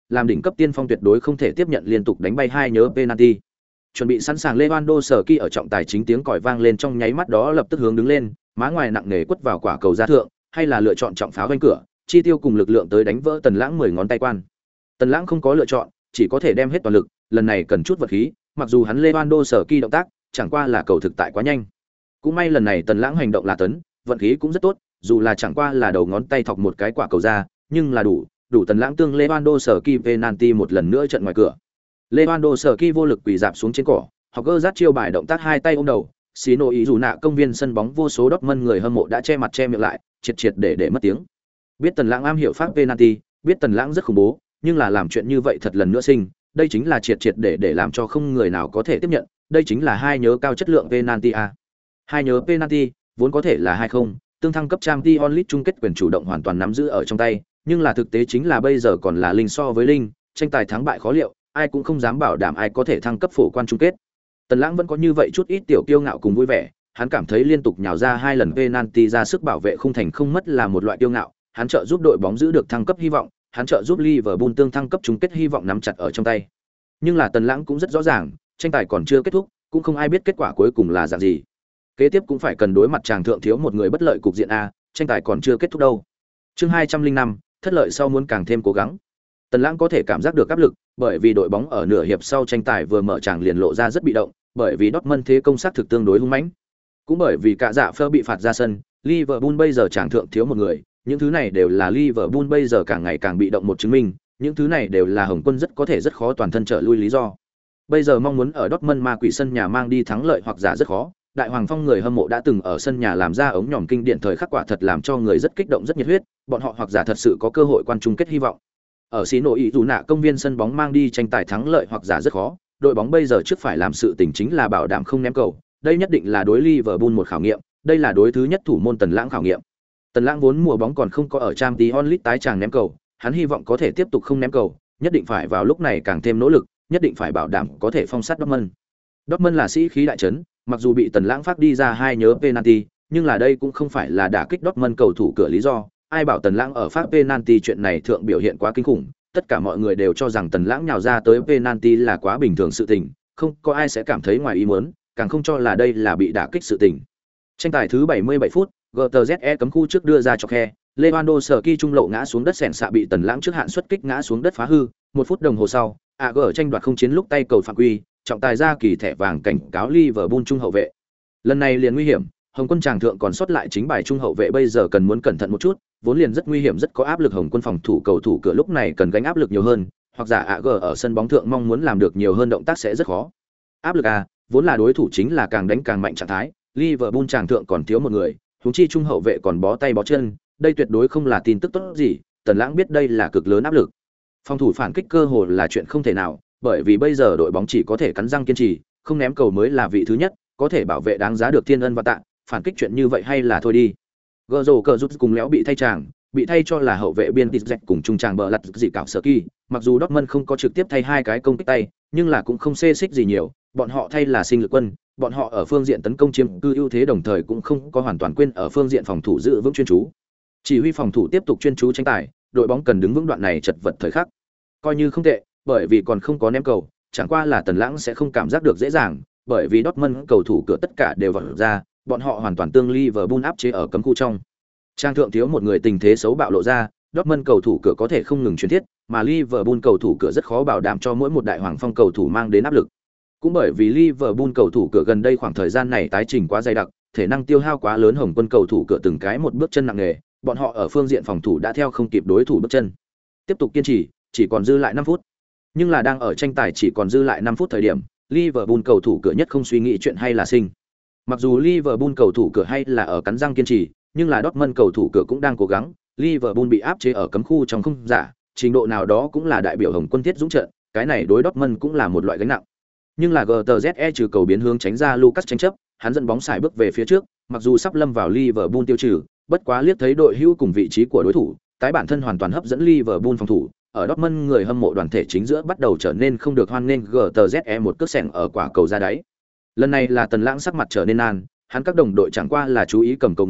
làm đỉnh cấp tiên phong tuyệt đối không thể tiếp nhận liên tục đánh bay hai nhớ penalty. Chuẩn bị sẵn sàng Lewandowski ở trọng tài chính tiếng còi vang lên trong nháy mắt đó lập tức hướng đứng lên, má ngoài nặng nề quất vào quả cầu ra thượng, hay là lựa chọn trọng pháo vanh cửa, chi tiêu cùng lực lượng tới đánh vỡ Tần Lãng 10 ngón tay quan. Tần Lãng không có lựa chọn, chỉ có thể đem hết toàn lực, lần này cần chút vật khí, mặc dù hắn Lewandowski động tác, chẳng qua là cầu thực tại quá nhanh. Cũng may lần này Tần Lãng hành động là tấn, vận khí cũng rất tốt, dù là chẳng qua là đầu ngón tay thọc một cái quả cầu ra, nhưng là đủ Tần Lãng tương Lewandowski penalty một lần nữa trận ngoài cửa. Lewandowski vô lực quỳ rạp xuống trên cỏ, học gơ rát chiêu bài động tác hai tay ôm đầu, xí nổ ý dù nạ công viên sân bóng vô số Dortmund người hâm mộ đã che mặt che miệng lại, triệt để mất tiếng. Biết Tần Lãng am hiểu pháp penalty, biết Tần Lãng rất khủng bố, nhưng là làm chuyện như vậy thật lần nữa sinh, đây chính là triệt để làm cho không người nào có thể tiếp nhận, đây chính là hai nhớ cao chất lượng penalty a. Hai nhớ penalty vốn có thể là 2-0, tương thăng cấp Champions League chung kết quyền chủ động hoàn toàn nắm giữ ở trong tay, nhưng là thực tế chính là bây giờ còn là linh so với linh, tranh tài thắng bại khó liệu, ai cũng không dám bảo đảm ai có thể thăng cấp phổ quan chung kết. Tần Lãng vẫn có như vậy chút ít tiểu kiêu ngạo cùng vui vẻ, hắn cảm thấy liên tục nhào ra 2 lần penalty ra sức bảo vệ khung thành không mất là một loại kiêu ngạo, hắn trợ giúp đội bóng giữ được thăng cấp hy vọng, hắn trợ giúp Liverpool tương thăng cấp chung kết hy vọng nắm chặt ở trong tay. Nhưng là Tần Lãng cũng rất rõ ràng, tranh tài còn chưa kết thúc, cũng không ai biết kết quả cuối cùng là dạng gì. Kế tiếp cũng phải cần đối mặt chàng thượng thiếu một người bất lợi cục diện a, tranh tài còn chưa kết thúc đâu. Chương 205, thất lợi sau muốn càng thêm cố gắng. Tần Lãng có thể cảm giác được áp lực, bởi vì đội bóng ở nửa hiệp sau tranh tài vừa mở tràng liền lộ ra rất bị động, bởi vì Dortmund thế công sát thực tương đối hung mãnh. Cũng bởi vì cả dạ Fleur bị phạt ra sân, Liverpool bây giờ chàng thượng thiếu một người, những thứ này đều là Liverpool bây giờ càng ngày càng bị động một chứng minh, những thứ này đều là Hồng Quân rất có thể rất khó toàn thân trở lui lý do. Bây giờ mong muốn ở Dortmund ma quỷ sân nhà mang đi thắng lợi hoặc giả rất khó. Đại Hoàng Phong người hâm mộ đã từng ở sân nhà làm ra ống nhòm kinh điển thời khắc quả thật làm cho người rất kích động rất nhiệt huyết, bọn họ hoặc giả thật sự có cơ hội quan chung kết hy vọng. Ở xí nội ý dù nạ công viên sân bóng mang đi tranh tài thắng lợi hoặc giả rất khó, đội bóng bây giờ trước phải làm sự tình chính là bảo đảm không ném cầu, đây nhất định là đối Liverpool một khảo nghiệm, đây là đối thứ nhất thủ môn Tần Lãng khảo nghiệm. Tần Lãng vốn mùa bóng còn không có ở Champions League tái chàng ném cầu, hắn hy vọng có thể tiếp tục không ném cầu, nhất định phải vào lúc này càng thêm nỗ lực, nhất định phải bảo đảm có thể phong sát Dortmund. Dortmund là sĩ khí đại trấn, mặc dù bị Tần Lãng phát đi ra 2 nhớ penalty, nhưng là đây cũng không phải là đả kích Dortmund cầu thủ cửa lý do, ai bảo Tần Lãng ở phát penalty chuyện này thượng biểu hiện quá kinh khủng, tất cả mọi người đều cho rằng Tần Lãng nhào ra tới penalty là quá bình thường sự tình, không có ai sẽ cảm thấy ngoài ý muốn, càng không cho là đây là bị đả kích sự tình. Tranh tài thứ 77 phút, GTZE cấm khu trước đưa ra cho khe, Lewandowski trung lộ ngã xuống đất sèn xạ bị Tần Lãng trước hạn xuất kích ngã xuống đất phá hư, 1 phút đồng hồ sau, AG tranh đoạt không chiến lúc tay cầu phạm quy, trọng tài ra kỳ thẻ vàng cảnh cáo Liverpool trung hậu vệ. Lần này liền nguy hiểm, Hồng Quân chàng thượng còn sót lại chính bài trung hậu vệ bây giờ cần muốn cẩn thận một chút, vốn liền rất nguy hiểm rất có áp lực Hồng Quân phòng thủ cầu thủ cửa lúc này cần gánh áp lực nhiều hơn, hoặc giả AG ở sân bóng thượng mong muốn làm được nhiều hơn động tác sẽ rất khó. Áp lực a, vốn là đối thủ chính là càng đánh càng mạnh trạng thái, Liverpool chàng thượng còn thiếu một người, huống chi trung hậu vệ còn bó tay bó chân, đây tuyệt đối không là tin tức tốt gì, Tần Lãng biết đây là cực lớn áp lực. Phòng thủ phản kích cơ hồ là chuyện không thể nào, bởi vì bây giờ đội bóng chỉ có thể cắn răng kiên trì, không ném cầu mới là vị thứ nhất, có thể bảo vệ đáng giá được thiên ân và tạ, phản kích chuyện như vậy hay là thôi đi. Gzorro cờ giúp cùng léo bị thay chàng, bị thay cho là hậu vệ biên Tizek cùng trung tràng bờ lật gì cảo sở kỳ, mặc dù Dortmund không có trực tiếp thay hai cái công kích tay, nhưng là cũng không xê xích gì nhiều, bọn họ thay là sinh lực quân, bọn họ ở phương diện tấn công chiếm cư ưu thế đồng thời cũng không có hoàn toàn quên ở phương diện phòng thủ giữ vững chuyên chú. Chỉ huy phòng thủ tiếp tục chuyên chú tranh tài, đội bóng cần đứng vững đoạn này chật vật thời khắc. Coi như không tệ, bởi vì còn không có ném cầu, chẳng qua là Tần Lãng sẽ không cảm giác được dễ dàng, bởi vì Dortmund cầu thủ cửa tất cả đều vọt ra, bọn họ hoàn toàn tương Liverpool áp chế ở cấm khu trong. Trang thượng thiếu một người tình thế xấu bạo lộ ra, Dortmund cầu thủ cửa có thể không ngừng chuyển thiết, mà Liverpool cầu thủ cửa rất khó bảo đảm cho mỗi một đại hoàng phong cầu thủ mang đến áp lực. Cũng bởi vì Liverpool cầu thủ cửa gần đây khoảng thời gian này tái trình quá dày đặc, thể năng tiêu hao quá lớn, Hồng Quân cầu thủ cửa từng cái một bước chân nặng nề, bọn họ ở phương diện phòng thủ đã theo không kịp đối thủ bước chân. Tiếp tục kiên trì, chỉ còn dư lại 5 phút. Nhưng là đang ở tranh tài chỉ còn dư lại 5 phút thời điểm, Liverpool cầu thủ cửa nhất không suy nghĩ chuyện hay là sinh. Mặc dù Liverpool cầu thủ cửa hay là ở cắn răng kiên trì, nhưng là Dortmund cầu thủ cửa cũng đang cố gắng, Liverpool bị áp chế ở cấm khu trong không giả, trình độ nào đó cũng là đại biểu Hồng Quân thiết dũng trận, cái này đối Dortmund cũng là một loại gánh nặng. Nhưng là GTZE trừ cầu biến hướng tránh ra Lucas tranh chấp, hắn dẫn bóng xài bước về phía trước, mặc dù sắp lâm vào Liverpool tiêu trừ, bất quá liếc thấy đội hữu cùng vị trí của đối thủ, tái bản thân hoàn toàn hấp dẫn Liverpool phòng thủ, ở Dortmund người hâm mộ đoàn thể chính giữa bắt đầu trở nên không được hoan nghênh, GTZE một cước xẻng ở quả cầu ra đáy. Lần này là Tần Lãng sắc mặt trở nên nan, hắn các đồng đội chẳng qua là chú ý cầm cầu người,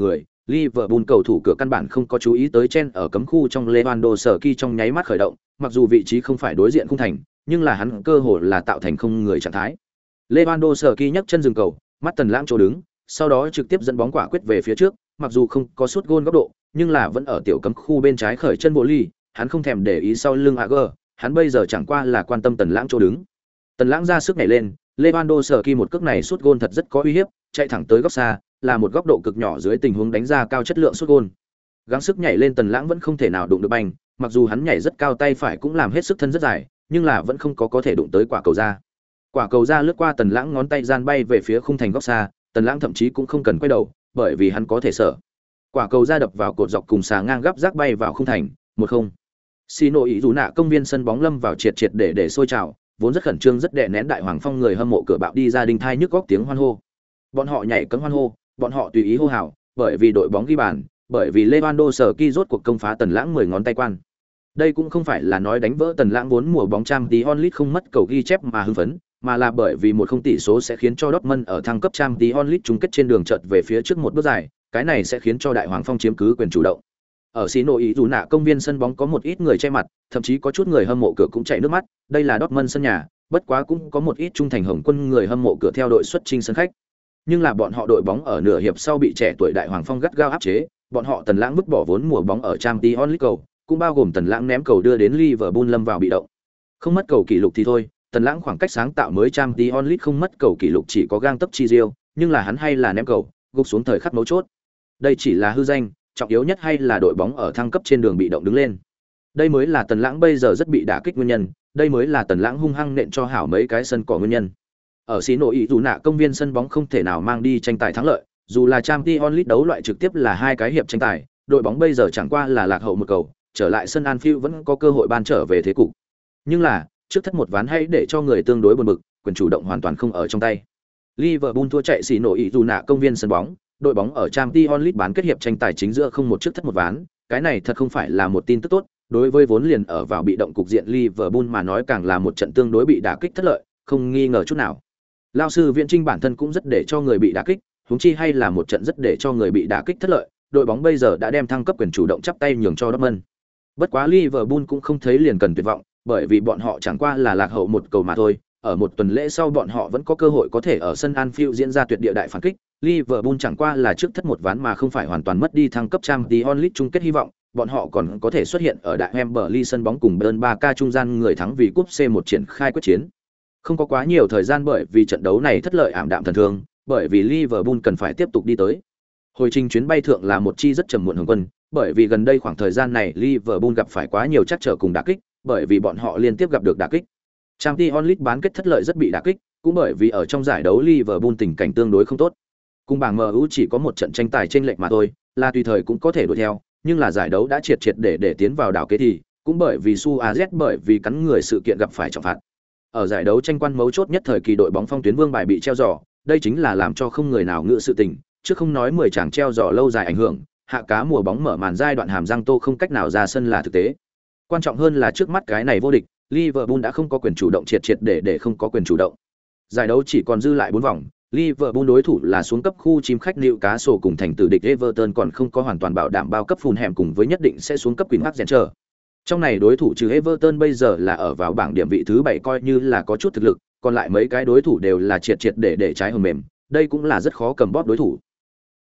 Liverpool cầu thủ cửa căn bản không có chú ý tới chen ở cấm khu trong Lewandowski trong nháy mắt khởi động, mặc dù vị trí không phải đối diện khung thành, nhưng là hắn cơ hội là tạo thành không người trạng thái. Lewandowski nhấc chân dừng cầu, mắt Tần Lãng chỗ đứng, sau đó trực tiếp dẫn bóng quả quyết về phía trước, mặc dù không có sút gôn góc độ, nhưng là vẫn ở tiểu cấm khu bên trái khởi chân bộ ly, hắn không thèm để ý sau lưng Ager, hắn bây giờ chẳng qua là quan tâm Tần Lãng chỗ đứng. Tần Lãng ra sức nhảy lên, Lewandowski một cước này sút gôn thật rất có uy hiếp, chạy thẳng tới góc xa, là một góc độ cực nhỏ dưới tình huống đánh ra cao chất lượng sút gôn. Gắng sức nhảy lên Tần Lãng vẫn không thể nào đụng được banh, mặc dù hắn nhảy rất cao tay phải cũng làm hết sức thân rất dài, nhưng là vẫn không có thể đụng tới quả cầu ra. Quả cầu ra lướt qua Tần Lãng ngón tay gian bay về phía khung thành góc xa, Tần Lãng thậm chí cũng không cần quay đầu, bởi vì hắn có thể sở. Quả cầu ra đập vào cột dọc cùng xà ngang gấp rác bay vào khung thành, 1-0. Sino ý dù nạ công viên sân bóng lâm vào triệt để sôi trào, vốn rất khẩn trương rất đè nén đại hoàng phong người hâm mộ cửa bạo đi ra đinh thai nhức góc tiếng hoan hô. Bọn họ nhảy cẫng hoan hô, bọn họ tùy ý hô hào, bởi vì đội bóng ghi bàn, bởi vì Lewandowski rốt cuộc công phá Tần Lãng 10 ngón tay quan. Đây cũng không phải là nói đánh vỡ Tần Lãng vốn mùa bóng Champions League không mất cầu ghi chép mà hưng phấn, mà là bởi vì 1-0 tỷ số sẽ khiến cho Dortmund ở thăng cấp Champions League chung kết trên đường chợt về phía trước một bước dài, cái này sẽ khiến cho đại hoàng phong chiếm cứ quyền chủ động. Ở Sino ý dù nạ công viên sân bóng có một ít người che mặt, thậm chí có chút người hâm mộ cửa cũng chảy nước mắt, đây là Dortmund sân nhà, bất quá cũng có một ít trung thành Hồng Quân người hâm mộ cửa theo đội xuất chinh sân khách. Nhưng là bọn họ đội bóng ở nửa hiệp sau bị trẻ tuổi đại hoàng phong gắt gao áp chế, bọn họ Tần Lãng vứt bỏ vốn mùa bóng ở Champions League cầu, cũng bao gồm Tần Lãng ném cầu đưa đến Liverpool lâm vào bị động. Không mất cầu kỷ lục thì thôi, Tần Lãng khoảng cách sáng tạo mới Champions League không mất cầu kỷ lục chỉ có gang tấc chi diêu, nhưng là hắn hay là ném cầu, gục xuống thời khắc mấu chốt. Đây chỉ là hư danh, trọng yếu nhất hay là đội bóng ở thăng cấp trên đường bị động đứng lên. Đây mới là Tần Lãng bây giờ rất bị đả kích nguyên nhân, đây mới là Tần Lãng hung hăng nện cho hảo mấy cái sân cỏ nguyên nhân. Ở Sino ý dù nạ công viên sân bóng không thể nào mang đi tranh tài thắng lợi, dù là Champions League đấu loại trực tiếp là hai cái hiệp tranh tài, đội bóng bây giờ chẳng qua là lạc hậu một cầu, trở lại sân Anfield vẫn có cơ hội ban trở về thế cục. Nhưng là, trước thất một ván hay để cho người tương đối buồn bực, quyền chủ động hoàn toàn không ở trong tay. Liverpool thua chạy Sino ý dù nạ công viên sân bóng, đội bóng ở Champions League bán kết hiệp tranh tài chính giữa không một trước thất một ván, cái này thật không phải là một tin tức tốt, đối với vốn liền ở vào bị động cục diện Liverpool mà nói càng là một trận tương đối bị đả kích thất lợi, không nghi ngờ chút nào. Lao sư Viễn Trinh bản thân cũng rất để cho người bị đả kích, huống chi hay là một trận rất để cho người bị đả kích thất lợi, đội bóng bây giờ đã đem thăng cấp quyền chủ động chắp tay nhường cho Dortmund. Bất quá Liverpool cũng không thấy liền cần tuyệt vọng, bởi vì bọn họ chẳng qua là lạc hậu một cầu mà thôi, ở một tuần lễ sau bọn họ vẫn có cơ hội có thể ở sân Anfield diễn ra tuyệt địa đại phản kích. Liverpool chẳng qua là trước thất một ván mà không phải hoàn toàn mất đi thăng cấp Champions League chung kết hy vọng, bọn họ còn có thể xuất hiện ở đại Wembley sân bóng cùng Bayern 3K trung gian người thắng vì cúp C1 triển khai quyết chiến. Không có quá nhiều thời gian bởi vì trận đấu này thất lợi ảm đạm thần thương, bởi vì Liverpool cần phải tiếp tục đi tới. Hồi trình chuyến bay thượng là một chi rất trầm muộn Hồng Quân, bởi vì gần đây khoảng thời gian này Liverpool gặp phải quá nhiều trắc trở cùng đả kích, bởi vì bọn họ liên tiếp gặp được đả kích. Champions League bán kết thất lợi rất bị đả kích, cũng bởi vì ở trong giải đấu Liverpool tình cảnh tương đối không tốt. Cùng bảng MU chỉ có một trận tranh tài chênh lệch mà thôi, là tùy thời cũng có thể đuổi theo, nhưng là giải đấu đã triệt để tiến vào đảo kế thì, cũng bởi vì Suarez bởi vì cắn người sự kiện gặp phải trọng phạt. Ở giải đấu tranh quan mấu chốt nhất thời kỳ đội bóng Phong Tuyến Vương bài bị treo giò, đây chính là làm cho không người nào ngự sự tình, chứ không nói 10 chàng treo giò lâu dài ảnh hưởng, hạ cá mùa bóng mở màn giai đoạn hàm răng tô không cách nào ra sân là thực tế. Quan trọng hơn là trước mắt cái này vô địch, Liverpool đã không có quyền chủ động triệt để không có quyền chủ động. Giải đấu chỉ còn dư lại 4 vòng, Liverpool đối thủ là xuống cấp khu chim khách Newcastle cùng thành tử địch Everton còn không có hoàn toàn bảo đảm bao cấp Fulham cùng với nhất định sẽ xuống cấp Queen Park Rangers. Trong này đối thủ trừ Everton bây giờ là ở vào bảng điểm vị thứ 7 coi như là có chút thực lực, còn lại mấy cái đối thủ đều là triệt để trái hầm mềm, đây cũng là rất khó cầm bóp đối thủ.